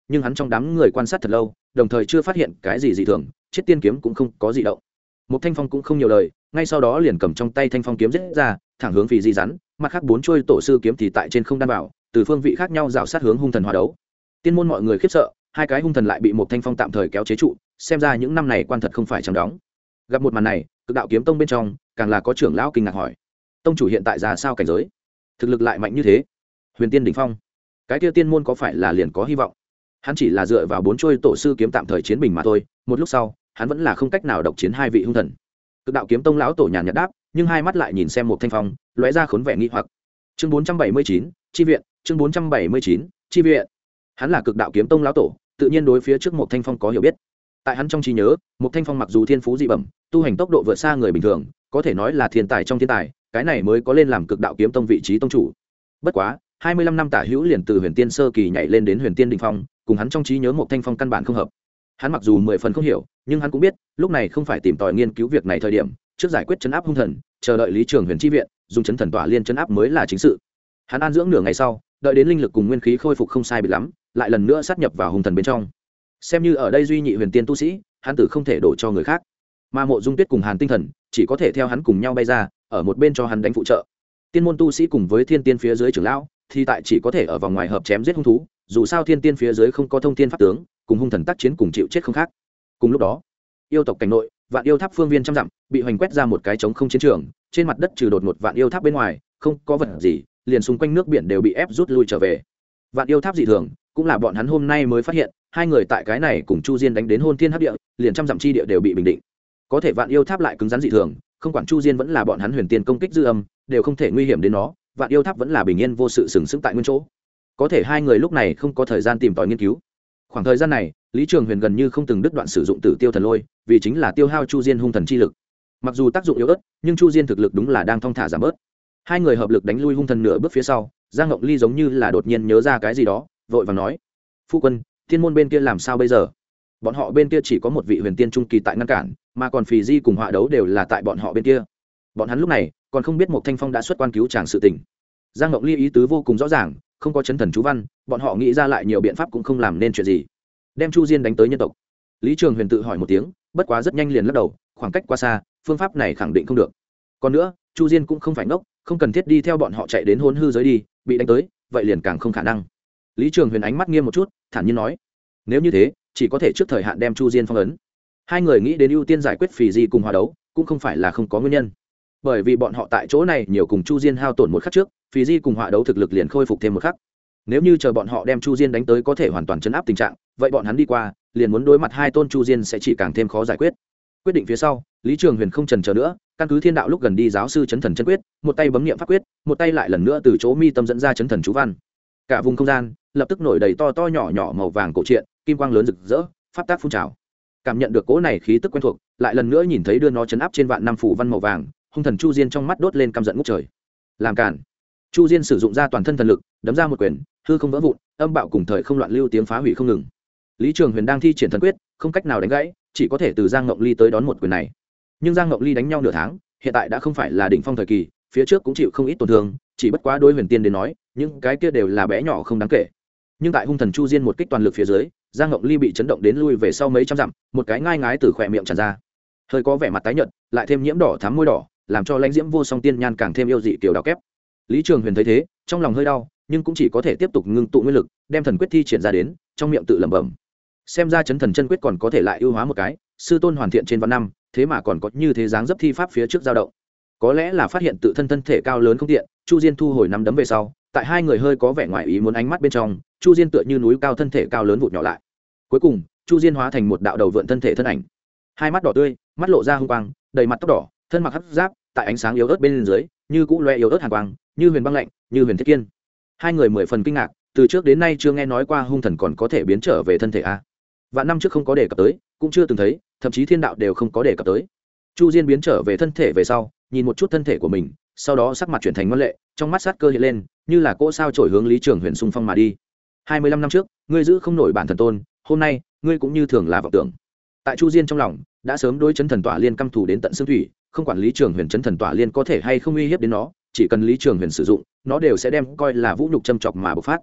[SPEAKER 1] nhưng hắn trong đám người quan sát thật lâu đồng thời chưa phát hiện cái gì dị thường, chiếc tiên kiếm cũng không có gì động. Một Thanh Phong cũng không nhiều lời, ngay sau đó liền cầm trong tay thanh phong kiếm giết ra, thẳng hướng Phì Di rắn, mặt khác bốn chuôi tổ sư kiếm thì tại trên không đan bảo, từ phương vị khác nhau rào sát hướng hung thần hòa đấu. Tiên môn mọi người khiếp sợ, hai cái hung thần lại bị một Thanh Phong tạm thời kéo chế trụ, xem ra những năm này quan thật không phải chẳng đóng. Gặp một màn này, Cực Đạo Kiếm Tông bên trong càng là có trưởng lão kinh ngạc hỏi: tông chủ hiện tại ra sao cảnh giới, thực lực lại mạnh như thế? Huyền tiên đỉnh phong, cái kia tiên môn có phải là liền có hy vọng? Hắn chỉ là dựa vào bốn chuôi tổ sư kiếm tạm thời chiến bình mà thôi, một lúc sau hắn vẫn là không cách nào độc chiến hai vị hung thần. Cực Đạo Kiếm Tông lão tổ nhàn nhạt đáp, nhưng hai mắt lại nhìn xem một Thanh Phong, lóe ra khốn vẻ nghi hoặc. Chương bốn trăm bảy mươi chín, chi viện. Chương bốn trăm bảy mươi chín, chi viện. Hắn là Cực Đạo Kiếm Tông lão tổ, tự nhiên đối phía trước một Thanh Phong có hiểu biết. Tại hắn trong trí nhớ, một Thanh Phong mặc dù thiên phú dị bẩm, tu hành tốc độ vượt xa người bình thường, có thể nói là thiên tài trong thiên tài, cái này mới có lên làm Cực Đạo Kiếm Tông vị trí tông chủ. Bất quá, hai mươi lăm năm tả hữu liền từ Huyền Tiên sơ kỳ nhảy lên đến Huyền Tiên đỉnh phong, cùng hắn trong trí nhớ một Thanh Phong căn bản không hợp. Hắn mặc dù mười phần không hiểu, nhưng hắn cũng biết, lúc này không phải tìm tòi nghiên cứu việc này thời điểm, trước giải quyết trấn áp hung thần, chờ đợi Lý Trường Huyền chi viện, dùng chấn thần tỏa liên trấn áp mới là chính sự. Hắn an dưỡng nửa ngày sau, đợi đến linh lực cùng nguyên khí khôi phục không sai biệt lắm, lại lần nữa sát nhập vào hung thần bên trong. Xem như ở đây duy nhị huyền tiên tu sĩ, hắn tử không thể đổ cho người khác. Mà Mộ Dung Tuyết cùng Hàn Tinh Thần chỉ có thể theo hắn cùng nhau bay ra, ở một bên cho hắn đánh phụ trợ. Tiên môn tu sĩ cùng với thiên tiên phía dưới trưởng lão, thì tại chỉ có thể ở vòng ngoài hợp chém giết hung thú, dù sao thiên tiên phía dưới không có thông thiên pháp tướng, cùng hung thần tác chiến cùng chịu chết không khác. Cùng lúc đó, yêu tộc cảnh nội, Vạn Yêu Tháp phương viên trăm dặm, bị hoành quét ra một cái trống không chiến trường, trên mặt đất trừ đột ngột Vạn Yêu Tháp bên ngoài, không có vật gì, liền xung quanh nước biển đều bị ép rút lui trở về. Vạn Yêu Tháp dị thường, cũng là bọn hắn hôm nay mới phát hiện, hai người tại cái này cùng Chu Diên đánh đến hôn thiên hấp địa, liền trăm dặm chi địa đều bị bình định. Có thể Vạn Yêu Tháp lại cứng rắn dị thường, không quản Chu Diên vẫn là bọn hắn huyền tiên công kích dư âm, đều không thể nguy hiểm đến nó, Vạn Yêu Tháp vẫn là bình yên vô sự sừng sững tại nguyên chỗ. Có thể hai người lúc này không có thời gian tìm tòi nghiên cứu. Khoảng thời gian này, Lý Trường Huyền gần như không từng đứt đoạn sử dụng Tử Tiêu Thần Lôi, vì chính là tiêu hao Chu Diên hung thần chi lực. Mặc dù tác dụng yếu ớt, nhưng Chu Diên thực lực đúng là đang thong thả giảm bớt. Hai người hợp lực đánh lui hung thần nửa bước phía sau, Giang Ngộng Ly giống như là đột nhiên nhớ ra cái gì đó, vội vàng nói: "Phu quân, thiên môn bên kia làm sao bây giờ?" Bọn họ bên kia chỉ có một vị huyền tiên trung kỳ tại ngăn cản, mà còn Phì Di cùng Họa Đấu đều là tại bọn họ bên kia. Bọn hắn lúc này còn không biết một Thanh Phong đã xuất quan cứu chàng sự tình. Giang Ngộng Ly ý tứ vô cùng rõ ràng, không có chấn thần chú văn, bọn họ nghĩ ra lại nhiều biện pháp cũng không làm nên chuyện gì. Đem Chu Diên đánh tới nhân tộc. Lý Trường Huyền tự hỏi một tiếng, bất quá rất nhanh liền lắc đầu, khoảng cách quá xa, phương pháp này khẳng định không được. Còn nữa, Chu Diên cũng không phải ngốc, không cần thiết đi theo bọn họ chạy đến hôn hư giới đi, bị đánh tới, vậy liền càng không khả năng. Lý Trường Huyền ánh mắt nghiêm một chút, thản nhiên nói: "Nếu như thế, chỉ có thể trước thời hạn đem Chu Diên phong ấn." Hai người nghĩ đến ưu tiên giải quyết Phì Di cùng Hòa Đấu, cũng không phải là không có nguyên nhân. Bởi vì bọn họ tại chỗ này nhiều cùng Chu Diên hao tổn một khắc trước, Phì Di cùng Họa Đấu thực lực liền khôi phục thêm một khắc. Nếu như chờ bọn họ đem Chu Diên đánh tới có thể hoàn toàn chấn áp tình trạng, vậy bọn hắn đi qua, liền muốn đối mặt hai tôn Chu Diên sẽ chỉ càng thêm khó giải quyết. Quyết định phía sau, Lý Trường Huyền không chần chờ nữa, căn cứ thiên đạo lúc gần đi giáo sư chấn thần chân quyết, một tay bấm niệm pháp quyết, một tay lại lần nữa từ chỗ mi tâm dẫn ra chấn thần chú văn. Cả vùng không gian lập tức nổi đầy to to nhỏ nhỏ màu vàng cổ truyện, kim quang lớn rực rỡ, pháp tác phun trào. Cảm nhận được cỗ này khí tức quen thuộc, lại lần nữa nhìn thấy đưa nó chấn áp trên vạn năm phủ văn màu vàng, hung thần Chu Diên trong mắt đốt lên căm giận ngút trời. Làm cản. Chu Diên sử dụng ra toàn thân thần lực, đấm ra một quyền, hư không vỡ vụn, âm bạo cùng thời không loạn lưu tiếng phá hủy không ngừng. Lý Trường Huyền đang thi triển thần quyết, không cách nào đánh gãy, chỉ có thể từ Giang Ngộng Ly tới đón một quyền này. Nhưng Giang Ngộng Ly đánh nhau nửa tháng, hiện tại đã không phải là đỉnh phong thời kỳ, phía trước cũng chịu không ít tổn thương, chỉ bất quá đối huyền tiên đến nói, những cái kia đều là bé nhỏ không đáng kể. Nhưng tại hung thần Chu Diên một kích toàn lực phía dưới, Giang Ngộng Ly bị chấn động đến lui về sau mấy trăm dặm, một cái ngai ngái từ khỏe miệng tràn ra, hơi có vẻ mặt tái nhợt, lại thêm nhiễm đỏ thắm môi đỏ, làm cho lãnh diễm vô song tiên nhan càng thêm yêu dị tiểu đào kép. Lý Trường Huyền thấy thế, trong lòng hơi đau, nhưng cũng chỉ có thể tiếp tục ngưng tụ nguyên lực, đem thần quyết thi triển ra đến, trong miệng tự lẩm bẩm. Xem ra chấn thần chân quyết còn có thể lại ưu hóa một cái, sư tôn hoàn thiện trên vạn năm, thế mà còn có như thế dáng dấp thi pháp phía trước dao động. Có lẽ là phát hiện tự thân thân thể cao lớn không tiện, Chu Diên thu hồi nắm đấm về sau, tại hai người hơi có vẻ ngoài ý muốn ánh mắt bên trong, Chu Diên tựa như núi cao thân thể cao lớn vụt nhỏ lại. Cuối cùng, Chu Diên hóa thành một đạo đầu vượn thân thể thân ảnh. Hai mắt đỏ tươi, mắt lộ ra hung quang, đầy mặt tóc đỏ, thân mặc hắc giáp, tại ánh sáng yếu ớt bên dưới, như cũ loe yếu ớt hàn quang, như huyền băng lạnh, như huyền thiết kiên. Hai người mười phần kinh ngạc, từ trước đến nay chưa nghe nói qua hung thần còn có thể biến trở về thân thể a. Vạn năm trước không có đề cập tới, cũng chưa từng thấy, thậm chí thiên đạo đều không có đề cập tới. Chu Diên biến trở về thân thể về sau, nhìn một chút thân thể của mình, sau đó sắc mặt chuyển thành ngoan lệ, trong mắt sát cơ hiện lên, như là cỗ sao trổi hướng Lý Trường Huyền xung phong mà đi. Hai mươi lăm năm trước, ngươi giữ không nổi bản thần tôn, hôm nay, ngươi cũng như thường là vọng tưởng. Tại Chu Diên trong lòng, đã sớm đối chấn thần tỏa liên căm thù đến tận xương thủy, không quản Lý Trường Huyền chấn thần tỏa liên có thể hay không uy hiếp đến nó, chỉ cần Lý Trường Huyền sử dụng, nó đều sẽ đem coi là vũ nhục châm chọc mà bộc phát.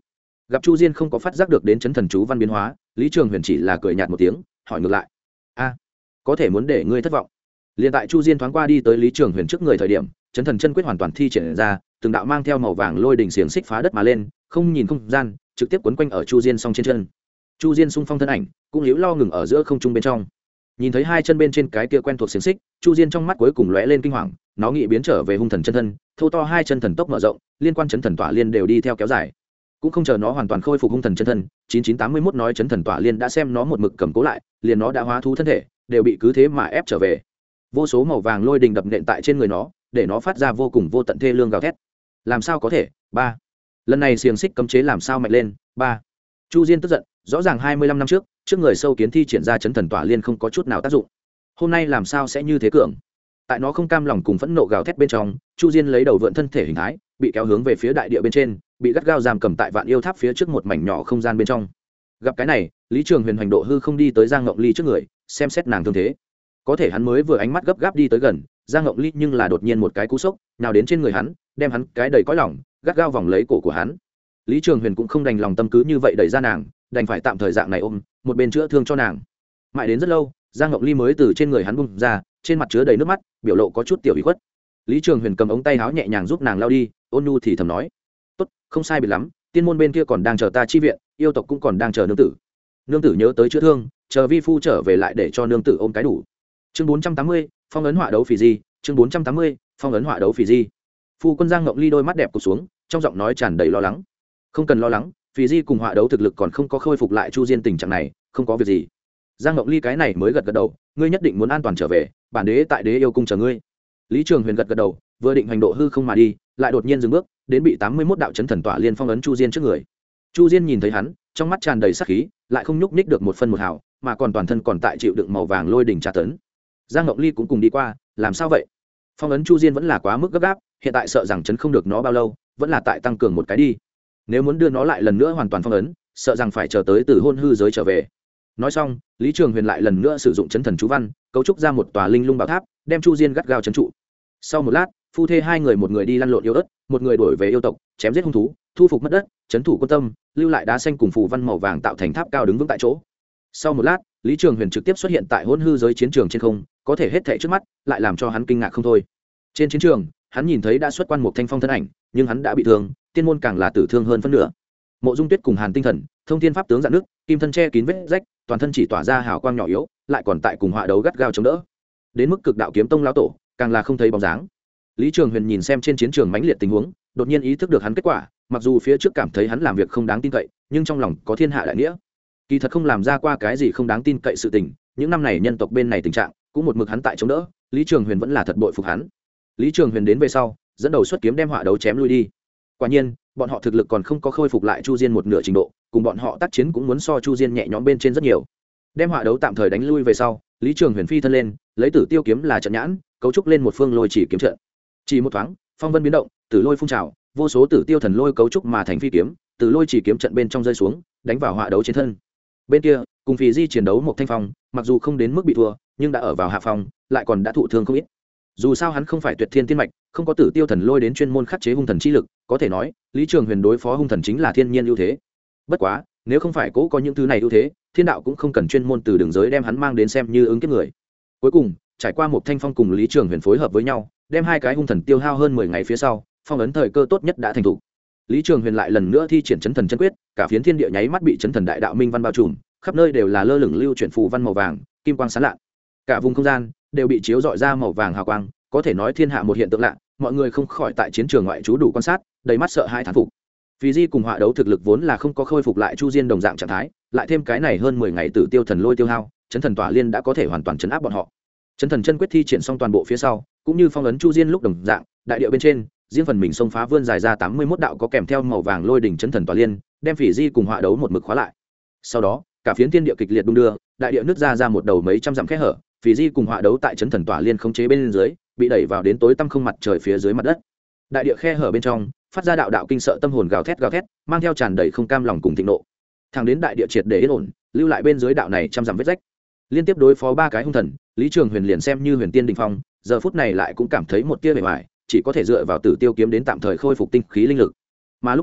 [SPEAKER 1] Gặp Chu Diên không có phát giác được đến chấn thần chú văn biến hóa, Lý Trường Huyền chỉ là cười nhạt một tiếng, hỏi ngược lại: "A, có thể muốn để ngươi thất vọng?" Liên tại Chu Diên thoáng qua đi tới Lý Trường Huyền trước người thời điểm, chấn thần chân quyết hoàn toàn thi triển ra, từng đạo mang theo màu vàng lôi đỉnh xiềng xích phá đất mà lên, không nhìn không gian, trực tiếp quấn quanh ở Chu Diên song trên chân. Chu Diên xung phong thân ảnh, cũng liễu lo ngừng ở giữa không trung bên trong. Nhìn thấy hai chân bên trên cái kia quen thuộc xiềng xích, Chu Diên trong mắt cuối cùng lóe lên kinh hoàng, nó nghĩ biến trở về hung thần chân thân, thô to hai chân thần tốc mở rộng, liên quan chấn thần tỏa liên đều đi theo kéo dài. Cũng không chờ nó hoàn toàn khôi phục hung thần chân thân, chín chín tám mươi mốt nói chấn thần tỏa liên đã xem nó một mực cầm cố lại, liền nó đã hóa thú thân thể, đều bị cứ thế mà ép trở về. Vô số màu vàng lôi đình đập nện tại trên người nó, để nó phát ra vô cùng vô tận thê lương gào thét. Làm sao có thể? Ba. Lần này xiềng xích cấm chế làm sao mạnh lên? Ba. Chu Diên tức giận, rõ ràng hai mươi lăm năm trước, trước người sâu kiến thi triển ra chấn thần tỏa liên không có chút nào tác dụng. Hôm nay làm sao sẽ như thế cường? Tại nó không cam lòng cùng phẫn nộ gào thét bên trong, Chu Diên lấy đầu vượn thân thể hình thái, bị kéo hướng về phía đại địa bên trên, bị gắt gao giam cầm tại Vạn Yêu Tháp phía trước một mảnh nhỏ không gian bên trong. Gặp cái này, Lý Trường Huyền hành độ hư không đi tới Giang Ngộng Ly trước người, xem xét nàng thương thế. Có thể hắn mới vừa ánh mắt gấp gáp đi tới gần, Giang Ngộng Ly nhưng là đột nhiên một cái cú sốc, nào đến trên người hắn, đem hắn cái đầy cõi lòng, gắt gao vòng lấy cổ của hắn. Lý Trường Huyền cũng không đành lòng tâm cứ như vậy đẩy ra nàng, đành phải tạm thời dạng này ôm, một bên chữa thương cho nàng. Mãi đến rất lâu, Giang Ngộng Ly mới từ trên người hắn bung ra, trên mặt chứa đầy nước mắt, biểu lộ có chút tiểu ủy khuất. Lý Trường Huyền cầm ống tay áo nhẹ nhàng giúp nàng lau đi, ôn nhu thì thầm nói: "Tốt, không sai biệt lắm, tiên môn bên kia còn đang chờ ta chi viện, yêu tộc cũng còn đang chờ nương tử. Nương tử nhớ tới chữa thương, chờ vi phu trở về lại để cho nương tử ôm cái đủ." Chương bốn trăm tám mươi, phong ấn họa đấu phỉ di, chương bốn trăm tám mươi, phong ấn họa đấu phỉ di. Phu quân Giang Ngộng Ly đôi mắt đẹp cụp xuống, trong giọng nói tràn đầy lo lắng. "Không cần lo lắng, phỉ di cùng họa đấu thực lực còn không có khôi phục lại Chu Diên tình trạng này, không có việc gì." Giang Ngộng Ly cái này mới gật gật đầu, "Ngươi nhất định muốn an toàn trở về, bản đế tại Đế Yêu cung chờ ngươi." Lý Trường Huyền gật gật đầu, vừa định hành độ hư không mà đi, lại đột nhiên dừng bước, đến bị tám mươi mốt đạo chấn thần tỏa liên phong ấn Chu Diên trước người. Chu Diên nhìn thấy hắn, trong mắt tràn đầy sát khí, lại không nhúc nhích được một phân một hào, mà còn toàn thân còn tại chịu đựng màu vàng lôi đỉnh tra tấn. Giang Ngộng Ly cũng cùng đi qua, làm sao vậy? Phong ấn Chu Diên vẫn là quá mức gấp gáp, hiện tại sợ rằng chấn không được nó bao lâu, vẫn là tại tăng cường một cái đi. Nếu muốn đưa nó lại lần nữa hoàn toàn phong ấn, sợ rằng phải chờ tới từ hôn hư giới trở về. Nói xong, Lý Trường Huyền lại lần nữa sử dụng chấn thần chú văn, cấu trúc ra một tòa linh lung bảo tháp, đem Chu Diên gắt gao trấn trụ. Sau một lát, phu thê hai người, một người đi lăn lộn yêu ớt, một người đổi về yêu tộc, chém giết hung thú, thu phục mất đất, trấn thủ quân tâm, lưu lại đá xanh cùng phù văn màu vàng tạo thành tháp cao đứng vững tại chỗ. Sau một lát, Lý Trường Huyền trực tiếp xuất hiện tại hỗn hư giới chiến trường trên không, có thể hết thảy trước mắt, lại làm cho hắn kinh ngạc không thôi. Trên chiến trường, hắn nhìn thấy đã xuất quan một thanh phong thân ảnh, nhưng hắn đã bị thương, tiên môn càng là tử thương hơn phân nửa. Mộ Dung Tuyết cùng Hàn Tinh Thần, thông thiên pháp tướng dạn nước, kim thân che kín vết rách, toàn thân chỉ tỏa ra hào quang nhỏ yếu, lại còn tại cùng họa đấu gắt gao chống đỡ. Đến mức Cực Đạo Kiếm Tông lão tổ, càng là không thấy bóng dáng. Lý Trường Huyền nhìn xem trên chiến trường mãnh liệt tình huống, đột nhiên ý thức được hắn kết quả, mặc dù phía trước cảm thấy hắn làm việc không đáng tin cậy, nhưng trong lòng có thiên hạ đại nghĩa. Kỳ thật không làm ra qua cái gì không đáng tin cậy sự tình, những năm này nhân tộc bên này tình trạng, cũng một mực hắn tại chống đỡ, Lý Trường Huyền vẫn là thật bội phục hắn. Lý Trường Huyền đến về sau, dẫn đầu xuất kiếm đem họa đấu chém lui đi. Quả nhiên, bọn họ thực lực còn không có khôi phục lại Chu Diên một nửa trình độ, cùng bọn họ tác chiến cũng muốn so Chu Diên nhẹ nhõm bên trên rất nhiều. Đem họa đấu tạm thời đánh lui về sau, Lý Trường Huyền phi thân lên, lấy Tử Tiêu kiếm là trận nhãn, cấu trúc lên một phương lôi chỉ kiếm trận. Chỉ một thoáng, phong vân biến động, tử lôi phun trào, vô số tử tiêu thần lôi cấu trúc mà thành phi kiếm, từ lôi chỉ kiếm trận bên trong rơi xuống, đánh vào họa đấu trên thân. Bên kia, cùng Phì Di chiến đấu một thanh phong, mặc dù không đến mức bị thua, nhưng đã ở vào hạ phong, lại còn đã thụ thương không ít. Dù sao hắn không phải tuyệt thiên tiên mạch, không có tử tiêu thần lôi đến chuyên môn khắc chế hung thần chi lực, có thể nói, Lý Trường Huyền đối phó hung thần chính là thiên nhiên ưu thế. Bất quá, nếu không phải cố có những thứ này ưu thế, thiên đạo cũng không cần chuyên môn từ đường giới đem hắn mang đến xem như ứng kiếp người. Cuối cùng, trải qua một thanh phong cùng Lý Trường Huyền phối hợp với nhau, đem hai cái hung thần tiêu hao hơn mười ngày phía sau, phong ấn thời cơ tốt nhất đã thành thủ. Lý Trường Huyền lại lần nữa thi triển chấn thần chân quyết, cả phiến thiên địa nháy mắt bị chấn thần đại đạo minh văn bao trùm, khắp nơi đều là lơ lửng lưu chuyển phù văn màu vàng, kim quang sáng lạ. Cả vùng không gian đều bị chiếu rọi ra màu vàng hào quang, có thể nói thiên hạ một hiện tượng lạ, mọi người không khỏi tại chiến trường ngoại trú đủ quan sát, đầy mắt sợ hãi thán phục. Phì Di cùng họa đấu thực lực vốn là không có khôi phục lại Chu Diên đồng dạng trạng thái, lại thêm cái này hơn mười ngày tử tiêu thần lôi tiêu hao, chấn thần tỏa liên đã có thể hoàn toàn chấn áp bọn họ. Chấn thần chân quyết thi triển xong toàn bộ phía sau, cũng như phong ấn Chu Diên lúc đồng dạng, đại địa bên trên, riêng phần mình xông phá vươn dài ra tám mươi mốt đạo có kèm theo màu vàng lôi đỉnh chấn thần tỏa liên, đem Phỉ Di cùng họa đấu một mực khóa lại. Sau đó, cả phiến thiên địa kịch liệt đung đưa, đại địa nứt ra ra một đầu mấy trăm dặm khe hở, Phỉ Di cùng họa đấu tại chấn thần tỏa liên khống chế bên dưới, bị đẩy vào đến tối tăm không mặt trời phía dưới mặt đất. Đại địa khe hở bên trong, phát ra đạo đạo kinh sợ tâm hồn gào thét gào thét, mang theo tràn đầy không cam lòng cùng thịnh nộ. Thẳng đến đại địa triệt để yên ổn, lưu lại bên dưới đạo này trăm dặm vết rách. Liên tiếp đối phó ba cái hung thần, Lý Trường Huyền liền xem như huyền tiên đỉnh phong, giờ phút này lại cũng cảm thấy một tia bề ngoài, chỉ có thể dựa vào Tử Tiêu kiếm đến tạm thời khôi phục tinh khí linh lực. Mà lúc này,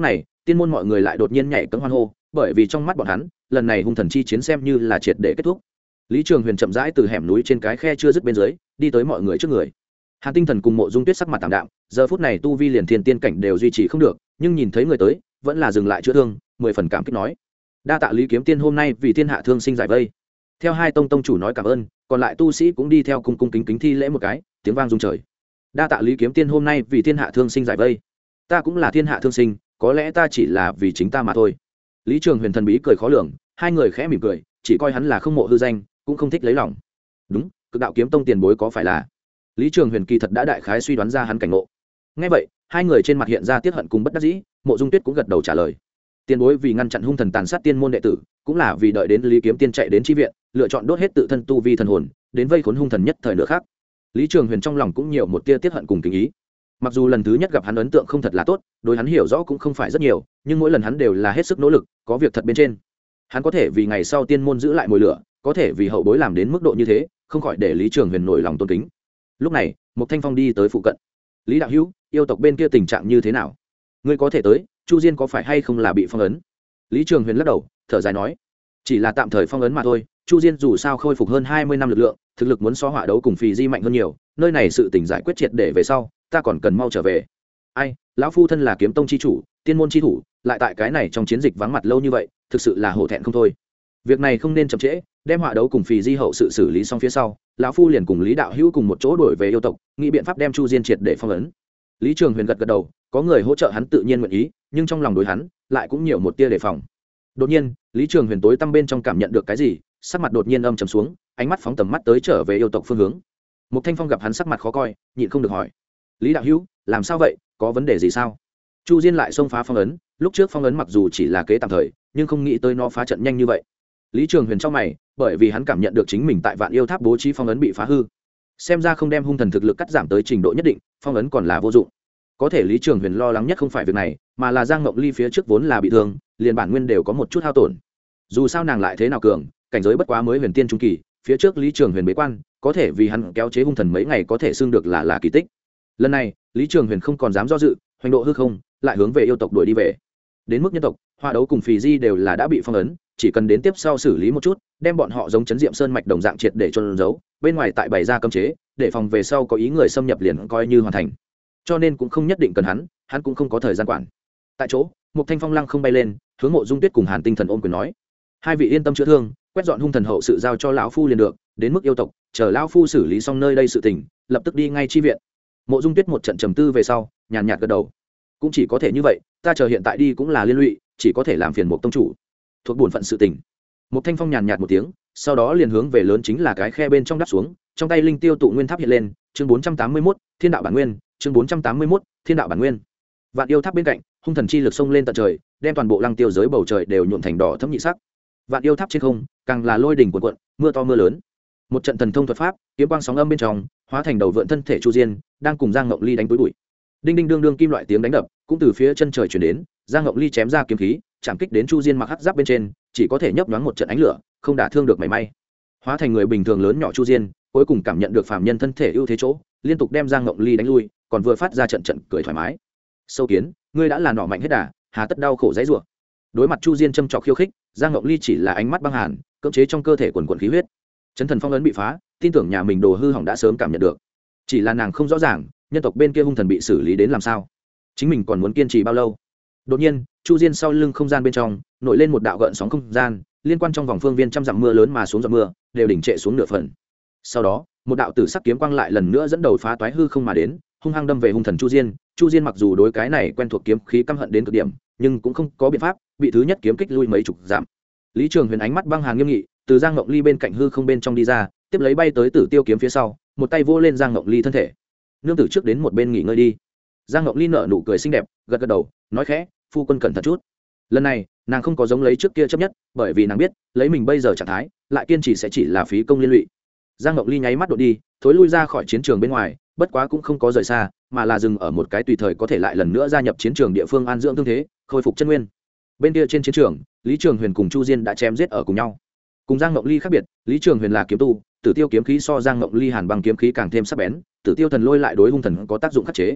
[SPEAKER 1] tiên môn mọi người lại đột nhiên nhảy cẫng hoan hô, bởi vì trong mắt bọn hắn lần này hung thần chi chiến xem như là triệt để kết thúc. Lý Trường Huyền chậm rãi từ hẻm núi trên cái khe chưa dứt bên dưới đi tới mọi người trước người. Hàn Tinh Thần cùng Mộ Dung Tuyết sắc mặt tạm đạm, giờ phút này tu vi liền thiên tiên cảnh đều duy trì không được, nhưng nhìn thấy người tới vẫn là dừng lại chữa thương, mười phần cảm kích nói: đa tạ Lý Kiếm Tiên hôm nay vì thiên hạ thương sinh giải vây. Theo hai tông tông chủ nói cảm ơn, còn lại tu sĩ cũng đi theo cung cung kính kính thi lễ một cái, tiếng vang rung trời. Đa tạ Lý Kiếm Tiên hôm nay vì thiên hạ thương sinh giải vây. Ta cũng là thiên hạ thương sinh, có lẽ ta chỉ là vì chính ta mà thôi. Lý Trường Huyền thần bí cười khó lường, hai người khẽ mỉm cười, chỉ coi hắn là không mộ hư danh, cũng không thích lấy lòng. Đúng, Cực Đạo Kiếm Tông tiền bối có phải là? Lý Trường Huyền kỳ thật đã đại khái suy đoán ra hắn cảnh ngộ. Nghe vậy, hai người trên mặt hiện ra tiết hận cùng bất đắc dĩ, Mộ Dung Tuyết cũng gật đầu trả lời. Tiền bối vì ngăn chặn hung thần tàn sát tiên môn đệ tử, cũng là vì đợi đến Lý Kiếm Tiên chạy đến chi viện, lựa chọn đốt hết tự thân tu vi thần hồn, đến vây khốn hung thần nhất thời nữa khác. Lý Trường Huyền trong lòng cũng nhiều một tia tiết hận cùng kính ý. Mặc dù lần thứ nhất gặp hắn ấn tượng không thật là tốt, đối hắn hiểu rõ cũng không phải rất nhiều, nhưng mỗi lần hắn đều là hết sức nỗ lực, có việc thật bên trên. Hắn có thể vì ngày sau tiên môn giữ lại mồi lửa, có thể vì hậu bối làm đến mức độ như thế, không khỏi để Lý Trường Huyền nổi lòng tôn kính. Lúc này, một Thanh Phong đi tới phụ cận. Lý đạo hữu, yêu tộc bên kia tình trạng như thế nào? Ngươi có thể tới, Chu Diên có phải hay không là bị phong ấn? Lý Trường Huyền lắc đầu, thở dài nói: chỉ là tạm thời phong ấn mà thôi, Chu Diên dù sao khôi phục hơn hai mươi năm lực lượng, thực lực muốn so hỏa đấu cùng Phì Di mạnh hơn nhiều, nơi này sự tình giải quyết triệt để về sau, ta còn cần mau trở về. Ai, lão phu thân là kiếm tông chi chủ, tiên môn chi thủ, lại tại cái này trong chiến dịch vắng mặt lâu như vậy, thực sự là hổ thẹn không thôi. Việc này không nên chậm trễ, đem hỏa đấu cùng Phì Di hậu sự xử lý xong phía sau, lão phu liền cùng Lý đạo hữu cùng một chỗ đổi về yêu tộc, nghĩ biện pháp đem Chu Diên triệt để phong ấn. Lý Trường Huyền gật gật đầu, có người hỗ trợ hắn tự nhiên nguyện ý, nhưng trong lòng đối hắn lại cũng nhiều một tia đề phòng. Đột nhiên, Lý Trường Huyền tối tăm bên trong cảm nhận được cái gì, sắc mặt đột nhiên âm trầm xuống, ánh mắt phóng tầm mắt tới trở về yêu tộc phương hướng. Một Thanh Phong gặp hắn sắc mặt khó coi, nhịn không được hỏi: Lý đạo hữu, làm sao vậy, có vấn đề gì sao? Chu Diên lại xông phá phong ấn, lúc trước phong ấn mặc dù chỉ là kế tạm thời, nhưng không nghĩ tới nó phá trận nhanh như vậy. Lý Trường Huyền trong mày, bởi vì hắn cảm nhận được chính mình tại Vạn Yêu Tháp bố trí phong ấn bị phá hư, xem ra không đem hung thần thực lực cắt giảm tới trình độ nhất định, phong ấn còn là vô dụng. Có thể Lý Trường Huyền lo lắng nhất không phải việc này, mà là Giang Ngộng Ly phía trước vốn là bị thương, liền bản nguyên đều có một chút hao tổn. Dù sao nàng lại thế nào cường, cảnh giới bất quá mới huyền tiên trung kỳ, phía trước Lý Trường Huyền bế quan, có thể vì hắn kéo chế hung thần mấy ngày có thể xưng được là là kỳ tích. Lần này, Lý Trường Huyền không còn dám do dự, hoành độ hư không, lại hướng về yêu tộc đuổi đi về. Đến mức nhân tộc, Hoa Đấu cùng Phì Di đều là đã bị phong ấn, chỉ cần đến tiếp sau xử lý một chút, đem bọn họ giống chấn diệm sơn mạch đồng dạng triệt để chôn giấu, bên ngoài tại bày ra cấm chế, để phòng về sau có ý người xâm nhập liền coi như hoàn thành. Cho nên cũng không nhất định cần hắn, hắn cũng không có thời gian quản. Tại chỗ, một Thanh Phong lăng không bay lên, hướng Mộ Dung Tuyết cùng Hàn Tinh Thần ôm quyền nói: hai vị yên tâm chữa thương, quét dọn hung thần hậu sự giao cho lão phu liền được, đến mức yêu tộc, chờ lão phu xử lý xong nơi đây sự tình, lập tức đi ngay chi viện. Mộ Dung Tuyết một trận trầm tư về sau, nhàn nhạt gật đầu: cũng chỉ có thể như vậy, ta chờ hiện tại đi cũng là liên lụy, chỉ có thể làm phiền một tông chủ, thuộc bổn phận sự tình. Một Thanh Phong nhàn nhạt một tiếng, sau đó liền hướng về lớn chính là cái khe bên trong đáp xuống, trong tay linh tiêu tụ nguyên tháp hiện lên, chương bốn trăm tám mươi mốt, thiên đạo bản nguyên, chương bốn trăm tám mươi mốt, thiên đạo bản nguyên. Vạn Yêu Tháp bên cạnh, hung thần chi lực xông lên tận trời, đem toàn bộ lăng tiêu giới bầu trời đều nhuộm thành đỏ thẫm nhị sắc. Vạn Yêu Tháp trên không, càng là lôi đỉnh cuồn cuộn, mưa to mưa lớn. Một trận thần thông thuật pháp, kiếm quang sóng âm bên trong, hóa thành đầu vượn thân thể Chu Diên, đang cùng Giang Ngộng Ly đánh túi bụi. Đinh đinh đương đương kim loại tiếng đánh đập, cũng từ phía chân trời truyền đến, Giang Ngộng Ly chém ra kiếm khí, chạm kích đến Chu Diên mặc hắc giáp bên trên, chỉ có thể nhấp nhoáng một trận ánh lửa, không đả thương được mảy may. Hóa thành người bình thường lớn nhỏ Chu Diên, cuối cùng cảm nhận được phàm nhân thân thể ưu thế chỗ, liên tục đem Giang Ngộng Ly đánh lui, còn vừa phát ra trận trận cười thoải mái. Sâu kiến, ngươi đã là nỏ mạnh hết đà, hà tất đau khổ dãy rủa. Đối mặt Chu Diên châm chọc khiêu khích, Giang Ngộng Ly chỉ là ánh mắt băng hàn, cưỡng chế trong cơ thể quần quần khí huyết. Chấn thần phong ấn bị phá, tin tưởng nhà mình đồ hư hỏng đã sớm cảm nhận được. Chỉ là nàng không rõ ràng, nhân tộc bên kia hung thần bị xử lý đến làm sao, chính mình còn muốn kiên trì bao lâu. Đột nhiên, Chu Diên sau lưng không gian bên trong nổi lên một đạo gợn sóng không gian, liên quan trong vòng phương viên trăm dặm mưa lớn mà xuống giọt mưa đều đỉnh trệ xuống nửa phần. Sau đó, một đạo tử sắc kiếm quang lại lần nữa dẫn đầu phá toái hư không mà đến, hung hăng đâm về hung thần Chu Diên. Chu Diên mặc dù đối cái này quen thuộc kiếm khí căm hận đến cực điểm, nhưng cũng không có biện pháp, bị thứ nhất kiếm kích lui mấy chục dặm. Lý Trường Huyền ánh mắt băng hàn nghiêm nghị, từ Giang Ngộng Ly bên cạnh hư không bên trong đi ra, tiếp lấy bay tới Tử Tiêu kiếm phía sau, một tay vô lên Giang Ngộng Ly thân thể. Nương tử trước đến một bên nghỉ ngơi đi. Giang Ngộng Ly nở nụ cười xinh đẹp, gật gật đầu, nói khẽ: phu quân cẩn thận chút. Lần này, nàng không có giống lấy trước kia chấp nhất, bởi vì nàng biết, lấy mình bây giờ trạng thái, lại kiên trì sẽ chỉ là phí công liên lụy. Giang Ngộng Ly nháy mắt đột đi, thối lui ra khỏi chiến trường bên ngoài, bất quá cũng không có rời xa, mà là dừng ở một cái tùy thời có thể lại lần nữa gia nhập chiến trường địa phương an dưỡng thương thế, khôi phục chân nguyên. Bên kia trên chiến trường, Lý Trường Huyền cùng Chu Diên đã chém giết ở cùng nhau. Cùng Giang Ngộng Ly khác biệt, Lý Trường Huyền là kiếm tu, Tử Tiêu kiếm khí so Giang Ngộng Ly hàn băng kiếm khí càng thêm sắc bén, Tử Tiêu thần lôi lại đối hung thần có tác dụng khắc chế.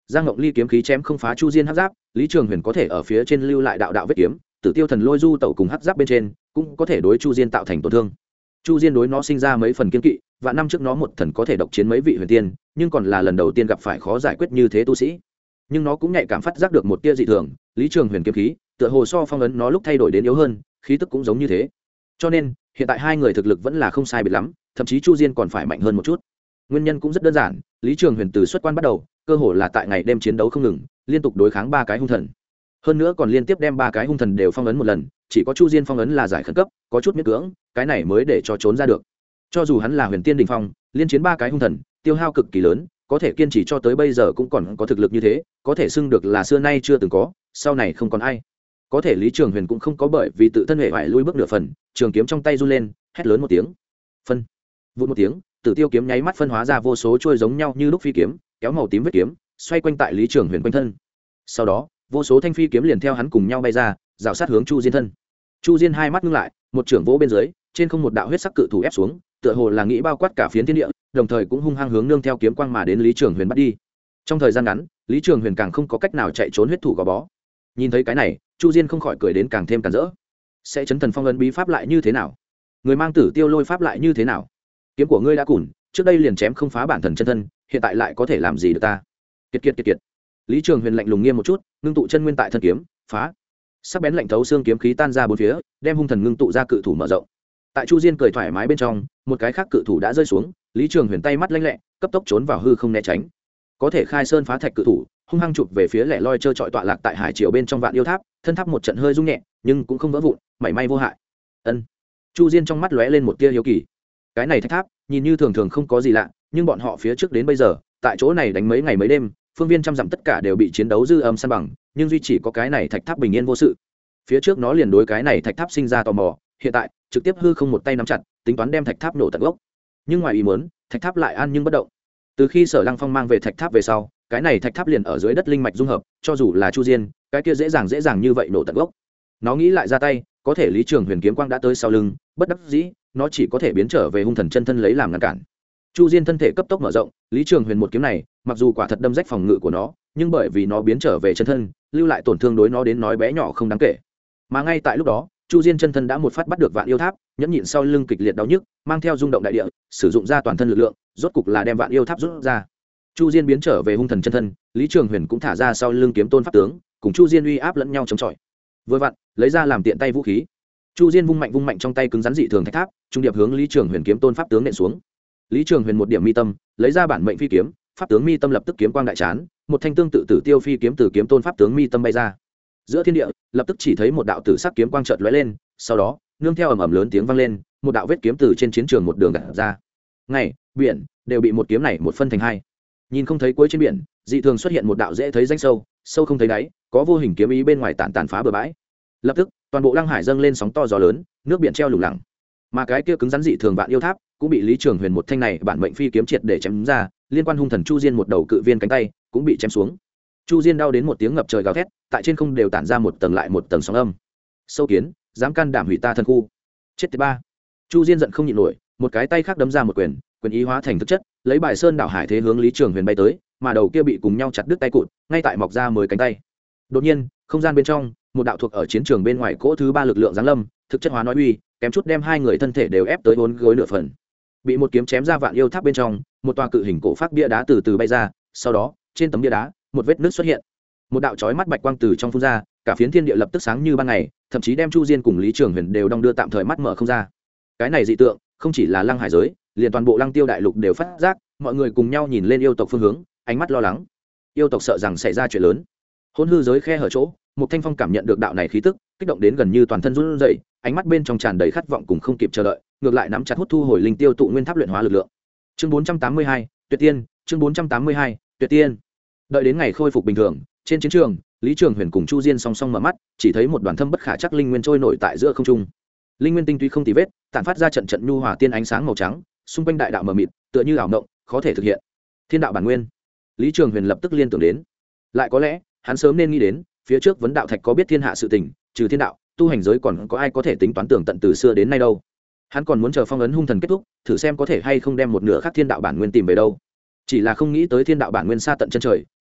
[SPEAKER 1] Giang Ngộng Ly kiếm khí chém không phá Chu Diên hắc giáp, Lý Trường Huyền có thể ở phía trên lưu lại đạo đạo vết kiếm, Tử Tiêu Thần Lôi Du tẩu cùng hắc giáp bên trên, cũng có thể đối Chu Diên tạo thành tổn thương. Chu Diên đối nó sinh ra mấy phần kiên kỵ, và năm trước nó một thần có thể độc chiến mấy vị huyền tiên, nhưng còn là lần đầu tiên gặp phải khó giải quyết như thế tu sĩ. Nhưng nó cũng nhạy cảm phát giác được một tia dị thường, Lý Trường Huyền kiếm khí, tựa hồ so phong ấn nó lúc thay đổi đến yếu hơn, khí tức cũng giống như thế. Cho nên, hiện tại hai người thực lực vẫn là không sai biệt lắm, thậm chí Chu Diên còn phải mạnh hơn một chút. Nguyên nhân cũng rất đơn giản, Lý Trường Huyền từ xuất quan bắt đầu, cơ hồ là tại ngày đêm chiến đấu không ngừng, liên tục đối kháng ba cái hung thần. Hơn nữa còn liên tiếp đem ba cái hung thần đều phong ấn một lần, chỉ có Chu Diên phong ấn là giải khẩn cấp, có chút miễn cưỡng, cái này mới để cho trốn ra được. Cho dù hắn là huyền tiên đỉnh phong, liên chiến ba cái hung thần, tiêu hao cực kỳ lớn, có thể kiên trì cho tới bây giờ cũng còn có thực lực như thế, có thể xưng được là xưa nay chưa từng có, sau này không còn ai. Có thể Lý Trường Huyền cũng không có bởi vì tự thân hệ hoại lui bước nửa phần, trường kiếm trong tay run lên, hét lớn một tiếng. Phân. Vụt một tiếng, Tử Tiêu kiếm nháy mắt phân hóa ra vô số chuôi giống nhau như lúc phi kiếm, kéo màu tím vết kiếm, xoay quanh tại Lý Trường Huyền quanh thân. Sau đó, vô số thanh phi kiếm liền theo hắn cùng nhau bay ra, rào sát hướng Chu Diên thân. Chu Diên hai mắt ngưng lại, một trưởng vỗ bên dưới, trên không một đạo huyết sắc cự thủ ép xuống, tựa hồ là nghĩ bao quát cả phiến thiên địa, đồng thời cũng hung hăng hướng nương theo kiếm quang mà đến Lý Trường Huyền bắt đi. Trong thời gian ngắn, Lý Trường Huyền càng không có cách nào chạy trốn huyết thủ gò bó. Nhìn thấy cái này, Chu Diên không khỏi cười đến càng thêm càng rỡ. Sẽ chấn thần phong ấn bí pháp lại như thế nào? Người mang Tử Tiêu lôi pháp lại như thế nào? Kiếm của ngươi đã cùn, trước đây liền chém không phá bản thần chân thân, hiện tại lại có thể làm gì được ta? Kiệt kiệt kiệt kiệt. Lý Trường Huyền lạnh lùng nghiêm một chút, ngưng tụ chân nguyên tại thân kiếm, phá. Sắc bén lạnh thấu xương kiếm khí tan ra bốn phía, đem hung thần ngưng tụ ra cự thủ mở rộng. Tại Chu Diên cười thoải mái bên trong, một cái khác cự thủ đã rơi xuống, Lý Trường Huyền tay mắt lanh lẹ, cấp tốc trốn vào hư không né tránh. Có thể khai sơn phá thạch cự thủ, hung hăng chụp về phía lẻ loi chơi trọi tọa lạc tại hải triều bên trong vạn yêu tháp, thân tháp một trận hơi rung nhẹ, nhưng cũng không vỡ vụn, mảy may vô hại. Ân. Chu Diên trong mắt lóe lên một tia hiếu kỳ. Cái này thạch tháp, nhìn như thường thường không có gì lạ, nhưng bọn họ phía trước đến bây giờ, tại chỗ này đánh mấy ngày mấy đêm, phương viên trăm dặm tất cả đều bị chiến đấu dư âm san bằng, nhưng duy chỉ có cái này thạch tháp bình yên vô sự. Phía trước nó liền đối cái này thạch tháp sinh ra tò mò, hiện tại trực tiếp hư không một tay nắm chặt, tính toán đem thạch tháp nổ tận gốc. Nhưng ngoài ý muốn, thạch tháp lại an nhưng bất động. Từ khi Sở Lăng Phong mang về thạch tháp về sau, cái này thạch tháp liền ở dưới đất linh mạch dung hợp, cho dù là Chu Diên, cái kia dễ dàng dễ dàng như vậy nổ tận gốc. Nó nghĩ lại ra tay, có thể Lý Trường Huyền kiếm quang đã tới sau lưng, bất đắc dĩ, nó chỉ có thể biến trở về hung thần chân thân lấy làm ngăn cản. Chu Diên thân thể cấp tốc mở rộng, Lý Trường Huyền một kiếm này, mặc dù quả thật đâm rách phòng ngự của nó, nhưng bởi vì nó biến trở về chân thân, lưu lại tổn thương đối nó đến nói bé nhỏ không đáng kể. Mà ngay tại lúc đó, Chu Diên chân thân đã một phát bắt được vạn yêu tháp, nhẫn nhịn sau lưng kịch liệt đau nhức, mang theo rung động đại địa, sử dụng ra toàn thân lực lượng, rốt cục là đem vạn yêu tháp rút ra. Chu Diên biến trở về hung thần chân thân, Lý Trường Huyền cũng thả ra sau lưng kiếm tôn pháp tướng, cùng Chu Diên uy áp lẫn nhau chống chọi. Vừa vặn, lấy ra làm tiện tay vũ khí. Chu Diên vung mạnh vung mạnh trong tay cứng rắn dị thường thạch tháp, trung điệp hướng Lý Trường Huyền kiếm tôn pháp tướng nện xuống. Lý Trường Huyền một điểm mi tâm, lấy ra bản mệnh phi kiếm, pháp tướng mi tâm lập tức kiếm quang đại chán, một thanh tương tự tử tiêu phi kiếm từ kiếm tôn pháp tướng mi tâm bay ra. Giữa thiên địa, lập tức chỉ thấy một đạo tử sắc kiếm quang chợt lóe lên, sau đó, nương theo ầm ầm lớn tiếng vang lên, một đạo vết kiếm từ trên chiến trường một đường gạt ra. Ngày, biển đều bị một kiếm này một phân thành hai. Nhìn không thấy cuối trên biển, dị thường xuất hiện một đạo dễ thấy rãnh sâu, sâu không thấy đáy, có vô hình kiếm ý bên ngoài tản tàn phá bờ bãi. Lập tức, toàn bộ Lăng Hải dâng lên sóng to gió lớn, nước biển treo lủng lẳng. Mà cái kia cứng rắn dị thường vạn yêu tháp, cũng bị Lý Trường Huyền một thanh này bản mệnh phi kiếm triệt để chém ra, liên quan hung thần Chu Diên một đầu cự viên cánh tay cũng bị chém xuống. Chu Diên đau đến một tiếng ngập trời gào thét, tại trên không đều tản ra một tầng lại một tầng sóng âm. Sâu kiến, dám can đảm hủy ta thân khu, chết tiệt ba. Chu Diên giận không nhịn nổi, một cái tay khác đấm ra một quyền, quyền ý hóa thành thực chất, lấy bài sơn đảo hải thế hướng Lý Trường Huyền bay tới, mà đầu kia bị cùng nhau chặt đứt tay cụt, ngay tại mọc ra mười cánh tay. Đột nhiên, không gian bên trong, một đạo thuộc ở chiến trường bên ngoài cỗ thứ ba lực lượng giáng lâm, thực chất hóa nói uy, kém chút đem hai người thân thể đều ép tới bốn gối nửa phần. Bị một kiếm chém ra vạn yêu tháp bên trong, một tòa cự hình cổ phác bia đá từ từ bay ra, sau đó, trên tấm bia đá, một vết nứt xuất hiện. Một đạo chói mắt bạch quang từ trong phun ra, cả phiến thiên địa lập tức sáng như ban ngày, thậm chí đem Chu Diên cùng Lý Trường Huyền đều đong đưa tạm thời mắt mở không ra. Cái này dị tượng, không chỉ là Lăng Hải giới, liền toàn bộ Lăng Tiêu đại lục đều phát giác, mọi người cùng nhau nhìn lên yêu tộc phương hướng, ánh mắt lo lắng. Yêu tộc sợ rằng xảy ra chuyện lớn. Hôn hư giới khe hở chỗ, một Thanh Phong cảm nhận được đạo này khí tức, kích động đến gần như toàn thân run rẩy, ánh mắt bên trong tràn đầy khát vọng cùng không kịp chờ đợi, ngược lại nắm chặt hút thu hồi linh tiêu tụ nguyên tháp luyện hóa lực lượng. Chương bốn trăm tám mươi hai, Tuyệt Tiên, chương bốn trăm tám mươi hai, Tuyệt Tiên. Đợi đến ngày khôi phục bình thường, trên chiến trường, Lý Trường Huyền cùng Chu Diên song song mở mắt, chỉ thấy một đoàn thâm bất khả chắc linh nguyên trôi nổi tại giữa không trung. Linh nguyên tinh túy không tì vết, tản phát ra trận trận nhu hòa tiên ánh sáng màu trắng, xung quanh đại đạo mờ mịt, tựa như ảo mộng, khó thể thực hiện. Thiên đạo bản nguyên. Lý Trường Huyền lập tức liên tưởng đến. Lại có lẽ, hắn sớm nên nghĩ đến, phía trước vấn đạo thạch có biết thiên hạ sự tình, trừ thiên đạo, tu hành giới còn có ai có thể tính toán tưởng tận từ xưa đến nay đâu. Hắn còn muốn chờ phong ấn hung thần kết thúc, thử xem có thể hay không đem một nửa khác thiên đạo bản nguyên tìm về đâu. Chỉ là không nghĩ tới thiên đạo bản nguyên xa tận chân trời,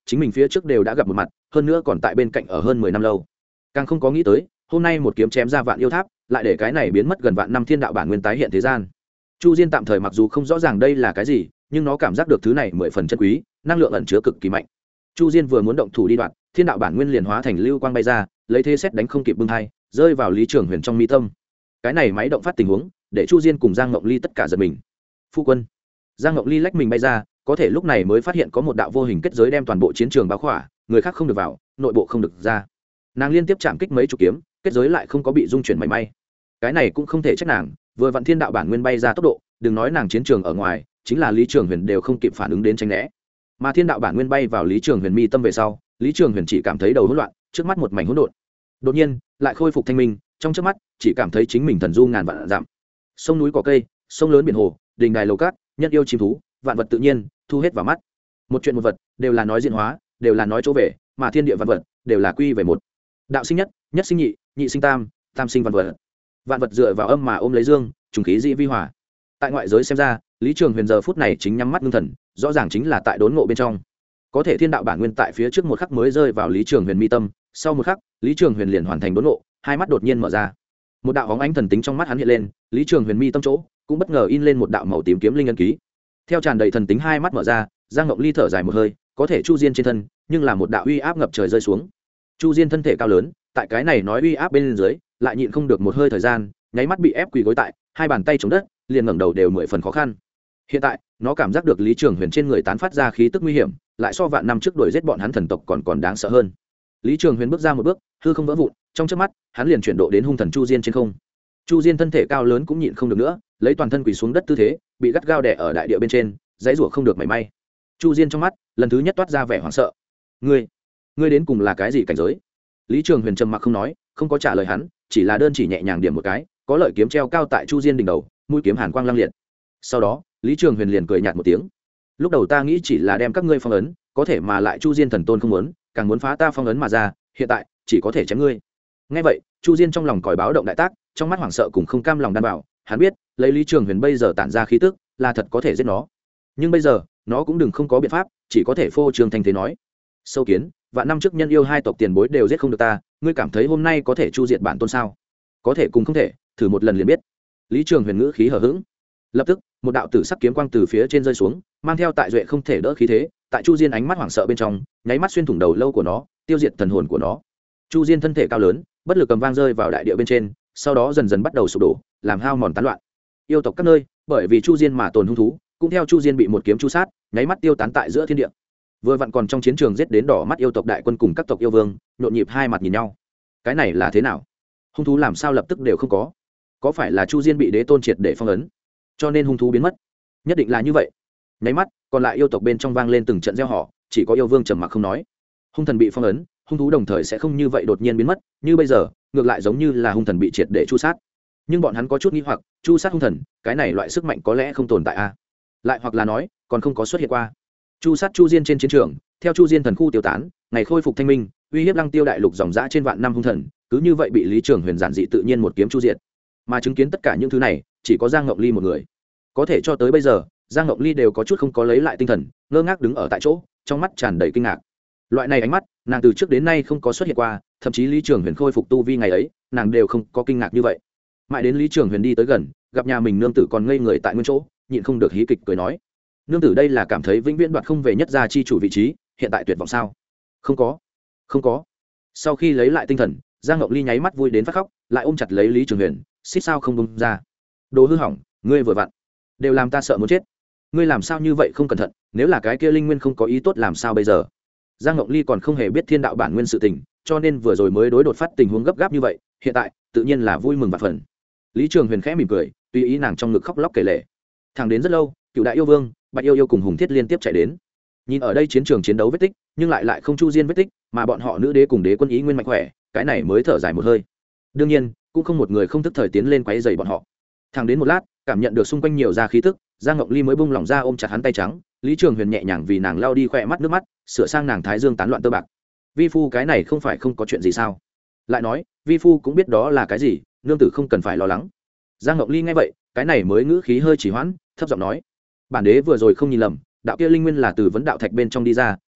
[SPEAKER 1] chính mình phía trước đều đã gặp một mặt, hơn nữa còn tại bên cạnh ở hơn mười năm lâu. Càng không có nghĩ tới hôm nay một kiếm chém ra vạn yêu tháp, lại để cái này biến mất gần vạn năm thiên đạo bản nguyên tái hiện thế gian. Chu Diên tạm thời mặc dù không rõ ràng đây là cái gì, nhưng nó cảm giác được thứ này mười phần chân quý, năng lượng ẩn chứa cực kỳ mạnh. Chu Diên vừa muốn động thủ đi đoạn, thiên đạo bản nguyên liền hóa thành lưu quang bay ra, lấy thế xét đánh không kịp bưng hai, rơi vào Lý Trường Huyền trong mi tâm. Cái này máy động phát tình huống, để Chu Diên cùng Giang Ngộng Ly tất cả giật mình. Phu quân. Giang Ngộng Ly lách mình bay ra, có thể lúc này mới phát hiện có một đạo vô hình kết giới đem toàn bộ chiến trường bao khỏa, người khác không được vào, nội bộ không được ra. Nàng liên tiếp chạm kích mấy chục kiếm, kết giới lại không có bị dung chuyển mảy may. Cái này cũng không thể trách nàng, vừa vặn thiên đạo bản nguyên bay ra tốc độ, đừng nói nàng chiến trường ở ngoài, chính là Lý Trường Huyền đều không kịp phản ứng đến tránh né. Mà thiên đạo bản nguyên bay vào Lý Trường Huyền mi tâm về sau, Lý Trường Huyền chỉ cảm thấy đầu hỗn loạn, trước mắt một mảnh hỗn độn. Đột nhiên, lại khôi phục thanh minh, trong chớp mắt, chỉ cảm thấy chính mình thần du ngàn vạn dặm. Sông núi cỏ cây, sông lớn biển hồ, đình đài lầu cát, nhân yêu chim thú, vạn vật tự nhiên, thu hết vào mắt. Một chuyện một vật, đều là nói diễn hóa, đều là nói chỗ về, mà thiên địa vạn vật, đều là quy về một. Đạo sinh nhất, nhất sinh nhị, nhị sinh tam, tam sinh vạn vật. Vạn vật dựa vào âm mà ôm lấy dương, trùng khí dị vi hòa. Tại ngoại giới xem ra, Lý Trường Huyền giờ phút này chính nhắm mắt ngưng thần, rõ ràng chính là tại đốn ngộ bên trong. Có thể thiên đạo bản nguyên tại phía trước một khắc mới rơi vào Lý Trường Huyền mi tâm, sau một khắc, Lý Trường Huyền liền hoàn thành đốn ngộ, hai mắt đột nhiên mở ra. Một đạo bóng ánh thần tính trong mắt hắn hiện lên, Lý Trường Huyền mi tâm chỗ cũng bất ngờ in lên một đạo màu tím kiếm linh ấn ký. Theo tràn đầy thần tính hai mắt mở ra, Giang Ngộng Ly thở dài một hơi, có thể Chu Diên trên thân, nhưng là một đạo uy áp ngập trời rơi xuống. Chu Diên thân thể cao lớn, tại cái này nói uy áp bên dưới, lại nhịn không được một hơi thời gian, nháy mắt bị ép quỳ gối tại, hai bàn tay chống đất, liền ngẩng đầu đều mười phần khó khăn. Hiện tại, nó cảm giác được Lý Trường Huyền trên người tán phát ra khí tức nguy hiểm, lại so vạn năm trước đuổi giết bọn hắn thần tộc còn còn đáng sợ hơn. Lý Trường Huyền bước ra một bước, hư không vỡ vụn, trong chớp mắt, hắn liền chuyển độ đến hung thần Chu Diên trên không. Chu Diên thân thể cao lớn cũng nhịn không được nữa, lấy toàn thân quỳ xuống đất tư thế, bị gắt gao đè ở đại địa bên trên, dãy rủa không được mảy may. Chu Diên trong mắt, lần thứ nhất toát ra vẻ hoảng sợ. "Ngươi, ngươi đến cùng là cái gì cảnh giới?" Lý Trường Huyền trầm mặc không nói, không có trả lời hắn, chỉ là đơn chỉ nhẹ nhàng điểm một cái, có lợi kiếm treo cao tại Chu Diên đỉnh đầu, mũi kiếm hàn quang lăng liệt. Sau đó, Lý Trường Huyền liền cười nhạt một tiếng. "Lúc đầu ta nghĩ chỉ là đem các ngươi phong ấn, có thể mà lại Chu Diên thần tôn không muốn, càng muốn phá ta phong ấn mà ra, hiện tại chỉ có thể chém ngươi." Nghe vậy, Chu Diên trong lòng còi báo động đại tác, trong mắt hoảng sợ cùng không cam lòng đảm bảo, hắn biết, lấy Lý Trường Huyền bây giờ tản ra khí tức, là thật có thể giết nó. Nhưng bây giờ, nó cũng đừng không có biện pháp, chỉ có thể phô trương thanh thế nói: "Sâu kiến, vạn năm trước nhân yêu hai tộc tiền bối đều giết không được ta, ngươi cảm thấy hôm nay có thể chu diệt bản tôn sao?" "Có thể cùng không thể, thử một lần liền biết." Lý Trường Huyền ngữ khí hờ hững. Lập tức, một đạo tử sắc kiếm quang từ phía trên rơi xuống, mang theo tại duệ không thể đỡ khí thế, tại Chu Diên ánh mắt hoảng sợ bên trong, nháy mắt xuyên thủng đầu lâu của nó, tiêu diệt thần hồn của nó. Chu Diên thân thể cao lớn, bất lực cầm vang rơi vào đại địa bên trên, sau đó dần dần bắt đầu sụp đổ, làm hao mòn tán loạn. Yêu tộc các nơi, bởi vì Chu Diên mà tồn hung thú, cũng theo Chu Diên bị một kiếm chu sát, nháy mắt tiêu tán tại giữa thiên địa. Vừa vặn còn trong chiến trường giết đến đỏ mắt yêu tộc đại quân cùng các tộc yêu vương, nhộn nhịp hai mặt nhìn nhau. Cái này là thế nào? Hung thú làm sao lập tức đều không có? Có phải là Chu Diên bị đế tôn triệt để phong ấn, cho nên hung thú biến mất? Nhất định là như vậy. Nháy mắt, còn lại yêu tộc bên trong vang lên từng trận reo hò, chỉ có yêu vương trầm mặc không nói. Hung thần bị phong ấn, hung thú đồng thời sẽ không như vậy đột nhiên biến mất, như bây giờ, ngược lại giống như là hung thần bị triệt để chu sát. Nhưng bọn hắn có chút nghi hoặc, chu sát hung thần, cái này loại sức mạnh có lẽ không tồn tại a? À? Lại hoặc là nói, còn không có xuất hiện qua. Chu sát Chu Diên trên chiến trường, theo Chu Diên thần khu tiêu tán, ngày khôi phục thanh minh, uy hiếp Lăng Tiêu đại lục dòng dã trên vạn năm hung thần, cứ như vậy bị Lý Trường Huyền giản dị tự nhiên một kiếm chu diệt. Mà chứng kiến tất cả những thứ này, chỉ có Giang Ngộng Ly một người. Có thể cho tới bây giờ, Giang Ngộng Ly đều có chút không có lấy lại tinh thần, ngơ ngác đứng ở tại chỗ, trong mắt tràn đầy kinh ngạc. Loại này ánh mắt, nàng từ trước đến nay không có xuất hiện qua, thậm chí Lý Trường Huyền khôi phục tu vi ngày ấy, nàng đều không có kinh ngạc như vậy. Mãi đến Lý Trường Huyền đi tới gần, gặp nhà mình nương tử còn ngây người tại nguyên chỗ, nhịn không được hí kịch cười nói: "Nương tử đây là cảm thấy vĩnh viễn đoạt không về nhất gia chi chủ vị trí, hiện tại tuyệt vọng sao?" "Không có, không có." Sau khi lấy lại tinh thần, Giang Ngọc Ly nháy mắt vui đến phát khóc, lại ôm chặt lấy Lý Trường Huyền, xít sao không buông ra. "Đồ hư hỏng, ngươi vừa vặn, đều làm ta sợ muốn chết. Ngươi làm sao như vậy không cẩn thận, nếu là cái kia linh nguyên không có ý tốt làm sao bây giờ?" Giang Ngọc Ly còn không hề biết thiên đạo bản nguyên sự tình, cho nên vừa rồi mới đối đột phát tình huống gấp gáp như vậy, hiện tại, tự nhiên là vui mừng vạn phần. Lý Trường Huyền khẽ mỉm cười, tùy ý nàng trong ngực khóc lóc kể lể. Thẳng đến rất lâu, Cựu đại yêu vương, Bạch yêu yêu cùng Hùng Thiết liên tiếp chạy đến. Nhìn ở đây chiến trường chiến đấu vết tích, nhưng lại lại không Chu Diên vết tích, mà bọn họ nữ đế cùng đế quân ý nguyên mạnh khỏe, cái này mới thở dài một hơi. Đương nhiên, cũng không một người không thức thời tiến lên quấy rầy bọn họ. Thẳng đến một lát, cảm nhận được xung quanh nhiều ra khí tức, Giang Ngọc Ly mới buông lỏng ra ôm chặt hắn tay trắng, Lý Trường Huyền nhẹ nhàng vì nàng lau đi khỏe mắt nước mắt, sửa sang nàng thái dương tán loạn tơ bạc. "Vi phu cái này không phải không có chuyện gì sao?" Lại nói, "Vi phu cũng biết đó là cái gì, nương tử không cần phải lo lắng." Giang Ngọc Ly nghe vậy, cái này mới ngữ khí hơi chỉ hoãn, thấp giọng nói: "Bản đế vừa rồi không nhìn lầm, đạo kia linh nguyên là từ vấn đạo thạch bên trong đi ra,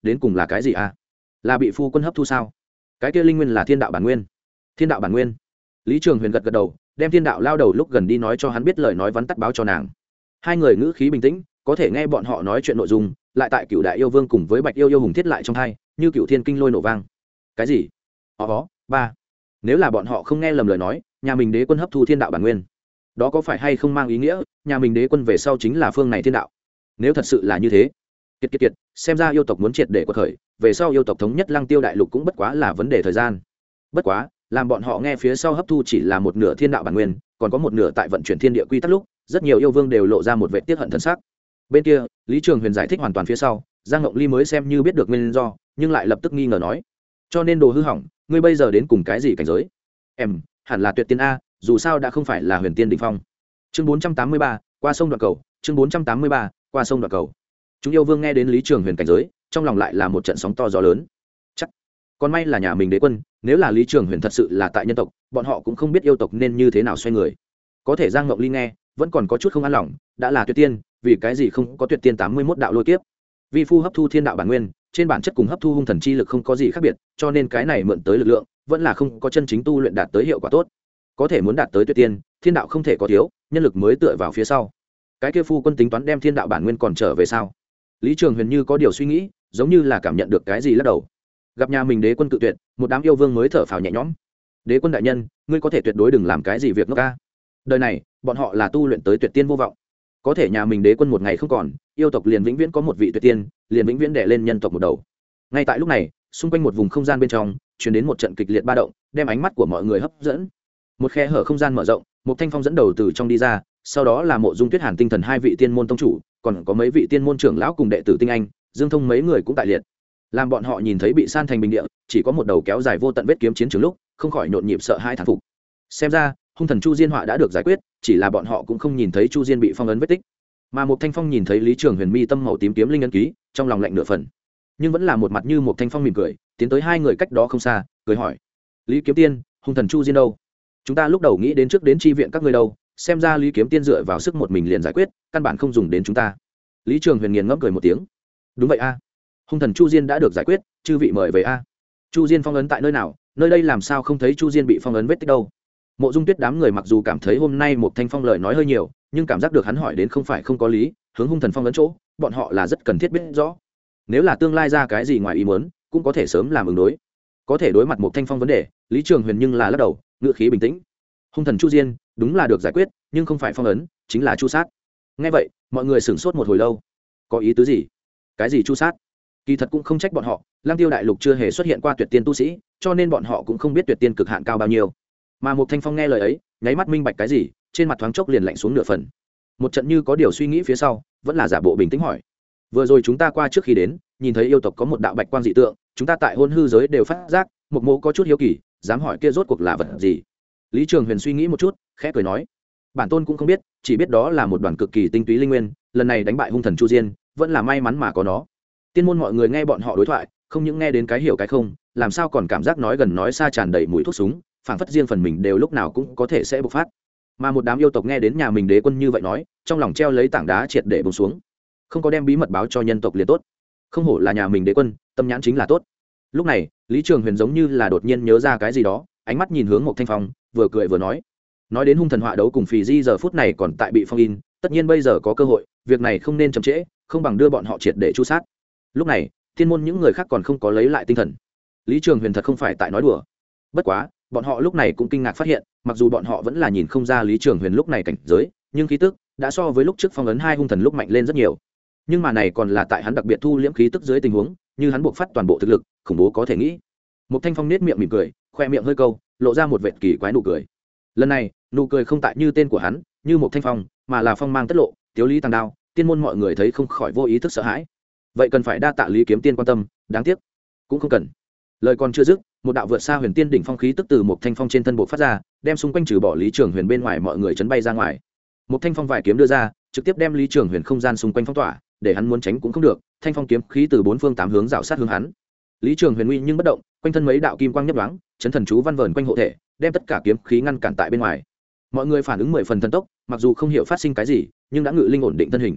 [SPEAKER 1] đến cùng là cái gì à? Là bị phu quân hấp thu sao? Cái kia linh nguyên là thiên đạo bản nguyên. Thiên đạo bản nguyên. Lý Trường Huyền gật gật đầu, đem thiên đạo lao đầu lúc gần đi nói cho hắn biết lời nói vắn tắt báo cho nàng. Hai người ngữ khí bình tĩnh, có thể nghe bọn họ nói chuyện nội dung, lại tại Cửu Đại yêu vương cùng với Bạch yêu yêu hùng thiết lại trong hai, như cửu thiên kinh lôi nổ vang. Cái gì? Ó, ba. Nếu là bọn họ không nghe lầm lời nói, nhà mình đế quân hấp thu thiên đạo bản nguyên, đó có phải hay không mang ý nghĩa nhà mình đế quân về sau chính là phương này thiên đạo? Nếu thật sự là như thế, kiệt kiệt kiệt, xem ra yêu tộc muốn triệt để quật khởi, về sau yêu tộc thống nhất Lăng Tiêu đại lục cũng bất quá là vấn đề thời gian. Bất quá, làm bọn họ nghe phía sau hấp thu chỉ là một nửa thiên đạo bản nguyên, còn có một nửa tại vận chuyển thiên địa quy tắc lúc, rất nhiều yêu vương đều lộ ra một vẻ tiếc hận thần sắc. Bên kia, Lý Trường Huyền giải thích hoàn toàn phía sau, Giang Ngộng Ly mới xem như biết được nguyên do, nhưng lại lập tức nghi ngờ nói: "Cho nên đồ hư hỏng, ngươi bây giờ đến cùng cái gì cảnh giới?" "Em, hẳn là tuyệt tiên a, dù sao đã không phải là huyền tiên đỉnh phong." Chương bốn trăm tám mươi ba, qua sông đoạn cầu, chương bốn trăm tám mươi ba, qua sông đoạn cầu. Chúng yêu vương nghe đến Lý Trường Huyền cảnh giới, trong lòng lại là một trận sóng to gió lớn. Chắc, còn may là nhà mình đế quân, nếu là Lý Trường Huyền thật sự là tại nhân tộc, bọn họ cũng không biết yêu tộc nên như thế nào xoay người. Có thể Giang Ngộng Ly nghe, vẫn còn có chút không an lòng, đã là tuyệt tiên, vì cái gì không có tuyệt tiên tám mươi mốt đạo lôi kiếp? Vi phu hấp thu thiên đạo bản nguyên, trên bản chất cùng hấp thu hung thần chi lực không có gì khác biệt, cho nên cái này mượn tới lực lượng, vẫn là không có chân chính tu luyện đạt tới hiệu quả tốt. Có thể muốn đạt tới tuyệt tiên, thiên đạo không thể có thiếu, nhân lực mới tựa vào phía sau. Cái kia phu quân tính toán đem thiên đạo bản nguyên còn trở về sao? Lý Trường Huyền như có điều suy nghĩ, giống như là cảm nhận được cái gì lắc đầu. Gặp nhà mình đế quân cự tuyệt, một đám yêu vương mới thở phào nhẹ nhõm. Đế quân đại nhân, ngươi có thể tuyệt đối đừng làm cái gì việc ngốc ca. Đời này, bọn họ là tu luyện tới tuyệt tiên vô vọng. Có thể nhà mình đế quân một ngày không còn, yêu tộc liền vĩnh viễn có một vị tuyệt tiên, liền vĩnh viễn đè lên nhân tộc một đầu. Ngay tại lúc này, xung quanh một vùng không gian bên trong, truyền đến một trận kịch liệt ba động, đem ánh mắt của mọi người hấp dẫn. Một khe hở không gian mở rộng, một thanh phong dẫn đầu từ trong đi ra, sau đó là Mộ Dung Tuyết Hàn tinh thần hai vị tiên môn tông chủ, còn có mấy vị tiên môn trưởng lão cùng đệ tử tinh anh, Dương Thông mấy người cũng tại liệt. Làm bọn họ nhìn thấy bị san thành bình địa, chỉ có một đầu kéo dài vô tận vết kiếm chiến trường lúc, không khỏi nhộn nhịp sợ hai thán phục. Xem ra, hung thần Chu Diên họa đã được giải quyết, chỉ là bọn họ cũng không nhìn thấy Chu Diên bị phong ấn vết tích. Mà một thanh phong nhìn thấy Lý Trường Huyền mi tâm màu tím kiếm linh ấn ký, trong lòng lạnh nửa phần, nhưng vẫn là một mặt như một thanh phong mỉm cười, tiến tới hai người cách đó không xa, cười hỏi: "Lý Kiếm Tiên, hung thần Chu Diên đâu? Chúng ta lúc đầu nghĩ đến trước đến chi viện các ngươi đâu, xem ra Lý Kiếm Tiên dựa vào sức một mình liền giải quyết, căn bản không dùng đến chúng ta." Lý Trường Huyền nghiền ngẫm cười một tiếng: "Đúng vậy a, hung thần Chu Diên đã được giải quyết, chư vị mời về a." Chu Diên phong ấn tại nơi nào? Nơi đây làm sao không thấy Chu Diên bị phong ấn vết tích đâu? Mộ Dung Tuyết đám người mặc dù cảm thấy hôm nay một thanh phong lời nói hơi nhiều, nhưng cảm giác được hắn hỏi đến không phải không có lý, hướng hung thần phong ấn chỗ, bọn họ là rất cần thiết biết rõ. Nếu là tương lai ra cái gì ngoài ý muốn, cũng có thể sớm làm ứng đối. Có thể đối mặt một thanh phong vấn đề, Lý Trường Huyền nhưng là lắc đầu, ngựa khí bình tĩnh. Hung thần Chu Diên đúng là được giải quyết, nhưng không phải phong ấn, chính là chu sát. Nghe vậy, mọi người sửng sốt một hồi lâu. Có ý tứ gì? Cái gì chu sát? Kỳ thật cũng không trách bọn họ, Lăng Tiêu đại lục chưa hề xuất hiện qua tuyệt tiên tu sĩ, cho nên bọn họ cũng không biết tuyệt tiên cực hạn cao bao nhiêu. Mà một thanh phong nghe lời ấy, nháy mắt minh bạch cái gì, trên mặt thoáng chốc liền lạnh xuống nửa phần. Một trận như có điều suy nghĩ phía sau, vẫn là giả bộ bình tĩnh hỏi: "Vừa rồi chúng ta qua trước khi đến, nhìn thấy yêu tộc có một đạo bạch quang dị tượng, chúng ta tại hôn hư giới đều phát giác, một mộ có chút hiếu kỳ, dám hỏi kia rốt cuộc là vật gì?" Lý Trường Huyền suy nghĩ một chút, khẽ cười nói: "Bản tôn cũng không biết, chỉ biết đó là một đoàn cực kỳ tinh túy linh nguyên, lần này đánh bại hung thần Chu Diên, vẫn là may mắn mà có nó." Tiên môn mọi người nghe bọn họ đối thoại, không những nghe đến cái hiểu cái không, làm sao còn cảm giác nói gần nói xa tràn đầy mùi thuốc súng, phảng phất riêng phần mình đều lúc nào cũng có thể sẽ bộc phát. Mà một đám yêu tộc nghe đến nhà mình đế quân như vậy nói, trong lòng treo lấy tảng đá triệt để bông xuống, không có đem bí mật báo cho nhân tộc liền tốt, không hổ là nhà mình đế quân, tâm nhãn chính là tốt. Lúc này, Lý Trường Huyền giống như là đột nhiên nhớ ra cái gì đó, ánh mắt nhìn hướng một thanh phong, vừa cười vừa nói: "Nói đến hung thần họa đấu cùng Phì Di giờ phút này còn tại bị phong in, tất nhiên bây giờ có cơ hội, việc này không nên chậm trễ, không bằng đưa bọn họ triệt để chu sát." Lúc này, thiên môn những người khác còn không có lấy lại tinh thần. Lý Trường Huyền thật không phải tại nói đùa. Bất quá, bọn họ lúc này cũng kinh ngạc phát hiện, mặc dù bọn họ vẫn là nhìn không ra Lý Trường Huyền lúc này cảnh giới, nhưng khí tức đã so với lúc trước phong ấn hai hung thần lúc mạnh lên rất nhiều. Nhưng mà này còn là tại hắn đặc biệt thu liễm khí tức dưới tình huống, như hắn buộc phát toàn bộ thực lực, khủng bố có thể nghĩ. Một thanh phong nết miệng mỉm cười, khoe miệng hơi câu, lộ ra một vệt kỳ quái nụ cười. Lần này, nụ cười không tại như tên của hắn, như một thanh phong, mà là phong mang tất lộ, tiếu lý tăng đao, tiên môn mọi người thấy không khỏi vô ý thức sợ hãi. Vậy cần phải đa tạ Lý Kiếm Tiên quan tâm, đáng tiếc cũng không cần. Lời còn chưa dứt, một đạo vượt xa huyền tiên đỉnh phong khí tức từ một thanh phong trên thân bộ phát ra, đem xung quanh trừ bỏ Lý Trường Huyền bên ngoài mọi người chấn bay ra ngoài. Một thanh phong vài kiếm đưa ra, trực tiếp đem Lý Trường Huyền không gian xung quanh phong tỏa, để hắn muốn tránh cũng không được, thanh phong kiếm khí từ bốn phương tám hướng rảo sát hướng hắn. Lý Trường Huyền uy nhưng bất động, quanh thân mấy đạo kim quang nhấp nhoáng, chấn thần chú văn vờn quanh hộ thể, đem tất cả kiếm khí ngăn cản tại bên ngoài. Mọi người phản ứng mười phần thần tốc, mặc dù không hiểu phát sinh cái gì, nhưng đã ngự linh ổn định thân hình.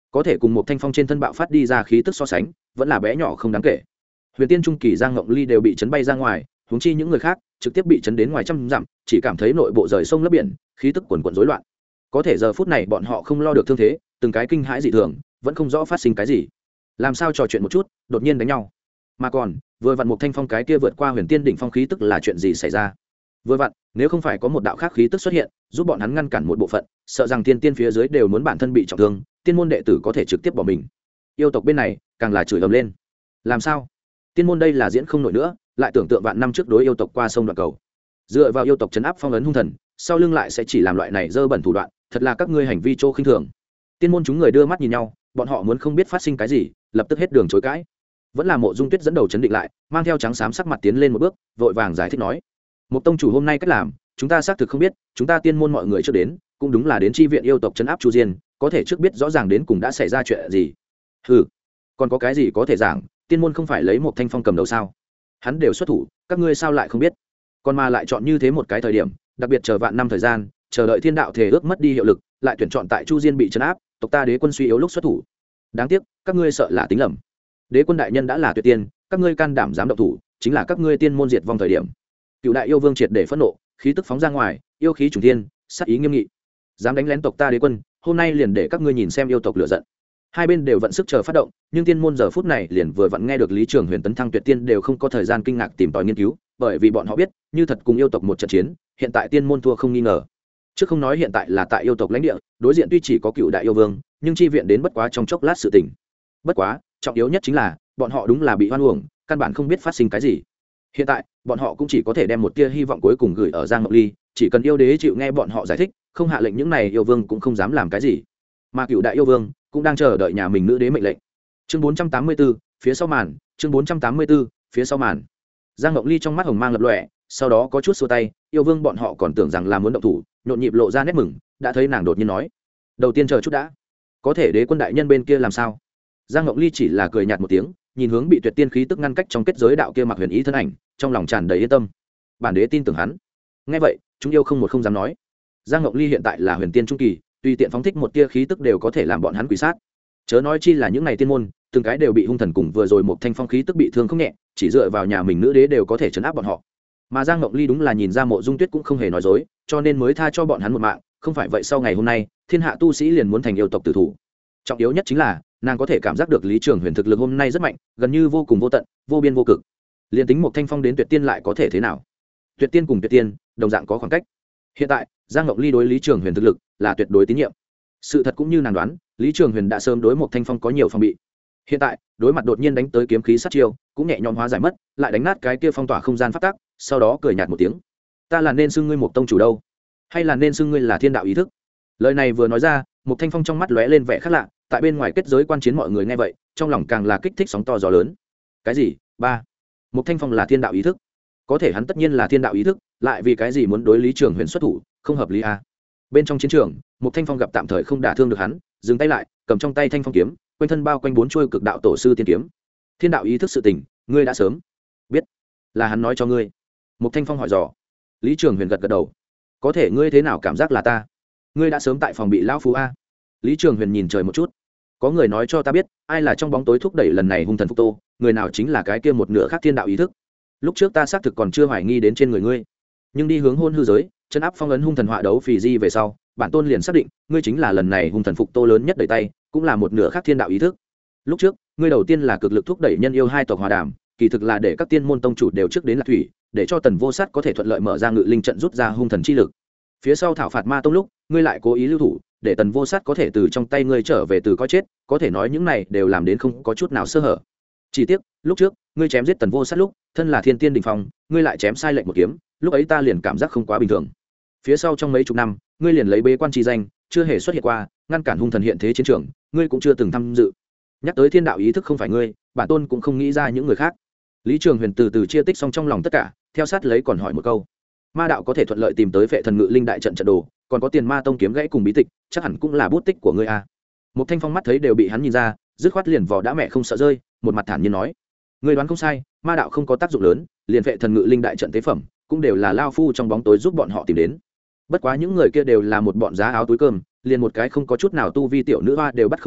[SPEAKER 1] có thể cùng một thanh phong trên thân bạo phát đi ra khí tức so sánh vẫn là bé nhỏ không đáng kể. Huyền tiên trung kỳ Giang Ngộng Ly đều bị chấn bay ra ngoài, huống chi những người khác trực tiếp bị chấn đến ngoài trăm dặm, chỉ cảm thấy nội bộ rời sông lấp biển, khí tức quần quần rối loạn. Có thể giờ phút này bọn họ không lo được thương thế, từng cái kinh hãi dị thường, vẫn không rõ phát sinh cái gì. Làm sao trò chuyện một chút, đột nhiên đánh nhau. Mà còn, vừa vặn một thanh phong cái kia vượt qua huyền tiên đỉnh phong khí tức là chuyện gì xảy ra? Vừa vặn, nếu không phải có một đạo khác khí tức xuất hiện, giúp bọn hắn ngăn cản một bộ phận, sợ rằng tiên tiên phía dưới đều muốn bản thân bị trọng thương, tiên môn đệ tử có thể trực tiếp bỏ mình. Yêu tộc bên này càng là chửi ầm lên. Làm sao? Tiên môn đây là diễn không nổi nữa, lại tưởng tượng vạn năm trước đối yêu tộc qua sông đoạn cầu, dựa vào yêu tộc trấn áp phong ấn hung thần, sau lưng lại sẽ chỉ làm loại này dơ bẩn thủ đoạn, thật là các ngươi hành vi trô khinh thường. Tiên môn chúng người đưa mắt nhìn nhau, bọn họ muốn không biết phát sinh cái gì, lập tức hết đường chối cãi. Vẫn là Mộ Dung Tuyết dẫn đầu chấn định lại, mang theo trắng xám sắc mặt tiến lên một bước, vội vàng giải thích nói: "Một tông chủ hôm nay cách làm, chúng ta xác thực không biết, chúng ta tiên môn mọi người trước đến, cũng đúng là đến chi viện yêu tộc trấn áp Chu Diên, có thể trước biết rõ ràng đến cùng đã xảy ra chuyện gì." "Hừ, còn có cái gì có thể giảng, tiên môn không phải lấy một thanh phong cầm đầu sao? Hắn đều xuất thủ, các ngươi sao lại không biết? Còn mà lại chọn như thế một cái thời điểm, đặc biệt chờ vạn năm thời gian, chờ đợi thiên đạo thể ước mất đi hiệu lực, lại tuyển chọn tại Chu Diên bị trấn áp, tộc ta đế quân suy yếu lúc xuất thủ. Đáng tiếc, các ngươi sợ là tính lầm. Đế quân đại nhân đã là tuyệt tiên, các ngươi can đảm dám động thủ, chính là các ngươi tiên môn diệt vong thời điểm." Cựu đại yêu vương triệt để phẫn nộ, khí tức phóng ra ngoài, yêu khí trùng thiên, sát ý nghiêm nghị. "Dám đánh lén tộc ta đế quân, hôm nay liền để các ngươi nhìn xem yêu tộc lửa giận." Hai bên đều vận sức chờ phát động, nhưng tiên môn giờ phút này liền vừa vặn nghe được Lý Trường Huyền tấn thăng tuyệt tiên đều không có thời gian kinh ngạc tìm tòi nghiên cứu, bởi vì bọn họ biết, như thật cùng yêu tộc một trận chiến, hiện tại tiên môn thua không nghi ngờ. Chứ không nói hiện tại là tại yêu tộc lãnh địa, đối diện tuy chỉ có cựu đại yêu vương, nhưng chi viện đến bất quá trong chốc lát sự tình. Bất quá, trọng yếu nhất chính là, bọn họ đúng là bị hoan uổng, căn bản không biết phát sinh cái gì. Hiện tại, bọn họ cũng chỉ có thể đem một tia hy vọng cuối cùng gửi ở Giang Ngọc Ly, chỉ cần yêu đế chịu nghe bọn họ giải thích, không hạ lệnh những này yêu vương cũng không dám làm cái gì. Mà cựu đại yêu vương cũng đang chờ đợi nhà mình nữ đế mệnh lệnh. Chương bốn trăm tám mươi tư, phía sau màn, chương bốn trăm tám mươi tư, phía sau màn. Giang Ngọc Ly trong mắt hồng mang lập lòe, sau đó có chút xua tay, yêu vương bọn họ còn tưởng rằng là muốn động thủ, nhộn nhịp lộ ra nét mừng, đã thấy nàng đột nhiên nói: "Đầu tiên chờ chút đã, có thể đế quân đại nhân bên kia làm sao?" Giang Ngọc Ly chỉ là cười nhạt một tiếng, nhìn hướng bị tuyệt tiên khí tức ngăn cách trong kết giới đạo kia mặc huyền ý thân ảnh, trong lòng tràn đầy yên tâm. Bản đế tin tưởng hắn. Nghe vậy, chúng yêu không một không dám nói. Giang Ngọc Ly hiện tại là huyền tiên trung kỳ, tùy tiện phóng thích một tia khí tức đều có thể làm bọn hắn quỷ sát. Chớ nói chi là những này tiên môn, từng cái đều bị hung thần cùng vừa rồi một thanh phong khí tức bị thương không nhẹ, chỉ dựa vào nhà mình nữ đế đều có thể trấn áp bọn họ. Mà Giang Ngọc Ly đúng là nhìn ra Mộ Dung Tuyết cũng không hề nói dối, cho nên mới tha cho bọn hắn một mạng, không phải vậy sau ngày hôm nay, thiên hạ tu sĩ liền muốn thành yêu tộc tử thủ. Trọng yếu nhất chính là, nàng có thể cảm giác được Lý Trường Huyền thực lực hôm nay rất mạnh, gần như vô cùng vô tận, vô biên vô cực. Liên tính một thanh phong đến tuyệt tiên lại có thể thế nào? Tuyệt tiên cùng tuyệt tiên, đồng dạng có khoảng cách. Hiện tại, Giang Ngọc Ly đối Lý Trường Huyền thực lực là tuyệt đối tín nhiệm. Sự thật cũng như nàng đoán, Lý Trường Huyền đã sớm đối một thanh phong có nhiều phòng bị. Hiện tại, đối mặt đột nhiên đánh tới kiếm khí sát chiêu, cũng nhẹ nhõm hóa giải mất, lại đánh nát cái kia phong tỏa không gian pháp tắc, sau đó cười nhạt một tiếng: "Ta là nên xưng ngươi một tông chủ đâu, hay là nên xưng ngươi là thiên đạo ý thức?" Lời này vừa nói ra, một thanh phong trong mắt lóe lên vẻ khác lạ, tại bên ngoài kết giới quan chiến mọi người nghe vậy, trong lòng càng là kích thích sóng to gió lớn. Cái gì? Ba? Một thanh phong là thiên đạo ý thức? Có thể hắn tất nhiên là thiên đạo ý thức, lại vì cái gì muốn đối Lý Trường Huyền xuất thủ, không hợp lý à? Bên trong chiến trường, một thanh phong gặp tạm thời không đả thương được hắn, dừng tay lại, cầm trong tay thanh phong kiếm, quanh thân bao quanh bốn chuôi cực đạo tổ sư tiên kiếm. Thiên đạo ý thức sự tình, ngươi đã sớm biết, là hắn nói cho ngươi. Một thanh phong hỏi dò. Lý Trường Huyền gật gật đầu. Có thể ngươi thế nào cảm giác là ta? Ngươi đã sớm tại phòng bị lão phú a? Lý Trường Huyền nhìn trời một chút. Có người nói cho ta biết, ai là trong bóng tối thúc đẩy lần này hung thần phục tô, người nào chính là cái kia một nửa khác thiên đạo ý thức. Lúc trước ta xác thực còn chưa hoài nghi đến trên người ngươi, nhưng đi hướng hôn hư giới, chân áp phong ấn hung thần họa đấu phì di về sau, bản tôn liền xác định, ngươi chính là lần này hung thần phục tô lớn nhất đầy tay, cũng là một nửa khác thiên đạo ý thức. Lúc trước, ngươi đầu tiên là cực lực thúc đẩy nhân yêu hai tộc hòa đàm, kỳ thực là để các tiên môn tông chủ đều trước đến Lạc Thủy, để cho Tần Vô Sát có thể thuận lợi mở ra ngự linh trận rút ra hung thần chi lực. Phía sau thảo phạt ma tông lúc, ngươi lại cố ý lưu thủ, để Tần Vô Sát có thể từ trong tay ngươi trở về từ coi chết, có thể nói những này đều làm đến không có chút nào sơ hở. Chỉ tiếc, lúc trước, ngươi chém giết Tần Vô Sát lúc, thân là thiên tiên đỉnh phong, ngươi lại chém sai lệnh một kiếm, lúc ấy ta liền cảm giác không quá bình thường. Phía sau trong mấy chục năm, ngươi liền lấy bế quan chi danh, chưa hề xuất hiện qua, ngăn cản hung thần hiện thế chiến trường, ngươi cũng chưa từng tham dự. Nhắc tới thiên đạo ý thức không phải ngươi, bản tôn cũng không nghĩ ra những người khác. Lý Trường Huyền từ từ chia tích xong trong lòng tất cả, theo sát lấy còn hỏi một câu: ma đạo có thể thuận lợi tìm tới Phệ Thần Ngự Linh đại trận trận đồ, còn có Tiền Ma Tông kiếm gãy cùng bí tịch, chắc hẳn cũng là bút tích của ngươi a? Một thanh phong mắt thấy đều bị hắn nhìn ra, dứt khoát liền vỏ đã mẹ không sợ rơi, một mặt thản nhiên nói: ngươi đoán không sai, ma đạo không có tác dụng lớn, liền Phệ Thần Ngự Linh đại trận tế phẩm, cũng đều là lao phu trong bóng tối giúp bọn họ tìm đến. Bất quá những người kia đều là một bọn giá áo túi cơm, liền một cái không có chút nào tu vi tiểu nữ hoa đều bắt không được,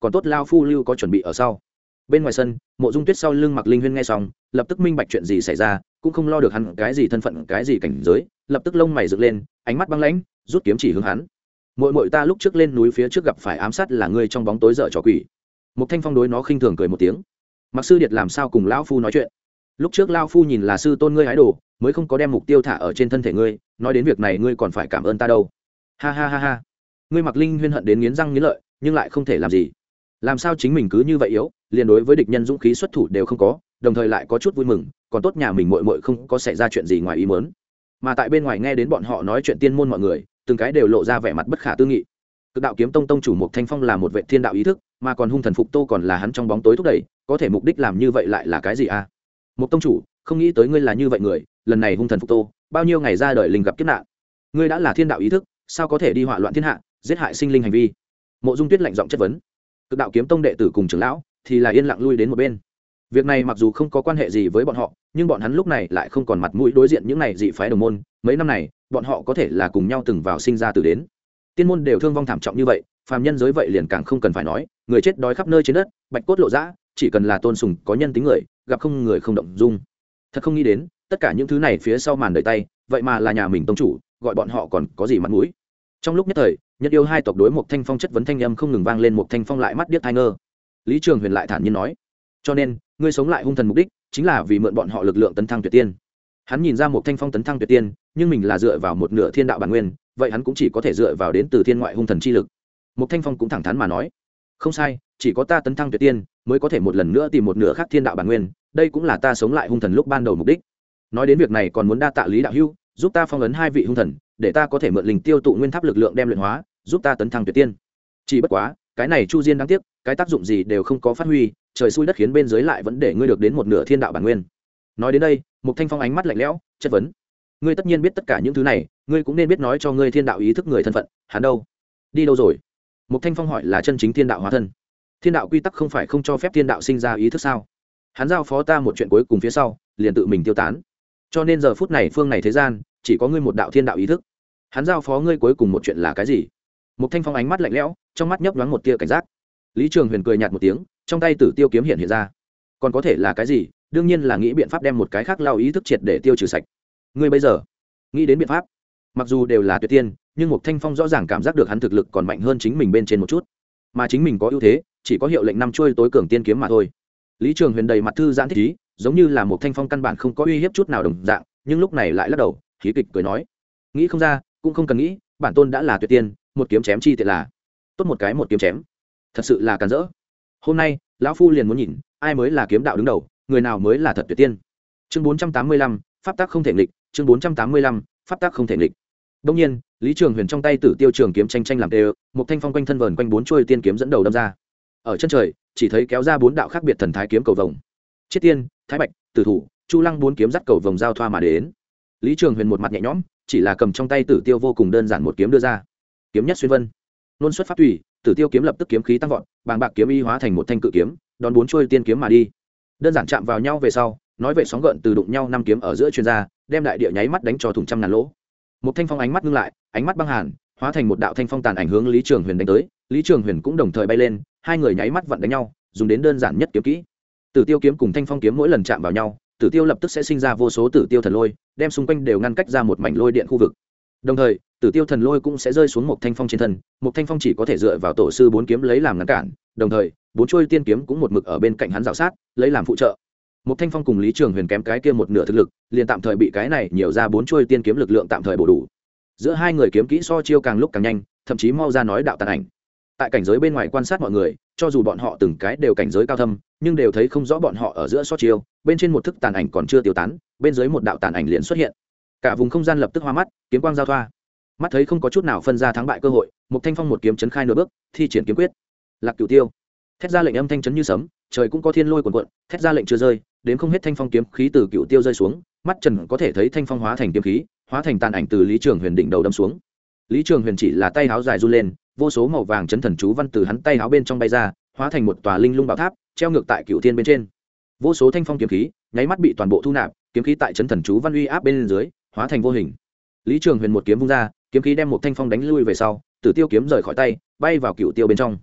[SPEAKER 1] còn tốt lao phu lưu có chuẩn bị ở sau. Bên ngoài sân, Mộ Dung Tuyết sau lưng Mạc Linh Huyên nghe xong, lập tức minh bạch chuyện gì xảy ra, cũng không lo được hắn cái gì thân phận cái gì cảnh giới, lập tức lông mày dựng lên, ánh mắt băng lãnh, rút kiếm chỉ hướng hắn. Muội muội ta lúc trước lên núi phía trước gặp phải ám sát là ngươi trong bóng tối dở trò quỷ. Mục Thanh Phong đối nó khinh thường cười một tiếng. Mặc sư điệt làm sao cùng lão phu nói chuyện? Lúc trước lão phu nhìn là sư tôn ngươi hái đồ, mới không có đem mục tiêu thả ở trên thân thể ngươi, nói đến việc này ngươi còn phải cảm ơn ta đâu. Ha ha ha ha. Ngươi Mạc Linh Huyên hận đến nghiến răng nghiến lợi, nhưng lại không thể làm gì. Làm sao chính mình cứ như vậy yếu, liền đối với địch nhân dũng khí xuất thủ đều không có, đồng thời lại có chút vui mừng, còn tốt nhà mình muội muội không có xảy ra chuyện gì ngoài ý muốn. Mà tại bên ngoài nghe đến bọn họ nói chuyện tiên môn mọi người, từng cái đều lộ ra vẻ mặt bất khả tư nghị. Cực đạo kiếm tông tông chủ Mục Thanh Phong là một vệ thiên đạo ý thức, mà còn hung thần phục tô còn là hắn trong bóng tối thúc đẩy, có thể mục đích làm như vậy lại là cái gì a? Mục tông chủ, không nghĩ tới ngươi là như vậy người, lần này hung thần phục tô, bao nhiêu ngày ra đời linh gặp kiếp nạn. Ngươi đã là thiên đạo ý thức, sao có thể đi họa loạn thiên hạ, giết hại sinh linh hành vi? Mộ Dung Tuyết lạnh giọng chất vấn. Cực đạo kiếm tông đệ tử cùng trưởng lão thì là yên lặng lui đến một bên. Việc này mặc dù không có quan hệ gì với bọn họ, nhưng bọn hắn lúc này lại không còn mặt mũi đối diện những này dị phái đồng môn, mấy năm này, bọn họ có thể là cùng nhau từng vào sinh ra từ đến. Tiên môn đều thương vong thảm trọng như vậy, phàm nhân giới vậy liền càng không cần phải nói, người chết đói khắp nơi trên đất, bạch cốt lộ rã, chỉ cần là tôn sùng có nhân tính người, gặp không người không động dung. Thật không nghĩ đến, tất cả những thứ này phía sau màn đời tay, vậy mà là nhà mình tông chủ, gọi bọn họ còn có gì mặt mũi. Trong lúc nhất thời, nhất yêu hai tộc đối Mục Thanh Phong chất vấn thanh âm không ngừng vang lên, Mục Thanh Phong lại mắt điếc tai ngơ. Lý Trường Huyền lại thản nhiên nói, cho nên ngươi sống lại hung thần mục đích chính là vì mượn bọn họ lực lượng tấn thăng tuyệt tiên. Hắn nhìn ra Mục Thanh Phong tấn thăng tuyệt tiên, nhưng mình là dựa vào một nửa thiên đạo bản nguyên, vậy hắn cũng chỉ có thể dựa vào đến từ thiên ngoại hung thần chi lực. Mục Thanh Phong cũng thẳng thắn mà nói, không sai, chỉ có ta tấn thăng tuyệt tiên mới có thể một lần nữa tìm một nửa khác thiên đạo bản nguyên, đây cũng là ta sống lại hung thần lúc ban đầu mục đích. Nói đến việc này còn muốn đa tạ Lý đạo hữu, giúp ta phong ấn hai vị hung thần, để ta có thể mượn linh tiêu tụ nguyên tháp lực lượng đem luyện hóa, giúp ta tấn thăng tuyệt tiên. Chỉ bất quá, cái này Chu Diên đáng tiếc, cái tác dụng gì đều không có phát huy, trời xui đất khiến bên dưới lại vẫn để ngươi được đến một nửa thiên đạo bản nguyên. Nói đến đây, Mục Thanh Phong ánh mắt lạnh lẽo, chất vấn: ngươi tất nhiên biết tất cả những thứ này, ngươi cũng nên biết nói cho ngươi thiên đạo ý thức người thân phận, hắn đâu? Đi đâu rồi? Mục Thanh Phong hỏi là chân chính thiên đạo hóa thân. Thiên đạo quy tắc không phải không cho phép thiên đạo sinh ra ý thức sao? Hắn giao phó ta một chuyện cuối cùng phía sau, liền tự mình tiêu tán. Cho nên giờ phút này phương này thế gian, chỉ có ngươi một đạo thiên đạo ý thức. Hắn giao phó ngươi cuối cùng một chuyện là cái gì? Mục Thanh Phong ánh mắt lạnh lẽo, trong mắt nhấp nhoáng một tia cảnh giác. Lý Trường Huyền cười nhạt một tiếng, trong tay Tử Tiêu kiếm hiện hiện ra. Còn có thể là cái gì? Đương nhiên là nghĩ biện pháp đem một cái khác lao ý thức triệt để tiêu trừ sạch. Ngươi bây giờ nghĩ đến biện pháp? Mặc dù đều là tuyệt tiên, nhưng Mục Thanh Phong rõ ràng cảm giác được hắn thực lực còn mạnh hơn chính mình bên trên một chút, mà chính mình có ưu thế, chỉ có hiệu lệnh năm chuôi tối cường tiên kiếm mà thôi. Lý Trường Huyền đầy mặt thư giãn thích ý, giống như là Mục Thanh Phong căn bản không có uy hiếp chút nào đồng dạng, nhưng lúc này lại lắc đầu, khí kịch cười nói: nghĩ không ra, cũng không cần nghĩ, bản tôn đã là tuyệt tiên, một kiếm chém chi tiện là tốt một cái một kiếm chém, thật sự là càn rỡ. Hôm nay lão phu liền muốn nhìn ai mới là kiếm đạo đứng đầu, người nào mới là thật tuyệt tiên. Chương bốn trăm tám mươi lăm, pháp tắc không thể nghịch. Chương bốn trăm tám mươi lăm, pháp tắc không thể nghịch. Đông nhiên, Lý Trường Huyền trong tay Tử Tiêu trường kiếm tranh tranh làm tê, Mục Thanh Phong quanh thân vờn quanh bốn chuôi tiên kiếm dẫn đầu đâm ra. Ở chân trời, chỉ thấy kéo ra bốn đạo khác biệt thần thái kiếm cầu vồng. Chiết Tiên, Thái Bạch, Tử Thủ, Chu Lăng bốn kiếm dắt cầu vồng giao thoa mà đến. Lý Trường Huyền một mặt nhẹ nhõm, chỉ là cầm trong tay Tử Tiêu vô cùng đơn giản một kiếm đưa ra. Kiếm nhất xuyên vân, luân xuất pháp thủy, Tử Tiêu kiếm lập tức kiếm khí tăng vọt, bàng bạc kiếm y hóa thành một thanh cự kiếm, đón bốn chuôi tiên kiếm mà đi. Đơn giản chạm vào nhau về sau, nói vậy sóng gợn từ đụng nhau năm kiếm ở giữa truyền ra, đem đại địa nháy mắt đánh cho thủng trăm ngàn lỗ. Một thanh phong ánh mắt ngưng lại, ánh mắt băng hàn, hóa thành một đạo thanh phong tàn ảnh hướng Lý Trường Huyền đánh tới. Lý Trường Huyền cũng đồng thời bay lên, hai người nháy mắt vặn đánh nhau, dùng đến đơn giản nhất kiếm kỹ. Tử Tiêu kiếm cùng thanh phong kiếm mỗi lần chạm vào nhau, Tử Tiêu lập tức sẽ sinh ra vô số Tử Tiêu thần lôi, đem xung quanh đều ngăn cách ra một mảnh lôi điện khu vực. Đồng thời, Tử Tiêu thần lôi cũng sẽ rơi xuống một thanh phong trên thân, một thanh phong chỉ có thể dựa vào tổ sư bốn kiếm lấy làm ngăn cản, đồng thời, bốn chuôi tiên kiếm cũng một mực ở bên cạnh hắn rào sát, lấy làm phụ trợ. Một thanh phong cùng Lý Trường Huyền kém cái kia một nửa thực lực, liền tạm thời bị cái này nhiều ra bốn chuôi tiên kiếm lực lượng tạm thời bổ đủ. Giữa hai người kiếm kỹ so chiêu càng lúc càng nhanh, thậm chí mau ra nói đạo tàn ảnh. Tại cảnh giới bên ngoài quan sát mọi người, cho dù bọn họ từng cái đều cảnh giới cao thâm, nhưng đều thấy không rõ bọn họ ở giữa so chiêu, bên trên một thức tàn ảnh còn chưa tiêu tán, bên dưới một đạo tàn ảnh liền xuất hiện. Cả vùng không gian lập tức hoa mắt, kiếm quang giao thoa. Mắt thấy không có chút nào phân ra thắng bại cơ hội, một thanh phong một kiếm chấn khai nửa bước, thi triển kiếm quyết. Lạc Cửu Tiêu, thét ra lệnh âm thanh chấn như sấm, trời cũng có thiên lôi cuồn cuộn, thét ra lệnh chưa rơi, đến không hết thanh phong kiếm khí từ Cửu Tiêu rơi xuống, mắt trần có thể thấy thanh phong hóa thành kiếm khí, hóa thành tàn ảnh từ Lý Trường Huyền đỉnh đầu đâm xuống. Lý Trường Huyền chỉ là tay áo dài run lên, vô số màu vàng chấn thần chú văn từ hắn tay áo bên trong bay ra, hóa thành một tòa linh lung bảo tháp, treo ngược tại Cửu Thiên bên trên. Vô số thanh phong kiếm khí, nháy mắt bị toàn bộ thu nạp, kiếm khí tại chấn thần chú văn uy áp bên dưới, hóa thành vô hình. Lý Trường Huyền một kiếm vung ra, kiếm khí đem một thanh phong đánh lui về sau, Tử Tiêu kiếm rời khỏi tay, bay vào Cửu Tiêu bên trong.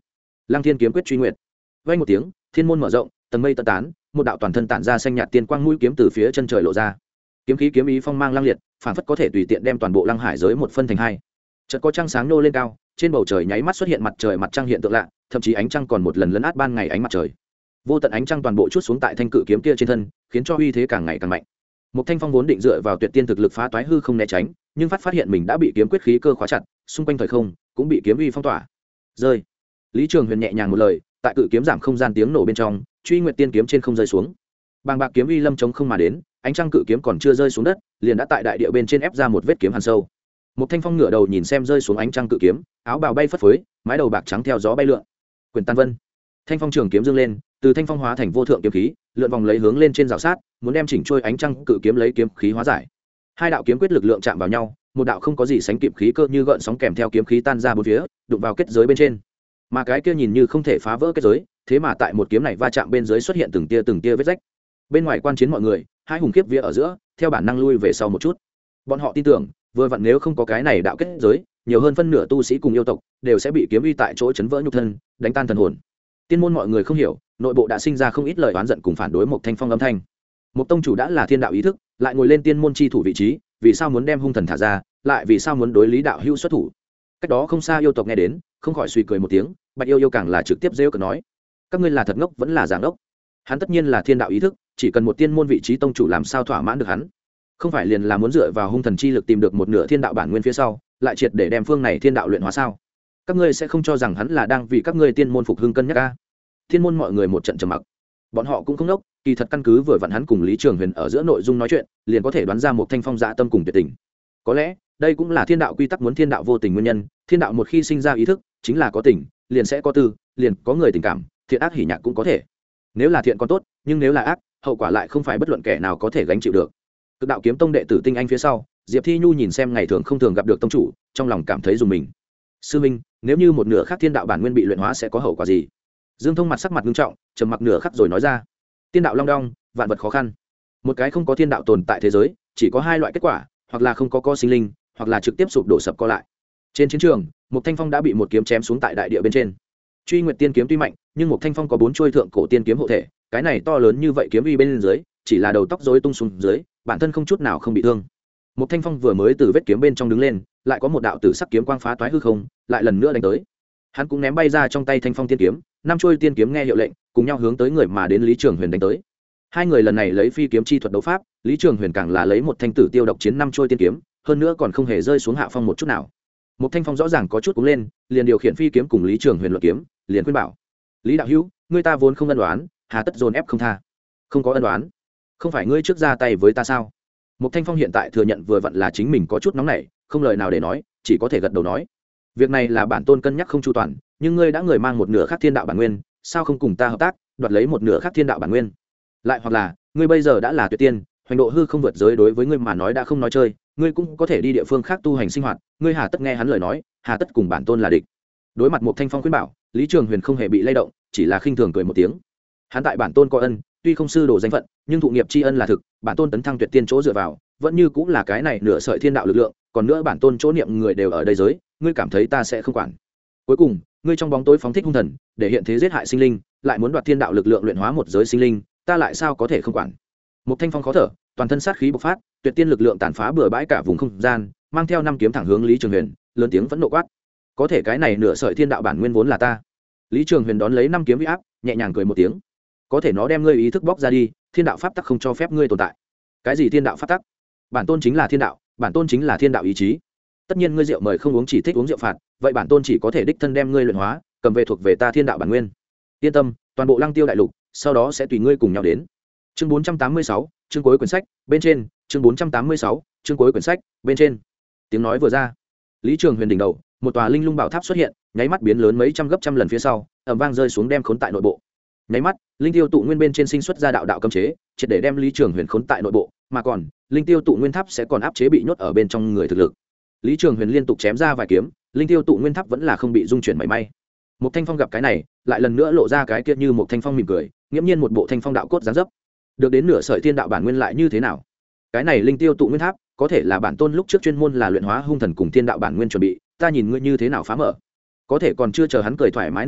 [SPEAKER 1] Lăng Thiên kiếm quyết truy nguyệt. Vang một tiếng, thiên môn mở rộng, tầng mây tận tán, một đạo toàn thân tản ra xanh nhạt tiên quang mũi kiếm từ phía chân trời lộ ra. Kiếm khí kiếm ý phong mang lăng liệt, phản phất có thể tùy tiện đem toàn bộ Lăng Hải giới một phân thành hai. Chợt có trăng sáng nô lên cao, trên bầu trời nháy mắt xuất hiện mặt trời mặt trăng hiện tượng lạ, thậm chí ánh trăng còn một lần lấn át ban ngày ánh mặt trời. Vô tận ánh trăng toàn bộ chút xuống tại thanh cự kiếm kia trên thân, khiến cho uy thế càng ngày càng mạnh. Một Thanh Phong vốn định dựa vào tuyệt tiên thực lực phá toái hư không né tránh, nhưng phát phát hiện mình đã bị kiếm quyết khí cơ khóa chặt, xung quanh thời không cũng bị kiếm uy phong tỏa. Rơi. Lý Trường Huyền nhẹ nhàng một lời, tại cự kiếm giảm không gian tiếng nổ bên trong, truy nguyệt tiên kiếm trên không rơi xuống. Bàng bạc kiếm uy lâm chống không mà đến, ánh trăng cự kiếm còn chưa rơi xuống đất, liền đã tại đại địa bên trên ép ra một vết kiếm hằn sâu. Một Thanh Phong ngửa đầu nhìn xem rơi xuống ánh trăng cự kiếm, áo bào bay phất phới, mái đầu bạc trắng theo gió bay lượn. Quyền Tan Vân. Thanh phong trường kiếm dương lên, từ thanh phong hóa thành vô thượng kiếm khí, lượn vòng lấy hướng lên trên rào sát, muốn đem chỉnh trôi ánh trăng cự kiếm lấy kiếm khí hóa giải. Hai đạo kiếm quyết lực lượng chạm vào nhau, một đạo không có gì sánh kịp khí cơ như gợn sóng kèm theo kiếm khí tan ra bốn phía, đụng vào kết giới bên trên. Mà cái kia nhìn như không thể phá vỡ kết giới, thế mà tại một kiếm này va chạm bên dưới xuất hiện từng tia từng tia vết rách. Bên ngoài quan chiến mọi người, hai hùng kiếp vía ở giữa, theo bản năng lui về sau một chút. Bọn họ tin tưởng, vừa vặn nếu không có cái này đạo kết giới, nhiều hơn phân nửa tu sĩ cùng yêu tộc đều sẽ bị kiếm uy tại chỗ chấn vỡ nhục thân, đánh tan thần hồn. Tiên môn mọi người không hiểu, nội bộ đã sinh ra không ít lời oán giận cùng phản đối một Thanh Phong âm thanh. Một tông chủ đã là thiên đạo ý thức, lại ngồi lên tiên môn chi thủ vị trí, vì sao muốn đem hung thần thả ra, lại vì sao muốn đối lý đạo hữu xuất thủ? Cách đó không xa yêu tộc nghe đến, không khỏi suy cười một tiếng, Bạch Yêu Yêu càng là trực tiếp giễu cợt nói: các ngươi là thật ngốc vẫn là giảng đốc? Hắn tất nhiên là thiên đạo ý thức, chỉ cần một tiên môn vị trí tông chủ làm sao thỏa mãn được hắn? Không phải liền là muốn dựa vào hung thần chi lực tìm được một nửa thiên đạo bản nguyên phía sau, lại triệt để đem phương này thiên đạo luyện hóa sao? Các ngươi sẽ không cho rằng hắn là đang vì các ngươi tiên môn phục hưng cân nhắc a? Thiên môn mọi người một trận trầm mặc. Bọn họ cũng không ngốc, kỳ thật căn cứ vừa vặn hắn cùng Lý Trường Huyền ở giữa nội dung nói chuyện, liền có thể đoán ra một Thanh Phong dạ tâm cùng tuyệt tình. Có lẽ, đây cũng là thiên đạo quy tắc muốn thiên đạo vô tình nguyên nhân, thiên đạo một khi sinh ra ý thức, chính là có tình, liền sẽ có tư, liền có người tình cảm, thiện ác hỉ nhạc cũng có thể. Nếu là thiện còn tốt, nhưng nếu là ác, hậu quả lại không phải bất luận kẻ nào có thể gánh chịu được. Cực đạo kiếm tông đệ tử tinh anh phía sau, Diệp Thi Nhu nhìn xem ngày thường không thường gặp được tông chủ, trong lòng cảm thấy rùng mình. Sư minh, nếu như một nửa khác thiên đạo bản nguyên bị luyện hóa sẽ có hậu quả gì? Dương Thông mặt sắc mặt nghiêm trọng, trầm mặc nửa khắc rồi nói ra: tiên đạo long đong, vạn vật khó khăn. Một cái không có thiên đạo tồn tại thế giới, chỉ có hai loại kết quả, hoặc là không có co sinh linh, hoặc là trực tiếp sụp đổ sập co lại. Trên chiến trường, một Thanh Phong đã bị một kiếm chém xuống tại đại địa bên trên. Truy Nguyệt tiên kiếm tuy mạnh, nhưng một Thanh Phong có bốn chuôi thượng cổ tiên kiếm hộ thể, cái này to lớn như vậy kiếm uy bên dưới, chỉ là đầu tóc rối tung xuống dưới, bản thân không chút nào không bị thương. Một Thanh Phong vừa mới từ vết kiếm bên trong đứng lên, lại có một đạo tử sắc kiếm quang phá toái hư không, lại lần nữa đánh tới. Hắn cũng ném bay ra trong tay Thanh Phong tiên kiếm, năm chuôi tiên kiếm nghe hiệu lệnh, cùng nhau hướng tới người mà đến Lý Trường Huyền đánh tới. Hai người lần này lấy phi kiếm chi thuật đấu pháp, Lý Trường Huyền càng là lấy một thanh tử tiêu độc chiến năm chuôi tiên kiếm, hơn nữa còn không hề rơi xuống hạ phong một chút nào. Một Thanh Phong rõ ràng có chút cũng lên, liền điều khiển phi kiếm cùng Lý Trường Huyền luận kiếm, liền khuyên bảo: Lý đạo hữu, ngươi ta vốn không ân đoán, hà tất dồn ép không tha? Không có ân đoán, không phải ngươi trước ra tay với ta sao? Một Thanh Phong hiện tại thừa nhận vừa vặn là chính mình có chút nóng nảy, không lời nào để nói, chỉ có thể gật đầu nói: việc này là bản tôn cân nhắc không chu toàn, nhưng ngươi đã người mang một nửa khác thiên đạo bản nguyên, sao không cùng ta hợp tác, đoạt lấy một nửa khác thiên đạo bản nguyên? Lại hoặc là, ngươi bây giờ đã là tuyệt tiên, hoành độ hư không vượt giới đối với ngươi mà nói đã không nói chơi, ngươi cũng có thể đi địa phương khác tu hành sinh hoạt, ngươi hà tất nghe hắn lời nói, hà tất cùng bản tôn là địch? Đối mặt một Thanh Phong khuyên bảo, Lý Trường Huyền không hề bị lay động, chỉ là khinh thường cười một tiếng. Hắn tại bản tôn có ân, tuy không sư đồ danh phận, nhưng thụ nghiệp tri ân là thực, bản tôn tấn thăng tuyệt tiên chỗ dựa vào, vẫn như cũng là cái này nửa sợi thiên đạo lực lượng, còn nữa bản tôn chỗ niệm người đều ở đây giới, ngươi cảm thấy ta sẽ không quản? Cuối cùng, ngươi trong bóng tối phóng thích hung thần, để hiện thế giết hại sinh linh, lại muốn đoạt thiên đạo lực lượng luyện hóa một giới sinh linh, ta lại sao có thể không quản? Một Thanh Phong khó thở, toàn thân sát khí bộc phát, tuyệt tiên lực lượng tàn phá bừa bãi cả vùng không gian, mang theo năm kiếm thẳng hướng Lý Trường Huyền, lớn tiếng vẫn nộ quát: có thể cái này nửa sợi thiên đạo bản nguyên vốn là ta. Lý Trường Huyền đón lấy năm kiếm uy áp, nhẹ nhàng cười một tiếng: có thể nó đem ngươi ý thức bóc ra đi, thiên đạo pháp tắc không cho phép ngươi tồn tại. Cái gì thiên đạo pháp tắc? Bản tôn chính là thiên đạo, bản tôn chính là thiên đạo ý chí. Tất nhiên ngươi rượu mời không uống, chỉ thích uống rượu phạt, vậy bản tôn chỉ có thể đích thân đem ngươi luyện hóa, cầm về thuộc về ta thiên đạo bản nguyên. Yên tâm, toàn bộ Lăng Tiêu đại lục, sau đó sẽ tùy ngươi cùng nhau đến. Chương bốn trăm tám mươi sáu, chương cuối quyển sách, bên trên, chương bốn trăm tám mươi sáu, chương cuối quyển sách, bên trên. Tiếng nói vừa ra, Lý Trường Huyền đỉnh đầu, một tòa linh lung bảo tháp xuất hiện, nháy mắt biến lớn mấy trăm gấp trăm lần phía sau, ầm vang rơi xuống đem khốn tại nội bộ. Nháy mắt, linh tiêu tụ nguyên bên trên sinh xuất ra đạo đạo cấm chế, triệt để đem Lý Trường Huyền khốn tại nội bộ, mà còn, linh tiêu tụ nguyên tháp sẽ còn áp chế bị nhốt ở bên trong người thực lực. Lý Trường Huyền liên tục chém ra vài kiếm, linh tiêu tụ nguyên tháp vẫn là không bị dung chuyển mảy may. Một Thanh Phong gặp cái này, lại lần nữa lộ ra cái kia như một Thanh Phong mỉm cười, nghiễm nhiên một bộ thanh phong đạo cốt dáng dấp. Được đến nửa sợi thiên đạo bản nguyên lại như thế nào? Cái này linh tiêu tụ nguyên tháp, có thể là bản tôn lúc trước chuyên môn là luyện hóa hung thần cùng thiên đạo bản nguyên chuẩn bị, ta nhìn ngươi như thế nào phá mở. Có thể còn chưa chờ hắn cười thoải mái nửa khắc,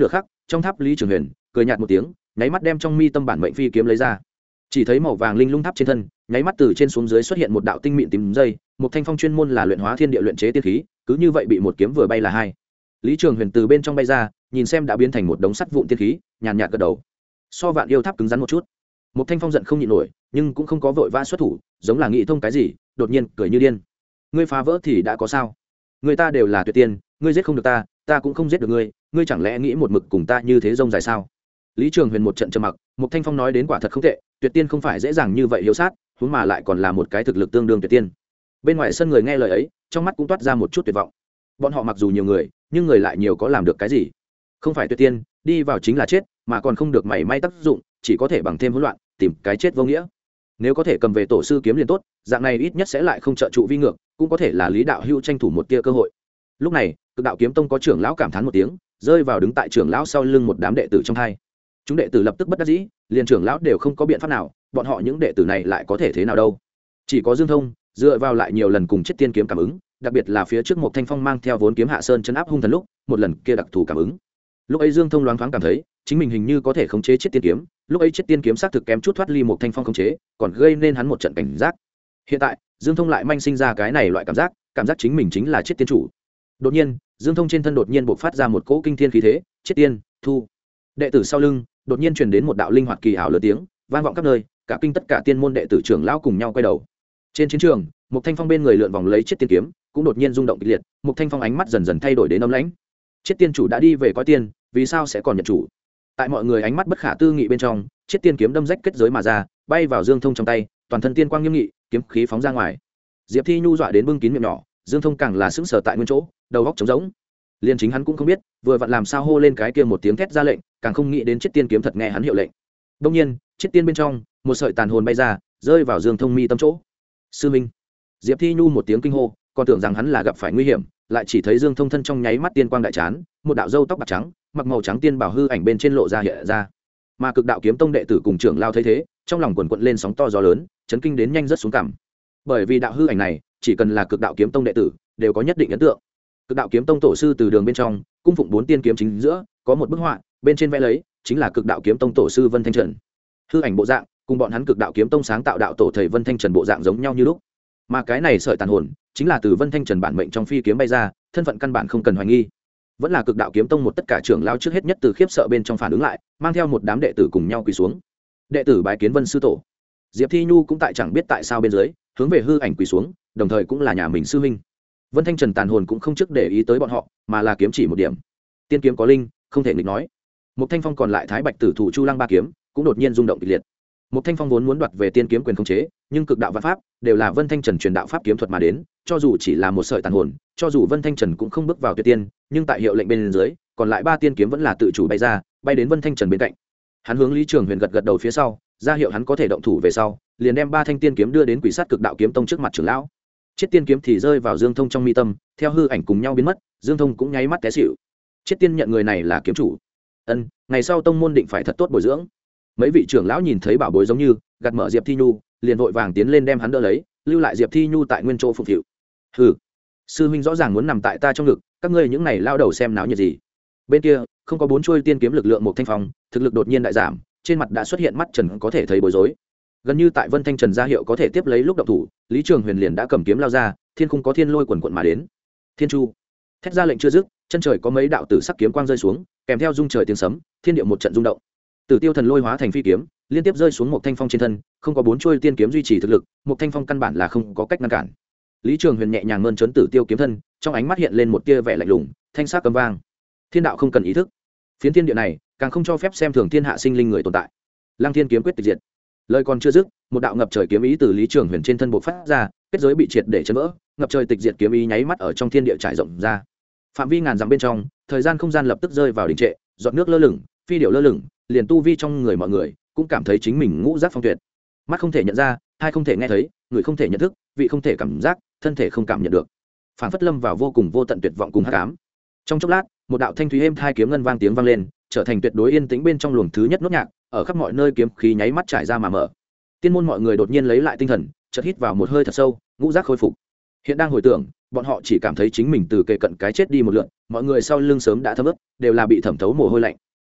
[SPEAKER 1] trong tháp lý trường huyền cười nhạt một tiếng, nháy mắt đem trong mi tâm bản mệnh phi kiếm lấy ra. Chỉ thấy màu vàng linh lung tháp trên thân, nháy mắt từ trên xuống dưới xuất hiện một đạo tinh mịn tím dây, một thanh phong chuyên môn là luyện hóa thiên địa luyện chế tiên khí, cứ như vậy bị một kiếm vừa bay là hai. Lý Trường Huyền từ bên trong bay ra, nhìn xem đã biến thành một đống sắt vụn tiên khí, nhàn nhạt gật đầu. So Vạn Yêu Tháp cứng rắn một chút. Một thanh phong giận không nhịn nổi, nhưng cũng không có vội vã xuất thủ, giống là nghĩ thông cái gì, đột nhiên cười như điên. Ngươi phá vỡ thì đã có sao? Người ta đều là tuyệt tiên, ngươi giết không được ta, ta cũng không giết được ngươi, ngươi chẳng lẽ nghĩ một mực cùng ta như thế rông dài sao? Lý Trường Huyền một trận trầm mặc, một thanh phong nói đến quả thật không tệ, tuyệt tiên không phải dễ dàng như vậy hiếu sát, huống mà lại còn là một cái thực lực tương đương tuyệt tiên. Bên ngoài sân người nghe lời ấy, trong mắt cũng toát ra một chút tuyệt vọng. Bọn họ mặc dù nhiều người, nhưng người lại nhiều có làm được cái gì? Không phải tuyệt tiên, đi vào chính là chết, mà còn không được mảy may tác dụng, chỉ có thể bằng thêm hỗn loạn, tìm cái chết vô nghĩa. Nếu có thể cầm về tổ sư kiếm liền tốt, dạng này ít nhất sẽ lại không trợ trụ vi ngược, cũng có thể là Lý đạo hữu tranh thủ một tia cơ hội. Lúc này, Cực Đạo Kiếm Tông có trưởng lão cảm thán một tiếng, rơi vào đứng tại trưởng lão sau lưng một đám đệ tử trong hai. Chúng đệ tử lập tức bất đắc dĩ, liền trưởng lão đều không có biện pháp nào, bọn họ những đệ tử này lại có thể thế nào đâu? Chỉ có Dương Thông dựa vào lại nhiều lần cùng Chiết Tiên kiếm cảm ứng, đặc biệt là phía trước một thanh phong mang theo vốn kiếm hạ sơn chấn áp hung thần lúc, một lần kia đặc thù cảm ứng. Lúc ấy Dương Thông loáng thoáng cảm thấy, chính mình hình như có thể khống chế Chiết Tiên kiếm, lúc ấy Chiết Tiên kiếm xác thực kém chút thoát ly một thanh phong khống chế, còn gây nên hắn một trận cảnh giác. Hiện tại, Dương Thông lại manh sinh ra cái này loại cảm giác, cảm giác chính mình chính là Chiết Tiên chủ. Đột nhiên, Dương Thông trên thân đột nhiên bộc phát ra một cỗ kinh thiên khí thế, Chiết Tiên, thu. Đệ tử sau lưng, đột nhiên truyền đến một đạo linh hoạt kỳ ảo lớn tiếng, vang vọng khắp nơi, cả kinh tất cả tiên môn đệ tử trưởng lão cùng nhau quay đầu. Trên chiến trường, một thanh phong bên người lượn vòng lấy Chiết Tiên kiếm, cũng đột nhiên rung động kịch liệt, một thanh phong ánh mắt dần dần thay đổi đến âm lãnh. Chiết Tiên chủ đã đi về coi tiên, vì sao sẽ còn nhận chủ? Tại mọi người ánh mắt bất khả tư nghị bên trong, Chiết Tiên kiếm đâm rách kết giới mà ra, bay vào Dương Thông trong tay, toàn thân tiên quang nghiêm nghị, kiếm khí phóng ra ngoài. Diệp Thi Nhu dọa đến bưng kín miệng nhỏ, Dương Thông càng là sững sờ tại nguyên chỗ, đầu óc trống rỗng. Liên chính hắn cũng không biết, vừa vặn làm sao hô lên cái kia một tiếng thét ra lệnh, càng không nghĩ đến Chiết Tiên kiếm thật nghe hắn hiệu lệnh. Đương nhiên, Chiết Tiên bên trong, một sợi tàn hồn bay ra, rơi vào Dương Thông mi tâm chỗ. Sư Minh. Diệp Thi Nhu một tiếng kinh hô, còn tưởng rằng hắn là gặp phải nguy hiểm, lại chỉ thấy Dương Thông thân trong nháy mắt tiên quang đại chán, một đạo râu tóc bạc trắng, mặc màu trắng tiên bảo hư ảnh bên trên lộ ra hiện ra. Mà Cực Đạo Kiếm Tông đệ tử cùng trưởng lao thấy thế, trong lòng quần quật lên sóng to gió lớn, chấn kinh đến nhanh rất xuống cằm. Bởi vì đạo hư ảnh này, chỉ cần là Cực Đạo Kiếm Tông đệ tử, đều có nhất định ấn tượng. Cực Đạo Kiếm Tông tổ sư từ đường bên trong, cung phụng bốn tiên kiếm chính giữa, có một bức họa, bên trên vẽ lấy, chính là Cực Đạo Kiếm Tông tổ sư Vân Thanh Trần. Hư ảnh bộ dạng, cùng bọn hắn Cực Đạo Kiếm Tông sáng tạo đạo tổ thầy Vân Thanh Trần bộ dạng giống nhau như lúc. Mà cái này sợi tàn hồn, chính là từ Vân Thanh Trần bản mệnh trong phi kiếm bay ra, thân phận căn bản không cần hoài nghi. Vẫn là Cực Đạo Kiếm Tông một tất cả trưởng lao trước hết nhất từ khiếp sợ bên trong phản ứng lại, mang theo một đám đệ tử cùng nhau quỳ xuống. Đệ tử bái kiến Vân sư tổ. Diệp Thi Nhu cũng tại chẳng biết tại sao bên dưới, hướng về hư ảnh quỳ xuống, đồng thời cũng là nhà mình sư huynh. Vân Thanh Trần tàn hồn cũng không trước để ý tới bọn họ, mà là kiếm chỉ một điểm. Tiên kiếm có linh, không thể nghịch nói. Một Thanh Phong còn lại Thái Bạch Tử thủ Chu Lăng ba kiếm, cũng đột nhiên rung động kịch liệt. Một Thanh Phong vốn muốn đoạt về tiên kiếm quyền khống chế, nhưng cực đạo và pháp đều là Vân Thanh Trần truyền đạo pháp kiếm thuật mà đến, cho dù chỉ là một sợi tàn hồn, cho dù Vân Thanh Trần cũng không bước vào tuyệt tiên, nhưng tại hiệu lệnh bên dưới, còn lại ba tiên kiếm vẫn là tự chủ bay ra, bay đến Vân Thanh Trần bên cạnh. Hắn hướng Lý Trường Huyền gật gật đầu phía sau, ra hiệu hắn có thể động thủ về sau, liền đem ba thanh tiên kiếm đưa đến Quỷ Sát Cực Đạo Kiếm Tông trước mặt trưởng lão. Chiết Tiên kiếm thì rơi vào Dương Thông trong mi tâm, theo hư ảnh cùng nhau biến mất, Dương Thông cũng nháy mắt té xỉu. Chiết Tiên nhận người này là kiếm chủ. Ân, ngày sau tông môn định phải thật tốt bồi dưỡng. Mấy vị trưởng lão nhìn thấy bảo bối giống như, gạt mở Diệp Thi Nhu, liền vội vàng tiến lên đem hắn đỡ lấy, lưu lại Diệp Thi Nhu tại nguyên chỗ phục vụ. Hừ, sư huynh rõ ràng muốn nằm tại ta trong ngực, các ngươi những này lao đầu xem náo nhiệt gì? Bên kia, không có bốn chuôi tiên kiếm lực lượng một thanh phong, thực lực đột nhiên đại giảm, trên mặt đã xuất hiện mắt trần có thể thấy bối rối. Gần như tại Vân Thanh Trần ra hiệu có thể tiếp lấy lúc động thủ, Lý Trường Huyền liền đã cầm kiếm lao ra, thiên khung có thiên lôi quần quần mà đến. Thiên chu, thét ra lệnh chưa dứt, chân trời có mấy đạo tử sắc kiếm quang rơi xuống, kèm theo rung trời tiếng sấm, thiên địa một trận rung động. Tử Tiêu Thần lôi hóa thành phi kiếm, liên tiếp rơi xuống một thanh phong trên thân, không có bốn chuôi tiên kiếm duy trì thực lực, một thanh phong căn bản là không có cách ngăn cản. Lý Trường Huyền nhẹ nhàng mơn trớn Tử Tiêu kiếm thân, trong ánh mắt hiện lên một tia vẻ lạnh lùng, thanh sắc cấm vang. Thiên đạo không cần ý thức, phiến thiên địa này càng không cho phép xem thường thiên hạ sinh linh người tồn tại. Lăng Thiên kiếm quyết tịch diệt. Lời còn chưa dứt, một đạo ngập trời kiếm ý từ Lý Trường Huyền trên thân bộc phát ra, kết giới bị triệt để chấn vỡ, ngập trời tịch diệt kiếm ý nháy mắt ở trong thiên địa trải rộng ra. Phạm vi ngàn dặm bên trong, thời gian không gian lập tức rơi vào đình trệ, giọt nước lơ lửng, phi điệu lơ lửng, liền tu vi trong người mọi người cũng cảm thấy chính mình ngũ giác phong tuyệt. Mắt không thể nhận ra, hai không thể nghe thấy, người không thể nhận thức, vị không thể cảm giác, thân thể không cảm nhận được. Phản phất lâm vào vô cùng vô tận tuyệt vọng cùng hắc ám. Trong chốc lát, một đạo thanh thúy êm thai kiếm ngân vang tiếng vang lên, trở thành tuyệt đối yên tĩnh bên trong luồng thứ nhất nốt nhạc, ở khắp mọi nơi kiếm khí nháy mắt trải ra mà mở. Tiên môn mọi người đột nhiên lấy lại tinh thần, chợt hít vào một hơi thật sâu, ngũ giác khôi phục. Hiện đang hồi tưởng, bọn họ chỉ cảm thấy chính mình từ kề cận cái chết đi một lượt, mọi người sau lưng sớm đã thấm ướt, đều là bị thẩm thấu mồ hôi lạnh.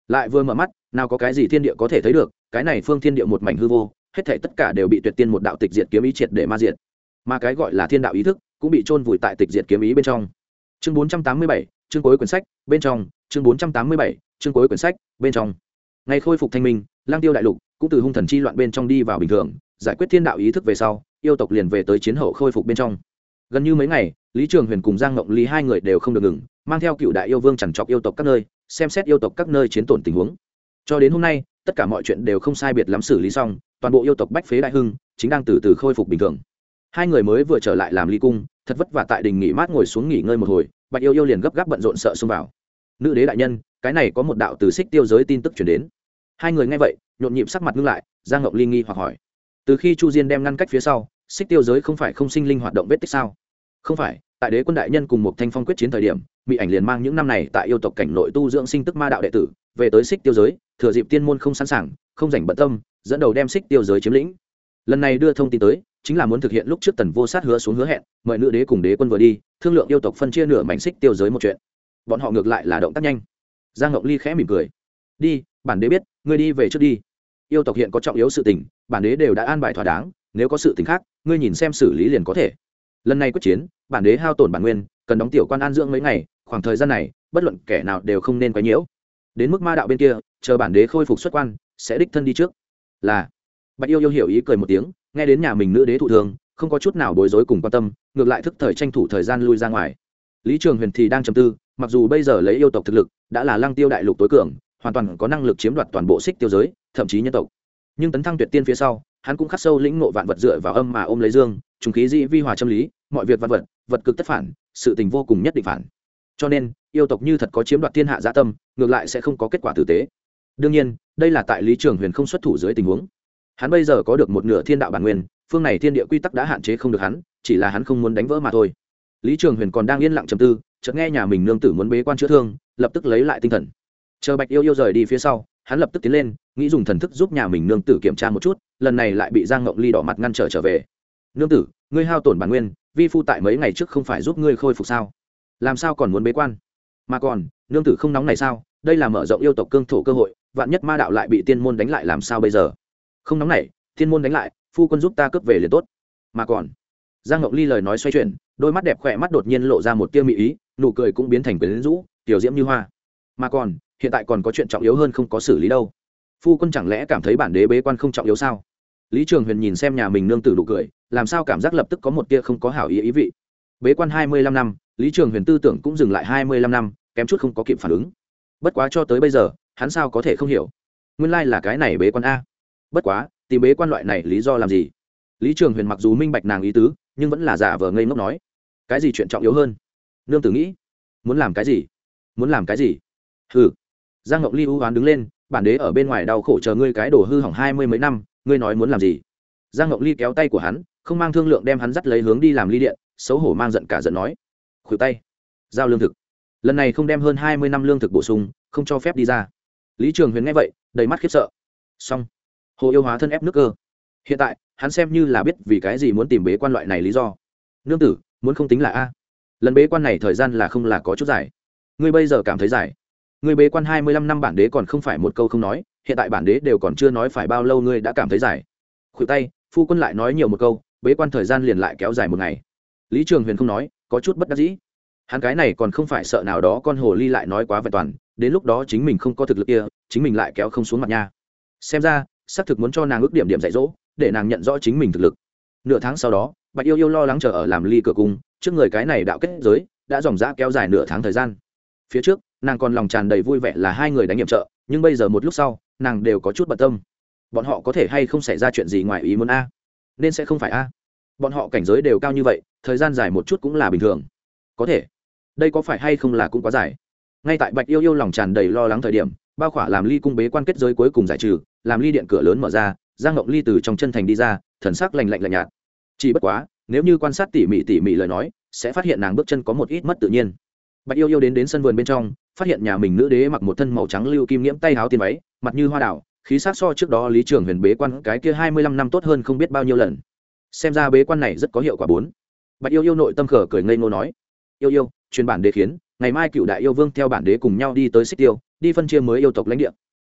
[SPEAKER 1] lại vừa mở mắt nào có cái gì thiên địa có thể thấy được, cái này phương thiên địa một mảnh hư vô, hết thảy tất cả đều bị tuyệt tiên một đạo tịch diệt kiếm ý triệt để ma diệt, mà cái gọi là thiên đạo ý thức cũng bị chôn vùi tại tịch diệt kiếm ý bên trong. Chương bốn trăm tám mươi bảy, chương cuối quyển sách bên trong, chương bốn trăm tám mươi bảy, chương cuối quyển sách bên trong. Ngày khôi phục thanh minh, Lang Tiêu đại lục cũng từ hung thần chi loạn bên trong đi vào bình thường, giải quyết thiên đạo ý thức về sau, yêu tộc liền về tới chiến hậu khôi phục bên trong. Gần như mấy ngày, Lý Trường Huyền cùng Giang Ngộng Ly hai người đều không được ngừng, mang theo cựu đại yêu vương chằn chọc yêu tộc các nơi, xem xét yêu tộc các nơi chiến tổn tình huống. Cho đến hôm nay, tất cả mọi chuyện đều không sai biệt lắm xử lý xong, toàn bộ yêu tộc bách phế đại hưng chính đang từ từ khôi phục bình thường. Hai người mới vừa trở lại làm ly cung, thật vất vả tại đình nghỉ mát ngồi xuống nghỉ ngơi một hồi, Bạch Yêu Yêu liền gấp gáp bận rộn sợ xông vào. Nữ đế đại nhân, cái này có một đạo từ Xích Tiêu giới tin tức truyền đến. Hai người nghe vậy, nhộn nhịp sắc mặt ngưng lại. Giang Ngọc Ly nghi hoặc hỏi: từ khi Chu Diên đem ngăn cách phía sau, Xích Tiêu giới không phải không sinh linh hoạt động vết tích sao? Không phải, tại đế quân đại nhân cùng một thanh phong quyết chiến thời điểm, Mỹ ảnh liền mang những năm này tại yêu tộc cảnh nội tu dưỡng sinh tức ma đạo đệ tử về tới Xích Tiêu giới, thừa dịp tiên môn không sẵn sàng, không rảnh bận tâm, dẫn đầu đem Xích Tiêu giới chiếm lĩnh. Lần này đưa thông tin tới, chính là muốn thực hiện lúc trước Tần Vô Sát hứa xuống hứa hẹn, mời nữ đế cùng đế quân vừa đi, thương lượng yêu tộc phân chia nửa mảnh Xích Tiêu giới một chuyện. Bọn họ ngược lại là động tác nhanh. Giang Ngọc Ly khẽ mỉm cười: đi, bản đế biết, ngươi đi về trước đi. Yêu tộc hiện có trọng yếu sự tình, bản đế đều đã an bài thỏa đáng, nếu có sự tình khác, ngươi nhìn xem xử lý liền có thể. Lần này quyết chiến, bản đế hao tổn bản nguyên, cần đóng tiểu quan an dưỡng mấy ngày, khoảng thời gian này, bất luận kẻ nào đều không nên quấy nhiễu. Đến mức ma đạo bên kia, chờ bản đế khôi phục xuất quan, sẽ đích thân đi trước. Là. Bạch Yêu Yêu hiểu ý cười một tiếng, nghe đến nhà mình nữ đế thụ thường, không có chút nào bối rối cùng quan tâm, ngược lại thức thời tranh thủ thời gian lui ra ngoài. Lý Trường Huyền thì đang trầm tư, mặc dù bây giờ lấy yêu tộc thực lực, đã là Lăng Tiêu đại lục tối cường, hoàn toàn có năng lực chiếm đoạt toàn bộ Xích Tiêu giới, thậm chí nhân tộc. Nhưng tấn thăng tuyệt tiên phía sau, hắn cũng khắc sâu lĩnh ngộ vạn vật dựa vào âm mà ôm lấy dương, trùng khí dĩ vi hòa châm lý, mọi việc vạn vật, vật cực tất phản, sự tình vô cùng nhất định phản. Cho nên, yêu tộc như thật có chiếm đoạt thiên hạ dạ tâm, ngược lại sẽ không có kết quả tử tế. Đương nhiên, đây là tại Lý Trường Huyền không xuất thủ dưới tình huống. Hắn bây giờ có được một nửa thiên đạo bản nguyên, phương này thiên địa quy tắc đã hạn chế không được hắn, chỉ là hắn không muốn đánh vỡ mà thôi. Lý Trường Huyền còn đang yên lặng trầm tư, chợt nghe nhà mình nương tử muốn bế quan chữa thương, lập tức lấy lại tinh thần. Chờ Bạch Yêu Yêu rời đi phía sau, hắn lập tức tiến lên, nghĩ dùng thần thức giúp nhà mình nương tử kiểm tra một chút, lần này lại bị Giang Ngộng Ly đỏ mặt ngăn trở trở về. Nương tử, ngươi hao tổn bản nguyên, vi phu tại mấy ngày trước không phải giúp ngươi khôi phục sao? Làm sao còn muốn bế quan? Mà còn, nương tử không nóng này sao? Đây là mở rộng yêu tộc cương thổ cơ hội, vạn nhất ma đạo lại bị tiên môn đánh lại làm sao bây giờ? Không nóng này, tiên môn đánh lại, phu quân giúp ta cướp về liền tốt. Mà còn, Giang Ngộng Ly lời nói xoay chuyển, đôi mắt đẹp khỏe mắt đột nhiên lộ ra một tia mỹ ý, nụ cười cũng biến thành quyến rũ, tiểu diễm như hoa. Mà còn, hiện tại còn có chuyện trọng yếu hơn không có xử lý đâu. Phu quân chẳng lẽ cảm thấy bản đế bế quan không trọng yếu sao? Lý Trường Huyền nhìn xem nhà mình nương tử nụ cười, làm sao cảm giác lập tức có một tia không có hảo ý ý vị. Bế quan hai mươi lăm năm, Lý Trường Huyền tư tưởng cũng dừng lại hai mươi lăm năm, kém chút không có kịp phản ứng. Bất quá cho tới bây giờ, hắn sao có thể không hiểu. Nguyên lai là cái này bế quan a. Bất quá, tìm bế quan loại này lý do làm gì? Lý Trường Huyền mặc dù minh bạch nàng ý tứ, nhưng vẫn là giả vờ ngây ngốc nói: cái gì chuyện trọng yếu hơn? Nương tử nghĩ, muốn làm cái gì? Muốn làm cái gì? Hừ. Giang Ngọc Ly u hoán đứng lên, bản đế ở bên ngoài đau khổ chờ ngươi cái đồ hư hỏng hai mươi mấy năm, ngươi nói muốn làm gì? Giang Ngọc Ly kéo tay của hắn, không mang thương lượng đem hắn dắt lấy hướng đi làm ly điện, xấu hổ mang giận cả giận nói: khuỷu tay, giao lương thực. Lần này không đem hơn hai mươi năm lương thực bổ sung, không cho phép đi ra. Lý Trường Huyền nghe vậy, đầy mắt khiếp sợ. Xong, hồ yêu hóa thân ép nước cơ. Hiện tại, hắn xem như là biết vì cái gì muốn tìm bế quan loại này lý do. Nương tử, muốn không tính là a. Lần bế quan này thời gian là không là có chút dài. Ngươi bây giờ cảm thấy dài? Ngươi bế quan hai mươi lăm năm bản đế còn không phải một câu không nói, hiện tại bản đế đều còn chưa nói phải bao lâu ngươi đã cảm thấy dài. Khuỷu tay, phu quân lại nói nhiều một câu, bế quan thời gian liền lại kéo dài một ngày. Lý Trường Huyền không nói, có chút bất đắc dĩ. Hắn cái này còn không phải sợ nào đó con hồ ly lại nói quá vẹn toàn, đến lúc đó chính mình không có thực lực kia, chính mình lại kéo không xuống mặt nha. Xem ra, xác thực muốn cho nàng ước điểm điểm dạy dỗ, để nàng nhận rõ chính mình thực lực. Nửa tháng sau đó, Bạch Yêu Yêu lo lắng chờ ở làm ly cửa cung, trước người cái này đạo kết giới đã dòng dã kéo dài nửa tháng thời gian. Phía trước, nàng còn lòng tràn đầy vui vẻ là hai người đánh nhiệm trợ, nhưng bây giờ một lúc sau, nàng đều có chút bận tâm. Bọn họ có thể hay không xảy ra chuyện gì ngoài ý muốn a? Nên sẽ không phải a. Bọn họ cảnh giới đều cao như vậy, thời gian dài một chút cũng là bình thường. Có thể. Đây có phải hay không là cũng quá dài. Ngay tại Bạch Yêu Yêu lòng tràn đầy lo lắng thời điểm, bao khỏa làm ly cung bế quan kết giới cuối cùng giải trừ, làm ly điện cửa lớn mở ra, Giang Ngộng Ly từ trong chân thành đi ra, thần sắc lạnh lạnh lạnh nhạt. Chỉ bất quá, nếu như quan sát tỉ mỉ tỉ mỉ lời nói, sẽ phát hiện nàng bước chân có một ít mất tự nhiên. Bạch Yêu Yêu đến đến sân vườn bên trong, phát hiện nhà mình nữ đế mặc một thân màu trắng lưu kim nhiễm tay áo tiên váy, mặt như hoa đào, khí sắc so trước đó Lý Trường Huyền bế quan cái kia hai mươi lăm năm tốt hơn không biết bao nhiêu lần. Xem ra bế quan này rất có hiệu quả bốn. Bạch Yêu Yêu nội tâm khở cười ngây ngô nói: "Yêu Yêu, truyền bản đế khiến, ngày mai cựu đại yêu vương theo bản đế cùng nhau đi tới Xích Tiêu, đi phân chia mới yêu tộc lãnh địa.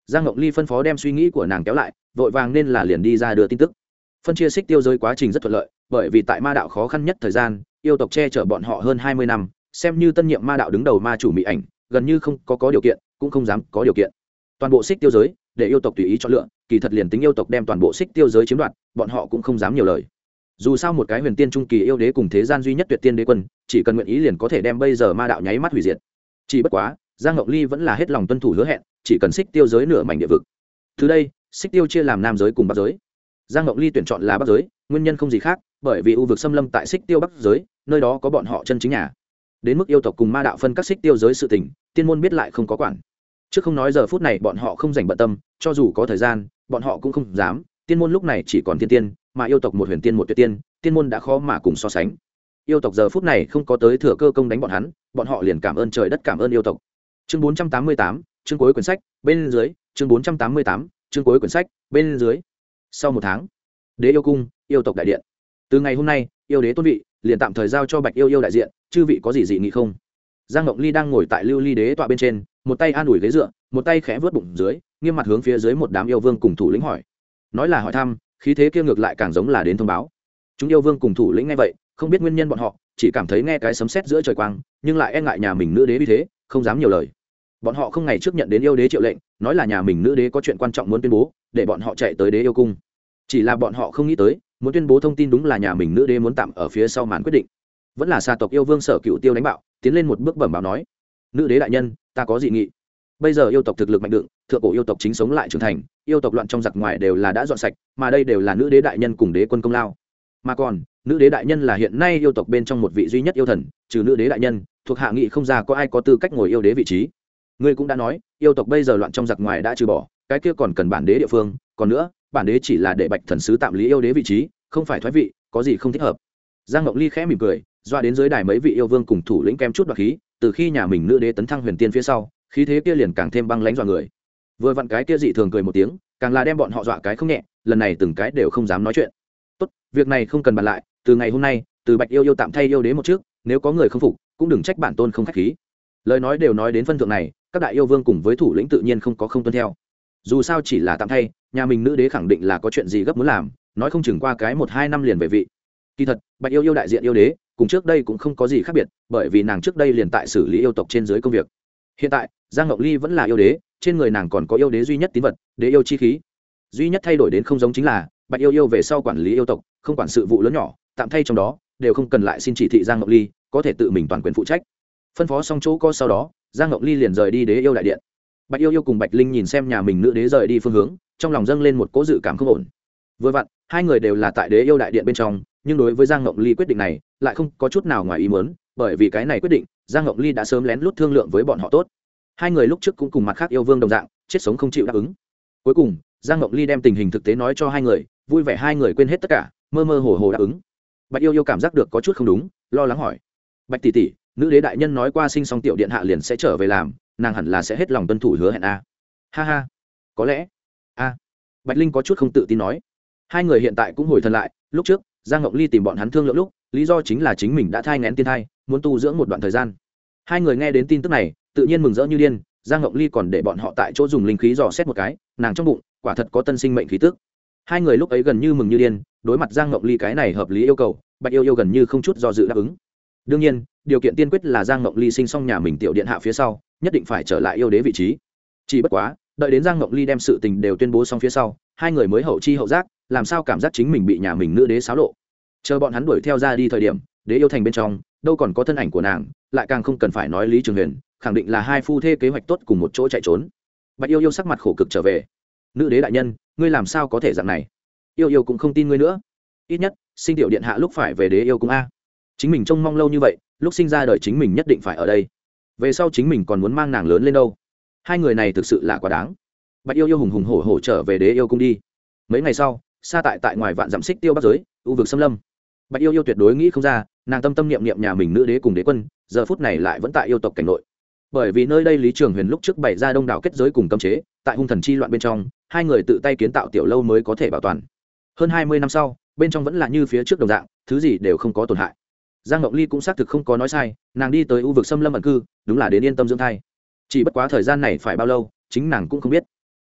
[SPEAKER 1] Giang Ngọc Ly phân phó đem suy nghĩ của nàng kéo lại, vội vàng nên là liền đi ra đưa tin tức. Phân chia xích tiêu giới quá trình rất thuận lợi, bởi vì tại ma đạo khó khăn nhất thời gian, yêu tộc che chở bọn họ hơn hai mươi năm, xem như tân nhiệm ma đạo đứng đầu ma chủ Mỹ Ảnh, gần như không có có điều kiện, cũng không dám có điều kiện. Toàn bộ xích tiêu giới, để yêu tộc tùy ý chọn lựa, kỳ thật liền tính yêu tộc đem toàn bộ xích tiêu giới chiếm đoạt, bọn họ cũng không dám nhiều lời. Dù sao một cái huyền tiên trung kỳ yêu đế cùng thế gian duy nhất tuyệt tiên đế quân, chỉ cần nguyện ý liền có thể đem bây giờ ma đạo nháy mắt hủy diệt. Chỉ bất quá, Giang Ngọc Ly vẫn là hết lòng tuân thủ hứa hẹn, chỉ cần xích tiêu giới nửa mảnh địa vực. Từ đây, xích tiêu chia làm nam giới cùng bắc giới. Giang Ngọc Ly tuyển chọn là bắc giới, nguyên nhân không gì khác, bởi vì u vực xâm lâm tại xích tiêu bắc giới, nơi đó có bọn họ chân chính nhà. Đến mức yêu tộc cùng ma đạo phân các xích tiêu giới sự tình, tiên môn biết lại không có quản. Trước không nói giờ phút này bọn họ không dành bận tâm, cho dù có thời gian, bọn họ cũng không dám. Tiên môn lúc này chỉ còn tiên tiên, mà yêu tộc một huyền tiên một tuyệt tiên, tiên môn đã khó mà cùng so sánh. Yêu tộc giờ phút này không có tới thừa cơ công đánh bọn hắn, bọn họ liền cảm ơn trời đất cảm ơn yêu tộc. Chương bốn trăm tám mươi tám, chương cuối quyển sách, bên dưới, chương bốn trăm tám mươi tám, chương cuối quyển sách, bên dưới. Sau một tháng, Đế yêu cung, yêu tộc đại điện. Từ ngày hôm nay, yêu đế tôn vị liền tạm thời giao cho Bạch Yêu Yêu đại diện, chư vị có gì dị nghị không? Giang Ngọc Ly đang ngồi tại Lưu Ly đế tọa bên trên, một tay an ủi ghế dựa, một tay khẽ vớt bụng dưới, nghiêm mặt hướng phía dưới một đám yêu vương cùng thủ lĩnh hỏi. Nói là hỏi thăm, khí thế kia ngược lại càng giống là đến thông báo. Chúng yêu vương cùng thủ lĩnh nghe vậy, không biết nguyên nhân bọn họ, chỉ cảm thấy nghe cái sấm sét giữa trời quang, nhưng lại e ngại nhà mình nữ đế vì thế, không dám nhiều lời. Bọn họ không ngày trước nhận đến yêu đế triệu lệnh, nói là nhà mình nữ đế có chuyện quan trọng muốn tuyên bố, để bọn họ chạy tới đế yêu cung. Chỉ là bọn họ không nghĩ tới, muốn tuyên bố thông tin đúng là nhà mình nữ đế muốn tạm ở phía sau màn quyết định. Vẫn là xa tộc yêu vương Sở Cựu Tiêu đánh bạo, tiến lên một bước bẩm báo nói: "Nữ đế đại nhân, ta có dị nghị. Bây giờ yêu tộc thực lực mạnh đựng, thượng cổ yêu tộc chính sống lại trưởng thành, yêu tộc loạn trong giặc ngoài đều là đã dọn sạch, mà đây đều là nữ đế đại nhân cùng đế quân công lao. Mà còn, nữ đế đại nhân là hiện nay yêu tộc bên trong một vị duy nhất yêu thần, trừ nữ đế đại nhân, thuộc hạ nghị không ra có ai có tư cách ngồi yêu đế vị trí. Ngươi cũng đã nói, yêu tộc bây giờ loạn trong giặc ngoài đã trừ bỏ, cái kia còn cần bản đế địa phương, còn nữa, bản đế chỉ là để Bạch thần sứ tạm lý yêu đế vị trí, không phải thoái vị, có gì không thích hợp." Giang Ngọc Ly khẽ mỉm cười, doa đến dưới đài mấy vị yêu vương cùng thủ lĩnh kem chút đoạt khí, từ khi nhà mình nữ đế tấn thăng huyền tiên phía sau, khí thế kia liền càng thêm băng lãnh dọa người. Vừa vặn cái kia dị thường cười một tiếng, càng là đem bọn họ dọa cái không nhẹ, lần này từng cái đều không dám nói chuyện. "Tốt, việc này không cần bàn lại, từ ngày hôm nay, từ Bạch yêu yêu tạm thay yêu đế một trước, nếu có người không phục, cũng đừng trách bản tôn không khách khí." Lời nói đều nói đến phân thượng này, các đại yêu vương cùng với thủ lĩnh tự nhiên không có không tuân theo. Dù sao chỉ là tạm thay, nhà mình nữ đế khẳng định là có chuyện gì gấp muốn làm, nói không chừng qua cái một hai năm liền về vị. Kỳ thật, Bạch yêu yêu đại diện yêu đế, cùng trước đây cũng không có gì khác biệt, bởi vì nàng trước đây liền tại xử lý yêu tộc trên dưới công việc. Hiện tại, Giang Ngọc Ly vẫn là yêu đế, trên người nàng còn có yêu đế duy nhất tín vật, đế yêu chi khí. Duy nhất thay đổi đến không giống chính là, Bạch yêu yêu về sau quản lý yêu tộc, không quản sự vụ lớn nhỏ, tạm thay trong đó, đều không cần lại xin chỉ thị Giang Ngọc Ly, có thể tự mình toàn quyền phụ trách. Phân phó xong chỗ co sau đó, Giang Ngọc Ly liền rời đi đế yêu đại điện. Bạch yêu yêu cùng Bạch Linh nhìn xem nhà mình nữ đế rời đi phương hướng, trong lòng dâng lên một cỗ dự cảm không ổn. Vừa vặn, hai người đều là tại đế yêu đại điện bên trong, nhưng đối với Giang Ngọc Ly quyết định này, lại không có chút nào ngoài ý muốn, bởi vì cái này quyết định, Giang Ngọc Ly đã sớm lén lút thương lượng với bọn họ tốt. Hai người lúc trước cũng cùng mặt khác yêu vương đồng dạng, chết sống không chịu đáp ứng. Cuối cùng, Giang Ngọc Ly đem tình hình thực tế nói cho hai người, vui vẻ hai người quên hết tất cả, mơ mơ hồ hồ đáp ứng. Bạch yêu yêu cảm giác được có chút không đúng, lo lắng hỏi: "Bạch tỷ tỷ, nữ đế đại nhân nói qua sinh xong tiểu điện hạ liền sẽ trở về làm, nàng hẳn là sẽ hết lòng tuân thủ hứa hẹn a?" "Ha ha, có lẽ." "A." Bạch Linh có chút không tự tin nói. Hai người hiện tại cũng hồi thần lại, lúc trước Giang Ngọc Ly tìm bọn hắn thương lượng lúc, lý do chính là chính mình đã thai nghén tiên thai, muốn tu dưỡng một đoạn thời gian. Hai người nghe đến tin tức này, tự nhiên mừng rỡ như điên. Giang Ngọc Ly còn để bọn họ tại chỗ dùng linh khí dò xét một cái, nàng trong bụng quả thật có tân sinh mệnh khí tức. Hai người lúc ấy gần như mừng như điên, đối mặt Giang Ngọc Ly cái này hợp lý yêu cầu, Bạch yêu yêu gần như không chút do dự đáp ứng. Đương nhiên, điều kiện tiên quyết là Giang Ngọc Ly sinh xong nhà mình tiểu điện hạ phía sau, nhất định phải trở lại yêu đế vị trí. Chỉ bất quá, đợi đến Giang Ngọc Ly đem sự tình đều tuyên bố xong phía sau, hai người mới hậu chi hậu giác, làm sao cảm giác chính mình bị nhà mình nữ đế xáo lộ. Chờ bọn hắn đuổi theo ra đi thời điểm, đế yêu thành bên trong đâu còn có thân ảnh của nàng, lại càng không cần phải nói Lý Trường Huyền, khẳng định là hai phu thê kế hoạch tốt cùng một chỗ chạy trốn. Bạch yêu yêu sắc mặt khổ cực trở về: "Nữ đế đại nhân, ngươi làm sao có thể dạng này? Yêu yêu cũng không tin ngươi nữa. Ít nhất, sinh tiểu điện hạ lúc phải về đế yêu cung a. Chính mình trông mong lâu như vậy, lúc sinh ra đời chính mình nhất định phải ở đây. Về sau chính mình còn muốn mang nàng lớn lên đâu. Hai người này thực sự là quá đáng." Bạch yêu yêu hùng hùng hổ hổ trở về đế yêu cung đi. Mấy ngày sau, xa tại tại ngoài vạn dặm xích tiêu bắc giới, u vực xâm lâm. Bạch yêu yêu tuyệt đối nghĩ không ra, nàng tâm tâm niệm niệm nhà mình nữ đế cùng đế quân, giờ phút này lại vẫn tại yêu tộc cảnh nội. Bởi vì nơi đây Lý Trường Huyền lúc trước bày ra đông đảo kết giới cùng cấm chế, tại hung thần chi loạn bên trong, hai người tự tay kiến tạo tiểu lâu mới có thể bảo toàn. Hơn hai mươi năm sau, bên trong vẫn là như phía trước đồng dạng, thứ gì đều không có tổn hại. Giang Ngọc Ly cũng xác thực không có nói sai, nàng đi tới u vực xâm lâm ẩn cư, đúng là đến yên tâm dưỡng thai. Chỉ bất quá thời gian này phải bao lâu, chính nàng cũng không biết.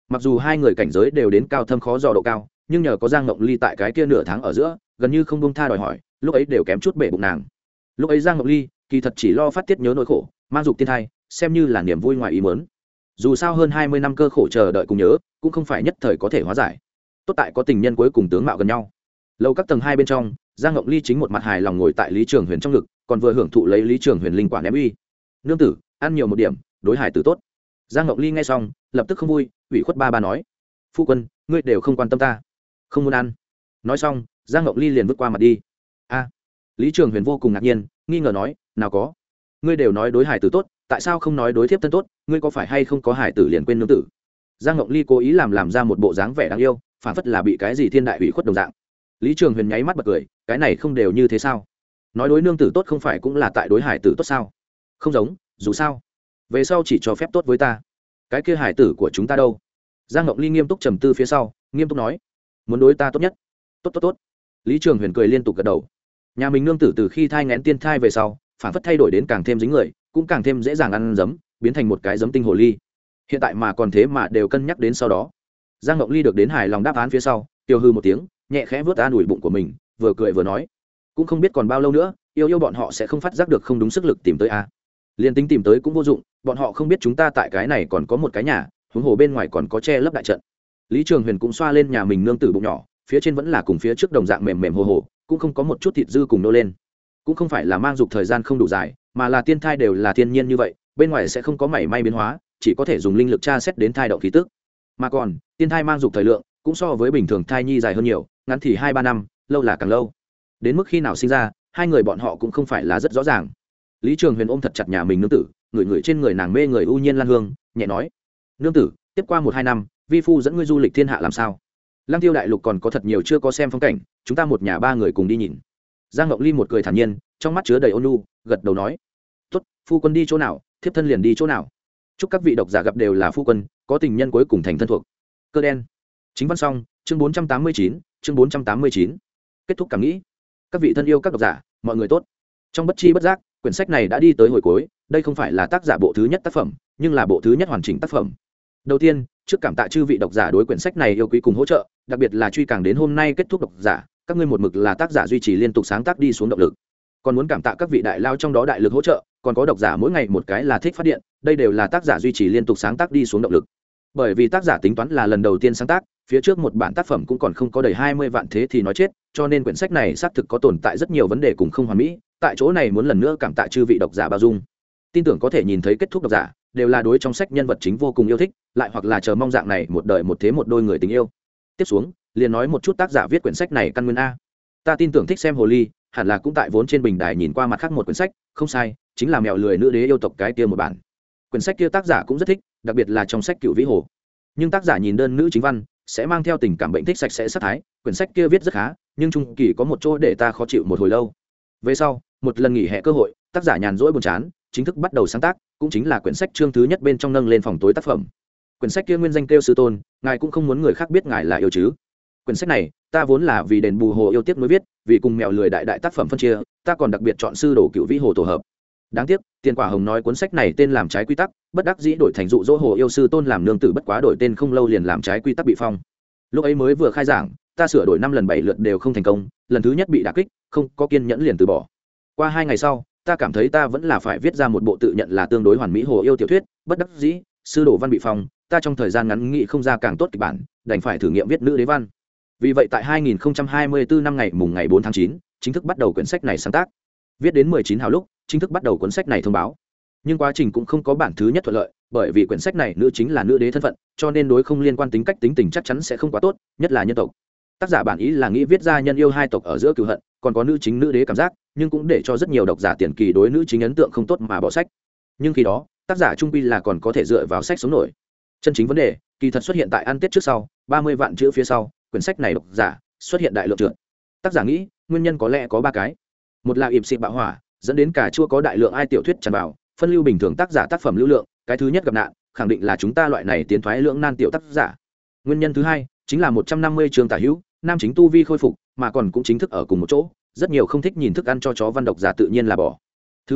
[SPEAKER 1] mặc dù hai người cảnh giới đều đến cao thâm khó dò độ cao, nhưng nhờ có Giang Ngộng Ly tại cái kia nửa tháng ở giữa gần như không buông tha đòi hỏi, lúc ấy đều kém chút bể bụng nàng. Lúc ấy Giang Ngộng Ly kỳ thật chỉ lo phát tiết nhớ nỗi khổ, mang dục tiên thai, xem như là niềm vui ngoài ý muốn. Dù sao hơn hai mươi năm cơ khổ chờ đợi cùng nhớ, cũng không phải nhất thời có thể hóa giải. Tốt tại có tình nhân cuối cùng tướng mạo gần nhau. Lầu các tầng hai bên trong, Giang Ngộng Ly chính một mặt hài lòng ngồi tại Lý Trường Huyền trong ngực, còn vừa hưởng thụ lấy Lý Trường Huyền linh quả ném uy. Nương tử, ăn nhiều một điểm, đối hải tử tốt. Giang Ngộng Ly nghe xong, lập tức không vui, ủy khuất ba ba nói: "Phu quân, ngươi đều không quan tâm ta, không muốn ăn." Nói xong, Giang Ngộng Ly liền vứt qua mặt đi. A. Lý Trường Huyền vô cùng ngạc nhiên, nghi ngờ nói: "Nào có? Ngươi đều nói đối hải tử tốt, tại sao không nói đối thiếp thân tốt? Ngươi có phải hay không có hải tử liền quên nương tử?" Giang Ngộng Ly cố ý làm làm ra một bộ dáng vẻ đáng yêu, phản phất là bị cái gì thiên đại ủy khuất đồng dạng. Lý Trường Huyền nháy mắt bật cười, cái này không đều như thế sao? Nói đối nương tử tốt không phải cũng là tại đối hải tử tốt sao? Không giống, dù sao, về sau chỉ cho phép tốt với ta. Cái kia hải tử của chúng ta đâu? Giang Ngộng Ly nghiêm túc trầm tư phía sau, nghiêm túc nói: "Muốn đối ta tốt nhất." "Tốt tốt tốt." Lý Trường Huyền cười liên tục gật đầu. Nhà mình nương tử từ khi thai nghén tiên thai về sau, phản phất thay đổi đến càng thêm dính người, cũng càng thêm dễ dàng ăn giấm, biến thành một cái giấm tinh hồ ly. Hiện tại mà còn thế mà đều cân nhắc đến sau đó. Giang Ngộng Ly được đến hài lòng đáp án phía sau, tiêu hư một tiếng, nhẹ khẽ vớt an ủi bụng của mình, vừa cười vừa nói: "Cũng không biết còn bao lâu nữa, yêu yêu bọn họ sẽ không phát giác được không đúng sức lực tìm tới a. Liên tính tìm tới cũng vô dụng, bọn họ không biết chúng ta tại cái này còn có một cái nhà, huống hồ bên ngoài còn có che lấp đại trận." Lý Trường Huyền cũng xoa lên nhà mình nương tử bụng nhỏ, phía trên vẫn là cùng phía trước đồng dạng mềm mềm hồ hồ, cũng không có một chút thịt dư cùng nô lên. Cũng không phải là mang dục thời gian không đủ dài, mà là tiên thai đều là thiên nhiên như vậy, bên ngoài sẽ không có mảy may biến hóa, chỉ có thể dùng linh lực tra xét đến thai động khí tức. Mà còn, tiên thai mang dục thời lượng cũng so với bình thường thai nhi dài hơn nhiều, ngắn thì hai ba năm, lâu là càng lâu. Đến mức khi nào sinh ra, hai người bọn họ cũng không phải là rất rõ ràng. Lý Trường Huyền ôm thật chặt nhà mình nương tử, người người trên người nàng mê người ưu nhiên lan hương, nhẹ nói: "Nương tử, tiếp qua một hai năm, vi phu dẫn ngươi du lịch thiên hạ làm sao? Lăng Tiêu đại lục còn có thật nhiều chưa có xem phong cảnh, chúng ta một nhà ba người cùng đi nhìn." Giang Ngộng Ly một cười thản nhiên, trong mắt chứa đầy ôn nhu, gật đầu nói: "Tốt, phu quân đi chỗ nào, thiếp thân liền đi chỗ nào. Chúc các vị độc giả gặp đều là phu quân, có tình nhân cuối cùng thành thân thuộc." Cơ đen. Chính văn xong, chương bốn trăm tám mươi chín, chương bốn trăm tám mươi chín. Kết thúc cảm nghĩ. Các vị thân yêu các độc giả, mọi người tốt. Trong bất chi bất giác, quyển sách này đã đi tới hồi cuối, đây không phải là tác giả bộ thứ nhất tác phẩm, nhưng là bộ thứ nhất hoàn chỉnh tác phẩm. Đầu tiên, trước cảm tạ chư vị độc giả đối quyển sách này yêu quý cùng hỗ trợ, đặc biệt là truy càng đến hôm nay kết thúc độc giả, các ngươi một mực là tác giả duy trì liên tục sáng tác đi xuống động lực. Còn muốn cảm tạ các vị đại lao trong đó đại lực hỗ trợ, còn có độc giả mỗi ngày một cái là thích phát điện, đây đều là tác giả duy trì liên tục sáng tác đi xuống động lực. Bởi vì tác giả tính toán là lần đầu tiên sáng tác, phía trước một bản tác phẩm cũng còn không có đầy hai mươi vạn thế thì nói chết, cho nên quyển sách này xác thực có tồn tại rất nhiều vấn đề cùng không hoàn mỹ, tại chỗ này muốn lần nữa cảm tạ chư vị độc giả bao dung. Tin tưởng có thể nhìn thấy kết thúc độc giả đều là đối trong sách nhân vật chính vô cùng yêu thích, lại hoặc là chờ mong dạng này một đời một thế một đôi người tình yêu. Tiếp xuống, liền nói một chút tác giả viết quyển sách này căn nguyên a. Ta tin tưởng thích xem hồ ly, hẳn là cũng tại vốn trên bình đài nhìn qua mặt khác một quyển sách, không sai, chính là Mèo lười nữ đế yêu tộc cái kia một bản. Quyển sách kia tác giả cũng rất thích, đặc biệt là trong sách Cựu Vĩ Hồ. Nhưng tác giả nhìn đơn nữ chính văn, sẽ mang theo tình cảm bệnh thích sạch sẽ sát thái, quyển sách kia viết rất khá, nhưng trung kỳ có một chỗ để ta khó chịu một hồi lâu. Về sau, một lần nghỉ hè cơ hội, tác giả nhàn rỗi buồn chán, chính thức bắt đầu sáng tác, cũng chính là quyển sách chương thứ nhất bên trong nâng lên phòng tối tác phẩm. Quyển sách kia nguyên danh kêu Sư Tôn, ngài cũng không muốn người khác biết ngài là yêu chứ? Quyển sách này, ta vốn là vì đền bù hồ yêu tiếp nối viết, vì cùng Mèo lười đại đại tác phẩm phân chia, ta còn đặc biệt chọn sư đồ Cựu Vĩ Hồ tổ hợp. Đáng tiếc, Tiền Quả Hồng nói cuốn sách này tên làm trái quy tắc, bất đắc dĩ đổi thành dụ dỗ hồ yêu sư tôn làm nương tử, bất quá đổi tên không lâu liền làm trái quy tắc bị phong. Lúc ấy mới vừa khai giảng, ta sửa đổi năm lần bảy lượt đều không thành công, lần thứ nhất bị đả kích, không có kiên nhẫn liền từ bỏ. Qua hai ngày sau, ta cảm thấy ta vẫn là phải viết ra một bộ tự nhận là tương đối hoàn mỹ hồ yêu tiểu thuyết, bất đắc dĩ, sư đồ văn bị phong, ta trong thời gian ngắn nghĩ không ra càng tốt kịch bản, đành phải thử nghiệm viết nữ đế văn. Vì vậy tại hai nghìn không trăm hai mươi tư năm ngày mùng ngày bốn tháng chín, chính thức bắt đầu quyển sách này sáng tác. Viết đến mười chín hào lúc, chính thức bắt đầu cuốn sách này thông báo. Nhưng quá trình cũng không có bản thứ nhất thuận lợi, bởi vì quyển sách này nữ chính là nữ đế thân phận, cho nên đối không liên quan tính cách tính tình chắc chắn sẽ không quá tốt, nhất là nhân tộc. Tác giả bản ý là nghĩ viết ra nhân yêu hai tộc ở giữa cừu hận, còn có nữ chính nữ đế cảm giác, nhưng cũng để cho rất nhiều độc giả tiền kỳ đối nữ chính ấn tượng không tốt mà bỏ sách. Nhưng khi đó, tác giả trung quy là còn có thể dựa vào sách sống nổi. Chân chính vấn đề, kỳ thật xuất hiện tại ăn Tết trước sau, ba mươi vạn chữ phía sau, quyển sách này độc giả xuất hiện đại lượng trượt. Tác giả nghĩ, nguyên nhân có lẽ có ba cái. Một là ịp xịt bạo hỏa, dẫn đến cả chua có đại lượng ai tiểu thuyết tràn vào, phân lưu bình thường tác giả tác phẩm lưu lượng, cái thứ nhất gặp nạn, khẳng định là chúng ta loại này tiến thoái lưỡng nan tiểu tác giả. Nguyên nhân thứ hai, chính là một trăm năm mươi chương tả hữu, nam chính tu vi khôi phục, mà còn cũng chính thức ở cùng một chỗ, rất nhiều không thích nhìn thức ăn cho chó văn độc giả tự nhiên là bỏ. Thứ ba,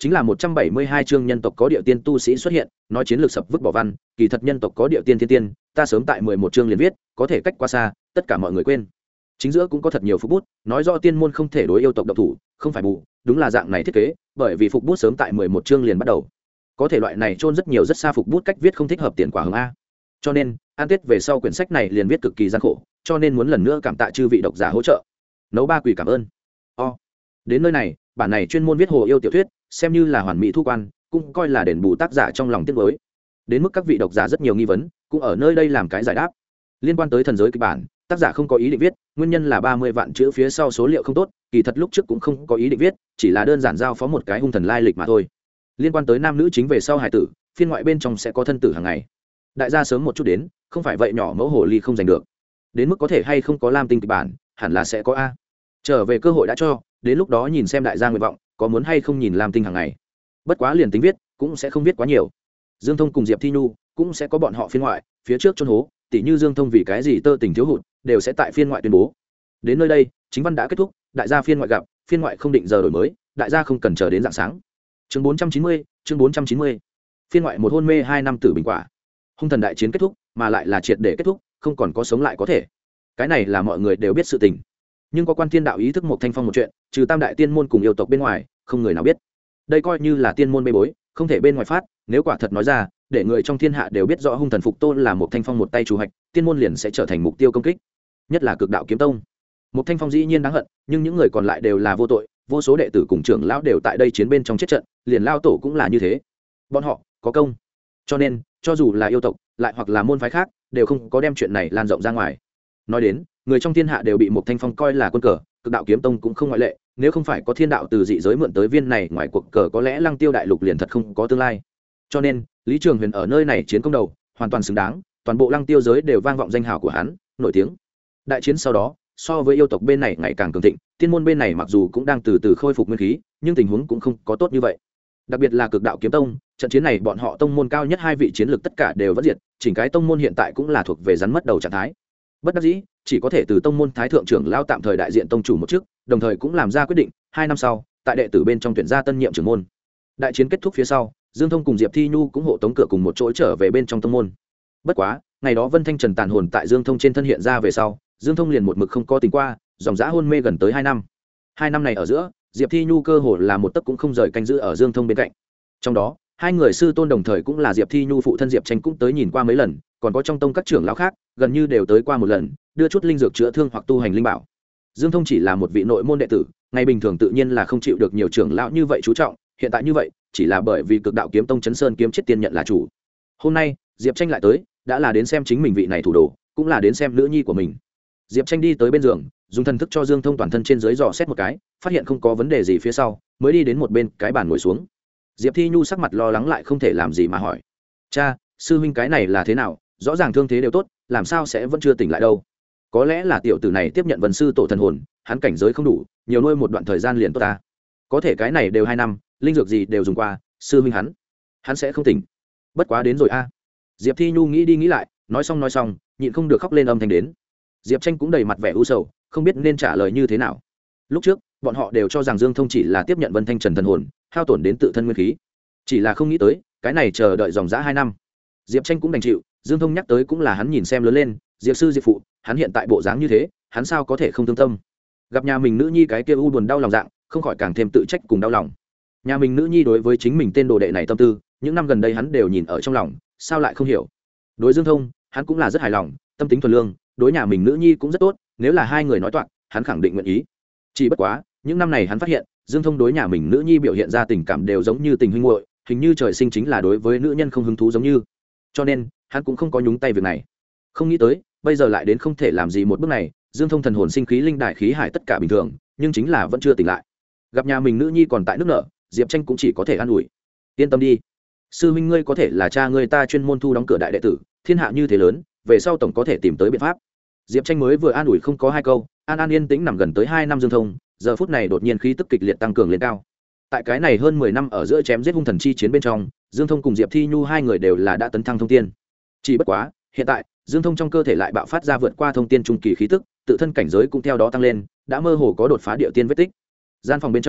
[SPEAKER 1] chính là một trăm bảy mươi hai chương nhân tộc có địa tiên tu sĩ xuất hiện, nói chiến lược sập vứt bỏ văn, kỳ thật nhân tộc có địa tiên thiên tiên, ta sớm tại mười một chương liền viết, có thể cách quá xa, tất cả mọi người quên. Chính giữa cũng có thật nhiều phục bút, nói rõ tiên môn không thể đối yêu tộc độc thủ, không phải bù, đúng là dạng này thiết kế, bởi vì phục bút sớm tại mười một chương liền bắt đầu. Có thể loại này chôn rất nhiều rất xa phục bút cách viết không thích hợp tiền quả hưởng a. Cho nên, an tiết về sau quyển sách này liền viết cực kỳ gian khổ, cho nên muốn lần nữa cảm tạ chư vị độc giả hỗ trợ. Nấu ba quỷ cảm ơn. O. Đến nơi này, bản này chuyên môn viết hồ yêu tiểu thuyết, xem như là hoàn mỹ thu quan, cũng coi là đền bù tác giả trong lòng tiếc nuối. Đến mức các vị độc giả rất nhiều nghi vấn, cũng ở nơi đây làm cái giải đáp. Liên quan tới thần giới kịch bản, tác giả không có ý định viết, nguyên nhân là ba mươi vạn chữ phía sau số liệu không tốt, kỳ thật lúc trước cũng không có ý định viết, chỉ là đơn giản giao phó một cái hung thần lai lịch mà thôi. Liên quan tới nam nữ chính về sau hài tử, phiên ngoại bên trong sẽ có thân tử hàng ngày. Đại gia sớm một chút đến, không phải vậy nhỏ mẫu hồ ly không giành được. Đến mức có thể hay không có lam tinh kịch bản, hẳn là sẽ có a. Trở về cơ hội đã cho, đến lúc đó nhìn xem đại gia nguyện vọng, có muốn hay không nhìn lam tinh hàng ngày. Bất quá liền tính viết, cũng sẽ không viết quá nhiều. Dương Thông cùng Diệp Thi Nhu cũng sẽ có bọn họ phiên ngoại, phía trước chôn hố, tỉ như Dương Thông vì cái gì tơ tình thiếu hụt, đều sẽ tại phiên ngoại tuyên bố. Đến nơi đây, chính văn đã kết thúc, đại gia phiên ngoại gặp, phiên ngoại không định giờ đổi mới, đại gia không cần chờ đến rạng sáng. Chương bốn trăm chín mươi, chương bốn trăm chín mươi. Phiên ngoại một hôn mê hai năm tử bình quả. Hung thần đại chiến kết thúc, mà lại là triệt để kết thúc, không còn có sống lại có thể. Cái này là mọi người đều biết sự tình. Nhưng có quan thiên đạo ý thức một thanh phong một chuyện, trừ tam đại tiên môn cùng yêu tộc bên ngoài, không người nào biết. Đây coi như là tiên môn bê bối, không thể bên ngoài phát, nếu quả thật nói ra, để người trong thiên hạ đều biết rõ hung thần phục tôn là một thanh phong một tay chủ hạch, tiên môn liền sẽ trở thành mục tiêu công kích, nhất là cực đạo kiếm tông. Một thanh phong dĩ nhiên đáng hận, nhưng những người còn lại đều là vô tội, vô số đệ tử cùng trưởng lão đều tại đây chiến bên trong chết trận, liền lao tổ cũng là như thế. Bọn họ có công, cho nên cho dù là yêu tộc, lại hoặc là môn phái khác, đều không có đem chuyện này lan rộng ra ngoài. Nói đến, người trong thiên hạ đều bị một thanh phong coi là quân cờ, cực đạo kiếm tông cũng không ngoại lệ, nếu không phải có thiên đạo từ dị giới mượn tới viên này ngoài cuộc cờ, có lẽ Lăng Tiêu đại lục liền thật không có tương lai. Cho nên Lý Trường Huyền ở nơi này chiến công đầu hoàn toàn xứng đáng, toàn bộ Lăng Tiêu giới đều vang vọng danh hào của hắn, nổi tiếng. Đại chiến sau đó, so với yêu tộc bên này ngày càng cường thịnh, tiên môn bên này mặc dù cũng đang từ từ khôi phục nguyên khí, nhưng tình huống cũng không có tốt như vậy. Đặc biệt là cực đạo kiếm tông, trận chiến này bọn họ tông môn cao nhất hai vị chiến lược tất cả đều vẫn diệt, chỉnh cái tông môn hiện tại cũng là thuộc về rắn mất đầu trạng thái. Bất đắc dĩ, chỉ có thể từ tông môn thái thượng trưởng lao tạm thời đại diện tông chủ một chức, đồng thời cũng làm ra quyết định, hai năm sau, tại đệ tử bên trong tuyển ra tân nhiệm trưởng môn. Đại chiến kết thúc phía sau, Dương Thông cùng Diệp Thi Nhu cũng hộ tống cửa cùng một chỗ trở về bên trong tông môn. Bất quá, ngày đó Vân Thanh Trần tàn hồn tại Dương Thông trên thân hiện ra về sau, Dương Thông liền một mực không có tình qua, dòng dã hôn mê gần tới hai năm. Hai năm này ở giữa, Diệp Thi Nhu cơ hồ là một tấc cũng không rời canh giữ ở Dương Thông bên cạnh. Trong đó, hai người sư tôn đồng thời cũng là Diệp Thi Nhu phụ thân Diệp Tranh cũng tới nhìn qua mấy lần, còn có trong tông các trưởng lão khác, gần như đều tới qua một lần, đưa chút linh dược chữa thương hoặc tu hành linh bảo. Dương Thông chỉ là một vị nội môn đệ tử, ngày bình thường tự nhiên là không chịu được nhiều trưởng lão như vậy chú trọng, hiện tại như vậy, chỉ là bởi vì cực đạo kiếm tông Chấn Sơn kiếm chết tiên nhận là chủ. Hôm nay, Diệp Tranh lại tới, đã là đến xem chính mình vị này thủ đồ, cũng là đến xem nữ nhi của mình. Diệp Tranh đi tới bên giường, dùng thần thức cho Dương Thông toàn thân trên dưới dò xét một cái, phát hiện không có vấn đề gì phía sau, mới đi đến một bên cái bàn ngồi xuống. Diệp Thi Nhu sắc mặt lo lắng lại không thể làm gì mà hỏi: "Cha, sư huynh cái này là thế nào? Rõ ràng thương thế đều tốt, làm sao sẽ vẫn chưa tỉnh lại đâu?" Có lẽ là tiểu tử này tiếp nhận Vân sư tổ thần hồn, hắn cảnh giới không đủ, nhiều nuôi một đoạn thời gian liền tốt ta. Có thể cái này đều hai năm, linh dược gì đều dùng qua, sư huynh hắn, hắn sẽ không tỉnh. Bất quá đến rồi a. Diệp Thi Nhu nghĩ đi nghĩ lại, nói xong nói xong, nhịn không được khóc lên âm thanh đến. Diệp Tranh cũng đầy mặt vẻ u sầu, không biết nên trả lời như thế nào. Lúc trước, bọn họ đều cho rằng Dương Thông chỉ là tiếp nhận Vân Thanh Trần thần hồn, hao tổn đến tự thân nguyên khí. Chỉ là không nghĩ tới, cái này chờ đợi dòng dã hai năm. Diệp Tranh cũng đành chịu, Dương Thông nhắc tới cũng là hắn nhìn xem lớn lên, Diệp sư Diệp phụ, hắn hiện tại bộ dáng như thế, hắn sao có thể không thương tâm. Gặp nhà mình nữ nhi cái kia u buồn đau lòng dạng, không khỏi càng thêm tự trách cùng đau lòng. Nhà mình nữ nhi đối với chính mình tên đồ đệ này tâm tư, những năm gần đây hắn đều nhìn ở trong lòng, sao lại không hiểu. Đối Dương Thông, hắn cũng là rất hài lòng, tâm tính thuần lương, đối nhà mình nữ nhi cũng rất tốt, nếu là hai người nói toạc, hắn khẳng định nguyện ý. Chỉ bất quá, những năm này hắn phát hiện, Dương Thông đối nhà mình nữ nhi biểu hiện ra tình cảm đều giống như tình huynh muội, hình như trời sinh chính là đối với nữ nhân không hứng thú giống như. Cho nên, hắn cũng không có nhúng tay việc này. Không nghĩ tới, bây giờ lại đến không thể làm gì một bước này, Dương Thông thần hồn sinh khí linh đại khí hải tất cả bình thường, nhưng chính là vẫn chưa tỉnh lại. Gặp nhà mình nữ nhi còn tại nước nợ, Diệp Tranh cũng chỉ có thể an ủi: "Yên tâm đi, sư huynh ngươi có thể là cha ngươi ta chuyên môn thu đóng cửa đại đệ tử, thiên hạ như thế lớn, về sau tổng có thể tìm tới biện pháp." Diệp Tranh mới vừa an ủi không có hai câu, an an yên tĩnh nằm gần tới hai năm Dương Thông, giờ phút này đột nhiên khí tức kịch liệt tăng cường lên cao. Tại cái này hơn mười năm ở giữa chém giết hung thần chi chiến bên trong, Dương Thông cùng Diệp Thi Nhu hai người đều là đã tấn thăng thông tiên. Chỉ bất quá, hiện tại, Dương Thông trong cơ thể lại bạo phát ra vượt qua thông tiên trung kỳ khí tức, tự thân cảnh giới cũng theo đó tăng lên, đã mơ hồ có đột phá địa tiên vết tích. Gian phòng bên trong,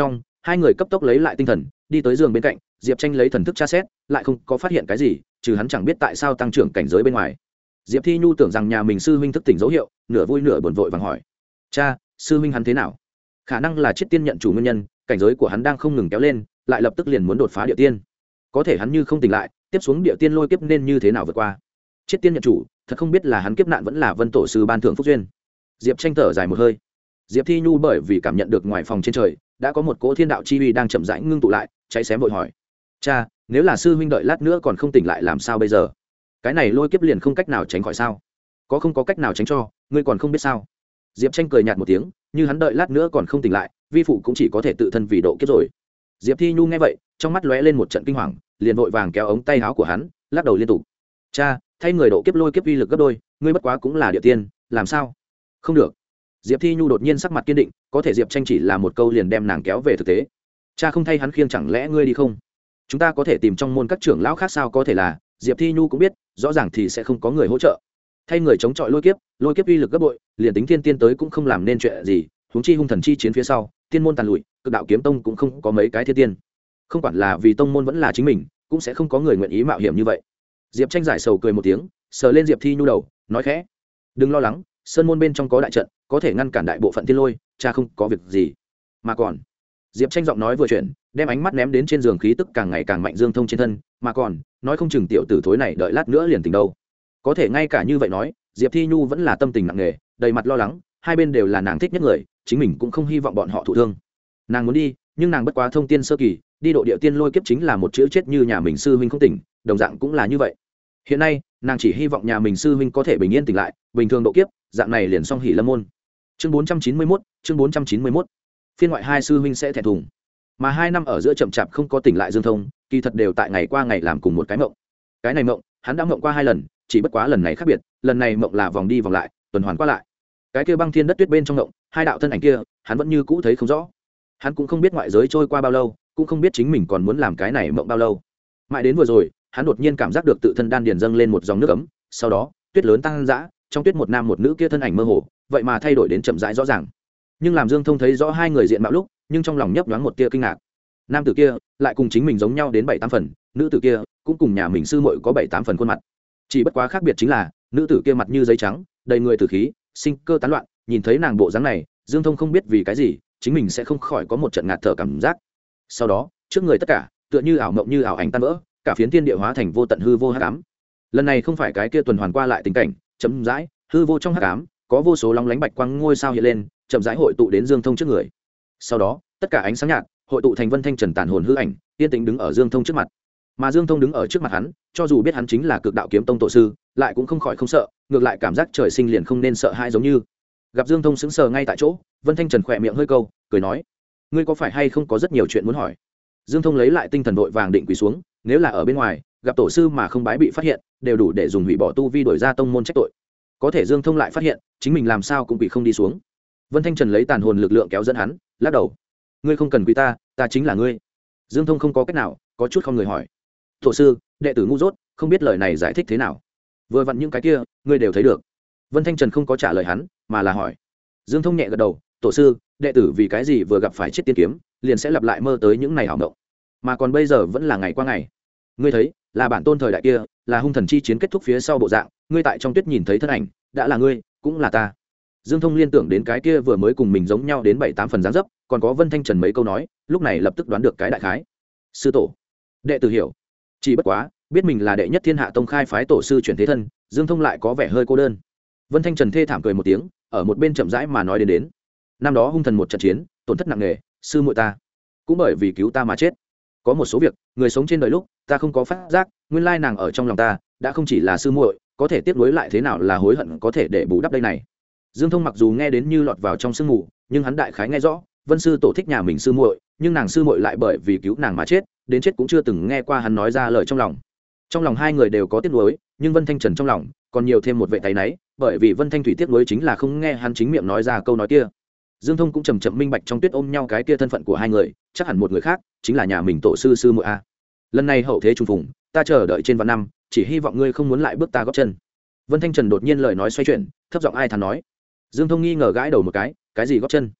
[SPEAKER 1] hai người cấp tốc lấy lại tinh thần đi tới giường bên cạnh. Diệp Tranh lấy thần thức tra xét lại không có phát hiện cái gì, trừ hắn chẳng biết tại sao tăng trưởng cảnh giới bên ngoài. Diệp Thi Nhu tưởng rằng nhà mình sư huynh thức tỉnh dấu hiệu, nửa vui nửa buồn vội vàng hỏi: cha, sư huynh hắn thế nào? Khả năng là chết tiên nhận chủ nguyên nhân, cảnh giới của hắn đang không ngừng kéo lên, lại lập tức liền muốn đột phá địa tiên. Có thể hắn như không tỉnh lại, tiếp xuống địa tiên lôi kiếp nên như thế nào vượt qua? Chết tiên nhận chủ, thật không biết là hắn kiếp nạn vẫn là Vân tổ sư ban thưởng phúc duyên. Diệp Tranh thở dài một hơi. Diệp Thi Nhu bởi vì cảm nhận được ngoài phòng trên trời đã có một cỗ thiên đạo chi uy đang chậm rãi ngưng tụ lại, cháy xém vội hỏi: cha, nếu là sư huynh đợi lát nữa còn không tỉnh lại làm sao bây giờ? Cái này lôi kiếp liền không cách nào tránh khỏi sao? Có không có cách nào tránh cho, ngươi còn không biết sao? Diệp Tranh cười nhạt một tiếng, như hắn đợi lát nữa còn không tỉnh lại, vi phụ cũng chỉ có thể tự thân vì độ kiếp rồi. Diệp Thi Nhu nghe vậy, trong mắt lóe lên một trận kinh hoàng, liền vội vàng kéo ống tay áo của hắn, lắc đầu liên tục: cha, thay người độ kiếp lôi kiếp uy lực gấp đôi, ngươi bất quá cũng là địa tiên, làm sao? Không được. Diệp Thi Nhu đột nhiên sắc mặt kiên định, có thể Diệp Tranh chỉ là một câu liền đem nàng kéo về thực tế. Cha không thay hắn khiêng chẳng lẽ ngươi đi không? Chúng ta có thể tìm trong môn các trưởng lão khác sao? Có thể là, Diệp Thi Nhu cũng biết, rõ ràng thì sẽ không có người hỗ trợ. Thay người chống chọi lôi kiếp, lôi kiếp uy lực gấp bội, liền tính thiên tiên tới cũng không làm nên chuyện gì, huống chi hung thần chi chiến phía sau, tiên môn tàn lụi, Cực đạo kiếm tông cũng không có mấy cái thiên tiên. Không quản là vì tông môn vẫn là chính mình, cũng sẽ không có người nguyện ý mạo hiểm như vậy. Diệp Tranh giải sầu cười một tiếng, sờ lên Diệp Thi Nhu đầu, nói khẽ: đừng lo lắng, sơn môn bên trong có đại trận, có thể ngăn cản đại bộ phận tiên lôi, cha không có việc gì. Mà còn, Diệp Tranh giọng nói vừa chuyển, đem ánh mắt ném đến trên giường khí tức càng ngày càng mạnh Dương Thông trên thân, mà còn, nói không chừng tiểu tử thối này đợi lát nữa liền tỉnh đâu. Có thể ngay cả như vậy nói, Diệp Thi Nhu vẫn là tâm tình nặng nề, đầy mặt lo lắng, hai bên đều là nàng thích nhất người, chính mình cũng không hy vọng bọn họ thụ thương. Nàng muốn đi, nhưng nàng bất quá thông tiên sơ kỳ, đi độ địa tiên lôi kiếp chính là một chữ chết như nhà mình sư huynh không tỉnh, đồng dạng cũng là như vậy. Hiện nay, nàng chỉ hy vọng nhà mình sư huynh có thể bình yên tỉnh lại, bình thường độ kiếp, dạng này liền xong hỷ lâm môn. Chương bốn trăm chín mươi mốt, chương bốn trăm chín mươi mốt. Phiên ngoại hai sư huynh sẽ thẹn thùng. Mà hai năm ở giữa chậm chạp không có tỉnh lại Dương Thông, kỳ thật đều tại ngày qua ngày làm cùng một cái mộng. Cái này mộng, hắn đã mộng qua hai lần, chỉ bất quá lần này khác biệt, lần này mộng là vòng đi vòng lại, tuần hoàn qua lại. Cái kia băng thiên đất tuyết bên trong mộng, hai đạo thân ảnh kia, hắn vẫn như cũ thấy không rõ. Hắn cũng không biết ngoại giới trôi qua bao lâu, cũng không biết chính mình còn muốn làm cái này mộng bao lâu. Mãi đến vừa rồi, hắn đột nhiên cảm giác được tự thân đan điền dâng lên một dòng nước ấm, sau đó, tuyết lớn tăng dã, trong tuyết một nam một nữ kia thân ảnh mơ hồ, vậy mà thay đổi đến chậm rãi rõ ràng. Nhưng làm Dương Thông thấy rõ hai người diện mạo lúc, nhưng trong lòng nhấp nhoáng một tia kinh ngạc. Nam tử kia lại cùng chính mình giống nhau đến bảy tám phần, nữ tử kia cũng cùng nhà mình sư muội có bảy tám phần khuôn mặt. Chỉ bất quá khác biệt chính là, nữ tử kia mặt như giấy trắng, đầy người tử khí, sinh cơ tán loạn, nhìn thấy nàng bộ dáng này, Dương Thông không biết vì cái gì, chính mình sẽ không khỏi có một trận ngạt thở cảm giác. Sau đó, trước người tất cả, tựa như ảo mộng như ảo ảnh tan vỡ, cả phiến thiên địa hóa thành vô tận hư vô hắc ám. Lần này không phải cái kia tuần hoàn qua lại tình cảnh, chấm dãi, hư vô trong hắc ám, có vô số long lánh bạch quang ngôi sao hiện lên, chậm rãi hội tụ đến Dương Thông trước người. Sau đó, tất cả ánh sáng nhạt hội tụ thành Vân Thanh Trần tàn hồn hư ảnh, yên tĩnh đứng ở Dương Thông trước mặt. Mà Dương Thông đứng ở trước mặt hắn, cho dù biết hắn chính là Cực đạo kiếm tông tổ sư, lại cũng không khỏi không sợ, ngược lại cảm giác trời sinh liền không nên sợ hãi giống như. Gặp Dương Thông sững sờ ngay tại chỗ, Vân Thanh Trần khỏe miệng hơi câu, cười nói: ngươi có phải hay không có rất nhiều chuyện muốn hỏi? Dương Thông lấy lại tinh thần vội vàng định quỳ xuống, nếu là ở bên ngoài gặp tổ sư mà không bái bị phát hiện, đều đủ để dùng hủy bỏ tu vi đổi ra tông môn trách tội. Có thể Dương Thông lại phát hiện chính mình làm sao cũng bị không đi xuống. Vân Thanh Trần lấy tàn hồn lực lượng kéo dẫn hắn, lắc đầu: ngươi không cần quỳ ta, ta chính là ngươi. Dương Thông không có cách nào, có chút không người hỏi: tổ sư, đệ tử ngu dốt, không biết lời này giải thích thế nào. Vừa vặn những cái kia ngươi đều thấy được. Vân Thanh Trần không có trả lời hắn, mà là hỏi. Dương Thông nhẹ gật đầu: tổ sư, đệ tử vì cái gì vừa gặp phải chết tiên kiếm liền sẽ lặp lại mơ tới những ngày ảo mộng, mà còn bây giờ vẫn là ngày qua ngày. Ngươi thấy là bản tôn thời đại kia, là hung thần chi chiến kết thúc phía sau bộ dạng, ngươi tại trong tuyết nhìn thấy thân ảnh, đã là ngươi, cũng là ta. Dương Thông liên tưởng đến cái kia vừa mới cùng mình giống nhau đến bảy tám phần dáng dấp, còn có Vân Thanh Trần mấy câu nói, lúc này lập tức đoán được cái đại khái. Sư tổ, đệ tử hiểu. Chỉ bất quá biết mình là đệ nhất thiên hạ tông khai phái tổ sư chuyển thế thân, Dương Thông lại có vẻ hơi cô đơn. Vân Thanh Trần thê thảm cười một tiếng, ở một bên chậm rãi mà nói đến đến năm đó hung thần một trận chiến, tổn thất nặng nề, sư muội ta cũng bởi vì cứu ta mà chết. Có một số việc người sống trên đời lúc ta không có phát giác, nguyên lai nàng ở trong lòng ta đã không chỉ là sư muội, có thể tiếp nối lại thế nào là hối hận có thể để bù đắp đây này. Dương Thông mặc dù nghe đến như lọt vào trong sương mù, nhưng hắn đại khái nghe rõ, Vân sư tổ thích nhà mình sư muội, nhưng nàng sư muội lại bởi vì cứu nàng mà chết, đến chết cũng chưa từng nghe qua hắn nói ra lời trong lòng. Trong lòng hai người đều có tiếc nuối, nhưng Vân Thanh Trần trong lòng còn nhiều thêm một vệ tay náy, bởi vì Vân Thanh Thủy tiếc nuối chính là không nghe hắn chính miệng nói ra câu nói kia. Dương Thông cũng chầm chậm minh bạch trong tuyết ôm nhau cái kia thân phận của hai người, chắc hẳn một người khác chính là nhà mình tổ sư sư muội a. Lần này hậu thế trùng phùng, ta chờ đợi trên vạn năm, chỉ hy vọng ngươi không muốn lại bước ta gót chân. Vân Thanh Trần đột nhiên lời nói xoay chuyển, thấp giọng ai thán nói. Dương Thông nghi ngờ gãi đầu một cái, cái gì gót chân?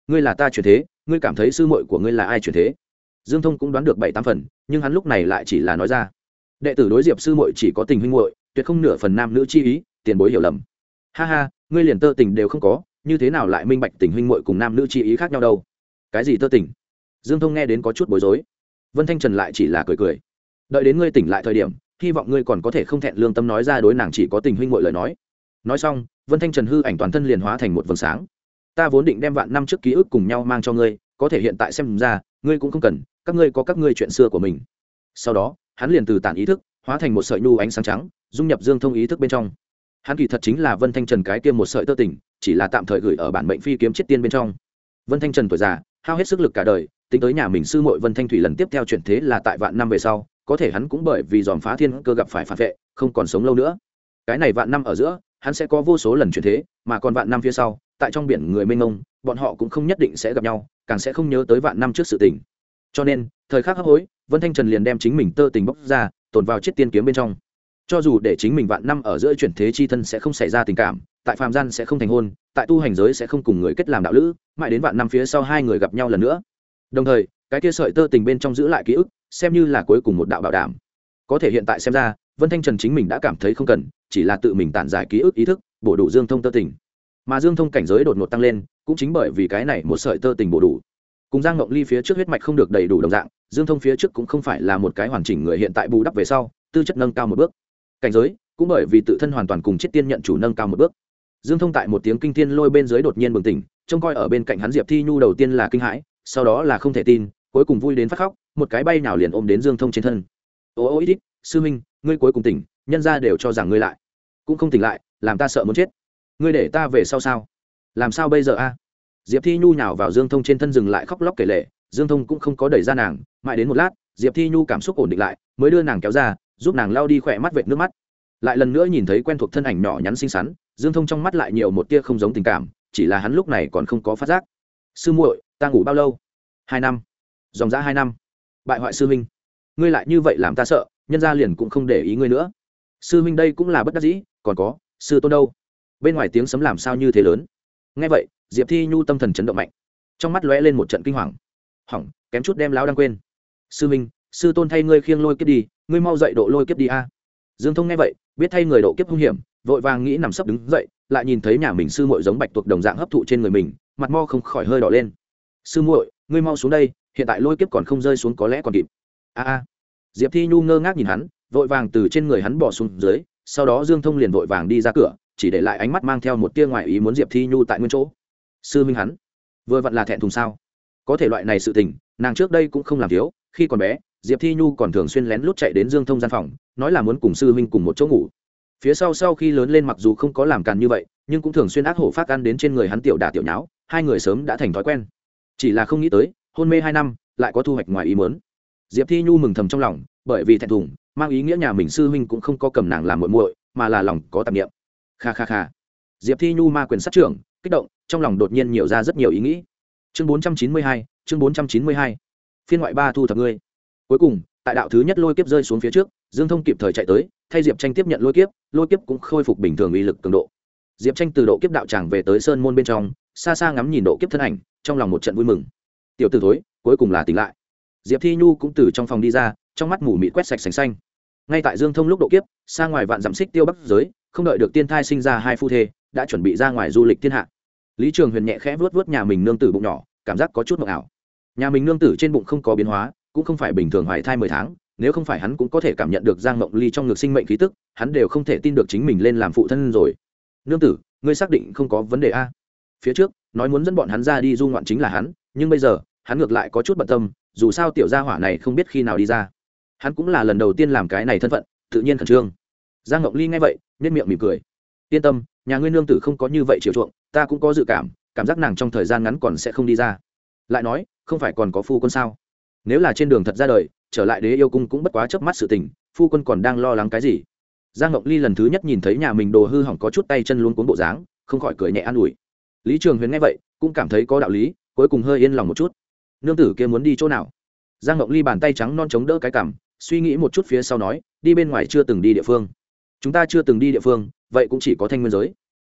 [SPEAKER 1] ngươi là ta chuyển thế, ngươi cảm thấy sư muội của ngươi là ai chuyển thế? Dương Thông cũng đoán được bảy tám phần, nhưng hắn lúc này lại chỉ là nói ra, đệ tử đối diệp sư muội chỉ có tình huynh muội, tuyệt không nửa phần nam nữ chi ý, tiền bối hiểu lầm. Ha ha, ngươi liền tơ tình đều không có, như thế nào lại minh bạch tình huynh muội cùng nam nữ chi ý khác nhau đâu? Cái gì tơ tình? Dương Thông nghe đến có chút bối rối. Vân Thanh Trần lại chỉ là cười cười, đợi đến ngươi tỉnh lại thời điểm, hy vọng ngươi còn có thể không thẹn lương tâm nói ra đối nàng chỉ có tình huynh muội lời nói. Nói xong, Vân Thanh Trần hư ảnh toàn thân liền hóa thành một vầng sáng. Ta vốn định đem vạn năm trước ký ức cùng nhau mang cho ngươi, có thể hiện tại xem ra, ngươi cũng không cần, các ngươi có các ngươi chuyện xưa của mình. Sau đó, hắn liền từ tản ý thức, hóa thành một sợi nhu ánh sáng trắng, dung nhập Dương Thông ý thức bên trong. Hắn kỳ thật chính là Vân Thanh Trần cái kia một sợi tơ tình, chỉ là tạm thời gửi ở bản mệnh phi kiếm chết tiên bên trong. Vân Thanh Trần tuổi già, hao hết sức lực cả đời, tính tới nhà mình sư muội Vân Thanh Thủy lần tiếp theo chuyển thế là tại vạn năm về sau, có thể hắn cũng bởi vì dòm phá thiên cơ gặp phải phản vệ, không còn sống lâu nữa. Cái này vạn năm ở giữa, hắn sẽ có vô số lần chuyển thế, mà còn vạn năm phía sau, tại trong biển người mênh mông, bọn họ cũng không nhất định sẽ gặp nhau, càng sẽ không nhớ tới vạn năm trước sự tình. Cho nên, thời khắc hấp hối, Vân Thanh Trần liền đem chính mình tơ tình bóc ra, tồn vào chiếc tiên kiếm bên trong. Cho dù để chính mình vạn năm ở giữa chuyển thế chi thân sẽ không xảy ra tình cảm, tại phàm gian sẽ không thành hôn, tại tu hành giới sẽ không cùng người kết làm đạo lữ, mãi đến vạn năm phía sau hai người gặp nhau lần nữa. Đồng thời, cái kia sợi tơ tình bên trong giữ lại ký ức, xem như là cuối cùng một đạo bảo đảm. Có thể hiện tại xem ra, Vân Thanh Trần chính mình đã cảm thấy không cần, chỉ là tự mình tản giải ký ức ý thức, bổ đủ Dương Thông tơ tình. Mà Dương Thông cảnh giới đột ngột tăng lên, cũng chính bởi vì cái này một sợi tơ tình bổ đủ. Cùng Giang Ngộng Ly phía trước huyết mạch không được đầy đủ đồng dạng, Dương Thông phía trước cũng không phải là một cái hoàn chỉnh người, hiện tại bù đắp về sau, tư chất nâng cao một bước. Cảnh giới cũng bởi vì tự thân hoàn toàn cùng Chiết Tiên nhận chủ nâng cao một bước. Dương Thông tại một tiếng kinh thiên lôi bên dưới đột nhiên bừng tỉnh, trông coi ở bên cạnh hắn Diệp Thi Nhu đầu tiên là kinh hãi, sau đó là không thể tin, cuối cùng vui đến phát khóc, một cái bay nào liền ôm đến Dương Thông trên thân. Ô ô ít ít, sư huynh, ngươi cuối cùng tỉnh, nhân gia đều cho rằng ngươi lại cũng không tỉnh lại, làm ta sợ muốn chết. Ngươi để ta về sau sao? Làm sao bây giờ a? Diệp Thi Nhu nhào vào Dương Thông trên thân, dừng lại khóc lóc kể lể. Dương Thông cũng không có đẩy ra nàng, mãi đến một lát, Diệp Thi Nhu cảm xúc ổn định lại, mới đưa nàng kéo ra, giúp nàng lau đi khỏe mắt vệt nước mắt. Lại lần nữa nhìn thấy quen thuộc thân ảnh nhỏ nhắn xinh xắn, Dương Thông trong mắt lại nhiều một tia không giống tình cảm, chỉ là hắn lúc này còn không có phát giác. Sư muội, ta ngủ bao lâu? Hai năm. Dòng dã hai năm. Bại hoại sư huynh, ngươi lại như vậy làm ta sợ, nhân gia liền cũng không để ý ngươi nữa. Sư huynh đây cũng là bất đắc dĩ, còn có sư tôn đâu? Bên ngoài tiếng sấm làm sao như thế lớn? Nghe vậy, Diệp Thi Nhu tâm thần chấn động mạnh, trong mắt lóe lên một trận kinh hoàng. Hỏng, kém chút đem lão đang quên. Sư huynh, sư tôn thay ngươi khiêng lôi kiếp đi, ngươi mau dậy độ lôi kiếp đi a. Dương Thông nghe vậy, biết thay người độ kiếp hung hiểm, vội vàng nghĩ nằm sấp đứng dậy, lại nhìn thấy nhà mình sư muội giống bạch tuộc đồng dạng hấp thụ trên người mình, mặt mo không khỏi hơi đỏ lên. Sư muội, ngươi mau xuống đây, hiện tại lôi kiếp còn không rơi xuống có lẽ còn kịp. A a. Diệp Thi Nhu ngơ ngác nhìn hắn, vội vàng từ trên người hắn bỏ xuống dưới, sau đó Dương Thông liền vội vàng đi ra cửa, chỉ để lại ánh mắt mang theo một tia ngoại ý muốn Diệp Thi Nhu tại nguyên chỗ. Sư huynh hắn, vừa vặn là thẹn thùng sao? Có thể loại này sự tình, nàng trước đây cũng không làm thiếu, khi còn bé, Diệp Thi Nhu còn thường xuyên lén lút chạy đến Dương Thông gian phòng, nói là muốn cùng sư huynh cùng một chỗ ngủ. Phía sau sau khi lớn lên mặc dù không có làm càn như vậy, nhưng cũng thường xuyên ác hổ phát ăn đến trên người hắn tiểu đả tiểu nháo, hai người sớm đã thành thói quen. Chỉ là không nghĩ tới, hôn mê hai năm, lại có thu hoạch ngoài ý muốn. Diệp Thi Nhu mừng thầm trong lòng, bởi vì thẹn thùng, mang ý nghĩa nhà mình sư huynh cũng không có cầm nàng làm muội muội, mà là lòng có tạp niệm. Kha kha kha. Diệp Thi Nhu ma quyền sát trưởng, kích động, trong lòng đột nhiên nhiều ra rất nhiều ý nghĩ. Chương bốn trăm chín mươi hai, chương bốn trăm chín mươi hai. Phiên ngoại ba thu thập ngươi. Cuối cùng, tại đạo thứ nhất lôi kiếp rơi xuống phía trước, Dương Thông kịp thời chạy tới, thay Diệp Tranh tiếp nhận lôi kiếp, lôi kiếp cũng khôi phục bình thường uy lực cường độ. Diệp Tranh từ độ kiếp đạo tràng về tới sơn môn bên trong, xa xa ngắm nhìn độ kiếp thân ảnh, trong lòng một trận vui mừng. Tiểu tử thối, cuối cùng là tỉnh lại. Diệp Thi Nhu cũng từ trong phòng đi ra, trong mắt mù mịt quét sạch sành xanh. Ngay tại Dương Thông lúc độ kiếp, xa ngoài vạn dặm xích tiêu bắc giới, không đợi được tiên thai sinh ra hai phu thê, đã chuẩn bị ra ngoài du lịch thiên hạ. Lý Trường Huyền nhẹ khẽ vuốt vuốt nhà mình nương tử bụng nhỏ, cảm giác có chút mộng ảo. Nhà mình nương tử trên bụng không có biến hóa, cũng không phải bình thường hoài thai mười tháng, nếu không phải hắn cũng có thể cảm nhận được Giang Mộng Ly trong ngực sinh mệnh khí tức, hắn đều không thể tin được chính mình lên làm phụ thân rồi. Nương tử, ngươi xác định không có vấn đề a? Phía trước nói muốn dẫn bọn hắn ra đi du ngoạn chính là hắn, nhưng bây giờ hắn ngược lại có chút bận tâm, dù sao tiểu gia hỏa này không biết khi nào đi ra. Hắn cũng là lần đầu tiên làm cái này thân phận, tự nhiên khẩn trương. Giang Ngọc Ly nghe vậy, nhếch miệng mỉm cười. Yên tâm, nhà ngươi nương tử không có như vậy chiều chuộng, ta cũng có dự cảm, cảm giác nàng trong thời gian ngắn còn sẽ không đi ra. Lại nói, không phải còn có phu quân sao? Nếu là trên đường thật ra đời, trở lại Đế Yêu cung cũng bất quá chớp mắt sự tình, phu quân còn đang lo lắng cái gì? Giang Ngọc Ly lần thứ nhất nhìn thấy nhà mình đồ hư hỏng có chút tay chân luống cuống bộ dáng, không khỏi cười nhẹ an ủi. Lý Trường Huyền nghe vậy, cũng cảm thấy có đạo lý, cuối cùng hơi yên lòng một chút. Nương tử kia muốn đi chỗ nào? Giang Ngọc Ly bàn tay trắng non chống đỡ cái cằm, suy nghĩ một chút phía sau nói, đi bên ngoài chưa từng đi địa phương. Chúng ta chưa từng đi địa phương, vậy cũng chỉ có Thanh Nguyên giới.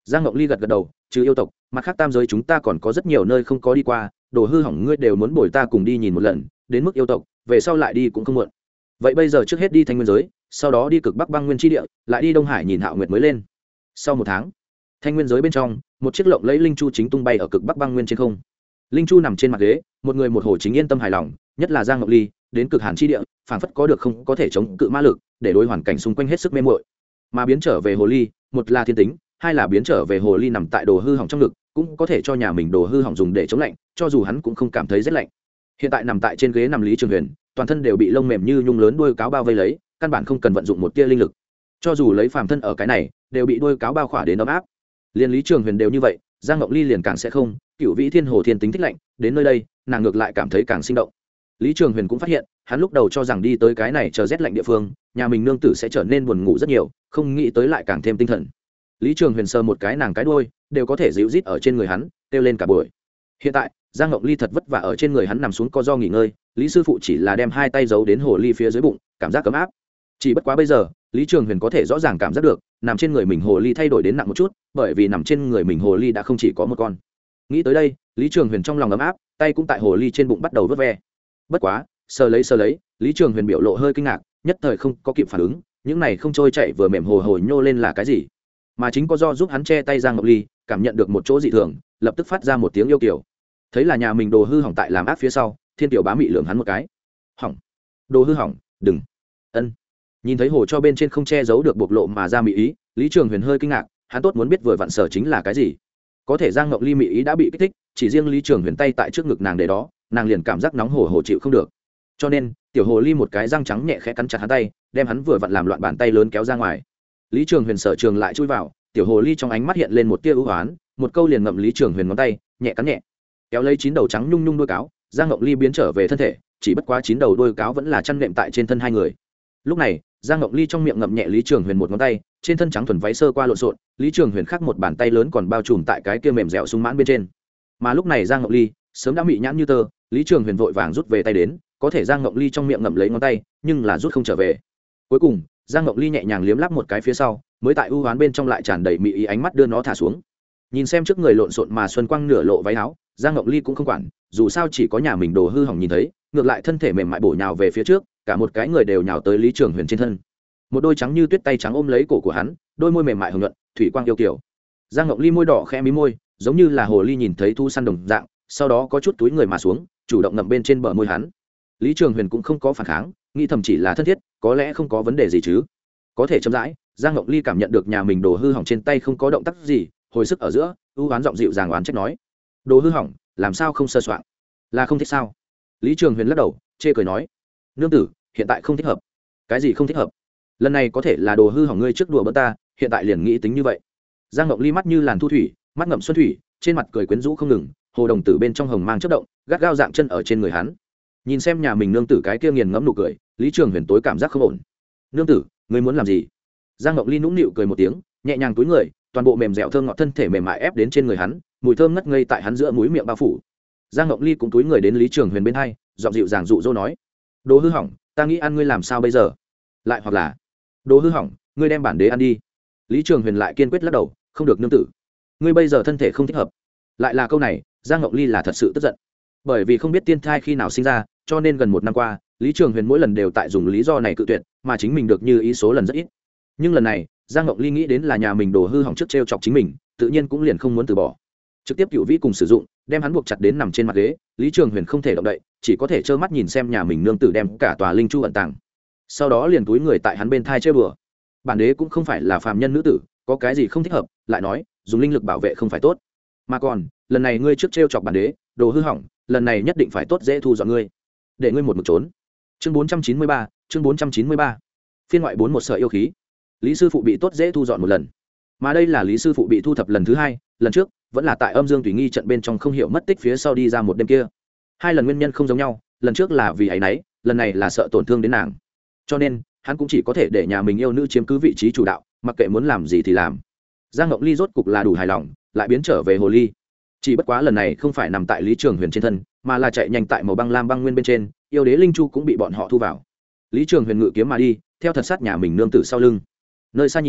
[SPEAKER 1] Giang Ngọc Ly gật gật đầu, trừ yêu tộc mặt khác tam giới chúng ta còn có rất nhiều nơi không có đi qua, đồ hư hỏng ngươi đều muốn bồi ta cùng đi nhìn một lần, đến mức yêu tộc về sau lại đi cũng không muộn. Vậy bây giờ trước hết đi Thanh Nguyên giới, sau đó đi cực Bắc băng nguyên tri địa, lại đi Đông Hải nhìn Hạo Nguyệt mới lên. Sau một tháng, Thanh Nguyên giới bên trong, một chiếc lộng lẫy linh chu chính tung bay ở cực Bắc băng nguyên trên không. Linh chu nằm trên mặt ghế, một người một hồ chính yên tâm hài lòng, nhất là Giang Ngọc Ly đến cực hàn chi địa, phảng phất có được không có thể chống cự ma lực, để đối hoàn cảnh xung quanh hết sức mê muội. Mà biến trở về hồ ly, một là thiên tính, hai là biến trở về hồ ly nằm tại đồ hư hỏng trong ngực, cũng có thể cho nhà mình đồ hư hỏng dùng để chống lạnh, cho dù hắn cũng không cảm thấy rất lạnh. Hiện tại nằm tại trên ghế nằm Lý Trường Huyền, toàn thân đều bị lông mềm như nhung lớn đuôi cáo bao vây lấy, căn bản không cần vận dụng một tia linh lực. Cho dù lấy phàm thân ở cái này, đều bị đuôi cáo bao khỏa đến ấm áp. Liên Lý Trường Huyền đều như vậy, Giang Ngọc Ly liền càng sẽ không. Cửu Vĩ Thiên Hồ thiên tính thích lạnh, đến nơi đây, nàng ngược lại cảm thấy càng sinh động. Lý Trường Huyền cũng phát hiện, hắn lúc đầu cho rằng đi tới cái này chờ rét lạnh địa phương, nhà mình nương tử sẽ trở nên buồn ngủ rất nhiều, không nghĩ tới lại càng thêm tinh thần. Lý Trường Huyền sờ một cái nàng cái đuôi, đều có thể dịu rít ở trên người hắn, kêu lên cả buổi. Hiện tại, Giang Ngọc Ly thật vất vả ở trên người hắn nằm xuống co do nghỉ ngơi, Lý sư phụ chỉ là đem hai tay giấu đến hồ ly phía dưới bụng, cảm giác ấm áp. Chỉ bất quá bây giờ, Lý Trường Huyền có thể rõ ràng cảm giác được, nằm trên người mình hồ ly thay đổi đến nặng một chút, bởi vì nằm trên người mình hồ ly đã không chỉ có một con. Nghĩ tới đây, Lý Trường Huyền trong lòng ấm áp, tay cũng tại hồ ly trên bụng bắt đầu vuốt ve. Bất quá, sờ lấy sờ lấy, Lý Trường Huyền biểu lộ hơi kinh ngạc, nhất thời không có kịp phản ứng, những này không trôi chảy vừa mềm hồ hồ nhô lên là cái gì? Mà chính có do giúp hắn che tay Giang Ngọc Ly, cảm nhận được một chỗ dị thường, lập tức phát ra một tiếng yêu kiều. Thấy là nhà mình đồ hư hỏng tại làm ác phía sau, Thiên Tiểu Bá mị lườm hắn một cái. Hỏng, đồ hư hỏng, đừng. Ân. Nhìn thấy hồ cho bên trên không che giấu được bộc lộ mà ra mị ý, Lý Trường Huyền hơi kinh ngạc, hắn tốt muốn biết vừa vặn sở chính là cái gì. Có thể Giang Ngọc Ly mị ý đã bị kích thích, chỉ riêng Lý Trường Huyền tay tại trước ngực nàng để đó, nàng liền cảm giác nóng hổ hổ chịu không được. Cho nên, tiểu hồ ly một cái răng trắng nhẹ khẽ cắn chặt hắn tay, đem hắn vừa vặn làm loạn bàn tay lớn kéo ra ngoài. Lý Trường Huyền sở trường lại chui vào, tiểu hồ ly trong ánh mắt hiện lên một tia ưu hoán, một câu liền ngậm Lý Trường Huyền ngón tay, nhẹ cắn nhẹ. Kéo lấy chín đầu trắng nhung nhung đuôi cáo, Giang Ngọc Ly biến trở về thân thể, chỉ bất quá chín đầu đuôi cáo vẫn là chăn nệm tại trên thân hai người. Lúc này, Giang Ngọc Ly trong miệng ngậm nhẹ Lý Trường Huyền một ngón tay, trên thân trắng thuần váy sơ qua lộn xộn, Lý Trường Huyền khác một bàn tay lớn còn bao trùm tại cái kia mềm dẻo sung mãn bên trên. Mà lúc này Giang Ngọc Ly sớm đã mị nhãn như tơ, Lý Trường Huyền vội vàng rút về tay đến, có thể Giang Ngọc Ly trong miệng ngậm lấy ngón tay, nhưng là rút không trở về. Cuối cùng, Giang Ngọc Ly nhẹ nhàng liếm láp một cái phía sau, mới tại ưu hoán bên trong lại tràn đầy mị ý ánh mắt đưa nó thả xuống. Nhìn xem trước người lộn xộn mà xuân quang nửa lộ váy áo, Giang Ngọc Ly cũng không quản, dù sao chỉ có nhà mình đồ hư hỏng nhìn thấy, ngược lại thân thể mềm mại bổ nhào về phía trước, cả một cái người đều nhào tới Lý Trường Huyền trên thân. Một đôi trắng như tuyết tay trắng ôm lấy cổ của hắn, đôi môi mềm mại hồng nhuận, thủy quang yêu kiều. Giang Ngọc Ly môi đỏ khẽ mí môi, giống như là hồ ly nhìn thấy thu săn đồng dạng, sau đó có chút túi người mà xuống, chủ động ngậm bên trên bờ môi hắn. Lý Trường Huyền cũng không có phản kháng, nghĩ thầm chỉ là thân thiết, có lẽ không có vấn đề gì chứ. Có thể chậm rãi, Giang Ngọc Ly cảm nhận được nhà mình đồ hư hỏng trên tay không có động tác gì, hồi sức ở giữa, ưu oán giọng dịu dàng oán trách nói: "Đồ hư hỏng, làm sao không sơ soạn? Là không thích sao?" Lý Trường Huyền lắc đầu, chê cười nói: "Nương tử, hiện tại không thích hợp." "Cái gì không thích hợp? Lần này có thể là đồ hư hỏng ngươi trước đùa bỡn ta, hiện tại liền nghĩ tính như vậy." Giang Ngọc Ly mắt như làn thu thủy, mắt ngậm xuân thủy, trên mặt cười quyến rũ không ngừng, hồ đồng tử bên trong hồng mang chớp động, gắt gao dạng chân ở trên người hắn. Nhìn xem nhà mình nương tử cái kia nghiền ngẫm nụ cười, Lý Trường Huyền tối cảm giác không ổn. "Nương tử, ngươi muốn làm gì?" Giang Ngọc Ly nũng nịu cười một tiếng, nhẹ nhàng túi người, toàn bộ mềm dẻo thơm ngọt thân thể mềm mại ép đến trên người hắn, mùi thơm ngất ngây tại hắn giữa mũi miệng bao phủ. Giang Ngọc Ly cũng túi người đến Lý Trường Huyền bên hai, giọng dịu dàng dụ dỗ nói: "Đồ hư hỏng, ta nghĩ ăn ngươi làm sao bây giờ? Lại hoặc là, đồ hư hỏng, ngươi đem bản đế ăn đi." Lý Trường Huyền lại kiên quyết lắc đầu: "Không được nương tử, ngươi bây giờ thân thể không thích hợp." Lại là câu này, Giang Ngọc Ly là thật sự tức giận. Bởi vì không biết tiên thai khi nào sinh ra, cho nên gần một năm qua, Lý Trường Huyền mỗi lần đều tại dùng lý do này cự tuyệt, mà chính mình được như ý số lần rất ít. Nhưng lần này, Giang Ngọc Ly nghĩ đến là nhà mình đồ hư hỏng trước trêu chọc chính mình, tự nhiên cũng liền không muốn từ bỏ. Trực tiếp Cửu Vĩ cùng sử dụng, đem hắn buộc chặt đến nằm trên mặt ghế, Lý Trường Huyền không thể động đậy, chỉ có thể trơ mắt nhìn xem nhà mình nương tử đem cả tòa linh chu ẩn tàng. Sau đó liền túi người tại hắn bên thai chơi bừa. Bản đế cũng không phải là phàm nhân nữ tử, có cái gì không thích hợp, lại nói, dùng linh lực bảo vệ không phải tốt. Mà còn, lần này ngươi trước trêu chọc bản đế, đồ hư hỏng, lần này nhất định phải tốt dễ thu dọn ngươi. Để ngươi một mực trốn. Chương bốn trăm chín mươi ba, chương bốn trăm chín mươi ba. Phiên ngoại bốn một sợi yêu khí. Lý sư phụ bị tốt dễ thu dọn một lần. Mà đây là Lý sư phụ bị thu thập lần thứ hai, lần trước vẫn là tại Âm Dương Tùy Nghi trận bên trong không hiểu mất tích phía sau đi ra một đêm kia. Hai lần nguyên nhân không giống nhau, lần trước là vì áy náy, lần này là sợ tổn thương đến nàng. Cho nên, hắn cũng chỉ có thể để nhà mình yêu nữ chiếm cứ vị trí chủ đạo, mặc kệ muốn làm gì thì làm. Giang Ngọc Ly rốt cục là đủ hài lòng, lại biến trở về hồ ly. Chỉ bất quá lần này không phải nằm tại Lý Trường Huyền trên thân, mà là chạy nhanh tại màu băng lam băng nguyên bên trên, yêu đế linh chu cũng bị bọn họ thu vào. Lý Trường Huyền ngự kiếm mà đi, theo thật sát nhà mình nương tử sau lưng. Nơi xa nhìn,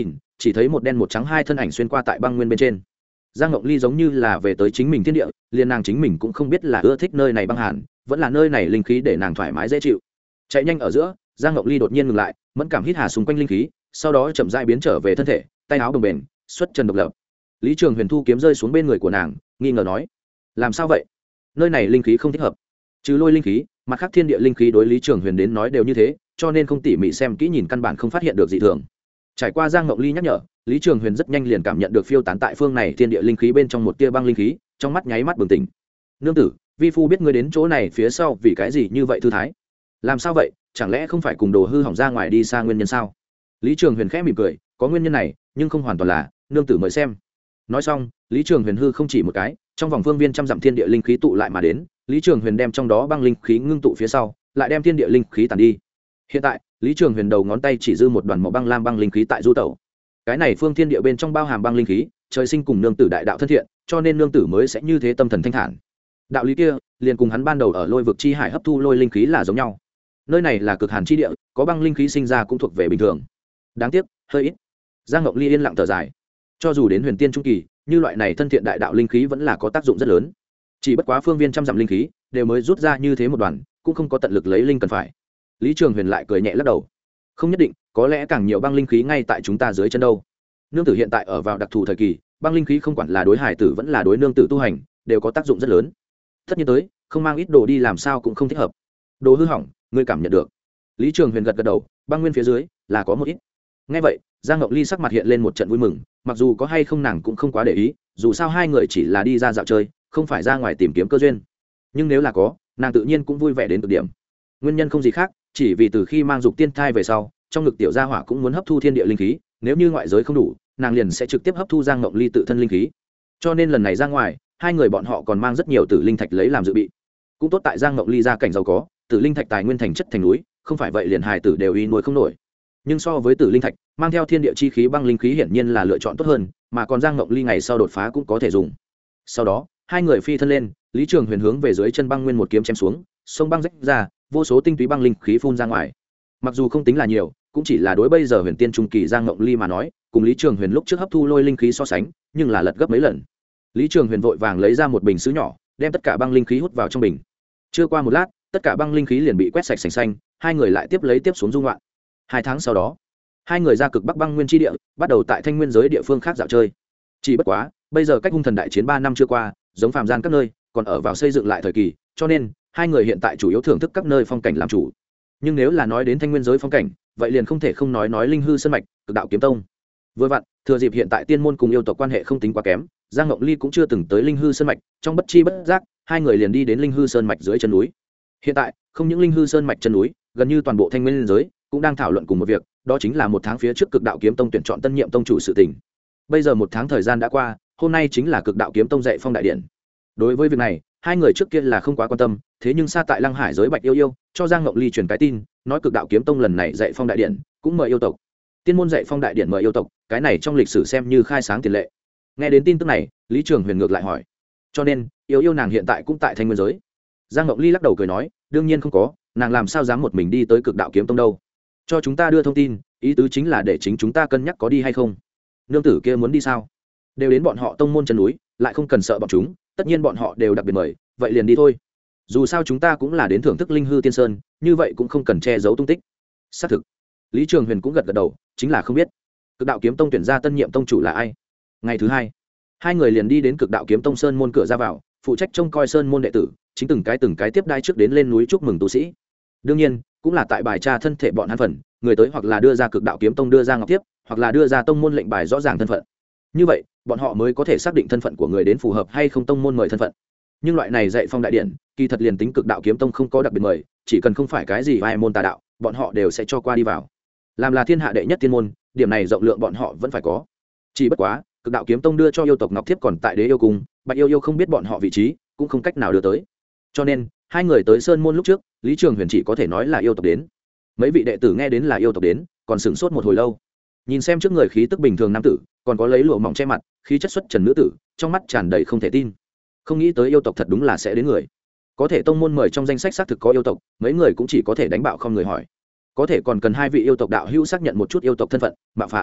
[SPEAKER 1] chỉ thấy một đen một trắng hai thân ảnh xuyên qua tại băng nguyên bên trên. Giang Ngọc Ly giống như là về tới chính mình thiên địa, liền nàng chính mình cũng không biết là ưa thích nơi này băng hàn, vẫn là nơi này linh khí để nàng thoải mái dễ chịu. Chạy nhanh ở giữa, Giang Ngọc Ly đột nhiên ngừng lại, mẫn cảm hít hà xung quanh linh khí, sau đó chậm rãi biến trở về thân thể, tay áo đồng bền, xuất chân độc lập. Lý Trường Huyền thu kiếm rơi xuống bên người của nàng, nghi ngờ nói: làm sao vậy? Nơi này linh khí không thích hợp. Trừ lôi linh khí, mặt khác thiên địa linh khí đối Lý Trường Huyền đến nói đều như thế, cho nên không tỉ mỉ xem kỹ nhìn căn bản không phát hiện được dị thường. Trải qua Giang Ngọc Ly nhắc nhở, Lý Trường Huyền rất nhanh liền cảm nhận được phiêu tán tại phương này thiên địa linh khí bên trong một tia băng linh khí, trong mắt nháy mắt bừng tỉnh. Nương tử, vi phu biết ngươi đến chỗ này phía sau vì cái gì như vậy thư thái. Làm sao vậy, chẳng lẽ không phải cùng đồ hư hỏng ra ngoài đi xa nguyên nhân sao? Lý Trường Huyền khẽ mỉm cười, có nguyên nhân này, nhưng không hoàn toàn là, nương tử mời xem. Nói xong, Lý Trường Huyền hư không chỉ một cái, trong vòng phương viên trăm dặm thiên địa linh khí tụ lại mà đến, Lý Trường Huyền đem trong đó băng linh khí ngưng tụ phía sau, lại đem thiên địa linh khí tàn đi. Hiện tại, Lý Trường Huyền đầu ngón tay chỉ dư một đoàn màu băng lam băng linh khí tại du tẩu. Cái này phương thiên địa bên trong bao hàm băng linh khí, trời sinh cùng nương tử đại đạo thân thiện, cho nên nương tử mới sẽ như thế tâm thần thanh thản. Đạo lý kia, liền cùng hắn ban đầu ở Lôi vực chi hải hấp thu lôi linh khí là giống nhau. Nơi này là cực hàn chi địa, có băng linh khí sinh ra cũng thuộc về bình thường. Đáng tiếc, hơi ít. Giang Ngọc Ly yên lặng thở dài. Cho dù đến huyền tiên trung kỳ, như loại này thân thiện đại đạo linh khí vẫn là có tác dụng rất lớn. Chỉ bất quá phương viên trăm dặm linh khí đều mới rút ra như thế một đoàn, cũng không có tận lực lấy linh cần phải. Lý Trường Huyền lại cười nhẹ lắc đầu. Không nhất định, có lẽ càng nhiều băng linh khí ngay tại chúng ta dưới chân đâu. Nương tử hiện tại ở vào đặc thù thời kỳ, băng linh khí không quản là đối hải tử vẫn là đối nương tử tu hành, đều có tác dụng rất lớn. Tất nhiên tới, không mang ít đồ đi làm sao cũng không thích hợp. Đồ hư hỏng, ngươi cảm nhận được. Lý Trường Huyền gật gật đầu, băng nguyên phía dưới là có một ít. Nghe vậy, Giang Ngọc Ly sắc mặt hiện lên một trận vui mừng, mặc dù có hay không nàng cũng không quá để ý, dù sao hai người chỉ là đi ra dạo chơi, không phải ra ngoài tìm kiếm cơ duyên. Nhưng nếu là có, nàng tự nhiên cũng vui vẻ đến cực điểm. Nguyên nhân không gì khác, chỉ vì từ khi mang dục tiên thai về sau, trong ngực tiểu gia hỏa cũng muốn hấp thu thiên địa linh khí, nếu như ngoại giới không đủ, nàng liền sẽ trực tiếp hấp thu Giang Ngọc Ly tự thân linh khí. Cho nên lần này ra ngoài, hai người bọn họ còn mang rất nhiều tử linh thạch lấy làm dự bị. Cũng tốt tại Giang Ngọc Ly gia cảnh giàu có, tử linh thạch tài nguyên thành chất thành núi, không phải vậy liền hài tử đều uy nuôi không nổi. Nhưng so với tử linh thạch, mang theo thiên địa chi khí băng linh khí hiển nhiên là lựa chọn tốt hơn, mà còn Giang Ngọc Ly ngày sau đột phá cũng có thể dùng. Sau đó, hai người phi thân lên, Lý Trường Huyền hướng về dưới chân băng nguyên một kiếm chém xuống, sông băng rách ra, vô số tinh túy băng linh khí phun ra ngoài. Mặc dù không tính là nhiều, cũng chỉ là đối bây giờ huyền tiên trung kỳ Giang Ngọc Ly mà nói, cùng Lý Trường Huyền lúc trước hấp thu lôi linh khí so sánh, nhưng là lật gấp mấy lần. Lý Trường Huyền vội vàng lấy ra một bình sứ nhỏ, đem tất cả băng linh khí hút vào trong bình. Chưa qua một lát, tất cả băng linh khí liền bị quét sạch sành xanh, hai người lại tiếp lấy tiếp xuống dung loạn. Hai tháng sau đó, hai người ra cực bắc băng nguyên tri địa, bắt đầu tại thanh nguyên giới địa phương khác dạo chơi. Chỉ bất quá, bây giờ cách hung thần đại chiến ba năm chưa qua, giống phàm gian các nơi còn ở vào xây dựng lại thời kỳ, cho nên hai người hiện tại chủ yếu thưởng thức các nơi phong cảnh làm chủ. Nhưng nếu là nói đến thanh nguyên giới phong cảnh, vậy liền không thể không nói nói linh hư sơn mạch, cực đạo kiếm tông. Vừa vặn, thừa dịp hiện tại tiên môn cùng yêu tộc quan hệ không tính quá kém, Giang Ngọc Ly cũng chưa từng tới linh hư sơn mạch, trong bất chi bất giác, hai người liền đi đến linh hư sơn mạch dưới chân núi. Hiện tại, không những linh hư sơn mạch chân núi, gần như toàn bộ thanh nguyên giới cũng đang thảo luận cùng một việc, đó chính là một tháng phía trước cực đạo kiếm tông tuyển chọn tân nhiệm tông chủ sự tình. Bây giờ một tháng thời gian đã qua, hôm nay chính là cực đạo kiếm tông dạy phong đại điện. Đối với việc này, hai người trước kia là không quá quan tâm, thế nhưng xa tại Lăng Hải giới Bạch Yêu Yêu cho Giang Ngọc Ly truyền cái tin, nói cực đạo kiếm tông lần này dạy phong đại điện cũng mời yêu tộc. Tiên môn dạy phong đại điện mời yêu tộc, cái này trong lịch sử xem như khai sáng tiền lệ. Nghe đến tin tức này, Lý Trường Huyền ngược lại hỏi: cho nên yêu yêu nàng hiện tại cũng tại thanh nguyên giới? Giang Ngọc Ly lắc đầu cười nói: đương nhiên không có, nàng làm sao dám một mình đi tới cực đạo kiếm tông đâu. Cho chúng ta đưa thông tin, ý tứ chính là để chính chúng ta cân nhắc có đi hay không. Nương tử kia muốn đi sao? Đều đến bọn họ tông môn chân núi, lại không cần sợ bọn chúng, tất nhiên bọn họ đều đặc biệt mời, vậy liền đi thôi. Dù sao chúng ta cũng là đến thưởng thức linh hư tiên sơn, như vậy cũng không cần che giấu tung tích. Xác thực. Lý Trường Huyền cũng gật gật đầu, chính là không biết cực đạo kiếm tông tuyển ra tân nhiệm tông chủ là ai. Ngày thứ hai, hai người liền đi đến cực đạo kiếm tông sơn môn cửa ra vào, phụ trách trông coi sơn môn đệ tử, chính từng cái từng cái tiếp đai trước đến lên núi chúc mừng tu sĩ. Đương nhiên, cũng là tại bài tra thân thể bọn hắn phần, người tới hoặc là đưa ra cực đạo kiếm tông đưa ra ngọc tiếp, hoặc là đưa ra tông môn lệnh bài rõ ràng thân phận. Như vậy, bọn họ mới có thể xác định thân phận của người đến phù hợp hay không tông môn mời thân phận. Nhưng loại này dạy phong đại điện, kỳ thật liền tính cực đạo kiếm tông không có đặc biệt mời, chỉ cần không phải cái gì vai môn tà đạo, bọn họ đều sẽ cho qua đi vào. Làm là thiên hạ đệ nhất tiên môn, điểm này rộng lượng bọn họ vẫn phải có. Chỉ bất quá, cực đạo kiếm tông đưa cho yêu tộc ngọc thiếp còn tại đế yêu cung, Bạch Yêu Yêu không biết bọn họ vị trí, cũng không cách nào đưa tới. Cho nên, hai người tới sơn môn lúc trước, Lý Trường Huyền chỉ có thể nói là yêu tộc đến. Mấy vị đệ tử nghe đến là yêu tộc đến, còn sửng sốt một hồi lâu. Nhìn xem trước người khí tức bình thường nam tử, còn có lấy lụa mỏng che mặt, khí chất xuất trần nữ tử, trong mắt tràn đầy không thể tin. Không nghĩ tới yêu tộc thật đúng là sẽ đến người. Có thể tông môn mời trong danh sách xác thực có yêu tộc, mấy người cũng chỉ có thể đánh bạo không người hỏi. Có thể còn cần hai vị yêu tộc đạo hữu xác nhận một chút yêu tộc thân phận, mạo phạm.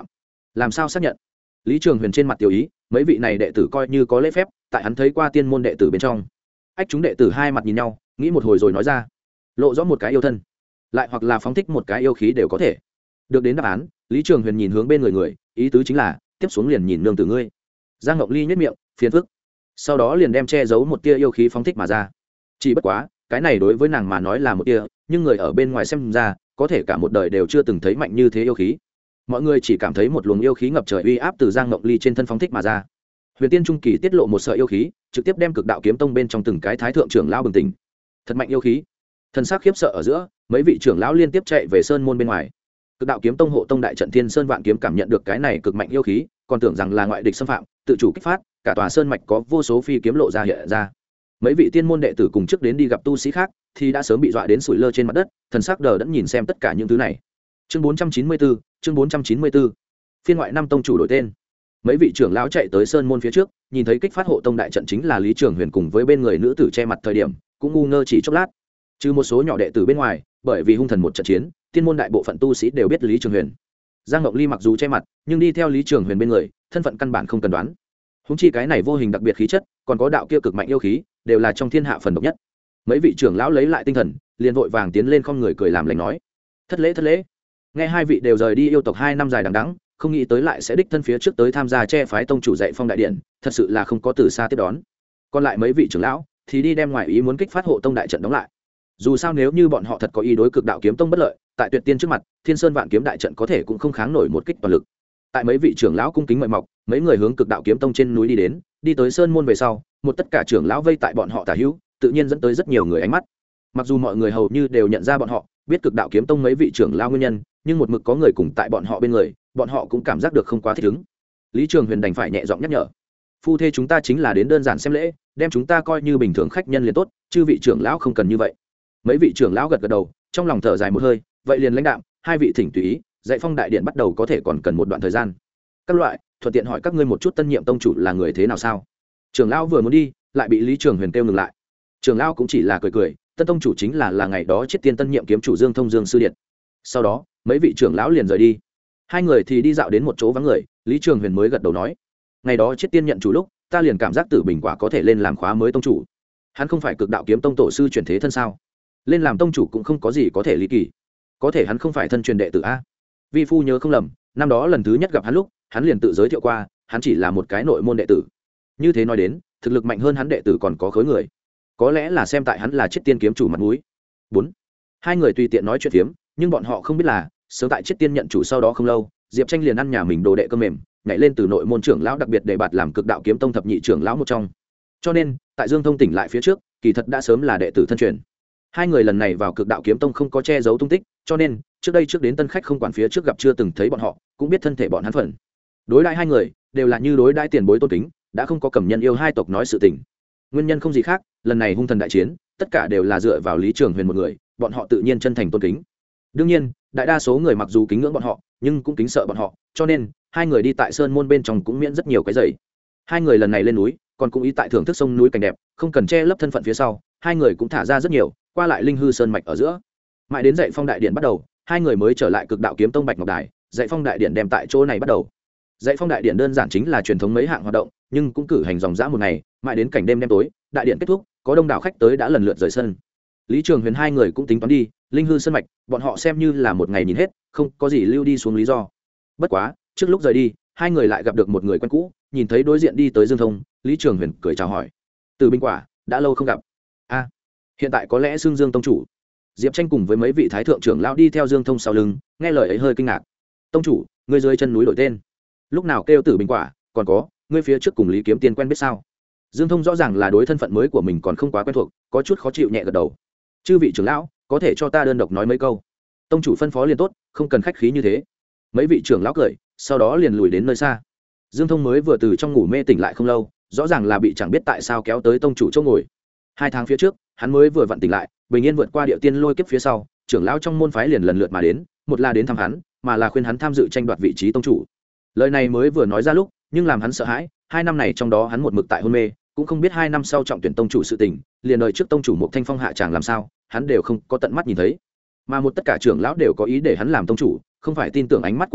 [SPEAKER 1] làm sao xác nhận? Lý Trường Huyền trên mặt tiểu ý, mấy vị này đệ tử coi như có lễ phép, tại hắn thấy qua tiên môn đệ tử bên trong. Ách chúng đệ tử hai mặt nhìn nhau, nghĩ một hồi rồi nói ra, lộ rõ một cái yêu thân, lại hoặc là phóng thích một cái yêu khí đều có thể. Được đến đáp án, Lý Trường Huyền nhìn hướng bên người người, ý tứ chính là tiếp xuống liền nhìn nương tử ngươi. Giang Ngọc Ly nhếch miệng, phiền phức. Sau đó liền đem che giấu một tia yêu khí phóng thích mà ra. Chỉ bất quá, cái này đối với nàng mà nói là một tia, nhưng người ở bên ngoài xem ra, có thể cả một đời đều chưa từng thấy mạnh như thế yêu khí. Mọi người chỉ cảm thấy một luồng yêu khí ngập trời uy áp từ Giang Ngọc Ly trên thân phóng thích mà ra. Huyền Tiên trung kỳ tiết lộ một sợi yêu khí, trực tiếp đem Cực Đạo Kiếm Tông bên trong từng cái thái thượng trưởng lão bừng tỉnh. Thật mạnh yêu khí. Thần sắc khiếp sợ ở giữa, mấy vị trưởng lão liên tiếp chạy về sơn môn bên ngoài. Cực Đạo Kiếm Tông hộ tông đại trận Thiên Sơn Vạn Kiếm cảm nhận được cái này cực mạnh yêu khí, còn tưởng rằng là ngoại địch xâm phạm, tự chủ kích phát, cả tòa sơn mạch có vô số phi kiếm lộ ra hiện ra. Mấy vị tiên môn đệ tử cùng trước đến đi gặp tu sĩ khác, thì đã sớm bị dọa đến sủi lơ trên mặt đất, thần sắc đờ đẫn nhìn xem tất cả những thứ này. Chương bốn trăm chín mươi tư, chương bốn trăm chín mươi tư. Phiên ngoại năm tông chủ đổi tên. Mấy vị trưởng lão chạy tới sơn môn phía trước, nhìn thấy kích phát hộ tông đại trận chính là Lý Trường Huyền cùng với bên người nữ tử che mặt thời điểm, cũng ngu ngơ chỉ chốc lát. Trừ một số nhỏ đệ tử bên ngoài, bởi vì hung thần một trận chiến, tiên môn đại bộ phận tu sĩ đều biết Lý Trường Huyền. Giang Ngọc Ly mặc dù che mặt, nhưng đi theo Lý Trường Huyền bên người, thân phận căn bản không cần đoán. Húng chi cái này vô hình đặc biệt khí chất, còn có đạo kia cực mạnh yêu khí, đều là trong thiên hạ phần độc nhất. Mấy vị trưởng lão lấy lại tinh thần, liền vội vàng tiến lên không người cười làm lành nói: "Thất lễ thất lễ." Nghe hai vị đều rời đi yêu tộc hai năm dài đằng đẵng, không nghĩ tới lại sẽ đích thân phía trước tới tham gia che phái tông chủ dạy phong đại điện, thật sự là không có từ xa tiếp đón. Còn lại mấy vị trưởng lão thì đi đem ngoài ý muốn kích phát hộ tông đại trận đóng lại. Dù sao nếu như bọn họ thật có ý đối Cực Đạo Kiếm Tông bất lợi, tại Tuyệt Tiên trước mặt, Thiên Sơn Vạn Kiếm đại trận có thể cũng không kháng nổi một kích toàn lực. Tại mấy vị trưởng lão cung kính mời mọc, mấy người hướng Cực Đạo Kiếm Tông trên núi đi đến, đi tới sơn môn về sau, một tất cả trưởng lão vây tại bọn họ tả hữu, tự nhiên dẫn tới rất nhiều người ánh mắt. Mặc dù mọi người hầu như đều nhận ra bọn họ, biết Cực Đạo Kiếm Tông mấy vị trưởng lão nguyên nhân, nhưng một mực có người cùng tại bọn họ bên người, bọn họ cũng cảm giác được không quá thích ứng. Lý Trường Huyền đành phải nhẹ giọng nhắc nhở: "Phu thê chúng ta chính là đến đơn giản xem lễ, đem chúng ta coi như bình thường khách nhân liền tốt, chư vị trưởng lão không cần như vậy." Mấy vị trưởng lão gật gật đầu, trong lòng thở dài một hơi, vậy liền lãnh đạm, hai vị thỉnh tùy ý, dạy phong đại điện bắt đầu có thể còn cần một đoạn thời gian. Các loại, thuận tiện hỏi các ngươi một chút tân nhiệm tông chủ là người thế nào sao? Trưởng lão vừa muốn đi, lại bị Lý Trường Huyền kêu ngừng lại. Trưởng lão cũng chỉ là cười cười, tân tông chủ chính là là ngày đó chết tiên tân nhiệm kiếm chủ Dương Thông Dương sư điện. Sau đó, mấy vị trưởng lão liền rời đi. Hai người thì đi dạo đến một chỗ vắng người, Lý Trường Huyền mới gật đầu nói: "Ngày đó chết tiên nhận chủ lúc, ta liền cảm giác Tử Bình quả có thể lên làm khóa mới tông chủ. Hắn không phải Cực Đạo Kiếm Tông tổ sư chuyển thế thân sao? Lên làm tông chủ cũng không có gì có thể lý kỳ. Có thể hắn không phải thân truyền đệ tử a?" Vi phu nhớ không lầm, năm đó lần thứ nhất gặp hắn lúc, hắn liền tự giới thiệu qua, hắn chỉ là một cái nội môn đệ tử. Như thế nói đến, thực lực mạnh hơn hắn đệ tử còn có khối người. Có lẽ là xem tại hắn là chết tiên kiếm chủ mặt mũi. Bốn. Hai người tùy tiện nói chuyện phiếm, nhưng bọn họ không biết là, sớm tại chết tiên nhận chủ sau đó không lâu, Diệp Tranh liền ăn nhà mình đồ đệ cơm mềm, nhảy lên từ nội môn trưởng lão đặc biệt để bạt làm Cực Đạo Kiếm Tông thập nhị trưởng lão một trong. Cho nên, tại Dương Thông tỉnh lại phía trước, kỳ thật đã sớm là đệ tử thân truyền. Hai người lần này vào Cực Đạo Kiếm Tông không có che giấu tung tích, cho nên trước đây trước đến tân khách không quản phía trước gặp chưa từng thấy bọn họ, cũng biết thân thể bọn hắn phần. Đối đãi hai người đều là như đối đãi tiền bối tôn kính, đã không có cầm nhân yêu hai tộc nói sự tình. Nguyên nhân không gì khác, lần này hung thần đại chiến, tất cả đều là dựa vào Lý Trường Huyền một người, bọn họ tự nhiên chân thành tôn kính. Đương nhiên, đại đa số người mặc dù kính ngưỡng bọn họ, nhưng cũng kính sợ bọn họ, cho nên hai người đi tại sơn môn bên trong cũng miễn rất nhiều cái dày. Hai người lần này lên núi, còn cũng ý tại thưởng thức sông núi cảnh đẹp, không cần che lấp thân phận phía sau, hai người cũng thả ra rất nhiều, qua lại linh hư sơn mạch ở giữa. Mãi đến dạy phong đại điện bắt đầu, hai người mới trở lại Cực Đạo Kiếm Tông Bạch Ngọc Đài, dạy phong đại điện đem tại chỗ này bắt đầu. Dạy phong đại điện đơn giản chính là truyền thống mấy hạng hoạt động, nhưng cũng cử hành dòng dã một ngày, mãi đến cảnh đêm đêm tối, đại điện kết thúc, có đông đảo khách tới đã lần lượt rời sân. Lý Trường Huyền hai người cũng tính toán đi linh hư sơn mạch, bọn họ xem như là một ngày nhìn hết, không có gì lưu đi xuống lý do. Bất quá trước lúc rời đi, hai người lại gặp được một người quen cũ, nhìn thấy đối diện đi tới Dương Thông, Lý Trường Huyền cười chào hỏi: "Từ Bình quả, đã lâu không gặp." "A, hiện tại có lẽ xưng Dương tông chủ." Diệp Tranh cùng với mấy vị thái thượng trưởng lão đi theo Dương Thông sau lưng, nghe lời ấy hơi kinh ngạc: "Tông chủ, ngươi dưới chân núi đổi tên, lúc nào kêu Tử Bình quả, còn có, ngươi phía trước cùng Lý Kiếm Tiên quen biết sao?" Dương Thông rõ ràng là đối thân phận mới của mình còn không quá quen thuộc, có chút khó chịu nhẹ gật đầu: "Chư vị trưởng lão, có thể cho ta đơn độc nói mấy câu?" "Tông chủ phân phó liền tốt, không cần khách khí như thế." Mấy vị trưởng lão cười, sau đó liền lùi đến nơi xa. Dương Thông mới vừa từ trong ngủ mê tỉnh lại không lâu, rõ ràng là bị chẳng biết tại sao kéo tới tông chủ chỗ ngồi. Hai tháng phía trước, hắn mới vừa vặn tỉnh lại, bình yên vượt qua địa tiên lôi kiếp phía sau, trưởng lão trong môn phái liền lần lượt mà đến, một là đến thăm hắn, mà là khuyên hắn tham dự tranh đoạt vị trí tông chủ. Lời này mới vừa nói ra lúc, nhưng làm hắn sợ hãi, hai năm này trong đó hắn một mực tại hôn mê, cũng không biết hai năm sau trọng tuyển tông chủ sự tình, liền đợi trước tông chủ một thanh phong hạ tràng làm sao, hắn đều không có tận mắt nhìn thấy. Mà một tất cả trưởng lão đều có ý để hắn làm tông chủ, không phải tin tưởng ánh mắt của mình,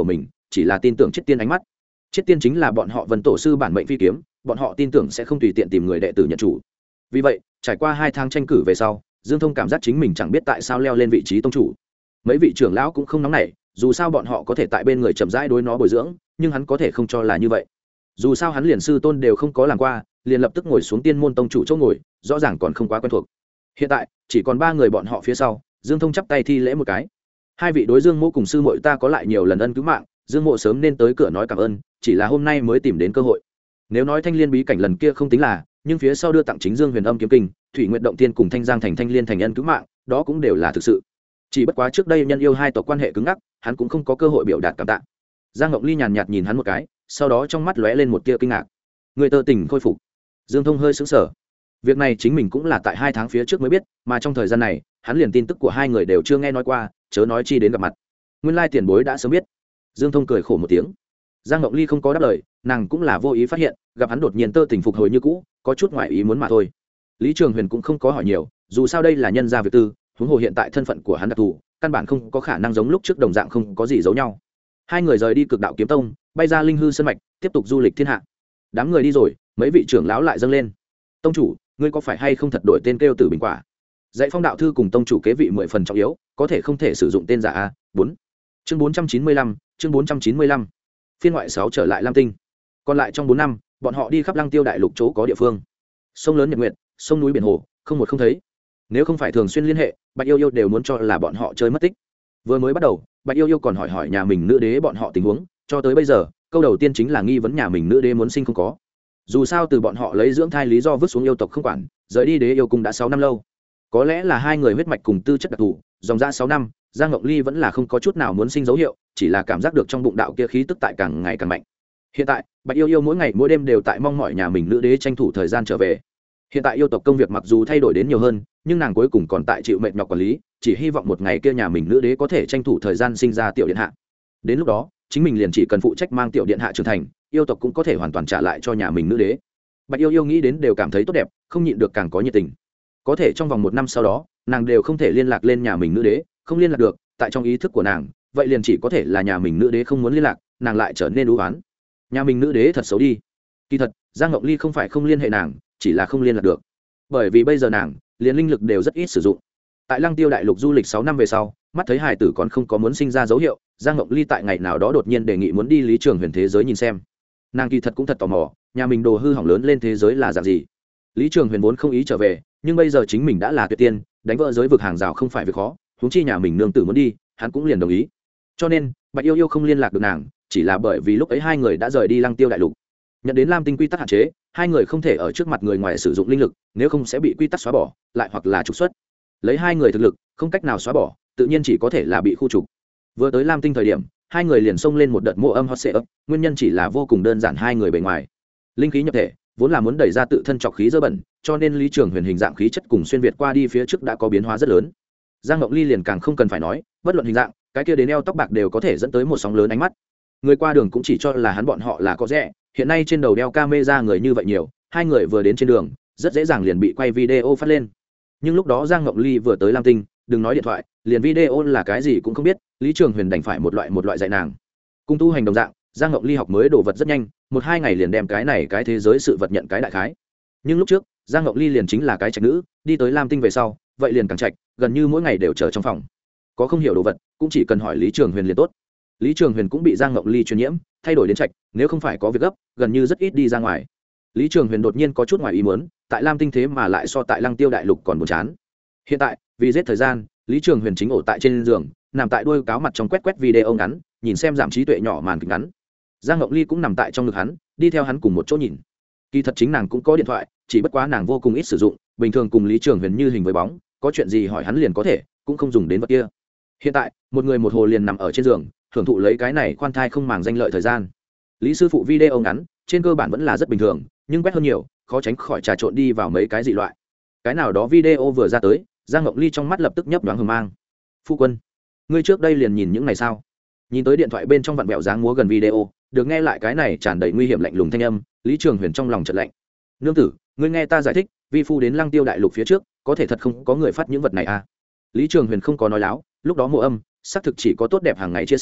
[SPEAKER 1] chỉ là tin tưởng chiết tiên ánh mắt. Chiết tiên chính là bọn họ Vân tổ sư bản mệnh phi kiếm, bọn họ tin tưởng sẽ không tùy tiện tìm người đệ tử nhận chủ. Vì vậy trải qua hai tháng tranh cử về sau, Dương Thông cảm giác chính mình chẳng biết tại sao leo lên vị trí tông chủ. Mấy vị trưởng lão cũng không nóng nảy, dù sao bọn họ có thể tại bên người chậm rãi đối nó bồi dưỡng, nhưng hắn có thể không cho là như vậy. Dù sao hắn liền sư tôn đều không có làm qua, liền lập tức ngồi xuống tiên môn tông chủ chỗ ngồi, rõ ràng còn không quá quen thuộc. Hiện tại chỉ còn ba người bọn họ phía sau. Dương Thông chắp tay thi lễ một cái. Hai vị đối Dương Mộ cùng sư muội ta có lại nhiều lần ân cứu mạng, Dương Mộ sớm nên tới cửa nói cảm ơn, chỉ là hôm nay mới tìm đến cơ hội. Nếu nói Thanh Liên bí cảnh lần kia không tính là, nhưng phía sau đưa tặng chính Dương Huyền Âm kiếm kinh, Thủy Nguyệt động tiên cùng Thanh Giang thành Thanh Liên thành ân cứu mạng, đó cũng đều là thực sự. Chỉ bất quá trước đây nhân yêu hai tộc quan hệ cứng ngắc, hắn cũng không có cơ hội biểu đạt cảm tạ. Giang Ngọc Ly nhàn nhạt nhìn hắn một cái, sau đó trong mắt lóe lên một tia kinh ngạc. Người tơ tình khôi phục. Dương Thông hơi sững sờ. Việc này chính mình cũng là tại hai tháng phía trước mới biết, mà trong thời gian này hắn liền tin tức của hai người đều chưa nghe nói qua, chớ nói chi đến gặp mặt. Nguyên lai tiền bối đã sớm biết. Dương Thông cười khổ một tiếng. Giang Ngọc Ly không có đáp lời, nàng cũng là vô ý phát hiện, gặp hắn đột nhiên tơ tình phục hồi như cũ, có chút ngoại ý muốn mà thôi. Lý Trường Huyền cũng không có hỏi nhiều, dù sao đây là nhân gia việc tư, huống hồ hiện tại thân phận của hắn đặc thù, căn bản không có khả năng giống lúc trước đồng dạng không có gì giấu nhau. Hai người rời đi Cực Đạo Kiếm Tông, bay ra Linh Hư Sơn mạch, tiếp tục du lịch thiên hạ. Đám người đi rồi, mấy vị trưởng lão lại dâng lên. Tông chủ, ngươi có phải hay không thật đổi tên kêu Tử Bình Quả? Dạy Phong đạo thư cùng tông chủ kế vị mười phần trọng yếu, có thể không thể sử dụng tên giả a. bốn. Chương bốn trăm chín mươi lăm, chương bốn trăm chín mươi lăm. Phiên ngoại sáu trở lại Lam Tinh. Còn lại trong bốn năm, bọn họ đi khắp Lăng Tiêu đại lục chỗ có địa phương. Sông lớn Nhật Nguyệt, sông núi biển hồ, không một không thấy. Nếu không phải thường xuyên liên hệ, Bạch Yêu Yêu đều muốn cho là bọn họ chơi mất tích. Vừa mới bắt đầu, Bạch Yêu Yêu còn hỏi hỏi nhà mình nữ đế bọn họ tình huống, cho tới bây giờ, câu đầu tiên chính là nghi vấn nhà mình nữ đế muốn sinh không có. Dù sao từ bọn họ lấy dưỡng thai lý do vứt xuống yêu tộc không quản, rời đi đế yêu cung đã sáu năm lâu. Có lẽ là hai người huyết mạch cùng tư chất đặc thù, dòng ra sáu năm, Giang Ngọc Ly vẫn là không có chút nào muốn sinh dấu hiệu, chỉ là cảm giác được trong bụng đạo kia khí tức tại càng ngày càng mạnh. Hiện tại, Bạch Yêu Yêu mỗi ngày mỗi đêm đều tại mong mỏi nhà mình nữ đế tranh thủ thời gian trở về. Hiện tại yêu tộc công việc mặc dù thay đổi đến nhiều hơn, nhưng nàng cuối cùng còn tại chịu mệt nhọc quản lý, chỉ hy vọng một ngày kia nhà mình nữ đế có thể tranh thủ thời gian sinh ra tiểu điện hạ. Đến lúc đó, chính mình liền chỉ cần phụ trách mang tiểu điện hạ trưởng thành, yêu tộc cũng có thể hoàn toàn trả lại cho nhà mình nữ đế. Bạch Yêu Yêu nghĩ đến đều cảm thấy tốt đẹp, không nhịn được càng có nhiệt tình. Có thể trong vòng một năm sau đó, nàng đều không thể liên lạc lên nhà mình nữ đế, không liên lạc được, tại trong ý thức của nàng, vậy liền chỉ có thể là nhà mình nữ đế không muốn liên lạc, nàng lại trở nên u ám. Nhà mình nữ đế thật xấu đi. Kỳ thật, Giang Ngọc Ly không phải không liên hệ nàng, chỉ là không liên lạc được. Bởi vì bây giờ nàng, liền linh lực đều rất ít sử dụng. Tại Lăng Tiêu đại lục du lịch sáu năm về sau, mắt thấy hài tử còn không có muốn sinh ra dấu hiệu, Giang Ngọc Ly tại ngày nào đó đột nhiên đề nghị muốn đi Lý Trường Huyền thế giới nhìn xem. Nàng kỳ thật cũng thật tò mò, nhà mình đồ hư hỏng lớn lên thế giới là dạng gì. Lý Trường Huyền vốn không ý trở về, nhưng bây giờ chính mình đã là tuyệt tiên, đánh vỡ giới vực hàng rào không phải việc khó, huống chi nhà mình nương tử muốn đi, hắn cũng liền đồng ý. Cho nên, Bạch Yêu Yêu không liên lạc được nàng, chỉ là bởi vì lúc ấy hai người đã rời đi Lăng Tiêu đại lục. Nhận đến Lam Tinh quy tắc hạn chế, hai người không thể ở trước mặt người ngoài sử dụng linh lực, nếu không sẽ bị quy tắc xóa bỏ, lại hoặc là trục xuất. Lấy hai người thực lực, không cách nào xóa bỏ, tự nhiên chỉ có thể là bị khu trục. Vừa tới Lam Tinh thời điểm, hai người liền xông lên một đợt mô âm hot ấp, nguyên nhân chỉ là vô cùng đơn giản, hai người bề ngoài linh khí nhập thể, vốn là muốn đẩy ra tự thân trọc khí dơ bẩn, cho nên Lý Trường Huyền hình dạng khí chất cùng xuyên việt qua đi phía trước đã có biến hóa rất lớn. Giang Ngọc Ly liền càng không cần phải nói, bất luận hình dạng, cái kia đến eo tóc bạc đều có thể dẫn tới một sóng lớn ánh mắt. Người qua đường cũng chỉ cho là hắn bọn họ là có rẻ, hiện nay trên đầu đeo camera người như vậy nhiều, hai người vừa đến trên đường, rất dễ dàng liền bị quay video phát lên. Nhưng lúc đó Giang Ngọc Ly vừa tới Lam Tinh, đừng nói điện thoại, liền video là cái gì cũng không biết, Lý Trường Huyền đành phải một loại một loại dạy nàng. Cung tu hành đồng dạng, Giang Ngọc Ly học mới đồ vật rất nhanh, một hai ngày liền đem cái này cái thế giới sự vật nhận cái đại khái. Nhưng lúc trước, Giang Ngọc Ly liền chính là cái trạch nữ, đi tới Lam Tinh về sau, vậy liền càng trạch, gần như mỗi ngày đều chờ trong phòng. Có không hiểu đồ vật, cũng chỉ cần hỏi Lý Trường Huyền liền tốt. Lý Trường Huyền cũng bị Giang Ngọc Ly truyền nhiễm, thay đổi đến trạch, nếu không phải có việc gấp, gần như rất ít đi ra ngoài. Lý Trường Huyền đột nhiên có chút ngoài ý muốn, tại Lam Tinh thế mà lại so tại Lăng Tiêu đại lục còn buồn chán. Hiện tại, vì giết thời gian, Lý Trường Huyền chính ổ tại trên giường, nằm tại đuôi cáo mặt trong quét quét video ngắn, nhìn xem giảm trí tuệ nhỏ màn kịch ngắn. Giang Ngọc Ly cũng nằm tại trong ngực hắn, đi theo hắn cùng một chỗ nhìn. Kỳ thật chính nàng cũng có điện thoại, chỉ bất quá nàng vô cùng ít sử dụng, bình thường cùng Lý Trường Huyền như hình với bóng, có chuyện gì hỏi hắn liền có thể, cũng không dùng đến vật kia. Hiện tại, một người một hồ liền nằm ở trên giường, hưởng thụ lấy cái này khoan thai không màng danh lợi thời gian. Lý sư phụ video ngắn, trên cơ bản vẫn là rất bình thường, nhưng quét hơn nhiều, khó tránh khỏi trà trộn đi vào mấy cái dị loại. Cái nào đó video vừa ra tới, Giang Ngọc Ly trong mắt lập tức nhấp nhoáng hừng mang. Phu quân, ngươi trước đây liền nhìn những này sao? Nhìn tới điện thoại bên trong vặn vẹo dáng múa gần video, được nghe lại cái này tràn đầy nguy hiểm lạnh lùng thanh âm, Lý Trường Huyền trong lòng chợt lạnh. Nương tử, ngươi nghe ta giải thích, vi phu đến Lăng Tiêu đại lục phía trước, có thể thật không có người phát những vật này à? Lý Trường Huyền không có nói láo, lúc đó Mộ Âm xác thực chỉ có tốt đẹp hàng ngày chia sẻ,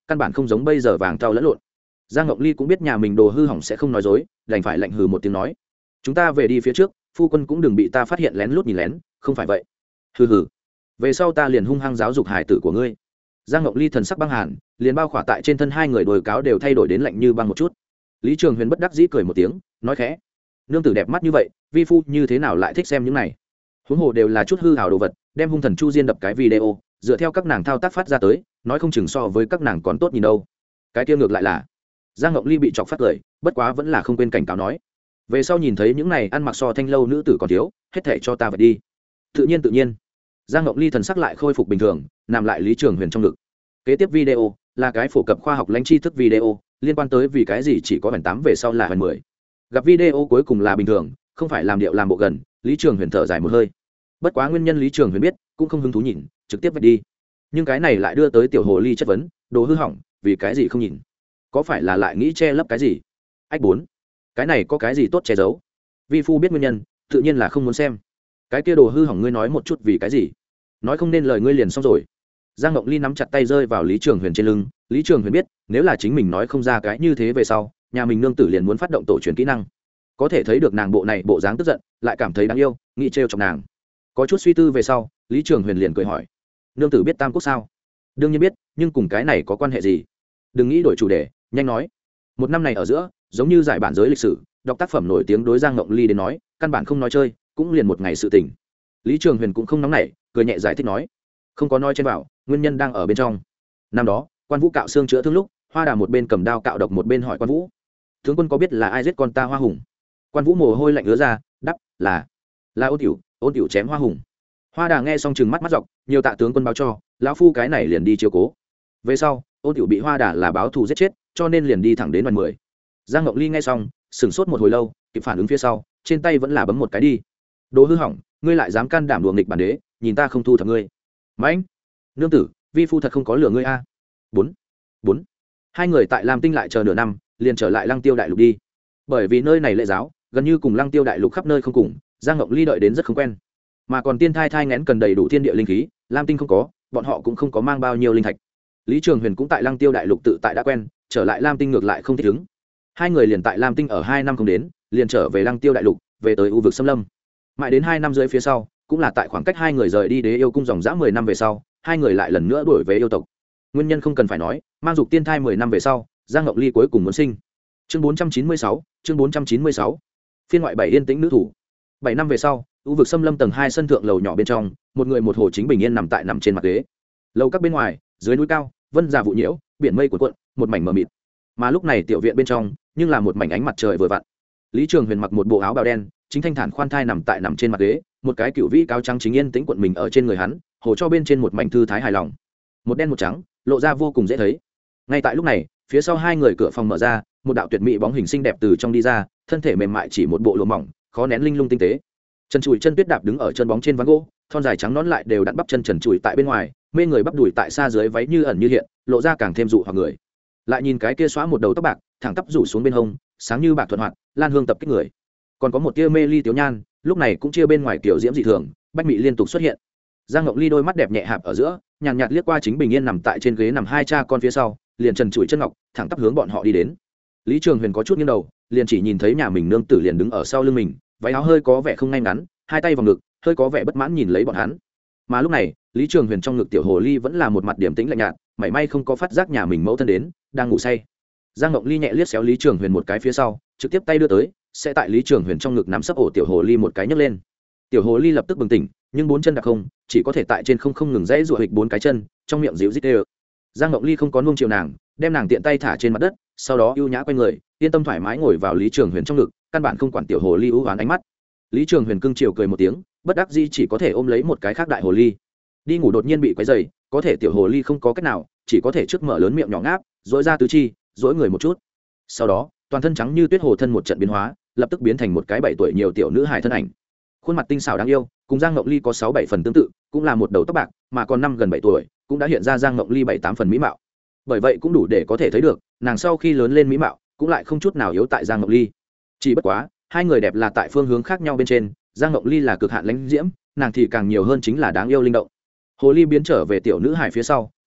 [SPEAKER 1] căn bản không giống bây giờ vàng trao lẫn lộn. Giang Ngọc Ly cũng biết nhà mình đồ hư hỏng sẽ không nói dối, đành phải lạnh hừ một tiếng nói, chúng ta về đi phía trước, phu quân cũng đừng bị ta phát hiện lén lút nhìn lén, không phải vậy. Hừ hừ, về sau ta liền hung hăng giáo dục hải tử của ngươi. Giang Ngọc Ly thần sắc băng hàn, liền bao khỏa tại trên thân hai người đồi cáo đều thay đổi đến lạnh như băng một chút. Lý Trường Huyền bất đắc dĩ cười một tiếng, nói khẽ, nương tử đẹp mắt như vậy, vi phu như thế nào lại thích xem những này? Huống hồ đều là chút hư hào đồ vật, đem hung thần chu diên đập cái video, dựa theo các nàng thao tác phát ra tới, nói không chừng so với các nàng còn tốt nhìn đâu. Cái kia ngược lại là, Giang Ngọc Ly bị chọc phát cười, bất quá vẫn là không quên cảnh cáo nói, về sau nhìn thấy những này ăn mặc so thanh lâu nữ tử còn thiếu, hết thảy cho ta vậy đi. Tự nhiên tự nhiên. Giang Ngọc Ly thần sắc lại khôi phục bình thường, nằm lại Lý Trường Huyền trong ngực. Kế tiếp video là cái phổ cập khoa học lãnh tri thức video, liên quan tới vì cái gì chỉ có bản tám về sau là bản mười. Gặp video cuối cùng là bình thường, không phải làm điệu làm bộ gần, Lý Trường Huyền thở dài một hơi. Bất quá nguyên nhân Lý Trường Huyền biết, cũng không hứng thú nhìn, trực tiếp vạch đi. Nhưng cái này lại đưa tới tiểu hồ ly chất vấn, đồ hư hỏng, vì cái gì không nhìn? Có phải là lại nghĩ che lấp cái gì? Ách bốn, cái này có cái gì tốt che giấu? Vi phu biết nguyên nhân, tự nhiên là không muốn xem. Cái kia đồ hư hỏng ngươi nói một chút vì cái gì? Nói không nên lời ngươi liền xong rồi. Giang Ngọc Ly nắm chặt tay rơi vào Lý Trường Huyền trên lưng, Lý Trường Huyền biết, nếu là chính mình nói không ra cái như thế về sau, nhà mình nương tử liền muốn phát động tổ truyền kỹ năng. Có thể thấy được nàng bộ này bộ dáng tức giận, lại cảm thấy đáng yêu, nghĩ trêu chọc nàng. Có chút suy tư về sau, Lý Trường Huyền liền cười hỏi, nương tử biết Tam Quốc sao? Đương nhiên biết, nhưng cùng cái này có quan hệ gì? Đừng nghĩ đổi chủ đề, nhanh nói. Một năm này ở giữa, giống như giải bản giới lịch sử, đọc tác phẩm nổi tiếng đối Giang Ngọc Ly đến nói, căn bản không nói chơi, cũng liền một ngày sự tình. Lý Trường Huyền cũng không nóng nảy, cười nhẹ giải thích nói, không có nói trên vào, nguyên nhân đang ở bên trong. Năm đó, Quan Vũ cạo xương chữa thương lúc, Hoa Đà một bên cầm đao cạo độc một bên hỏi Quan Vũ, tướng quân có biết là ai giết con ta Hoa Hùng? Quan Vũ mồ hôi lạnh ứa ra, đáp là là Ôn Tiểu, Ôn Tiểu chém Hoa Hùng. Hoa Đà nghe xong chừng mắt mắt dọc, nhiều tạ tướng quân báo cho, lão phu cái này liền đi chiếu cố. Về sau, Ôn Tiểu bị Hoa Đà là báo thù giết chết, cho nên liền đi thẳng đến đoàn mười. Giang Ngọc Ly nghe xong, sửng sốt một hồi lâu, kịp phản ứng phía sau, trên tay vẫn là bấm một cái đi. Đồ hư hỏng, ngươi lại dám can đảm đùa nghịch bản đế, nhìn ta không thu thập ngươi. Mãnh, nương tử, vi phu thật không có lừa ngươi a. Bốn, bốn. Hai người tại Lam Tinh lại chờ nửa năm, liền trở lại Lăng Tiêu Đại Lục đi. Bởi vì nơi này lệ giáo, gần như cùng Lăng Tiêu Đại Lục khắp nơi không cùng, Giang Ngọc Ly đợi đến rất không quen. Mà còn tiên thai thai ngén cần đầy đủ thiên địa linh khí, Lam Tinh không có, bọn họ cũng không có mang bao nhiêu linh thạch. Lý Trường Huyền cũng tại Lăng Tiêu Đại Lục tự tại đã quen, trở lại Lam Tinh ngược lại không thích ứng. Hai người liền tại Lam Tinh ở hai năm không đến, liền trở về Lăng Tiêu Đại Lục, về tới u vực xâm lâm. Mãi đến hai năm rưỡi phía sau, cũng là tại khoảng cách hai người rời đi Đế Yêu cung dòng dã mười năm về sau, hai người lại lần nữa đuổi về yêu tộc. Nguyên nhân không cần phải nói, mang dục tiên thai mười năm về sau, Giang Ngọc Ly cuối cùng muốn sinh. Chương bốn trăm chín mươi sáu, chương bốn trăm chín mươi sáu. Phiên ngoại bảy yên tĩnh nữ thủ. Bảy năm về sau, u vực xâm lâm tầng hai sân thượng lầu nhỏ bên trong, một người một hồ chính bình yên nằm tại nằm trên mặt ghế. Lầu các bên ngoài, dưới núi cao, vân già vụ nhiễu, biển mây cuộn cuộn, một mảnh mờ mịt. Mà lúc này tiểu viện bên trong, nhưng là một mảnh ánh mặt trời vừa vặn. Lý Trường Huyền mặc một bộ áo bào đen, chính thanh thản khoan thai nằm tại nằm trên mặt ghế, một cái cựu vĩ cáo trắng chính yên tĩnh cuộn mình ở trên người hắn, hồ cho bên trên một mảnh thư thái hài lòng. Một đen một trắng, lộ ra vô cùng dễ thấy. Ngay tại lúc này, phía sau hai người cửa phòng mở ra, một đạo tuyệt mỹ bóng hình xinh đẹp từ trong đi ra, thân thể mềm mại chỉ một bộ lụa mỏng, khó nén linh lung tinh tế. Chân chùi chân tuyết đạp đứng ở chân bóng trên ván gỗ, thon dài trắng nón lại đều đặn bắp chân trần chùi tại bên ngoài, mê người bắp đùi tại xa dưới váy như ẩn như hiện, lộ ra càng thêm dụ hoặc người. Lại nhìn cái kia xóa một đầu tóc bạc, thẳng tắp rủ xuống bên hông, sáng như bạc thuận hoạt, lan hương tập kích người. Còn có một tia mê ly tiểu nhan, lúc này cũng chia bên ngoài kiểu diễm dị thường, bách mị liên tục xuất hiện. Giang Ngọc Ly đôi mắt đẹp nhẹ hạp ở giữa, nhàn nhạt liếc qua chính bình yên nằm tại trên ghế nằm hai cha con phía sau, liền trần trụi chân ngọc, thẳng tắp hướng bọn họ đi đến. Lý Trường Huyền có chút nghiêng đầu, liền chỉ nhìn thấy nhà mình nương tử liền đứng ở sau lưng mình, váy áo hơi có vẻ không ngay ngắn, hai tay vào ngực, hơi có vẻ bất mãn nhìn lấy bọn hắn. Mà lúc này, Lý Trường Huyền trong ngực tiểu hồ ly vẫn là một mặt điềm tĩnh lạnh nhạt, mảy may không có phát giác nhà mình mẫu thân đến, đang ngủ say. Giang Ngọc Ly nhẹ liếc xéo Lý Trường Huyền một cái phía sau, trực tiếp tay đưa tới, sẽ tại Lý Trường Huyền trong ngực nắm sấp ổ tiểu hồ ly một cái nhấc lên. Tiểu hồ ly lập tức bừng tỉnh, nhưng bốn chân đặc không, chỉ có thể tại trên không không ngừng dãy rụa hịch bốn cái chân, trong miệng dịu rít đê. Giang Ngọc Ly không có nuông chiều nàng, đem nàng tiện tay thả trên mặt đất, sau đó ưu nhã quay người, yên tâm thoải mái ngồi vào Lý Trường Huyền trong ngực, căn bản không quản tiểu hồ ly ưu hoán ánh mắt. Lý Trường Huyền cưng chiều cười một tiếng, bất đắc dĩ chỉ có thể ôm lấy một cái khác đại hồ ly. Đi ngủ đột nhiên bị quấy rầy, có thể tiểu hồ ly không có cách nào, chỉ có thể trước mở lớn miệng nhỏ ngáp, dỗi ra tứ chi, dỗi người một chút. Sau đó, toàn thân trắng như tuyết hồ thân một trận biến hóa, lập tức biến thành một cái bảy tuổi nhiều tiểu nữ hài thân ảnh. Khuôn mặt tinh xảo đáng yêu, cùng Giang Ngọc Ly có sáu bảy phần tương tự, cũng là một đầu tóc bạc, mà còn năm gần bảy tuổi, cũng đã hiện ra Giang Ngọc Ly bảy tám phần mỹ mạo. Bởi vậy cũng đủ để có thể thấy được, nàng sau khi lớn lên mỹ mạo, cũng lại không chút nào yếu tại Giang Ngọc Ly. Chỉ bất quá, hai người đẹp là tại phương hướng khác nhau bên trên, Giang Ngọc Ly là cực hạn lãnh diễm, nàng thì càng nhiều hơn chính là đáng yêu linh động. Hồ ly biến trở về tiểu nữ hài phía sau,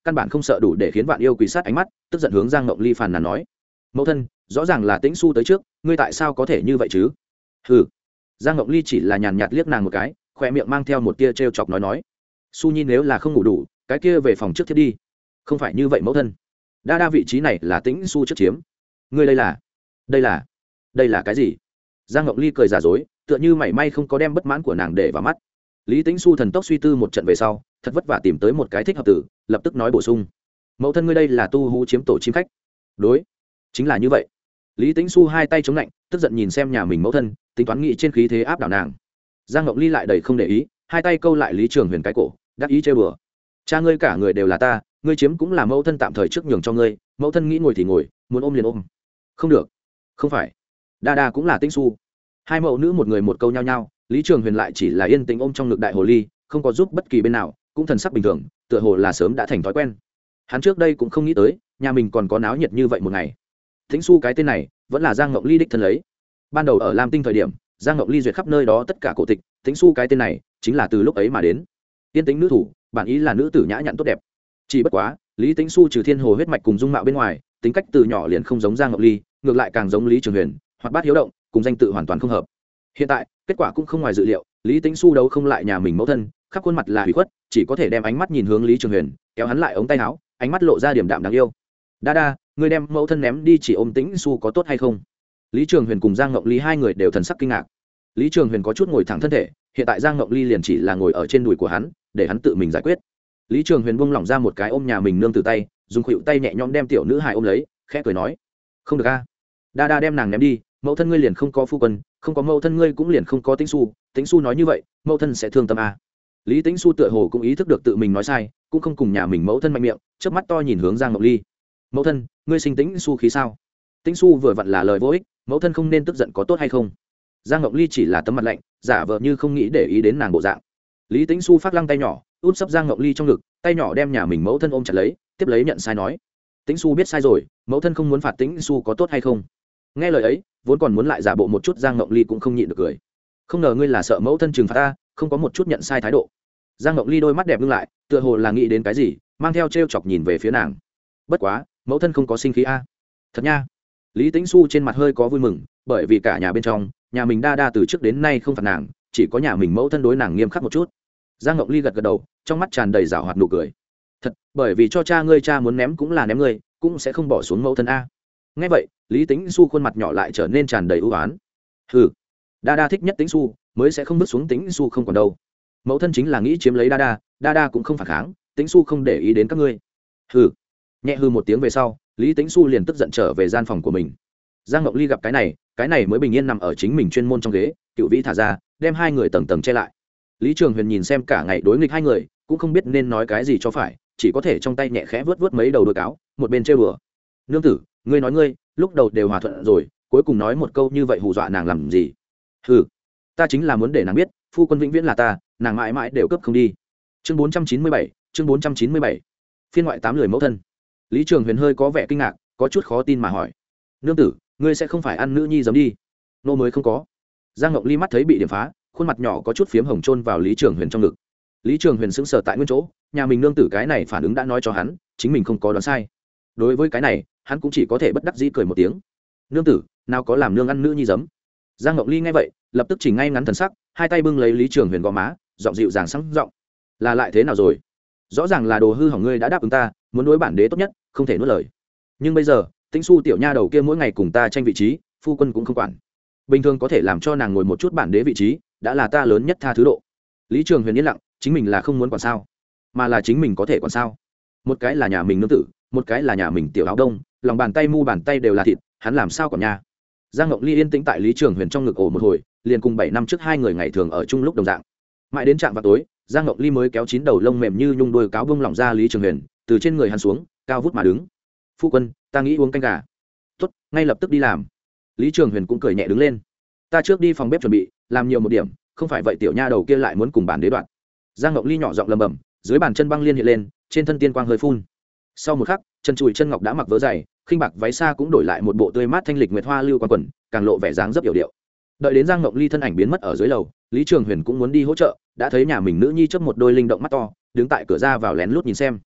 [SPEAKER 1] căn bản không sợ đủ để khiến vạn yêu quỳ sát ánh mắt, tức giận hướng Giang Ngộng Ly phàn nàn nói: mẫu thân, rõ ràng là Tĩnh Xu tới trước, ngươi tại sao có thể như vậy chứ? Hừ. Giang Ngộng Ly chỉ là nhàn nhạt liếc nàng một cái, khoe miệng mang theo một tia trêu chọc nói nói: Su Nhi nếu là không ngủ đủ, cái kia về phòng trước thiết đi. Không phải như vậy mẫu thân, đa đa vị trí này là Tĩnh Xu trước chiếm. Ngươi đây là đây là đây là cái gì? Giang Ngộng Ly cười giả dối, tựa như mảy may không có đem bất mãn của nàng để vào mắt. Lý Tĩnh Xu thần tốc suy tư một trận về sau, thật vất vả tìm tới một cái thích hợp tử, lập tức nói bổ sung: mẫu thân ngươi đây là tu hú chiếm tổ chim khách. Đối, chính là như vậy. Lý Tĩnh Xu hai tay chống lạnh, tức giận nhìn xem nhà mình mẫu thân, tính toán nghị trên khí thế áp đảo nàng. Giang Ngộng Ly lại đầy không để ý, hai tay câu lại Lý Trường Huyền cái cổ, đắc ý chơi bừa: cha ngươi cả người đều là ta, ngươi chiếm cũng là mẫu thân tạm thời trước nhường cho ngươi, mẫu thân nghĩ ngồi thì ngồi, muốn ôm liền ôm. Không được. Không phải, đa đa cũng là Tĩnh Xu. Hai mẫu nữ một người một câu nhau nhau, Lý Trường Huyền lại chỉ là yên tĩnh ôm trong ngực đại hồ ly, không có giúp bất kỳ bên nào, cũng thần sắc bình thường, tựa hồ là sớm đã thành thói quen. Hắn trước đây cũng không nghĩ tới nhà mình còn có náo nhiệt như vậy một ngày. Tĩnh Xu cái tên này vẫn là Giang Ngộng Ly đích thân lấy. Ban đầu ở Lam Tinh thời điểm, Giang Ngộng Ly duyệt khắp nơi đó tất cả cổ tịch, Tĩnh Xu cái tên này chính là từ lúc ấy mà đến. Tiên tính nữ thủ, bản ý là nữ tử nhã nhặn tốt đẹp. Chỉ bất quá, Lý Tĩnh Xu trừ thiên hồ huyết mạch cùng dung mạo bên ngoài, tính cách từ nhỏ liền không giống Giang Ngộng Ly, ngược lại càng giống Lý Trường Huyền, hoạt bát hiếu động, cùng danh tự hoàn toàn không hợp. Hiện tại, kết quả cũng không ngoài dự liệu, Lý Tĩnh Xu đấu không lại nhà mình mẫu thân, khắp khuôn mặt là hủy khuất, chỉ có thể đem ánh mắt nhìn hướng Lý Trường Huyền, kéo hắn lại ống tay áo, ánh mắt lộ ra điểm đạm đáng yêu. Đa đa, ngươi đem mẫu thân ném đi chỉ ôm Tĩnh Xu có tốt hay không? Lý Trường Huyền cùng Giang Ngộng Ly hai người đều thần sắc kinh ngạc. Lý Trường Huyền có chút ngồi thẳng thân thể, hiện tại Giang Ngộng Ly liền chỉ là ngồi ở trên đùi của hắn, để hắn tự mình giải quyết. Lý Trường Huyền buông lỏng ra một cái ôm nhà mình nương từ tay, dùng khuỷu tay nhẹ nhõm đem tiểu nữ hài ôm lấy, khẽ cười nói: không được a, đa đa đem nàng ném đi, mẫu thân ngươi liền không có phu quân, không có mẫu thân ngươi cũng liền không có Tĩnh Xu, Tĩnh Xu nói như vậy, mẫu thân sẽ thương tâm a. Lý Tĩnh Xu tựa hồ cũng ý thức được tự mình nói sai, cũng không cùng nhà mình mẫu thân mạnh miệng, chớp mắt to nhìn hướng Giang Ngộng Ly: mẫu thân, ngươi sinh Tĩnh Xu khí sao? Tĩnh Xu vừa vặn là lời vô ích, mẫu thân không nên tức giận có tốt hay không? Giang Ngộng Ly chỉ là tấm mặt lạnh, giả vờ như không nghĩ để ý đến nàng bộ dạng. Lý Tĩnh Xu phát lăng tay nhỏ, út sấp Giang Ngộng Ly trong ngực, tay nhỏ đem nhà mình mẫu thân ôm chặt lấy, tiếp lấy nhận sai nói: Tĩnh Xu biết sai rồi, mẫu thân không muốn phạt Tĩnh Xu có tốt hay không? Nghe lời ấy, vốn còn muốn lại giả bộ một chút Giang Ngộng Ly cũng không nhịn được cười. Không ngờ ngươi là sợ mẫu thân trừng phạt ta, không có một chút nhận sai thái độ. Giang Ngộng Ly đôi mắt đẹp ngưng lại, tựa hồ là nghĩ đến cái gì, mang theo trêu chọc nhìn về phía nàng. Bất quá, mẫu thân không có sinh khí a. Thật nha. Lý Tĩnh Xu trên mặt hơi có vui mừng, bởi vì cả nhà bên trong, nhà mình đa đa từ trước đến nay không phạt nàng, chỉ có nhà mình mẫu thân đối nàng nghiêm khắc một chút. Giang Ngộng Ly gật gật đầu, trong mắt tràn đầy giảo hoạt nụ cười. Thật, bởi vì cho cha ngươi cha muốn ném cũng là ném ngươi, cũng sẽ không bỏ xuống mẫu thân a. Nghe vậy, Lý Tĩnh Xu khuôn mặt nhỏ lại trở nên tràn đầy ưu ái. Hừ, đa đa thích nhất Tĩnh Xu, mới sẽ không bước xuống Tĩnh Xu không còn đâu. Mẫu thân chính là nghĩ chiếm lấy đa đa, đa đa cũng không phản kháng, Tĩnh Xu không để ý đến các ngươi. Hừ. Nhẹ hừ một tiếng về sau, Lý Tĩnh Xu liền tức giận trở về gian phòng của mình. Giang Ngộng Ly gặp cái này, cái này mới bình yên nằm ở chính mình chuyên môn trong ghế, cựu vĩ thả ra, đem hai người tầng tầng che lại. Lý Trường Huyền nhìn xem cả ngày đối nghịch hai người, cũng không biết nên nói cái gì cho phải, chỉ có thể trong tay nhẹ khẽ vớt vớt mấy đầu đuôi cáo, một bên trêu đùa. Nương tử, ngươi nói ngươi, lúc đầu đều hòa thuận rồi, cuối cùng nói một câu như vậy hù dọa nàng làm gì? Hừ, ta chính là muốn để nàng biết, phu quân vĩnh viễn là ta, nàng mãi mãi đều cướp không đi. Chương bốn trăm chín mươi bảy, chương bốn trăm chín mươi bảy. Phiên ngoại tám lười mẫu thân. Lý Trường Huyền hơi có vẻ kinh ngạc, có chút khó tin mà hỏi: nương tử, ngươi sẽ không phải ăn nữ nhi giấm đi? Nô mới không có. Giang Ngộng Ly mắt thấy bị điểm phá, khuôn mặt nhỏ có chút phiếm hồng chôn vào Lý Trường Huyền trong ngực. Lý Trường Huyền sững sờ tại nguyên chỗ, nhà mình nương tử cái này phản ứng đã nói cho hắn, chính mình không có đoán sai. Đối với cái này, hắn cũng chỉ có thể bất đắc dĩ cười một tiếng. Nương tử, nào có làm nương ăn nữ nhi giấm. Giang Ngộng Ly nghe vậy, lập tức chỉnh ngay ngắn thần sắc, hai tay bưng lấy Lý Trường Huyền gò má, giọng dịu dàng sáng giọng: là lại thế nào rồi? Rõ ràng là đồ hư hỏng ngươi đã đáp ứng ta, muốn đối bản đế tốt nhất, không thể nuốt lời. Nhưng bây giờ, Tĩnh Xu tiểu nha đầu kia mỗi ngày cùng ta tranh vị trí, phu quân cũng không quản. Bình thường có thể làm cho nàng ngồi một chút bản đế vị trí, đã là ta lớn nhất tha thứ độ. Lý Trường Huyền yên lặng, chính mình là không muốn quản sao, mà là chính mình có thể quản sao? Một cái là nhà mình nương tử, một cái là nhà mình tiểu áo đông, lòng bàn tay mu bàn tay đều là thịt, hắn làm sao còn nha? Giang Ngộng Ly yên tĩnh tại Lý Trường Huyền trong ngực ổ một hồi, liền cùng bảy năm trước hai người ngày thường ở chung lúc đồng dạng. Mãi đến trạm vào tối, Giang Ngộng Ly mới kéo chín đầu lông mềm như nhung đuôi cáo bông lỏng ra Lý Trường Huyền, từ trên người hắn xuống, cao vút mà đứng. Phu quân, ta nghĩ uống canh gà. Tốt, ngay lập tức đi làm. Lý Trường Huyền cũng cười nhẹ đứng lên. Ta trước đi phòng bếp chuẩn bị, làm nhiều một điểm, không phải vậy tiểu nha đầu kia lại muốn cùng bản đế đoạn. Giang Ngộng Ly nhỏ giọng lầm bầm, dưới bàn chân băng liên hiện lên, trên thân tiên quang hơi phun. Sau một khắc, chân chùi chân ngọc đã mặc vớ dày, khinh bạc váy xa cũng đổi lại một bộ tươi mát thanh lịch nguyệt hoa lưu quan quần, càng lộ vẻ dáng dấp yểu điệu. Đợi đến Giang Ngộng Ly thân ảnh biến mất ở dưới lầu, Lý Trường Huyền cũng muốn đi hỗ trợ, đã thấy nhà mình nữ nhi chớp một đôi linh động mắt to, đứng tại cửa ra vào lén lút nhìn xem.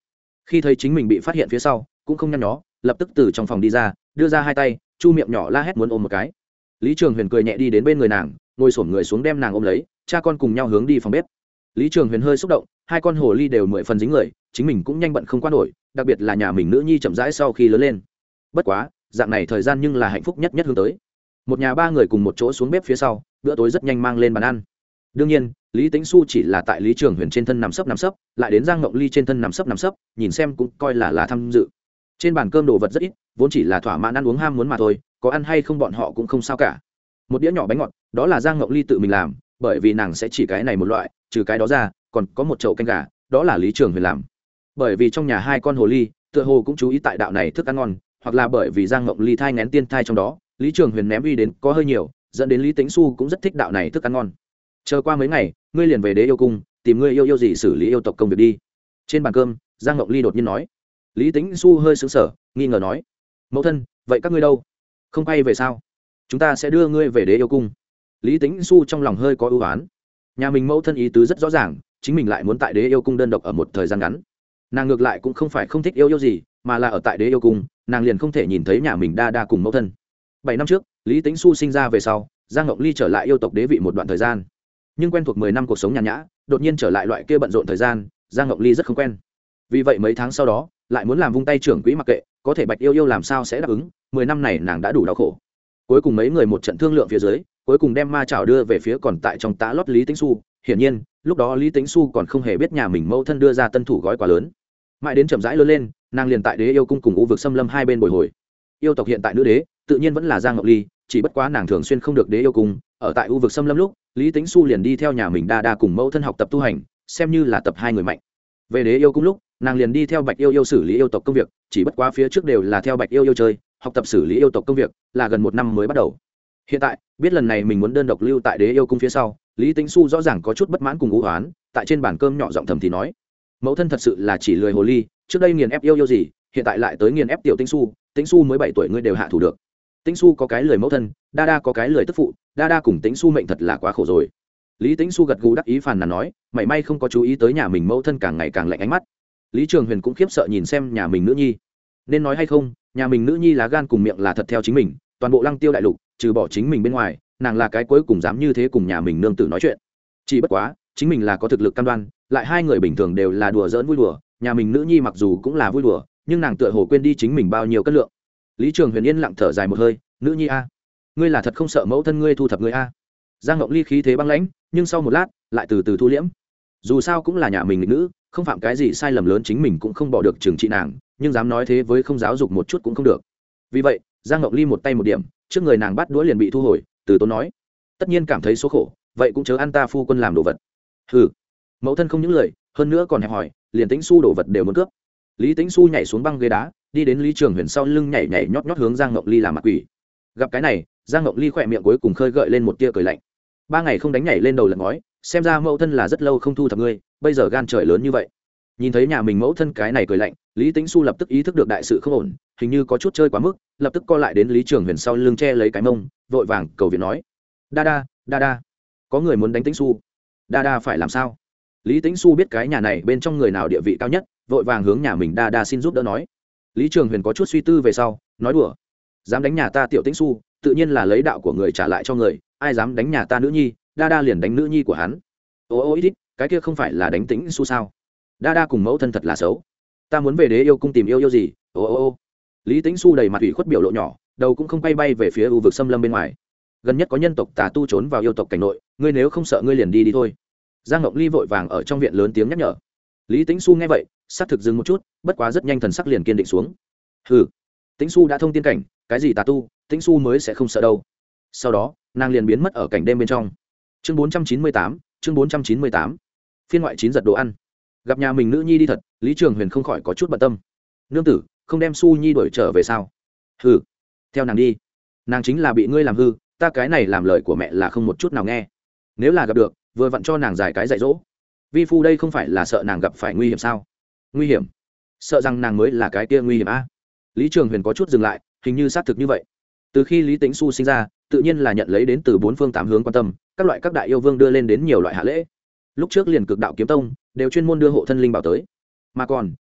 [SPEAKER 1] Khi thấy chính mình bị phát hiện phía sau cũng không nhăn nhó, lập tức từ trong phòng đi ra, đưa ra hai tay chu miệng nhỏ la hét muốn ôm một cái. Lý Trường Huyền cười nhẹ đi đến bên người nàng, ngồi xổm người xuống đem nàng ôm lấy, cha con cùng nhau hướng đi phòng bếp. Lý Trường Huyền hơi xúc động, hai con hồ ly đều mười phần dính người, chính mình cũng nhanh bận không qua nổi, đặc biệt là nhà mình nữ nhi chậm rãi sau khi lớn lên. Bất quá dạng này thời gian nhưng là hạnh phúc nhất nhất hướng tới. Một nhà ba người cùng một chỗ xuống bếp phía sau, bữa tối rất nhanh mang lên bàn ăn. Đương nhiên Lý Tĩnh Xu chỉ là tại Lý Trường Huyền trên thân nằm sấp nằm sấp, lại đến Giang Ngộng Ly trên thân nằm sấp nằm sấp, nhìn xem cũng coi là là tham dự. Trên bàn cơm đồ vật rất ít, vốn chỉ là thỏa mãn ăn uống ham muốn mà thôi, có ăn hay không bọn họ cũng không sao cả. Một đĩa nhỏ bánh ngọt, đó là Giang Ngộng Ly tự mình làm, bởi vì nàng sẽ chỉ cái này một loại, trừ cái đó ra, còn có một chậu canh gà, đó là Lý Trường Huyền làm. Bởi vì trong nhà hai con hồ ly, tựa hồ cũng chú ý tại đạo này thức ăn ngon, hoặc là bởi vì Giang Ngộng Ly thai nghén tiên thai trong đó, Lý Trường Huyền ném uy đến có hơi nhiều, dẫn đến Lý Tĩnh Xu cũng rất thích đạo này thức ăn ngon. Chờ qua mấy ngày, ngươi liền về Đế Yêu cung, tìm ngươi yêu yêu gì xử lý yêu tộc công việc đi. Trên bàn cơm, Giang Ngộng Ly đột nhiên nói. Lý Tĩnh Xu hơi sững sờ, nghi ngờ nói: "Mẫu thân, vậy các ngươi đâu? Không quay về sao? Chúng ta sẽ đưa ngươi về Đế Yêu cung." Lý Tĩnh Xu trong lòng hơi có ưu oán. Nhà mình mẫu thân ý tứ rất rõ ràng, chính mình lại muốn tại Đế Yêu cung đơn độc ở một thời gian ngắn. Nàng ngược lại cũng không phải không thích yêu yêu gì, mà là ở tại Đế Yêu cung, nàng liền không thể nhìn thấy nhà mình đa đa cùng mẫu thân. Bảy năm trước, Lý Tĩnh Xu sinh ra về sau, Giang Ngộng Ly trở lại yêu tộc đế vị một đoạn thời gian. Nhưng quen thuộc mười năm cuộc sống nhàn nhã, đột nhiên trở lại loại kia bận rộn thời gian, Giang Ngộng Ly rất không quen. Vì vậy mấy tháng sau đó, lại muốn làm vung tay trưởng quỹ mặc kệ, có thể Bạch Yêu Yêu làm sao sẽ đáp ứng, mười năm này nàng đã đủ đau khổ. Cuối cùng mấy người một trận thương lượng phía dưới, cuối cùng đem ma chảo đưa về phía còn tại trong tã lót Lý Tĩnh Xu. Hiển nhiên, lúc đó Lý Tĩnh Xu còn không hề biết nhà mình mẫu thân đưa ra tân thủ gói quà lớn. Mãi đến chậm rãi lớn lên, nàng liền tại Đế Yêu cung cùng U vực xâm lâm hai bên bồi hồi. Yêu tộc hiện tại nữ đế, tự nhiên vẫn là Giang Ngọc Ly, chỉ bất quá nàng thường xuyên không được Đế Yêu cung, ở tại U vực xâm lâm lúc, Lý Tĩnh Xu liền đi theo nhà mình đa đa cùng mẫu thân học tập tu hành, xem như là tập hai người mạnh. Về Đế Yêu cung lúc, nàng liền đi theo Bạch Yêu Yêu xử lý yêu tộc công việc, chỉ bất quá phía trước đều là theo Bạch Yêu Yêu chơi, học tập xử lý yêu tộc công việc, là gần một năm mới bắt đầu. Hiện tại, biết lần này mình muốn đơn độc lưu tại Đế Yêu cung phía sau, Lý Tĩnh Xu rõ ràng có chút bất mãn cùng u hoán, tại trên bàn cơm nhỏ giọng thầm thì nói: "Mẫu thân thật sự là chỉ lười hồ ly, trước đây nghiền ép yêu yêu gì, hiện tại lại tới nghiền ép tiểu Tĩnh Xu, Tĩnh Xu mới bảy tuổi ngươi đều hạ thủ được. Tĩnh Xu có cái lười mẫu thân, đa đa có cái lười tức phụ, đa đa cùng Tĩnh Xu mệnh thật là quá khổ rồi." Lý Tĩnh Xu gật gù đắc ý phàn nàn nói, mảy may không có chú ý tới nhà mình mẫu thân càng ngày càng lạnh ánh mắt. Lý Trường Huyền cũng khiếp sợ nhìn xem nhà mình nữ nhi. Nên nói hay không, nhà mình nữ nhi lá gan cùng miệng là thật theo chính mình, toàn bộ Lăng Tiêu đại lục, trừ bỏ chính mình bên ngoài, nàng là cái cuối cùng dám như thế cùng nhà mình nương tử nói chuyện. Chỉ bất quá, chính mình là có thực lực cam đoan, lại hai người bình thường đều là đùa giỡn vui đùa, nhà mình nữ nhi mặc dù cũng là vui đùa, nhưng nàng tựa hồ quên đi chính mình bao nhiêu cân lượng. Lý Trường Huyền yên lặng thở dài một hơi, nữ nhi a, ngươi là thật không sợ mẫu thân ngươi thu thập ngươi a. Giang Ngọc Ly khí thế băng lãnh, nhưng sau một lát lại từ từ thu liễm. Dù sao cũng là nhà mình nghịch nữ, không phạm cái gì sai lầm lớn chính mình cũng không bỏ được trừng trị nàng, nhưng dám nói thế với không giáo dục một chút cũng không được. Vì vậy Giang Ngọc Ly một tay một điểm, trước người nàng bắt đũa liền bị thu hồi, từ tốn nói: "Tất nhiên cảm thấy số khổ, vậy cũng chớ ăn ta phu quân làm đồ vật." Hừ, mẫu thân không những lời, hơn nữa còn hẹp hỏi, liền Tĩnh Xu đồ vật đều muốn cướp. Lý Tĩnh Xu nhảy xuống băng ghế đá, đi đến Lý Trường Huyền sau lưng nhảy nhảy nhót nhót hướng Giang Ngọc Ly làm mặt quỷ. Gặp cái này, Giang Ngọc Ly khỏe miệng cuối cùng khơi gợi lên một tia cười lạnh. Ba ngày không đánh nhảy lên đầu lật ngói, xem ra mẫu thân là rất lâu không thu thập ngươi, bây giờ gan trời lớn như vậy. Nhìn thấy nhà mình mẫu thân cái này cười lạnh, Lý Tĩnh Xu lập tức ý thức được đại sự không ổn, hình như có chút chơi quá mức, lập tức co lại đến Lý Trường Huyền sau lưng che lấy cái mông, vội vàng cầu viện nói: "Đa đa, đa đa, có người muốn đánh Tĩnh Xu, đa đa phải làm sao?" Lý Tĩnh Xu biết cái nhà này bên trong người nào địa vị cao nhất, vội vàng hướng nhà mình đa đa xin giúp đỡ nói. Lý Trường Huyền có chút suy tư về sau, nói đùa: "Dám đánh nhà ta tiểu Tĩnh Xu, tự nhiên là lấy đạo của người trả lại cho người, ai dám đánh nhà ta nữ nhi, đa đa liền đánh nữ nhi của hắn." Ô ô ít ít, cái kia không phải là đánh Tĩnh Xu sao? Đa đa cùng mẫu thân thật là xấu, ta muốn về Đế Yêu cung tìm yêu yêu gì. Ô ô ô. Lý Tĩnh Xu đầy mặt ủy khuất biểu lộ nhỏ, đầu cũng không quay bay về phía u vực xâm lâm bên ngoài. Gần nhất có nhân tộc tà tu trốn vào yêu tộc cảnh nội, ngươi nếu không sợ ngươi liền đi đi thôi. Giang Ngọc Ly vội vàng ở trong viện lớn tiếng nhắc nhở. Lý Tĩnh Xu nghe vậy, sắc thực dừng một chút, bất quá rất nhanh thần sắc liền kiên định xuống. Hừ, Tĩnh Xu đã thông tiên cảnh, cái gì tà tu, Tĩnh Xu mới sẽ không sợ đâu. Sau đó, nàng liền biến mất ở cảnh đêm bên trong. Chương bốn trăm chín mươi tám, chương bốn trăm chín mươi tám. Phiên ngoại chín giật đồ ăn. Gặp nhà mình nữ nhi đi thật, Lý Trường Huyền không khỏi có chút bận tâm. Nương tử, không đem Xu nhi đuổi trở về sao? Hừ, theo nàng đi. Nàng chính là bị ngươi làm hư, ta cái này làm lời của mẹ là không một chút nào nghe. Nếu là gặp được, vừa vặn cho nàng giải cái dạy dỗ. Vi phu đây không phải là sợ nàng gặp phải nguy hiểm sao? Nguy hiểm? Sợ rằng nàng mới là cái kia nguy hiểm a? Lý Trường Huyền có chút dừng lại, hình như xác thực như vậy. Từ khi Lý Tĩnh Xu sinh ra, tự nhiên là nhận lấy đến từ bốn phương tám hướng quan tâm, các loại các đại yêu vương đưa lên đến nhiều loại hạ lễ. Lúc trước liền Cực Đạo Kiếm Tông đều chuyên môn đưa hộ thân linh bảo tới, mà còn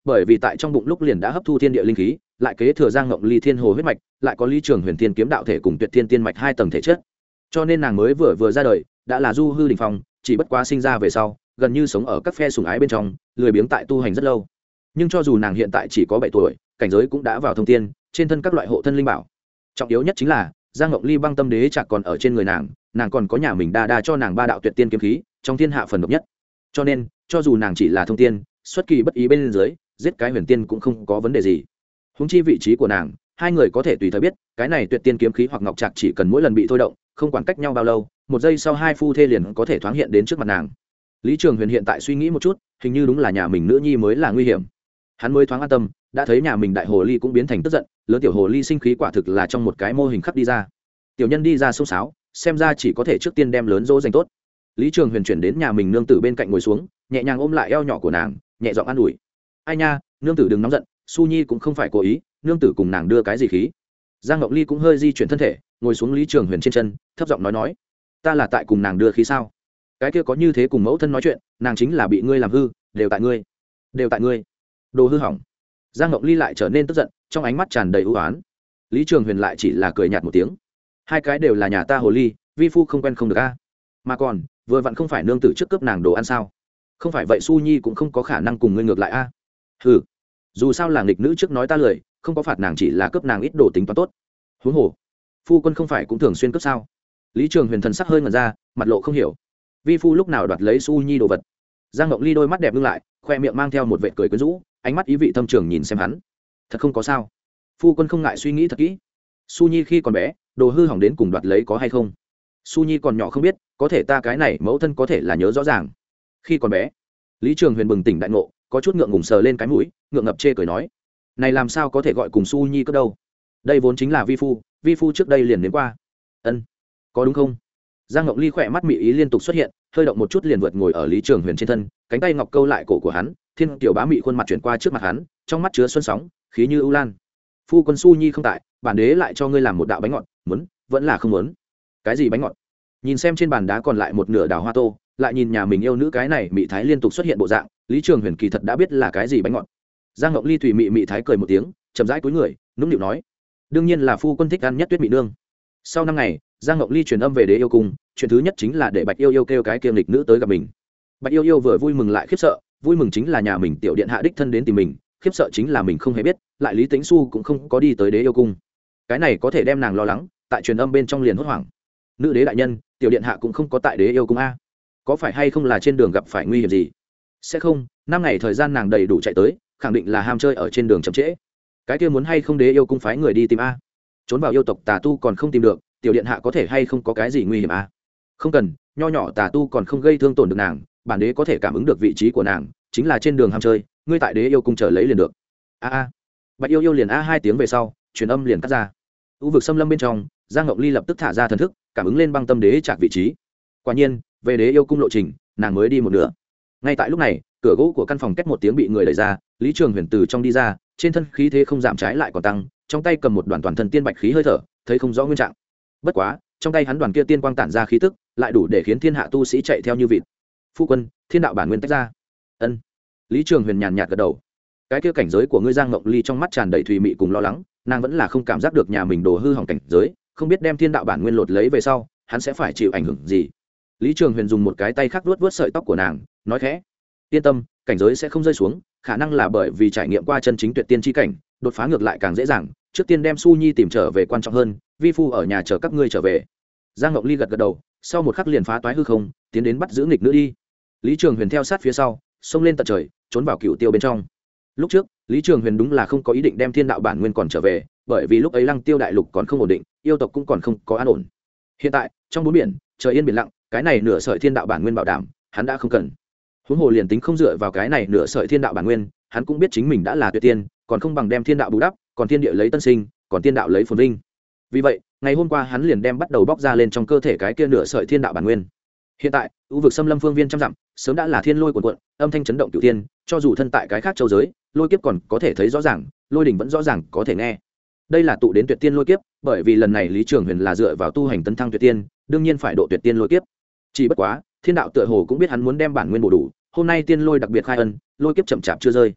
[SPEAKER 1] bởi vì tại trong bụng lúc liền đã hấp thu thiên địa linh khí, lại kế thừa Giang Ngộng Ly thiên hồ huyết mạch, lại có Lý Trường Huyền Thiên kiếm đạo thể cùng Tuyệt Thiên tiên mạch hai tầng thể chất, cho nên nàng mới vừa vừa ra đời đã là du hư đỉnh phong, chỉ bất quá sinh ra về sau gần như sống ở các phe sủng ái bên trong, lười biếng tại tu hành rất lâu. Nhưng cho dù nàng hiện tại chỉ có bảy tuổi, cảnh giới cũng đã vào thông tiên, trên thân các loại hộ thân linh bảo. Trọng yếu nhất chính là Giang Ngộng Ly băng tâm đế chạc còn ở trên người nàng, nàng còn có nhà mình đa đa cho nàng ba đạo tuyệt tiên kiếm khí, trong thiên hạ phần độc nhất. Cho nên, cho dù nàng chỉ là thông tiên, xuất kỳ bất ý bên dưới, giết cái huyền tiên cũng không có vấn đề gì. Huống chi vị trí của nàng, hai người có thể tùy thời biết, cái này tuyệt tiên kiếm khí hoặc ngọc trạc chỉ cần mỗi lần bị thôi động, không quản cách nhau bao lâu, một giây sau hai phu thê liền có thể thoáng hiện đến trước mặt nàng. Lý Trường Huyền hiện tại suy nghĩ một chút, hình như đúng là nhà mình nữ nhi mới là nguy hiểm. Hắn mới thoáng an tâm, đã thấy nhà mình đại hồ ly cũng biến thành tức giận, lớn tiểu hồ ly sinh khí quả thực là trong một cái mô hình khắc đi ra. Tiểu nhân đi ra xông xáo, xem ra chỉ có thể trước tiên đem lớn dỗ dành tốt. Lý Trường Huyền chuyển đến nhà mình nương tử bên cạnh ngồi xuống, nhẹ nhàng ôm lại eo nhỏ của nàng, nhẹ giọng an ủi. Ai nha, nương tử đừng nóng giận, Su Nhi cũng không phải cố ý, nương tử cùng nàng đưa cái gì khí. Giang Ngọc Ly cũng hơi di chuyển thân thể, ngồi xuống Lý Trường Huyền trên chân, thấp giọng nói nói, ta là tại cùng nàng đưa khí sao? Cái kia có như thế cùng mẫu thân nói chuyện, nàng chính là bị ngươi làm hư, đều tại ngươi, đều tại ngươi, đồ hư hỏng. Giang Ngọc Ly lại trở nên tức giận, trong ánh mắt tràn đầy ưu oán. Lý Trường Huyền lại chỉ là cười nhạt một tiếng, hai cái đều là nhà ta hồ ly, vi phu không quen không được a. Mà còn vừa vặn không phải nương tử trước cướp nàng đồ ăn sao? Không phải vậy Su Nhi cũng không có khả năng cùng ngươi ngược lại a. Hừ, dù sao là nghịch nữ trước nói ta lười, không có phạt nàng chỉ là cướp nàng ít đồ tính toán tốt. Huống hồ phu quân không phải cũng thường xuyên cướp sao? Lý Trường Huyền thần sắc hơi ngẩn ra, mặt lộ không hiểu. Vi phu lúc nào đoạt lấy Su Nhi đồ vật? Giang Ngọc Ly đôi mắt đẹp ngưng lại, khoe miệng mang theo một vệt cười quyến rũ, ánh mắt ý vị thâm trường nhìn xem hắn. Thật không có sao? Phu quân không ngại suy nghĩ thật kỹ. Su Nhi khi còn bé, đồ hư hỏng đến cùng đoạt lấy có hay không? Su Nhi còn nhỏ không biết, có thể ta cái này mẫu thân có thể là nhớ rõ ràng. Khi còn bé, Lý Trường Huyền bừng tỉnh đại ngộ, có chút ngượng ngùng sờ lên cái mũi, ngượng ngập chê cười nói, này làm sao có thể gọi cùng Su Nhi cướp đâu? Đây vốn chính là vi phu, vi phu trước đây liền đến qua. Ân, có đúng không? Giang Ngọc Ly khỏe mắt mị ý liên tục xuất hiện, hơi động một chút liền vượt ngồi ở Lý Trường Huyền trên thân, cánh tay ngọc câu lại cổ của hắn, thiên tiểu bá mị khuôn mặt chuyển qua trước mặt hắn, trong mắt chứa xuân sóng, khí như ưu lan. Phu quân Su Nhi không tại, bản đế lại cho ngươi làm một đạo bánh ngọt, muốn, vẫn là không muốn. Cái gì bánh ngọt? Nhìn xem trên bàn đá còn lại một nửa đào hoa tô, lại nhìn nhà mình yêu nữ cái này mị thái liên tục xuất hiện bộ dạng, Lý Trường Huyền kỳ thật đã biết là cái gì bánh ngọt. Giang Ngọc Ly tùy mị mị thái cười một tiếng, chậm rãi cúi người, nũng nịu nói, đương nhiên là phu quân thích ăn nhất tuyết mị nương. Sau năm ngày, Giang Ngọc Ly truyền âm về đế yêu cung, chuyện thứ nhất chính là để Bạch Yêu Yêu kêu cái kiêm lịch nữ tới gặp mình. Bạch Yêu Yêu vừa vui mừng lại khiếp sợ, vui mừng chính là nhà mình tiểu điện hạ đích thân đến tìm mình, khiếp sợ chính là mình không hề biết, lại Lý Tĩnh Xu cũng không có đi tới đế yêu cung. Cái này có thể đem nàng lo lắng, tại truyền âm bên trong liền hốt hoảng. Nữ đế đại nhân, tiểu điện hạ cũng không có tại đế yêu cung a, có phải hay không là trên đường gặp phải nguy hiểm gì? Sẽ không, năm ngày thời gian nàng đầy đủ chạy tới, khẳng định là ham chơi ở trên đường chậm trễ. Cái kia muốn hay không đế yêu cung phái người đi tìm a? Trốn vào yêu tộc tà tu còn không tìm được, tiểu điện hạ có thể hay không có cái gì nguy hiểm a? Không cần, nho nhỏ tà tu còn không gây thương tổn được nàng, bản đế có thể cảm ứng được vị trí của nàng, chính là trên đường ham chơi, ngươi tại đế yêu cung chờ lấy liền được. A a. Bạch Yêu Yêu liền a hai tiếng về sau, truyền âm liền cắt ra. U vực xâm lâm bên trong, Giang Ngọc Ly lập tức thả ra thần thức, cảm ứng lên băng tâm đế trạc vị trí. Quả nhiên, về đế yêu cung lộ trình, nàng mới đi một nửa. Ngay tại lúc này, cửa gỗ của căn phòng két một tiếng bị người đẩy ra, Lý Trường Huyền từ trong đi ra, trên thân khí thế không giảm trái lại còn tăng, trong tay cầm một đoàn toàn thân tiên bạch khí hơi thở, thấy không rõ nguyên trạng. Bất quá, trong tay hắn đoàn kia tiên quang tản ra khí tức, lại đủ để khiến thiên hạ tu sĩ chạy theo như vịt. Phu quân, thiên đạo bản nguyên tách ra. Ân. Lý Trường Huyền nhàn nhạt gật đầu. Cái kia cảnh giới của ngươi Giang Ngọc Ly trong mắt tràn đầy thùy mị cùng lo lắng, nàng vẫn là không cảm giác được nhà mình đồ hư hỏng cảnh giới, không biết đem thiên đạo bản nguyên lột lấy về sau, hắn sẽ phải chịu ảnh hưởng gì. Lý Trường Huyền dùng một cái tay khác vuốt vuốt sợi tóc của nàng, nói khẽ, yên tâm, cảnh giới sẽ không rơi xuống, khả năng là bởi vì trải nghiệm qua chân chính tuyệt tiên chi cảnh, đột phá ngược lại càng dễ dàng, trước tiên đem Su Nhi tìm trở về quan trọng hơn, vi phu ở nhà chờ các ngươi trở về. Giang Ngọc Ly gật gật đầu, sau một khắc liền phá toái hư không, tiến đến bắt giữ nghịch nữ đi. Lý Trường Huyền theo sát phía sau, xông lên tận trời, trốn vào cựu tiêu bên trong. Lúc trước, Lý Trường Huyền đúng là không có ý định đem thiên đạo bản nguyên còn trở về, bởi vì lúc ấy Lăng Tiêu đại lục còn không ổn định, yêu tộc cũng còn không có an ổn. Hiện tại, trong bốn biển, trời yên biển lặng, cái này nửa sợi thiên đạo bản nguyên bảo đảm, hắn đã không cần. Huống hồ liền tính không dựa vào cái này nửa sợi thiên đạo bản nguyên, hắn cũng biết chính mình đã là tuyệt tiên, còn không bằng đem thiên đạo bù đắp, còn thiên địa lấy tân sinh, còn tiên đạo lấy phồn vinh. Vì vậy, ngày hôm qua hắn liền đem bắt đầu bóc ra lên trong cơ thể cái kia nửa sợi thiên đạo bản nguyên. Hiện tại, u vực xâm lâm phương viên trăm dặm, sớm đã là thiên lôi cuồn cuộn, âm thanh chấn động cửu thiên, cho dù thân tại cái khác châu giới, lôi kiếp còn có thể thấy rõ ràng, lôi đỉnh vẫn rõ ràng có thể nghe. Đây là tụ đến tuyệt tiên lôi kiếp, bởi vì lần này Lý Trường Huyền là dựa vào tu hành tấn thăng tuyệt tiên, đương nhiên phải độ tuyệt tiên lôi kiếp. Chỉ bất quá, thiên đạo tựa hồ cũng biết hắn muốn đem bản nguyên bổ đủ, hôm nay tiên lôi đặc biệt khai ân, lôi kiếp chậm chạp chưa rơi.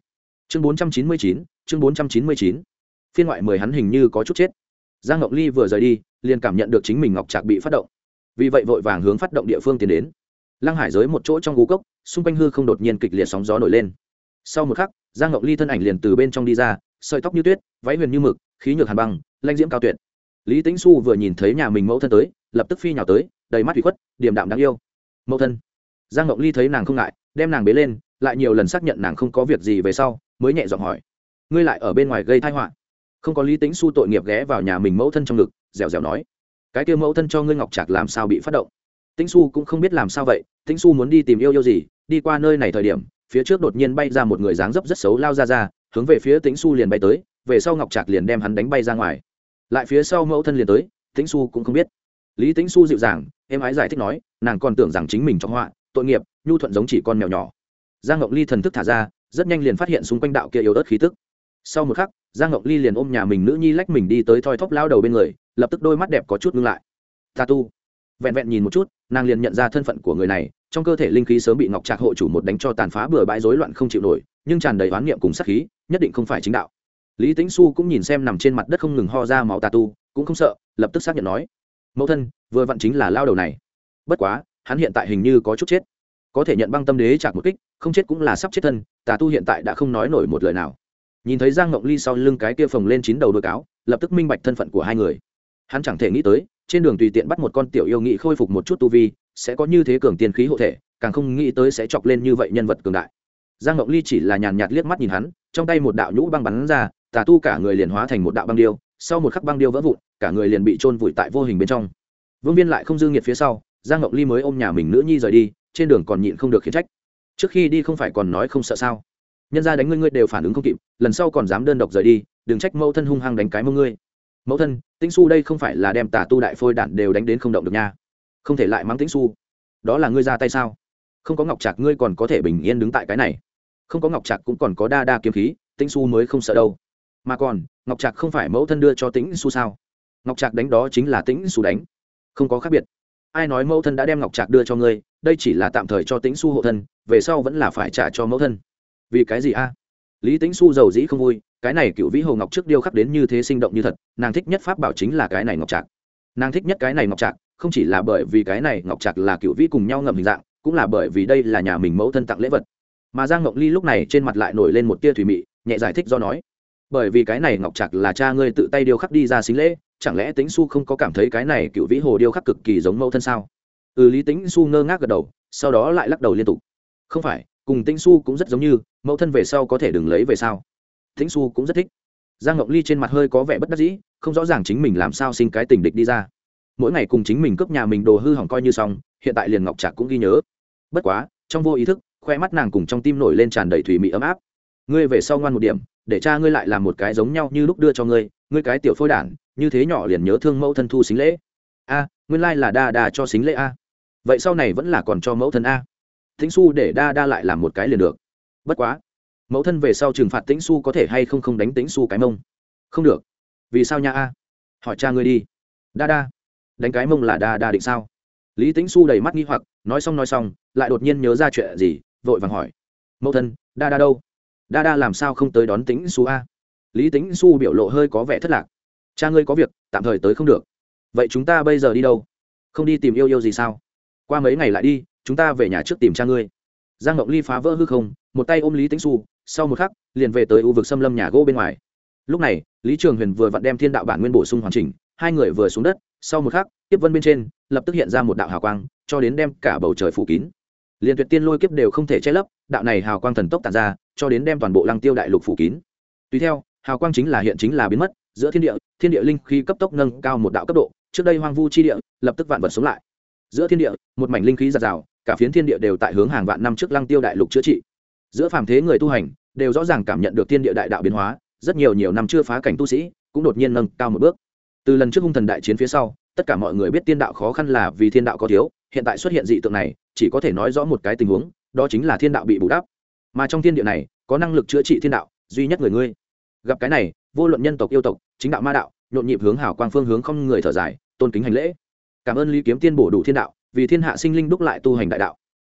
[SPEAKER 1] chương bốn trăm chín mươi chín chương bốn trăm chín mươi chín phiên ngoại mười hắn hình như có chút chết. Giang Ngọc Ly vừa rời đi liền cảm nhận được chính mình ngọc trạc bị phát động, vì vậy vội vàng hướng phát động địa phương tiến đến. Lăng hải giới một chỗ trong gú cốc, xung quanh hư không đột nhiên kịch liệt sóng gió nổi lên. Sau một khắc, Giang Ngọc Ly thân ảnh liền từ bên trong đi ra, sợi tóc như tuyết, váy huyền như mực, khí nhược hàn băng, lãnh diễm cao tuyệt. Lý Tĩnh Xu vừa nhìn thấy nhà mình mẫu thân tới, lập tức phi nhào tới, đầy mắt ủy khuất, điềm đạm đáng yêu. Mẫu thân. Giang Ngọc Ly thấy nàng không ngại, đem nàng bế lên, lại nhiều lần xác nhận nàng không có việc gì về sau, mới nhẹ giọng hỏi: "Ngươi lại ở bên ngoài gây tai họa?" Không có. Lý Tĩnh Xu tội nghiệp ghé vào nhà mình mẫu thân trong ngực, dẻo dẻo nói: "Cái kia mẫu thân cho ngươi ngọc trạc làm sao bị phát động?" Tĩnh Xu cũng không biết làm sao vậy, Tĩnh Xu muốn đi tìm yêu yêu gì, đi qua nơi này thời điểm, phía trước đột nhiên bay ra một người dáng dấp rất xấu lao ra ra, hướng về phía Tĩnh Xu liền bay tới, về sau ngọc trạc liền đem hắn đánh bay ra ngoài. Lại phía sau mẫu thân liền tới, Tĩnh Xu cũng không biết. Lý Tĩnh Xu dịu dàng, em ái giải thích nói, nàng còn tưởng rằng chính mình trong họa, tội nghiệp, nhu thuận giống chỉ con mèo nhỏ. Giang Ngọc Ly thần thức thả ra, rất nhanh liền phát hiện xung quanh đạo kia yếu ớt khí tức. Sau một khắc, Giang Ngọc Ly liền ôm nhà mình nữ nhi lách mình đi tới thoi thóp lao đầu bên người, lập tức đôi mắt đẹp có chút ngưng lại. Ta tu, vẹn vẹn nhìn một chút, nàng liền nhận ra thân phận của người này, trong cơ thể linh khí sớm bị ngọc trạc hộ chủ một đánh cho tàn phá bừa bãi rối loạn không chịu nổi, nhưng tràn đầy oán niệm cùng sát khí, nhất định không phải chính đạo. Lý Tĩnh Xu cũng nhìn xem nằm trên mặt đất không ngừng ho ra máu tà tu, cũng không sợ, lập tức xác nhận nói: "Mẫu thân, vừa vặn chính là lao đầu này. Bất quá, hắn hiện tại hình như có chút chết. Có thể nhận băng tâm đế chạc một kích, không chết cũng là sắp chết thân, tà tu hiện tại đã không nói nổi một lời nào." Nhìn thấy Giang Ngọc Ly sau lưng cái kia phồng lên chín đầu đuôi cáo, lập tức minh bạch thân phận của hai người. Hắn chẳng thể nghĩ tới, trên đường tùy tiện bắt một con tiểu yêu nghị khôi phục một chút tu vi, sẽ có như thế cường tiên khí hộ thể, càng không nghĩ tới sẽ chọc lên như vậy nhân vật cường đại. Giang Ngọc Ly chỉ là nhàn nhạt liếc mắt nhìn hắn, trong tay một đạo nhũ băng bắn ra, tà tu cả người liền hóa thành một đạo băng điêu, sau một khắc băng điêu vỡ vụn, cả người liền bị chôn vùi tại vô hình bên trong. Vương Viên lại không dư nghiệt phía sau, Giang Ngọc Ly mới ôm nhà mình nữ nhi rời đi, trên đường còn nhịn không được khiển trách. Trước khi đi không phải còn nói không sợ sao? Nhân gia đánh ngươi ngươi đều phản ứng không kịp, lần sau còn dám đơn độc rời đi, đừng trách mẫu thân hung hăng đánh cái mông ngươi. Mẫu thân, Tĩnh Xu đây không phải là đem tà tu đại phôi đản đều đánh đến không động được nha. Không thể lại mắng Tĩnh Xu. Đó là ngươi ra tay sao? Không có ngọc trạc ngươi còn có thể bình yên đứng tại cái này. Không có ngọc trạc cũng còn có đa đa kiếm khí, Tĩnh Xu mới không sợ đâu. Mà còn, ngọc trạc không phải mẫu thân đưa cho Tĩnh Xu sao? Ngọc trạc đánh đó chính là Tĩnh Xu đánh, không có khác biệt. Ai nói mẫu thân đã đem ngọc trạc đưa cho ngươi, đây chỉ là tạm thời cho Tĩnh Xu hộ thân, về sau vẫn là phải trả cho mẫu thân. Vì cái gì a? Lý Tĩnh Xu giàu dĩ không vui, cái này cựu vĩ hồ ngọc trước điêu khắc đến như thế sinh động như thật, nàng thích nhất pháp bảo chính là cái này ngọc trạc. Nàng thích nhất cái này ngọc trạc, không chỉ là bởi vì cái này ngọc trạc là cựu vĩ cùng nhau ngậm hình dạng, cũng là bởi vì đây là nhà mình mẫu thân tặng lễ vật. Mà Giang Ngọc Ly lúc này trên mặt lại nổi lên một tia thủy mị, nhẹ giải thích do nói: bởi vì cái này ngọc trạc là cha ngươi tự tay điêu khắc đi ra xính lễ, chẳng lẽ Tĩnh Xu không có cảm thấy cái này cựu vĩ hồ điêu khắc cực kỳ giống mẫu thân sao? Ừ, Lý Tĩnh Xu ngơ ngác gật đầu, sau đó lại lắc đầu liên tục. Không phải, cùng Tĩnh Xu cũng rất giống như, mẫu thân về sau có thể đừng lấy về sao? Tĩnh Xu cũng rất thích. Giang Ngọc Ly trên mặt hơi có vẻ bất đắc dĩ, không rõ ràng chính mình làm sao sinh cái tình địch đi ra. Mỗi ngày cùng chính mình cướp nhà mình đồ hư hỏng coi như xong, hiện tại liền ngọc trạc cũng ghi nhớ. Bất quá, trong vô ý thức, khoe mắt nàng cùng trong tim nổi lên tràn đầy thủy mị ấm áp. Ngươi về sau ngoan một điểm, để cha ngươi lại làm một cái giống nhau như lúc đưa cho ngươi, ngươi cái tiểu phôi đản, như thế nhỏ liền nhớ thương mẫu thân thu xính lễ. A, nguyên lai là đa đa cho xính lễ a. Vậy sau này vẫn là còn cho mẫu thân a. Tĩnh Xu để đa đa lại làm một cái liền được. Bất quá, mẫu thân về sau trừng phạt Tĩnh Xu có thể hay không không đánh Tĩnh Xu cái mông? Không được. Vì sao nha a? Hỏi cha ngươi đi. Đa đa, đánh cái mông là đa đa định sao? Lý Tĩnh Xu đầy mắt nghi hoặc, nói xong nói xong, lại đột nhiên nhớ ra chuyện gì, vội vàng hỏi: mẫu thân, đa đa đâu? Đa đa làm sao không tới đón Tĩnh Xu a? Lý Tĩnh Xu biểu lộ hơi có vẻ thất lạc. Cha ngươi có việc, tạm thời tới không được. Vậy chúng ta bây giờ đi đâu? Không đi tìm yêu yêu gì sao? Qua mấy ngày lại đi, chúng ta về nhà trước tìm cha ngươi. Giang Ngọc Ly phá vỡ hư không, một tay ôm Lý Tĩnh Xu, sau một khắc liền về tới u vực xâm lâm nhà gỗ bên ngoài. Lúc này Lý Trường Huyền vừa vặn đem thiên đạo bản nguyên bổ sung hoàn chỉnh, hai người vừa xuống đất, sau một khắc tiếp vân bên trên lập tức hiện ra một đạo hào quang, cho đến đem cả bầu trời phủ kín. Liên tuyệt tiên lôi kiếp đều không thể che lấp, đạo này hào quang thần tốc tản ra, cho đến đem toàn bộ Lăng Tiêu đại lục phủ kín. Tùy theo, hào quang chính là hiện chính là biến mất, giữa thiên địa, thiên địa linh khí cấp tốc nâng cao một đạo cấp độ, trước đây hoang vu chi địa, lập tức vạn vật sống lại. Giữa thiên địa, một mảnh linh khí giạt rào, cả phiến thiên địa đều tại hướng hàng vạn năm trước Lăng Tiêu đại lục chữa trị. Giữa phàm thế người tu hành, đều rõ ràng cảm nhận được thiên địa đại đạo biến hóa, rất nhiều nhiều năm chưa phá cảnh tu sĩ, cũng đột nhiên nâng cao một bước. Từ lần trước hung thần đại chiến phía sau, tất cả mọi người biết tiên đạo khó khăn là vì thiên đạo có thiếu, hiện tại xuất hiện dị tượng này, chỉ có thể nói rõ một cái tình huống, đó chính là thiên đạo bị bù đắp. Mà trong thiên địa này, có năng lực chữa trị thiên đạo, duy nhất người ngươi. Gặp cái này, vô luận nhân tộc yêu tộc, chính đạo ma đạo, nhộn nhịp hướng hảo quang phương hướng không người thở dài, tôn kính hành lễ. Cảm ơn Lý Kiếm Tiên bổ đủ thiên đạo, vì thiên hạ sinh linh đúc lại tu hành đại đạo.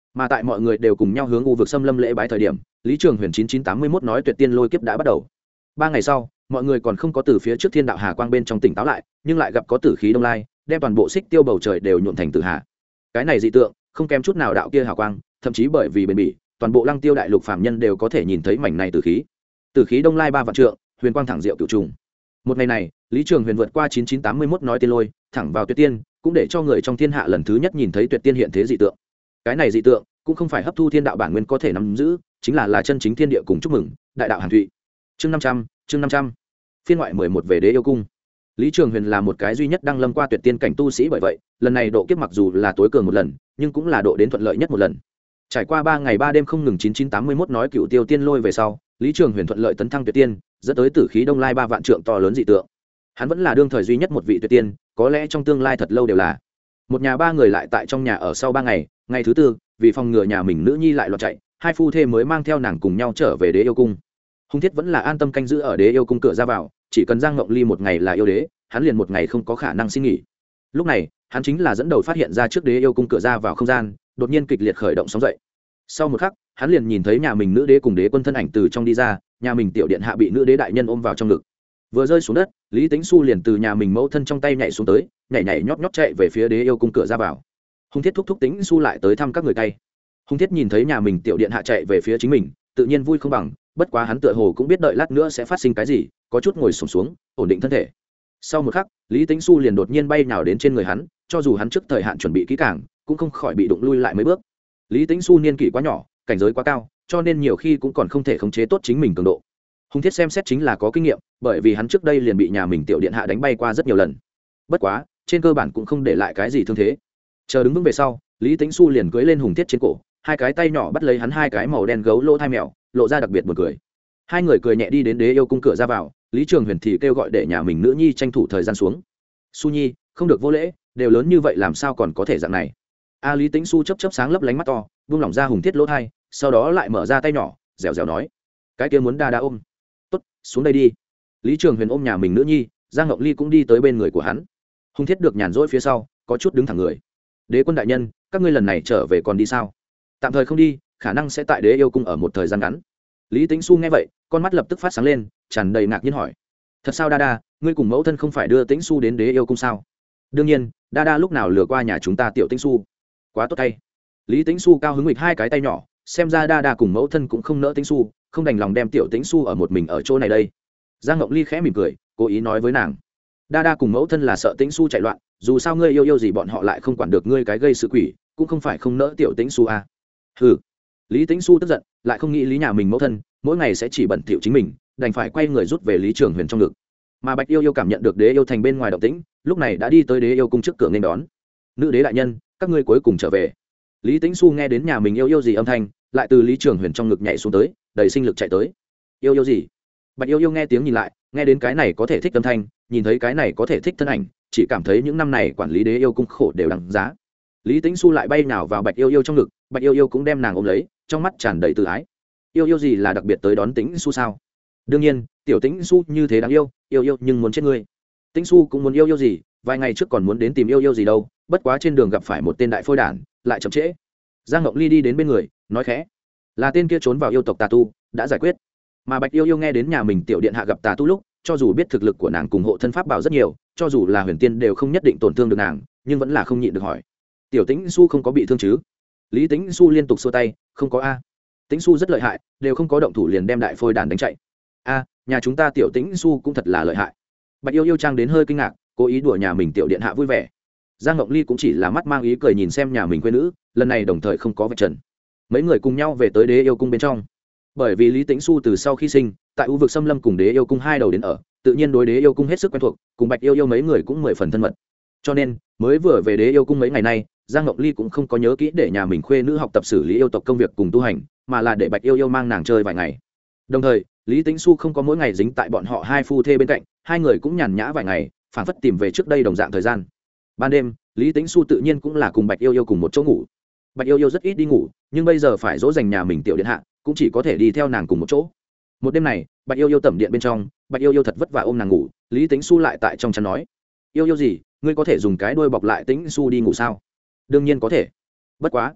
[SPEAKER 1] Mà tại mọi người đều cùng nhau hướng u vực xâm lâm lễ bái thời điểm, Lý Trường Huyền chín chín tám mươi mốt nói tuyệt tiên lôi kiếp đã bắt đầu. Ba ngày sau, mọi người còn không có từ phía trước thiên đạo hà quang bên trong tỉnh táo lại, nhưng lại gặp có tử khí đông lai, đem toàn bộ xích tiêu bầu trời đều nhuộm thành tử hà. Cái này dị tượng, không kém chút nào đạo kia hào quang, thậm chí bởi vì bền bỉ, toàn bộ Lăng Tiêu đại lục phàm nhân đều có thể nhìn thấy mảnh này tử khí. Tử khí đông lai ba vạn trượng, huyền quang thẳng diệu cửu trùng. Một ngày này, Lý Trường Huyền vượt qua chín chín tám mươi mốt nói tiên lôi, thẳng vào tuyệt tiên, cũng để cho người trong thiên hạ lần thứ nhất nhìn thấy tuyệt tiên hiện thế dị tượng. Cái này dị tượng cũng không phải hấp thu thiên đạo bản nguyên có thể nắm giữ, chính là là chân chính thiên địa cùng chúc mừng đại đạo hàn thụy. Chương năm trăm, chương năm trăm. Phiên ngoại mười một về Đế yêu cung. Lý Trường Huyền là một cái duy nhất đang lâm qua tuyệt tiên cảnh tu sĩ, bởi vậy, lần này độ kiếp mặc dù là tối cường một lần, nhưng cũng là độ đến thuận lợi nhất một lần. Trải qua ba ngày ba đêm không ngừng chín chín tám mươi mốt nói cựu tiêu tiên lôi về sau, Lý Trường Huyền thuận lợi tấn thăng tuyệt tiên, dẫn tới tử khí đông lai ba vạn trượng to lớn dị tượng. Hắn vẫn là đương thời duy nhất một vị tuyệt tiên, có lẽ trong tương lai thật lâu đều là. Một nhà ba người lại tại trong nhà ở sau ba ngày, ngày thứ tư, vì phòng ngừa nhà mình nữ nhi lại loạn chạy, hai phu thê mới mang theo nàng cùng nhau trở về Đế yêu cung. Hùng Thiết vẫn là an tâm canh giữ ở Đế yêu cung cửa ra vào, chỉ cần Giang Ngộng Ly một ngày là yêu đế, hắn liền một ngày không có khả năng xin nghỉ. Lúc này, hắn chính là dẫn đầu phát hiện ra trước Đế yêu cung cửa ra vào không gian, đột nhiên kịch liệt khởi động sóng dậy. Sau một khắc, hắn liền nhìn thấy nhà mình nữ đế cùng đế quân thân ảnh từ trong đi ra, nhà mình tiểu điện hạ bị nữ đế đại nhân ôm vào trong ngực. Vừa rơi xuống đất, Lý Tĩnh Xu liền từ nhà mình mẫu thân trong tay nhảy xuống tới, nhảy nhảy nhót nhót chạy về phía Đế yêu cung cửa ra vào. Hùng Thiết thúc thúc Tĩnh Xu lại tới thăm các người cay. Hùng Thiết nhìn thấy nhà mình tiểu điện hạ chạy về phía chính mình, tự nhiên vui không bằng, bất quá hắn tựa hồ cũng biết đợi lát nữa sẽ phát sinh cái gì, có chút ngồi xổm xuống, ổn định thân thể. Sau một khắc, Lý Tĩnh Xu liền đột nhiên bay nhào đến trên người hắn, cho dù hắn trước thời hạn chuẩn bị kỹ càng, cũng không khỏi bị đụng lui lại mấy bước. Lý Tĩnh Xu niên kỷ quá nhỏ, cảnh giới quá cao, cho nên nhiều khi cũng còn không thể khống chế tốt chính mình cường độ. Hùng Thiết xem xét chính là có kinh nghiệm, bởi vì hắn trước đây liền bị nhà mình tiểu điện hạ đánh bay qua rất nhiều lần. Bất quá, trên cơ bản cũng không để lại cái gì thương thế. Chờ đứng vững về sau, Lý Tĩnh Xu liền cưỡi lên Hùng Thiết trên cổ, hai cái tay nhỏ bắt lấy hắn hai cái màu đen gấu lỗ thai mèo, lộ ra đặc biệt buồn cười. Hai người cười nhẹ đi đến Đế yêu cung cửa ra vào, Lý Trường Huyền thì kêu gọi để nhà mình nữ nhi tranh thủ thời gian xuống. "Xu Nhi, không được vô lễ, đều lớn như vậy làm sao còn có thể dạng này?" A Lý Tĩnh Xu chớp chớp sáng lấp lánh mắt to, buông lỏng ra Hùng Thiết lỗ thai, sau đó lại mở ra tay nhỏ, dẻo dẻo nói: "Cái kia muốn đa đa ôm." "Tốt, xuống đây đi." Lý Trường Huyền ôm nhà mình nữ nhi, Giang Ngộng Ly cũng đi tới bên người của hắn. Hùng Thiết được nhàn rỗi phía sau, có chút đứng thẳng người. "Đế quân đại nhân, các ngươi lần này trở về còn đi sao?" "Tạm thời không đi, khả năng sẽ tại Đế yêu cung ở một thời gian ngắn." Lý Tĩnh Xu nghe vậy, con mắt lập tức phát sáng lên, tràn đầy ngạc nhiên hỏi: "Thật sao đa đa, ngươi cùng mẫu thân không phải đưa Tĩnh Xu đến Đế yêu cung sao?" "Đương nhiên, đa đa lúc nào lừa qua nhà chúng ta tiểu Tĩnh Xu." "Quá tốt tay." Lý Tĩnh Xu cao hứng nghịch hai cái tay nhỏ, xem ra đa đa cùng mẫu thân cũng không nỡ Tĩnh Xu, không đành lòng đem tiểu Tĩnh Xu ở một mình ở chỗ này đây. Giang Ngộng Ly khẽ mỉm cười, cố ý nói với nàng: "Đa đa cùng mẫu thân là sợ Tĩnh Xu chạy loạn, dù sao ngươi yêu yêu gì bọn họ lại không quản được ngươi cái gây sự quỷ, cũng không phải không nỡ tiểu Tĩnh Xu à." "Hừ." Lý Tĩnh Xu tức giận, lại không nghĩ lý nhà mình mẫu thân mỗi ngày sẽ chỉ bận thỉu chính mình, đành phải quay người rút về Lý Trường Huyền trong ngực. Mà Bạch Yêu Yêu cảm nhận được Đế yêu thành bên ngoài động tĩnh, lúc này đã đi tới Đế yêu cung trước cửa nghênh đón. "Nữ đế đại nhân, các ngươi cuối cùng trở về." Lý Tĩnh Xu nghe đến nhà mình yêu yêu gì âm thanh, lại từ Lý Trường Huyền trong ngực nhảy xuống tới, đầy sinh lực chạy tới. "Yêu yêu gì?" Bạch Yêu Yêu nghe tiếng nhìn lại, nghe đến cái này có thể thích âm thanh, nhìn thấy cái này có thể thích thân ảnh, chỉ cảm thấy những năm này quản lý Đế yêu cung khổ đều đáng giá. Lý Tĩnh Xu lại bay nào vào Bạch Yêu Yêu trong ngực, Bạch Yêu Yêu cũng đem nàng ôm lấy, trong mắt tràn đầy tự ái. "Yêu yêu gì là đặc biệt tới đón Tĩnh Xu sao?" "Đương nhiên, tiểu Tĩnh Xu như thế đáng yêu, yêu yêu nhưng muốn chết ngươi." Tĩnh Xu cũng muốn yêu yêu gì, vài ngày trước còn muốn đến tìm yêu yêu gì đâu, bất quá trên đường gặp phải một tên đại phôi đản, lại chậm trễ. Giang Ngộng Ly đi đến bên người, nói khẽ: "Là tên kia trốn vào yêu tộc tà tu, đã giải quyết." Mà Bạch Yêu Yêu nghe đến nhà mình tiểu điện hạ gặp tà tu lúc, cho dù biết thực lực của nàng cùng hộ thân pháp bảo rất nhiều, cho dù là huyền tiên đều không nhất định tổn thương được nàng, nhưng vẫn là không nhịn được hỏi: "Tiểu Tĩnh Xu không có bị thương chứ?" Lý Tĩnh Xu liên tục xua tay: "Không có a. Tĩnh Xu rất lợi hại, đều không có động thủ liền đem đại phôi đàn đánh chạy." "A, nhà chúng ta tiểu Tĩnh Xu cũng thật là lợi hại." Bạch Yêu Yêu trang đến hơi kinh ngạc, cố ý đùa nhà mình tiểu điện hạ vui vẻ. Giang Ngộng Ly cũng chỉ là mắt mang ý cười nhìn xem nhà mình quê nữ, lần này đồng thời không có vạch trần. Mấy người cùng nhau về tới Đế yêu cung bên trong. Bởi vì Lý Tĩnh Xu từ sau khi sinh, tại u vực xâm lâm cùng Đế yêu cung hai đầu đến ở, tự nhiên đối Đế yêu cung hết sức quen thuộc, cùng Bạch Yêu Yêu mấy người cũng mười phần thân mật. Cho nên, mới vừa về Đế yêu cung mấy ngày nay, Giang Ngộng Ly cũng không có nhớ kỹ để nhà mình khuê nữ học tập xử lý yêu tộc công việc cùng tu hành, mà là để Bạch Yêu Yêu mang nàng chơi vài ngày. Đồng thời, Lý Tĩnh Xu không có mỗi ngày dính tại bọn họ hai phu thê bên cạnh, hai người cũng nhàn nhã vài ngày, phảng phất tìm về trước đây đồng dạng thời gian. Ban đêm, Lý Tĩnh Xu tự nhiên cũng là cùng Bạch Yêu Yêu cùng một chỗ ngủ. Bạch Yêu Yêu rất ít đi ngủ, nhưng bây giờ phải dỗ dành nhà mình tiểu điện hạ, cũng chỉ có thể đi theo nàng cùng một chỗ. Một đêm này, Bạch Yêu Yêu tẩm điện bên trong, Bạch Yêu Yêu thật vất vả ôm nàng ngủ, Lý Tĩnh Xu lại tại trong chăn nói: "Yêu yêu gì, ngươi có thể dùng cái đuôi bọc lại Tĩnh Xu đi ngủ sao?" "Đương nhiên có thể. Bất quá,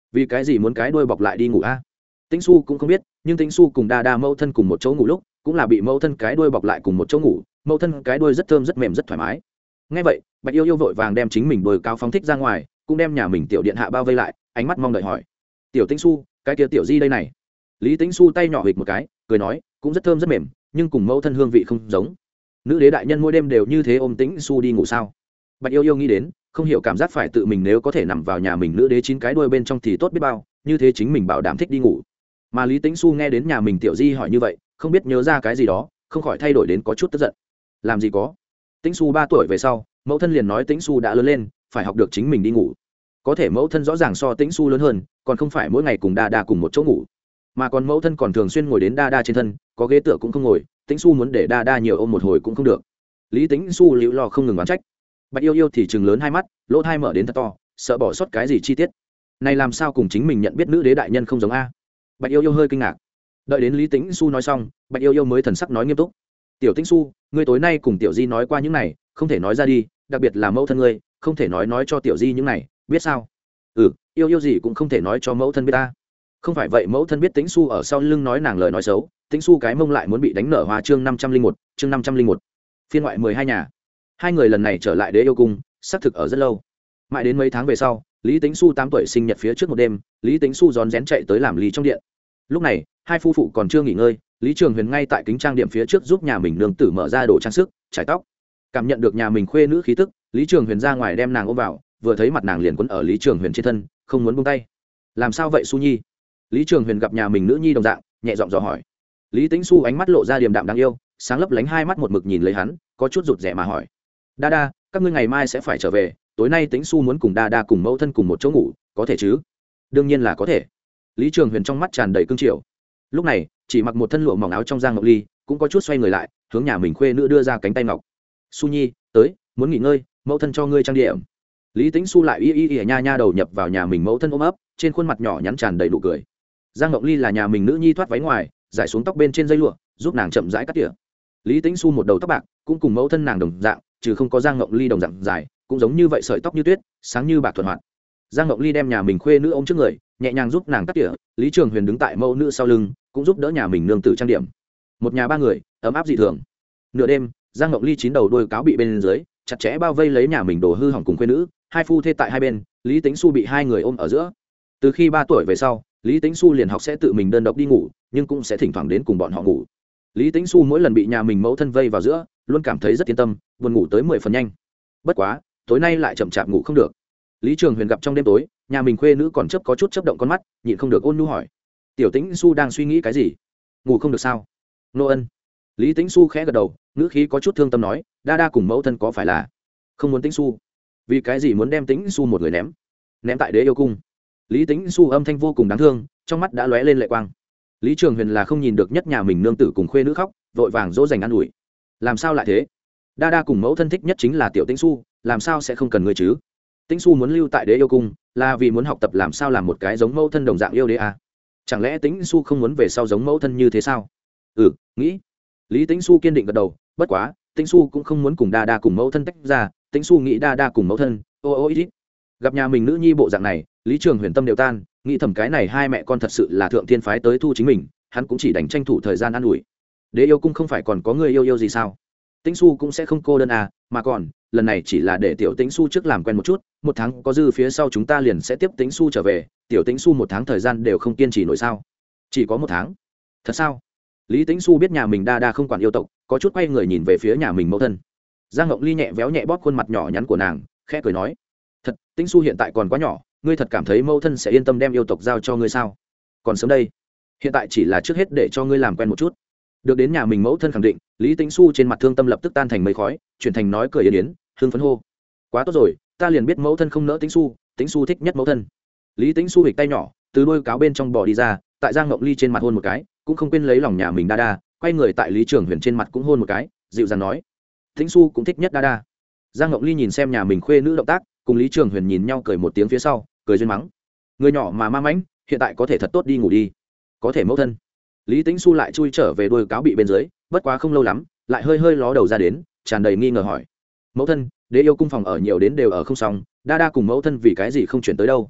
[SPEAKER 1] vì cái gì muốn cái đuôi bọc lại đi ngủ a? Tĩnh Xu cũng không biết, nhưng Tĩnh Xu cùng đa đa mẫu thân cùng một chỗ ngủ lúc cũng là bị mẫu thân cái đuôi bọc lại cùng một chỗ ngủ, mẫu thân cái đuôi rất thơm rất mềm rất thoải mái. Nghe vậy, Bạch Yêu Yêu vội vàng đem chính mình đuôi cao phóng thích ra ngoài, cũng đem nhà mình tiểu điện hạ bao vây lại, ánh mắt mong đợi hỏi: tiểu Tĩnh Xu, cái kia tiểu di đây này? Lý Tĩnh Xu tay nhỏ hịch một cái, cười nói: cũng rất thơm rất mềm, nhưng cùng mẫu thân hương vị không giống. Nữ đế đại nhân mỗi đêm đều như thế ôm Tĩnh Xu đi ngủ sao? Bạch Yêu Yêu nghĩ đến, không hiểu cảm giác phải tự mình nếu có thể nằm vào nhà mình nữ đế chín cái đuôi bên trong thì tốt biết bao, như thế chính mình bảo đảm thích đi ngủ. Mà Lý Tĩnh Xu nghe đến nhà mình tiểu di hỏi như vậy, không biết nhớ ra cái gì đó, không khỏi thay đổi đến có chút tức giận. Làm gì có? Tĩnh Xu ba tuổi về sau, mẫu thân liền nói Tĩnh Xu đã lớn lên, phải học được chính mình đi ngủ. Có thể mẫu thân rõ ràng so Tĩnh Xu lớn hơn, còn không phải mỗi ngày cùng đa đa cùng một chỗ ngủ, mà còn mẫu thân còn thường xuyên ngồi đến đa đa trên thân, có ghế tựa cũng không ngồi. Tĩnh Xu muốn để đa đa nhiều ôm một hồi cũng không được. Lý Tĩnh Xu liễu lo không ngừng oán trách. Bạch Yêu Yêu thì chừng lớn hai mắt, lỗ tai mở đến thật to, sợ bỏ sót cái gì chi tiết. Này làm sao cùng chính mình nhận biết nữ đế đại nhân không giống a? Bạch Yêu Yêu hơi kinh ngạc. Đợi đến Lý Tĩnh Xu nói xong, Bạch Yêu Yêu mới thần sắc nói nghiêm túc: tiểu Tĩnh Xu, ngươi tối nay cùng tiểu di nói qua những này, không thể nói ra đi, đặc biệt là mẫu thân ngươi, không thể nói nói cho tiểu di những này, biết sao? Ừ, yêu yêu gì cũng không thể nói cho mẫu thân biết ta. Không phải vậy mẫu thân biết Tĩnh Xu ở sau lưng nói nàng lời nói xấu, Tĩnh Xu cái mông lại muốn bị đánh nở hoa. Chương năm trăm linh một, chương năm trăm linh một. Phiên ngoại mười hai nhà. Hai người lần này trở lại Đế Yêu cung, xác thực ở rất lâu. Mãi đến mấy tháng về sau, Lý Tĩnh Xu tám tuổi sinh nhật phía trước một đêm, Lý Tĩnh Xu rón rén chạy tới làm ly trong điện. Lúc này, hai phu phụ còn chưa nghỉ ngơi, Lý Trường Huyền ngay tại kính trang điểm phía trước giúp nhà mình nương tử mở ra đồ trang sức, trải tóc. Cảm nhận được nhà mình khuê nữ khí tức, Lý Trường Huyền ra ngoài đem nàng ôm vào, vừa thấy mặt nàng liền quấn ở Lý Trường Huyền trên thân, không muốn buông tay. Làm sao vậy Xu Nhi? Lý Trường Huyền gặp nhà mình nữ nhi đồng dạng, nhẹ giọng dò hỏi. Lý Tĩnh Xu ánh mắt lộ ra điềm đạm đáng yêu, sáng lấp lánh hai mắt một mực nhìn lấy hắn, có chút rụt rè mà hỏi: đa đa, các ngươi ngày mai sẽ phải trở về, tối nay Tĩnh Xu muốn cùng đa đa cùng mẫu thân cùng một chỗ ngủ, có thể chứ? Đương nhiên là có thể. Lý Trường Huyền trong mắt tràn đầy cương triều. Lúc này, chỉ mặc một thân lụa mỏng áo trong Giang Ngọc Ly cũng có chút xoay người lại, hướng nhà mình khuê nữ đưa ra cánh tay ngọc. Xu Nhi, tới, muốn nghỉ ngơi, mẫu thân cho ngươi trang điểm. Lý Tĩnh Xu lại y y y nha nha đầu nhập vào nhà mình mẫu thân ôm ấp, trên khuôn mặt nhỏ nhắn tràn đầy nụ cười. Giang Ngọc Ly là nhà mình nữ nhi thoát váy ngoài, giải xuống tóc bên trên dây lụa, giúp nàng chậm rãi cắt tỉa. Lý Tĩnh Xu một đầu tóc bạc, cũng cùng mẫu thân nàng đồng dạng, trừ không có Giang Ngọc Ly đồng dạng dài, cũng giống như vậy, sợi tóc như tuyết, sáng như bạc thuần hoạt. Giang Ngọc Ly đem nhà mình khuê nữ ôm trước người, nhẹ nhàng giúp nàng cắt tỉa. Lý Trường Huyền đứng tại mẫu nữ sau lưng, cũng giúp đỡ nhà mình nương tử trang điểm. Một nhà ba người, ấm áp dị thường. Nửa đêm, Giang Ngọc Ly chín đầu đuôi cáo bị bên dưới chặt chẽ bao vây lấy nhà mình đồ hư hỏng cùng khuê nữ, hai phu thê tại hai bên, Lý Tĩnh Xu bị hai người ôm ở giữa. Từ khi ba tuổi về sau, Lý Tĩnh Xu liền học sẽ tự mình đơn độc đi ngủ, nhưng cũng sẽ thỉnh thoảng đến cùng bọn họ ngủ. Lý Tĩnh Xu mỗi lần bị nhà mình mẫu thân vây vào giữa, luôn cảm thấy rất yên tâm, buồn ngủ tới mười phần nhanh. Bất quá, tối nay lại chậm chạp ngủ không được. Lý Trường Huyền gặp trong đêm tối, nhà mình khuê nữ còn chớp có chút chớp động con mắt, nhịn không được ôn nhu hỏi: tiểu Tĩnh Xu đang suy nghĩ cái gì? Ngủ không được sao? Nô ân. Lý Tĩnh Xu khẽ gật đầu, ngữ khí có chút thương tâm nói: đa đa cùng mẫu thân có phải là không muốn Tĩnh Xu? Vì cái gì muốn đem Tĩnh Xu một người ném ném tại Đế Yêu cung? Lý Tĩnh Xu âm thanh vô cùng đáng thương, trong mắt đã lóe lên lệ quang. Lý Trường Huyền là không nhìn được nhất nhà mình nương tử cùng khuê nữ khóc, vội vàng dỗ dành an ủi: làm sao lại thế? Đa đa cùng mẫu thân thích nhất chính là tiểu Tĩnh Xu, làm sao sẽ không cần ngươi chứ? Tĩnh Xu muốn lưu tại Đế Yêu cung là vì muốn học tập làm sao làm một cái giống mẫu thân đồng dạng yêu đế à? Chẳng lẽ Tĩnh Xu không muốn về sau giống mẫu thân như thế sao? Ừ, nghĩ. Lý Tĩnh Xu kiên định gật đầu, bất quá, Tĩnh Xu cũng không muốn cùng đa đa cùng mẫu thân tách ra, Tĩnh Xu nghĩ đa đa cùng mẫu thân, ô ô ít ít. Gặp nhà mình nữ nhi bộ dạng này, Lý Trường Huyền tâm đều tan, nghĩ thầm cái này hai mẹ con thật sự là thượng thiên phái tới thu chính mình, hắn cũng chỉ đành tranh thủ thời gian ăn ủi. Đế Yêu cung không phải còn có người yêu yêu gì sao? Tĩnh Xu cũng sẽ không cô đơn à, mà còn, lần này chỉ là để tiểu Tĩnh Xu trước làm quen một chút, một tháng có dư phía sau chúng ta liền sẽ tiếp Tĩnh Xu trở về, tiểu Tĩnh Xu một tháng thời gian đều không kiên trì nổi sao? Chỉ có một tháng? Thật sao? Lý Tĩnh Xu biết nhà mình đa đa không quản yêu tộc, có chút quay người nhìn về phía nhà mình mẫu thân. Giang Ngọc Ly nhẹ véo nhẹ bóp khuôn mặt nhỏ nhắn của nàng, khẽ cười nói: thật, Tĩnh Xu hiện tại còn quá nhỏ, ngươi thật cảm thấy mẫu thân sẽ yên tâm đem yêu tộc giao cho ngươi sao? Còn sớm đây, hiện tại chỉ là trước hết để cho ngươi làm quen một chút. Được đến nhà mình mẫu thân khẳng định, Lý Tĩnh Xu trên mặt thương tâm lập tức tan thành mây khói, chuyển thành nói cười yến yến, hưng phấn hô: quá tốt rồi, ta liền biết mẫu thân không nỡ Tĩnh Xu, Tĩnh Xu thích nhất mẫu thân. Lý Tĩnh Xu hịch tay nhỏ từ đôi cáo bên trong bò đi ra, tại Giang Ngọc Ly trên mặt hôn một cái, cũng không quên lấy lòng nhà mình đa đa, quay người tại Lý Trường Huyền trên mặt cũng hôn một cái, dịu dàng nói: Tĩnh Xu cũng thích nhất đa đa. Giang Ngọc Ly nhìn xem nhà mình khuê nữ động tác, cùng Lý Trường Huyền nhìn nhau cười một tiếng phía sau, cười duyên mắng: người nhỏ mà ma mãnh, hiện tại có thể thật tốt đi ngủ đi. Có thể mẫu thân. Lý Tĩnh Xu lại chui trở về đôi cáo bị bên dưới, bất quá không lâu lắm, lại hơi hơi ló đầu ra đến, tràn đầy nghi ngờ hỏi: mẫu thân, Đế Yêu cung phòng ở nhiều đến đều ở không xong, đa đa cùng mẫu thân vì cái gì không chuyển tới đâu?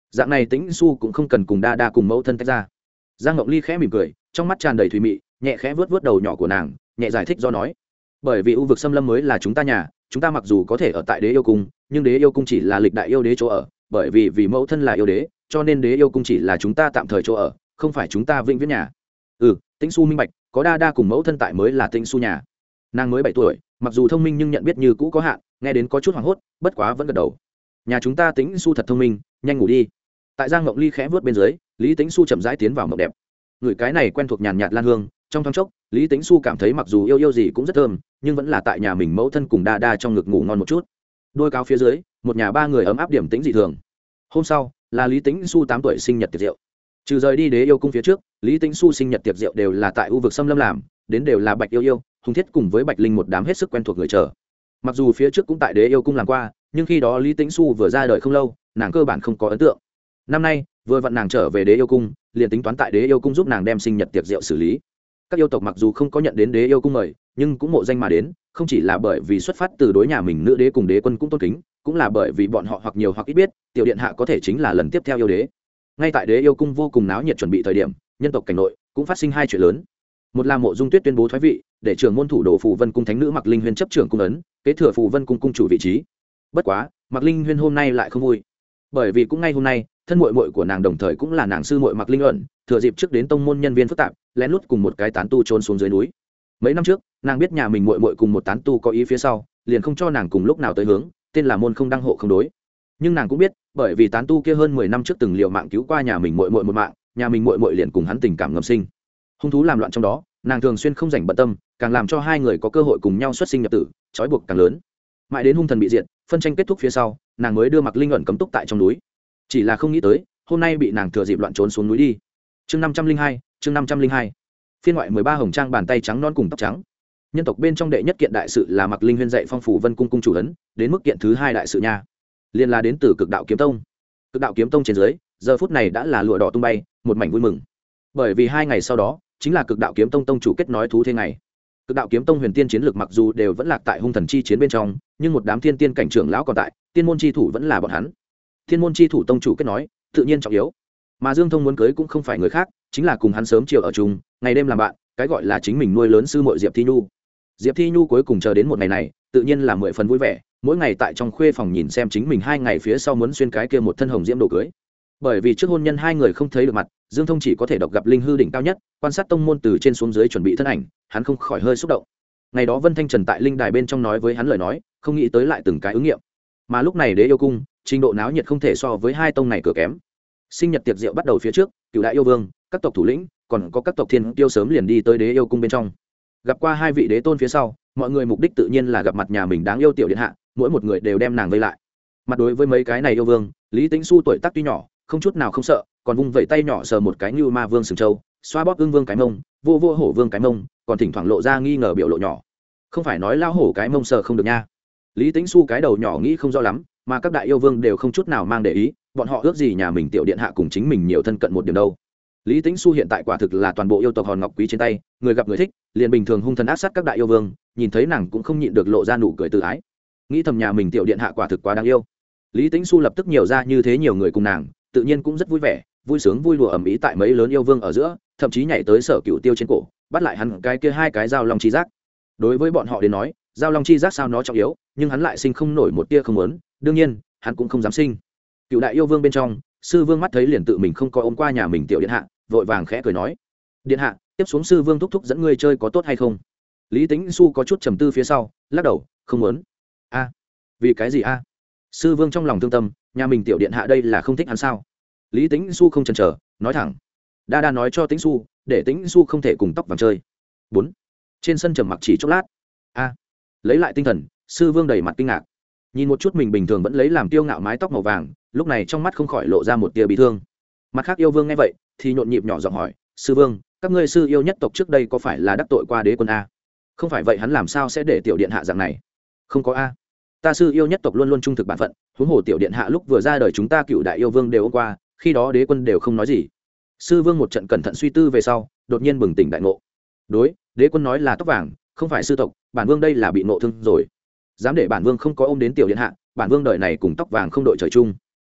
[SPEAKER 1] dạng này tĩnh su cũng không cần cùng đa đa cùng mẫu thân tách ra. Giang Ngọc Ly khẽ mỉm cười, trong mắt tràn đầy thùy mị, nhẹ khẽ vớt vớt đầu nhỏ của nàng, nhẹ giải thích do nói, bởi vì u vực xâm lâm mới là chúng ta nhà, chúng ta mặc dù có thể ở tại đế yêu cung, nhưng đế yêu cung chỉ là lịch đại yêu đế chỗ ở, bởi vì vì mẫu thân là yêu đế, cho nên đế yêu cung chỉ là chúng ta tạm thời chỗ ở, không phải chúng ta vĩnh viễn nhà. Ừ, Tĩnh Su minh bạch, có đa đa cùng mẫu thân tại mới là Tĩnh Su nhà. Nàng mới bảy tuổi, mặc dù thông minh nhưng nhận biết như cũ có hạn, nghe đến có chút hoảng hốt, bất quá vẫn gật đầu. Nhà chúng ta Tĩnh Su thật thông minh, nhanh ngủ đi. Tại Giang Ngọc Ly khẽ vớt bên dưới, Lý Tĩnh Su chậm rãi tiến vào mộng đẹp. Người cái này quen thuộc nhàn nhạt lan hương, trong thoáng chốc, Lý Tĩnh Su cảm thấy mặc dù yêu yêu gì cũng rất thơm, nhưng vẫn là tại nhà mình mẫu thân cùng đa đa trong ngực ngủ ngon một chút. Đôi cáo phía dưới, một nhà ba người ấm áp điểm tĩnh dị thường. Hôm sau, là Lý Tĩnh Su tám tuổi sinh nhật tiệc rượu. Trừ rời đi đế yêu cung phía trước, Lý Tĩnh Su sinh nhật tiệc rượu đều là tại u vực xâm lâm làm, đến đều là Bạch Yêu Yêu, Hùng Thiết cùng với Bạch Linh một đám hết sức quen thuộc người chờ. Mặc dù phía trước cũng tại đế yêu cung làm qua, nhưng khi đó Lý Tĩnh Su vừa ra đời không lâu, nàng cơ bản không có ấn tượng. Năm nay, vừa vặn nàng trở về đế yêu cung, liền tính toán tại đế yêu cung giúp nàng đem sinh nhật tiệc rượu xử lý. Các yêu tộc mặc dù không có nhận đến đế yêu cung mời, nhưng cũng mộ danh mà đến, không chỉ là bởi vì xuất phát từ đối nhà mình nữ đế cùng đế quân cũng tôn kính, cũng là bởi vì bọn họ hoặc nhiều hoặc ít biết, tiểu điện hạ có thể chính là lần tiếp theo yêu đế. Ngay tại đế yêu cung vô cùng náo nhiệt chuẩn bị thời điểm, nhân tộc cảnh nội cũng phát sinh hai chuyện lớn. Một là Mộ Dung Tuyết tuyên bố thoái vị, để trưởng môn thủ đồ Phù Vân cung thánh nữ Mạc Linh Huyên chấp trưởng cung ấn, kế thừa Phù Vân cung cung chủ vị trí. Bất quá, Mạc Linh Huyên hôm nay lại không vui, bởi vì cũng ngay hôm nay, thân muội muội của nàng đồng thời cũng là nàng sư muội Mạc Linh ẩn, thừa dịp trước đến tông môn nhân viên phức tạp, lén lút cùng một cái tán tu trốn xuống dưới núi. Mấy năm trước, nàng biết nhà mình muội muội cùng một tán tu có ý phía sau, liền không cho nàng cùng lúc nào tới hướng, tên là môn không đăng hộ không đối. Nhưng nàng cũng biết, bởi vì tán tu kia hơn mười năm trước từng liều mạng cứu qua nhà mình muội muội một mạng, nhà mình muội muội liền cùng hắn tình cảm ngầm sinh. Hung thú làm loạn trong đó, nàng thường xuyên không rảnh bận tâm, càng làm cho hai người có cơ hội cùng nhau xuất sinh nhập tử, trói buộc càng lớn. Mãi đến hung thần bị diệt, phân tranh kết thúc phía sau, nàng mới đưa Mạc Linh ẩn cấm túc tại trong núi. Chỉ là không nghĩ tới, hôm nay bị nàng thừa dịp loạn trốn xuống núi đi. Chương năm trăm linh hai, chương năm trăm linh hai. Phiên ngoại mười ba hồng trang bàn tay trắng non cùng tóc trắng. Nhân tộc bên trong đệ nhất kiện đại sự là Mạc Linh Huyên dạy Phong Phủ Vân cung cung chủ ấn, đến mức kiện thứ hai đại sự nha, liên là đến từ Cực Đạo Kiếm Tông. Cực Đạo Kiếm Tông trên dưới, giờ phút này đã là lụa đỏ tung bay, một mảnh vui mừng. Bởi vì hai ngày sau đó, chính là Cực Đạo Kiếm Tông tông chủ kết nói thú thế ngày. Cực Đạo Kiếm Tông huyền tiên chiến lược mặc dù đều vẫn lạc tại hung thần chi chiến bên trong, nhưng một đám thiên tiên cảnh trưởng lão còn tại, tiên môn chi thủ vẫn là bọn hắn. Thiên môn chi thủ tông chủ kết nói, tự nhiên trọng yếu. Mà Dương Thông muốn cưới cũng không phải người khác, chính là cùng hắn sớm chiều ở chung, ngày đêm làm bạn, cái gọi là chính mình nuôi lớn sư muội Diệp Thi Nhu. Diệp Thi Nhu cuối cùng chờ đến một ngày này, tự nhiên là mười phần vui vẻ, mỗi ngày tại trong khuê phòng nhìn xem chính mình hai ngày phía sau muốn xuyên cái kia một thân hồng diễm đồ cưới. Bởi vì trước hôn nhân hai người không thấy được mặt, Dương Thông chỉ có thể độc gặp linh hư đỉnh cao nhất, quan sát tông môn từ trên xuống dưới chuẩn bị thân ảnh, hắn không khỏi hơi xúc động. Ngày đó Vân Thanh Trần tại linh đài bên trong nói với hắn lời nói, không nghĩ tới lại từng cái ứng nghiệm. Mà lúc này Đế yêu cung, trình độ náo nhiệt không thể so với hai tông này cửa kém. Sinh nhật tiệc rượu bắt đầu phía trước, Cửu đại yêu vương, các tộc thủ lĩnh, còn có các tộc thiên tiêu sớm liền đi tới Đế yêu cung bên trong. Gặp qua hai vị đế tôn phía sau, mọi người mục đích tự nhiên là gặp mặt nhà mình đáng yêu tiểu điện hạ, mỗi một người đều đem nàng vây lại. Mặt đối với mấy cái này yêu vương, Lý Tĩnh Xu tuổi tác tuy nhỏ, không chút nào không sợ, còn vung vẩy tay nhỏ sờ một cái như ma vương sừng châu, xoa bóp ương vương cái mông, vô vô hổ vương cái mông, còn thỉnh thoảng lộ ra nghi ngờ biểu lộ nhỏ. Không phải nói lao hổ cái mông sờ không được nha. Lý Tĩnh Xu cái đầu nhỏ nghĩ không rõ lắm, mà các đại yêu vương đều không chút nào mang để ý, bọn họ ước gì nhà mình tiểu điện hạ cùng chính mình nhiều thân cận một điểm đâu. Lý Tĩnh Xu hiện tại quả thực là toàn bộ yêu tộc hòn ngọc quý trên tay, người gặp người thích, liền bình thường hung thần ác sát các đại yêu vương, nhìn thấy nàng cũng không nhịn được lộ ra nụ cười tự ái. Nghĩ thầm nhà mình tiểu điện hạ quả thực quá đáng yêu. Lý Tĩnh Xu lập tức nhiều ra như thế nhiều người cùng nàng, tự nhiên cũng rất vui vẻ, vui sướng vui đùa ầm ĩ tại mấy lớn yêu vương ở giữa, thậm chí nhảy tới Sở Cửu Tiêu trên cổ, bắt lại hắn cái kia hai cái dao long chi giác. Đối với bọn họ đến nói, dao long chi giác sao nó trọng yếu, nhưng hắn lại sinh không nổi một tia không muốn, đương nhiên, hắn cũng không dám sinh. Cựu đại yêu vương bên trong, sư vương mắt thấy liền tự mình không có ôm qua nhà mình tiểu điện hạ, vội vàng khẽ cười nói: "Điện hạ, tiếp xuống sư vương thúc thúc dẫn ngươi chơi có tốt hay không?" Lý Tĩnh Xu có chút trầm tư phía sau, lắc đầu, không muốn. "A, vì cái gì a?" Sư vương trong lòng thương tâm, nhà mình tiểu điện hạ đây là không thích hắn sao? Lý Tĩnh Xu không chần chờ, nói thẳng. Đa Đa nói cho Tĩnh Xu, để Tĩnh Xu không thể cùng tóc vàng chơi. Bốn. Trên sân trầm mặc chỉ chốc lát. A. Lấy lại tinh thần, sư vương đầy mặt kinh ngạc. Nhìn một chút mình bình thường vẫn lấy làm tiêu ngạo mái tóc màu vàng, lúc này trong mắt không khỏi lộ ra một tia bị thương. Mặt khác yêu vương nghe vậy, thì nhộn nhịp nhỏ giọng hỏi: "Sư vương, các ngươi sư yêu nhất tộc trước đây có phải là đắc tội qua đế quân a? Không phải vậy hắn làm sao sẽ để tiểu điện hạ dạng này?" "Không có a. Ta sư yêu nhất tộc luôn luôn trung thực bản phận, huống hồ tiểu điện hạ lúc vừa ra đời chúng ta cựu đại yêu vương đều ôm qua, khi đó đế quân đều không nói gì." Sư vương một trận cẩn thận suy tư về sau, đột nhiên bừng tỉnh đại ngộ. Đối, đế quân nói là tóc vàng, không phải sư tộc, bản vương đây là bị nộ thương rồi. Dám để bản vương không có ôm đến tiểu điện hạ, bản vương đời này cùng tóc vàng không đội trời chung.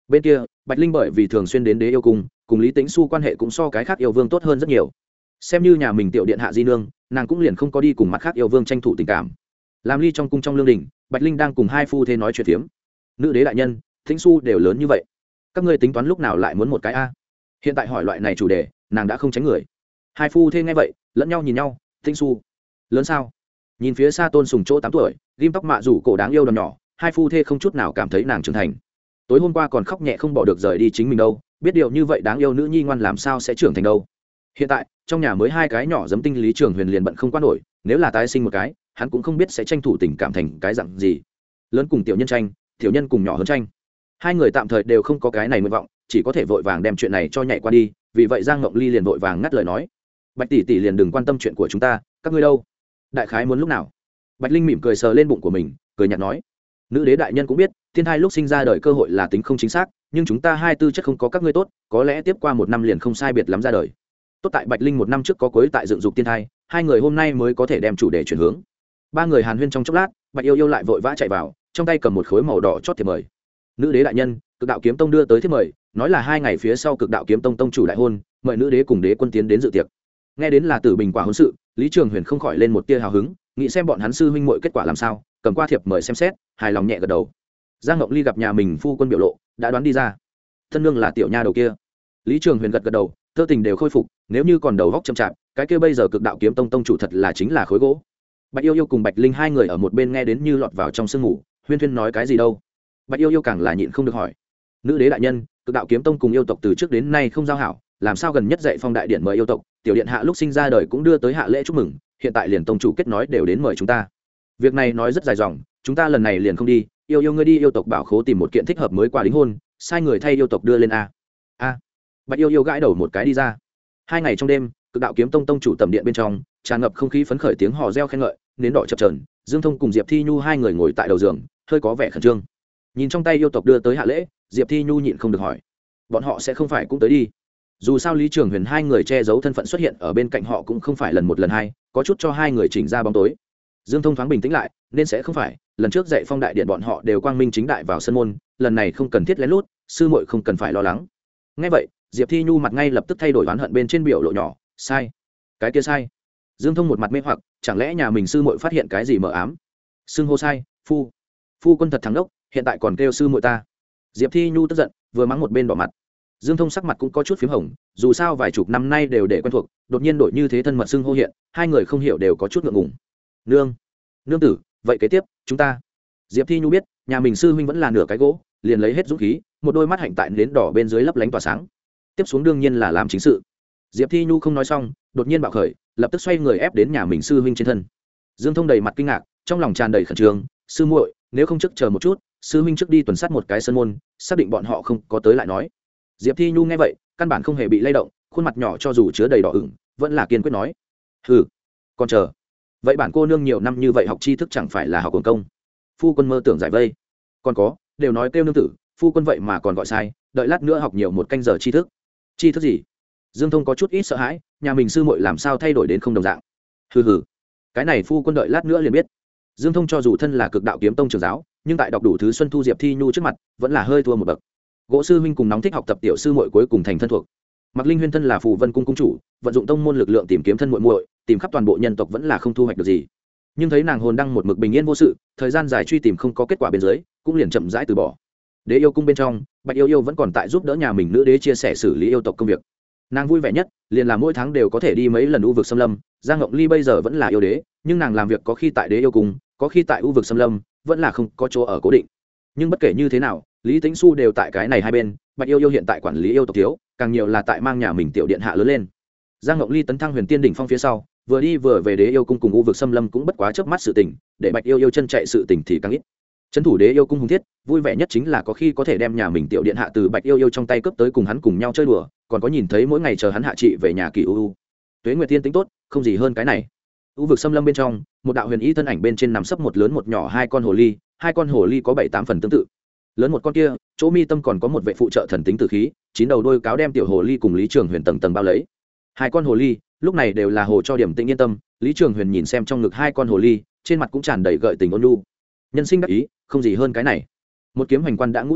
[SPEAKER 1] Bên kia Bạch Linh bởi vì thường xuyên đến đế yêu cung, cùng Lý Tĩnh Xu quan hệ cũng so cái khác yêu vương tốt hơn rất nhiều. Xem như nhà mình tiểu điện hạ di nương, nàng cũng liền không có đi cùng mặt khác yêu vương tranh thủ tình cảm. Làm ly trong cung trong lương đình, Bạch Linh đang cùng hai phu thê nói chuyện phiếm. Nữ đế đại nhân, Tĩnh Xu đều lớn như vậy, các ngươi tính toán lúc nào lại muốn một cái a? Hiện tại hỏi loại này chủ đề, nàng đã không tránh người. Hai phu thê nghe vậy, lẫn nhau nhìn nhau. Tĩnh Xu lớn sao? Nhìn phía xa Tôn Sùng chỗ tám tuổi, ghim tóc mạ rủ cổ đáng yêu đòn nhỏ, hai phu thê không chút nào cảm thấy nàng trưởng thành. Tối hôm qua còn khóc nhẹ không bỏ được rời đi chính mình đâu, biết điều như vậy đáng yêu nữ nhi ngoan làm sao sẽ trưởng thành đâu. Hiện tại trong nhà mới hai cái nhỏ giấm tinh, Lý Trường Huyền liền bận không qua nổi, nếu là tái sinh một cái, hắn cũng không biết sẽ tranh thủ tình cảm thành cái dạng gì. Lớn cùng tiểu nhân tranh, tiểu nhân cùng nhỏ hơn tranh, hai người tạm thời đều không có cái này nguyện vọng, chỉ có thể vội vàng đem chuyện này cho nhảy qua đi. Vì vậy Giang Ngộng Ly liền vội vàng ngắt lời nói: Bạch tỷ tỷ liền đừng quan tâm chuyện của chúng ta, các ngươi đâu, đại khái muốn lúc nào? Bạch Linh mỉm cười sờ lên bụng của mình, cười nhạt nói: nữ đế đại nhân cũng biết thiên thai lúc sinh ra đời cơ hội là tính không chính xác, nhưng chúng ta hai tư chất không có các ngươi tốt, có lẽ tiếp qua một năm liền không sai biệt lắm ra đời. Tốt tại Bạch Linh một năm trước có cuối tại dựng dục tiên thai, hai người hôm nay mới có thể đem chủ đề chuyển hướng. Ba người hàn huyên trong chốc lát, Bạch Yêu Yêu lại vội vã chạy vào, trong tay cầm một khối màu đỏ chót thiệp mời. Nữ đế đại nhân, Cực Đạo Kiếm Tông đưa tới thiệp mời, nói là hai ngày phía sau Cực Đạo Kiếm Tông tông chủ đại hôn, mời nữ đế cùng đế quân tiến đến dự tiệc. Nghe đến là tử bình quả hôn sự, Lý Trường Huyền không khỏi lên một tia hào hứng, nghĩ xem bọn hắn sư huynh muội kết quả làm sao, cầm qua thiệp mời xem xét, hài lòng nhẹ gật đầu. Giang Ngọc Ly gặp nhà mình phu quân biểu lộ, đã đoán đi ra, thân nương là tiểu nha đầu kia. Lý Trường Huyền gật gật đầu, thơ tình đều khôi phục, nếu như còn đầu góc chậm chạp, cái kia bây giờ Cực Đạo Kiếm Tông tông chủ thật là chính là khối gỗ. Bạch Yêu Yêu cùng Bạch Linh hai người ở một bên nghe đến như lọt vào trong sương ngủ, huyên thuyên nói cái gì đâu. Bạch Yêu Yêu càng là nhịn không được hỏi: nữ đế đại nhân, Cực Đạo Kiếm Tông cùng yêu tộc từ trước đến nay không giao hảo, làm sao gần nhất dạy phong đại điện mời yêu tộc, tiểu điện hạ lúc sinh ra đời cũng đưa tới hạ lễ chúc mừng, hiện tại liền tông chủ kết nói đều đến mời chúng ta. Việc này nói rất dài dòng, chúng ta lần này liền không đi, yêu yêu ngươi đi yêu tộc bảo khố tìm một kiện thích hợp mới qua đính hôn, sai người thay yêu tộc đưa lên a. A. Bạch Yêu Yêu gãi đầu một cái đi ra. Hai ngày trong đêm, Cực Đạo Kiếm Tông tông chủ tầm điện bên trong tràn ngập không khí phấn khởi, tiếng hò reo khen ngợi, nến đỏ chập chờn. Dương Thông cùng Diệp Thi Nhu hai người ngồi tại đầu giường, hơi có vẻ khẩn trương. Nhìn trong tay yêu tộc đưa tới hạ lễ, Diệp Thi Nhu nhịn không được hỏi: bọn họ sẽ không phải cũng tới đi? Dù sao Lý Trường Huyền hai người che giấu thân phận xuất hiện ở bên cạnh họ cũng không phải lần một lần hai, có chút cho hai người chỉnh ra bóng tối. Dương Thông thoáng bình tĩnh lại, nên sẽ không phải, lần trước dạy phong đại điện bọn họ đều quang minh chính đại vào sân môn, lần này không cần thiết lén lút, sư muội không cần phải lo lắng. Nghe vậy, Diệp Thi Nhu mặt ngay lập tức thay đổi oán hận bên trên biểu lộ nhỏ: sai, cái kia sai. Dương Thông một mặt mê hoặc, chẳng lẽ nhà mình sư muội phát hiện cái gì mờ ám? Xưng hô sai, phu, phu quân thật thắng đốc, hiện tại còn kêu sư muội ta. Diệp Thi Nhu tức giận, vừa mắng một bên đỏ mặt. Dương Thông sắc mặt cũng có chút phím hồng, dù sao vài chục năm nay đều để quen thuộc, đột nhiên đổi như thế thân mật xưng hô hiện, hai người không hiểu đều có chút ngượng ngùng. Nương, nương tử, vậy kế tiếp chúng ta. Diệp Thi Nhu biết nhà mình sư huynh vẫn là nửa cái gỗ, liền lấy hết dũng khí, một đôi mắt hạnh tại nến đỏ bên dưới lấp lánh tỏa sáng. Tiếp xuống đương nhiên là làm chính sự. Diệp Thi Nhu không nói xong, đột nhiên bạo khởi, lập tức xoay người ép đến nhà mình sư huynh trên thân. Dương Thông đầy mặt kinh ngạc, trong lòng tràn đầy khẩn trương: sư muội, nếu không trước chờ một chút, sư huynh trước đi tuần sát một cái sân môn, xác định bọn họ không có tới lại nói. Diệp Thi Nhu nghe vậy, căn bản không hề bị lay động, khuôn mặt nhỏ cho dù chứa đầy đỏ ửng, vẫn là kiên quyết nói: hừ, còn chờ. Vậy bản cô nương nhiều năm như vậy học tri thức chẳng phải là học quần công? Phu quân mơ tưởng giải vây. Còn có, đều nói kêu nương tử, phu quân vậy mà còn gọi sai, đợi lát nữa học nhiều một canh giờ tri thức. Tri thức gì? Dương Thông có chút ít sợ hãi, nhà mình sư muội làm sao thay đổi đến không đồng dạng. Hừ hừ, cái này phu quân đợi lát nữa liền biết. Dương Thông cho dù thân là Cực Đạo Kiếm Tông trưởng giáo, nhưng tại đọc đủ thứ Xuân Thu Diệp Thi Nhu trước mặt, vẫn là hơi thua một bậc. Gỗ sư huynh cùng nóng thích học tập tiểu sư muội cuối cùng thành thân thuộc. Mặc Linh Huyên thân là Phù Vân cung cung chủ, vận dụng tông môn lực lượng tìm kiếm thân muội muội, tìm khắp toàn bộ nhân tộc vẫn là không thu hoạch được gì. Nhưng thấy nàng hồn đăng một mực bình yên vô sự, thời gian dài truy tìm không có kết quả bên dưới, cũng liền chậm rãi từ bỏ. Đế yêu cung bên trong, Bạch Yêu Yêu vẫn còn tại giúp đỡ nhà mình nữ đế chia sẻ xử lý yêu tộc công việc. Nàng vui vẻ nhất, liền là mỗi tháng đều có thể đi mấy lần u vực xâm lâm. Giang Ngộng Ly bây giờ vẫn là yêu đế, nhưng nàng làm việc có khi tại đế yêu cung, có khi tại u vực xâm lâm, vẫn là không có chỗ ở cố định. Nhưng bất kể như thế nào, Lý Tĩnh Xu đều tại cái này hai bên. Bạch Yêu Yêu hiện tại quản lý yêu tộc thiếu, càng nhiều là tại mang nhà mình tiểu điện hạ lớn lên. Giang Ngộng Ly tấn thăng huyền tiên đỉnh phong phía sau, vừa đi vừa về đế yêu cung cùng u vực xâm lâm cũng bất quá chớp mắt sự tình, để Bạch Yêu Yêu chân chạy sự tình thì càng ít. Trấn thủ đế yêu cung hùng thiết, vui vẻ nhất chính là có khi có thể đem nhà mình tiểu điện hạ từ Bạch Yêu Yêu trong tay cướp tới cùng hắn cùng nhau chơi đùa, còn có nhìn thấy mỗi ngày chờ hắn hạ trị về nhà kỳ u u. Tuế Nguyệt Tiên tính tốt, không gì hơn cái này. U vực xâm lâm bên trong, một đạo huyền y thân ảnh bên trên nằm sấp một lớn một nhỏ hai con hồ ly, hai con hồ ly có bảy tám phần tương tự. Lớn một con kia, chỗ mi tâm còn có một vệ phụ trợ thần tính tử khí, chín đầu đôi cáo đem tiểu hồ ly cùng Lý Trường Huyền tầng tầng bao lấy. Hai con hồ ly, lúc này đều là hồ cho điểm tĩnh yên tâm. Lý Trường Huyền nhìn xem trong ngực hai con hồ ly, trên mặt cũng tràn đầy gợi tình ôn nhu. Nhân sinh đắc ý, không gì hơn cái này. Một kiếm hành quan đã ngũ châu,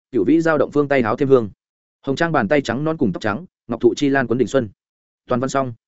[SPEAKER 1] cựu vĩ giao động phương tay háo thêm hương, hồng trang bàn tay trắng non cùng tóc trắng, ngọc thụ chi lan quấn đỉnh xuân. Toàn văn xong.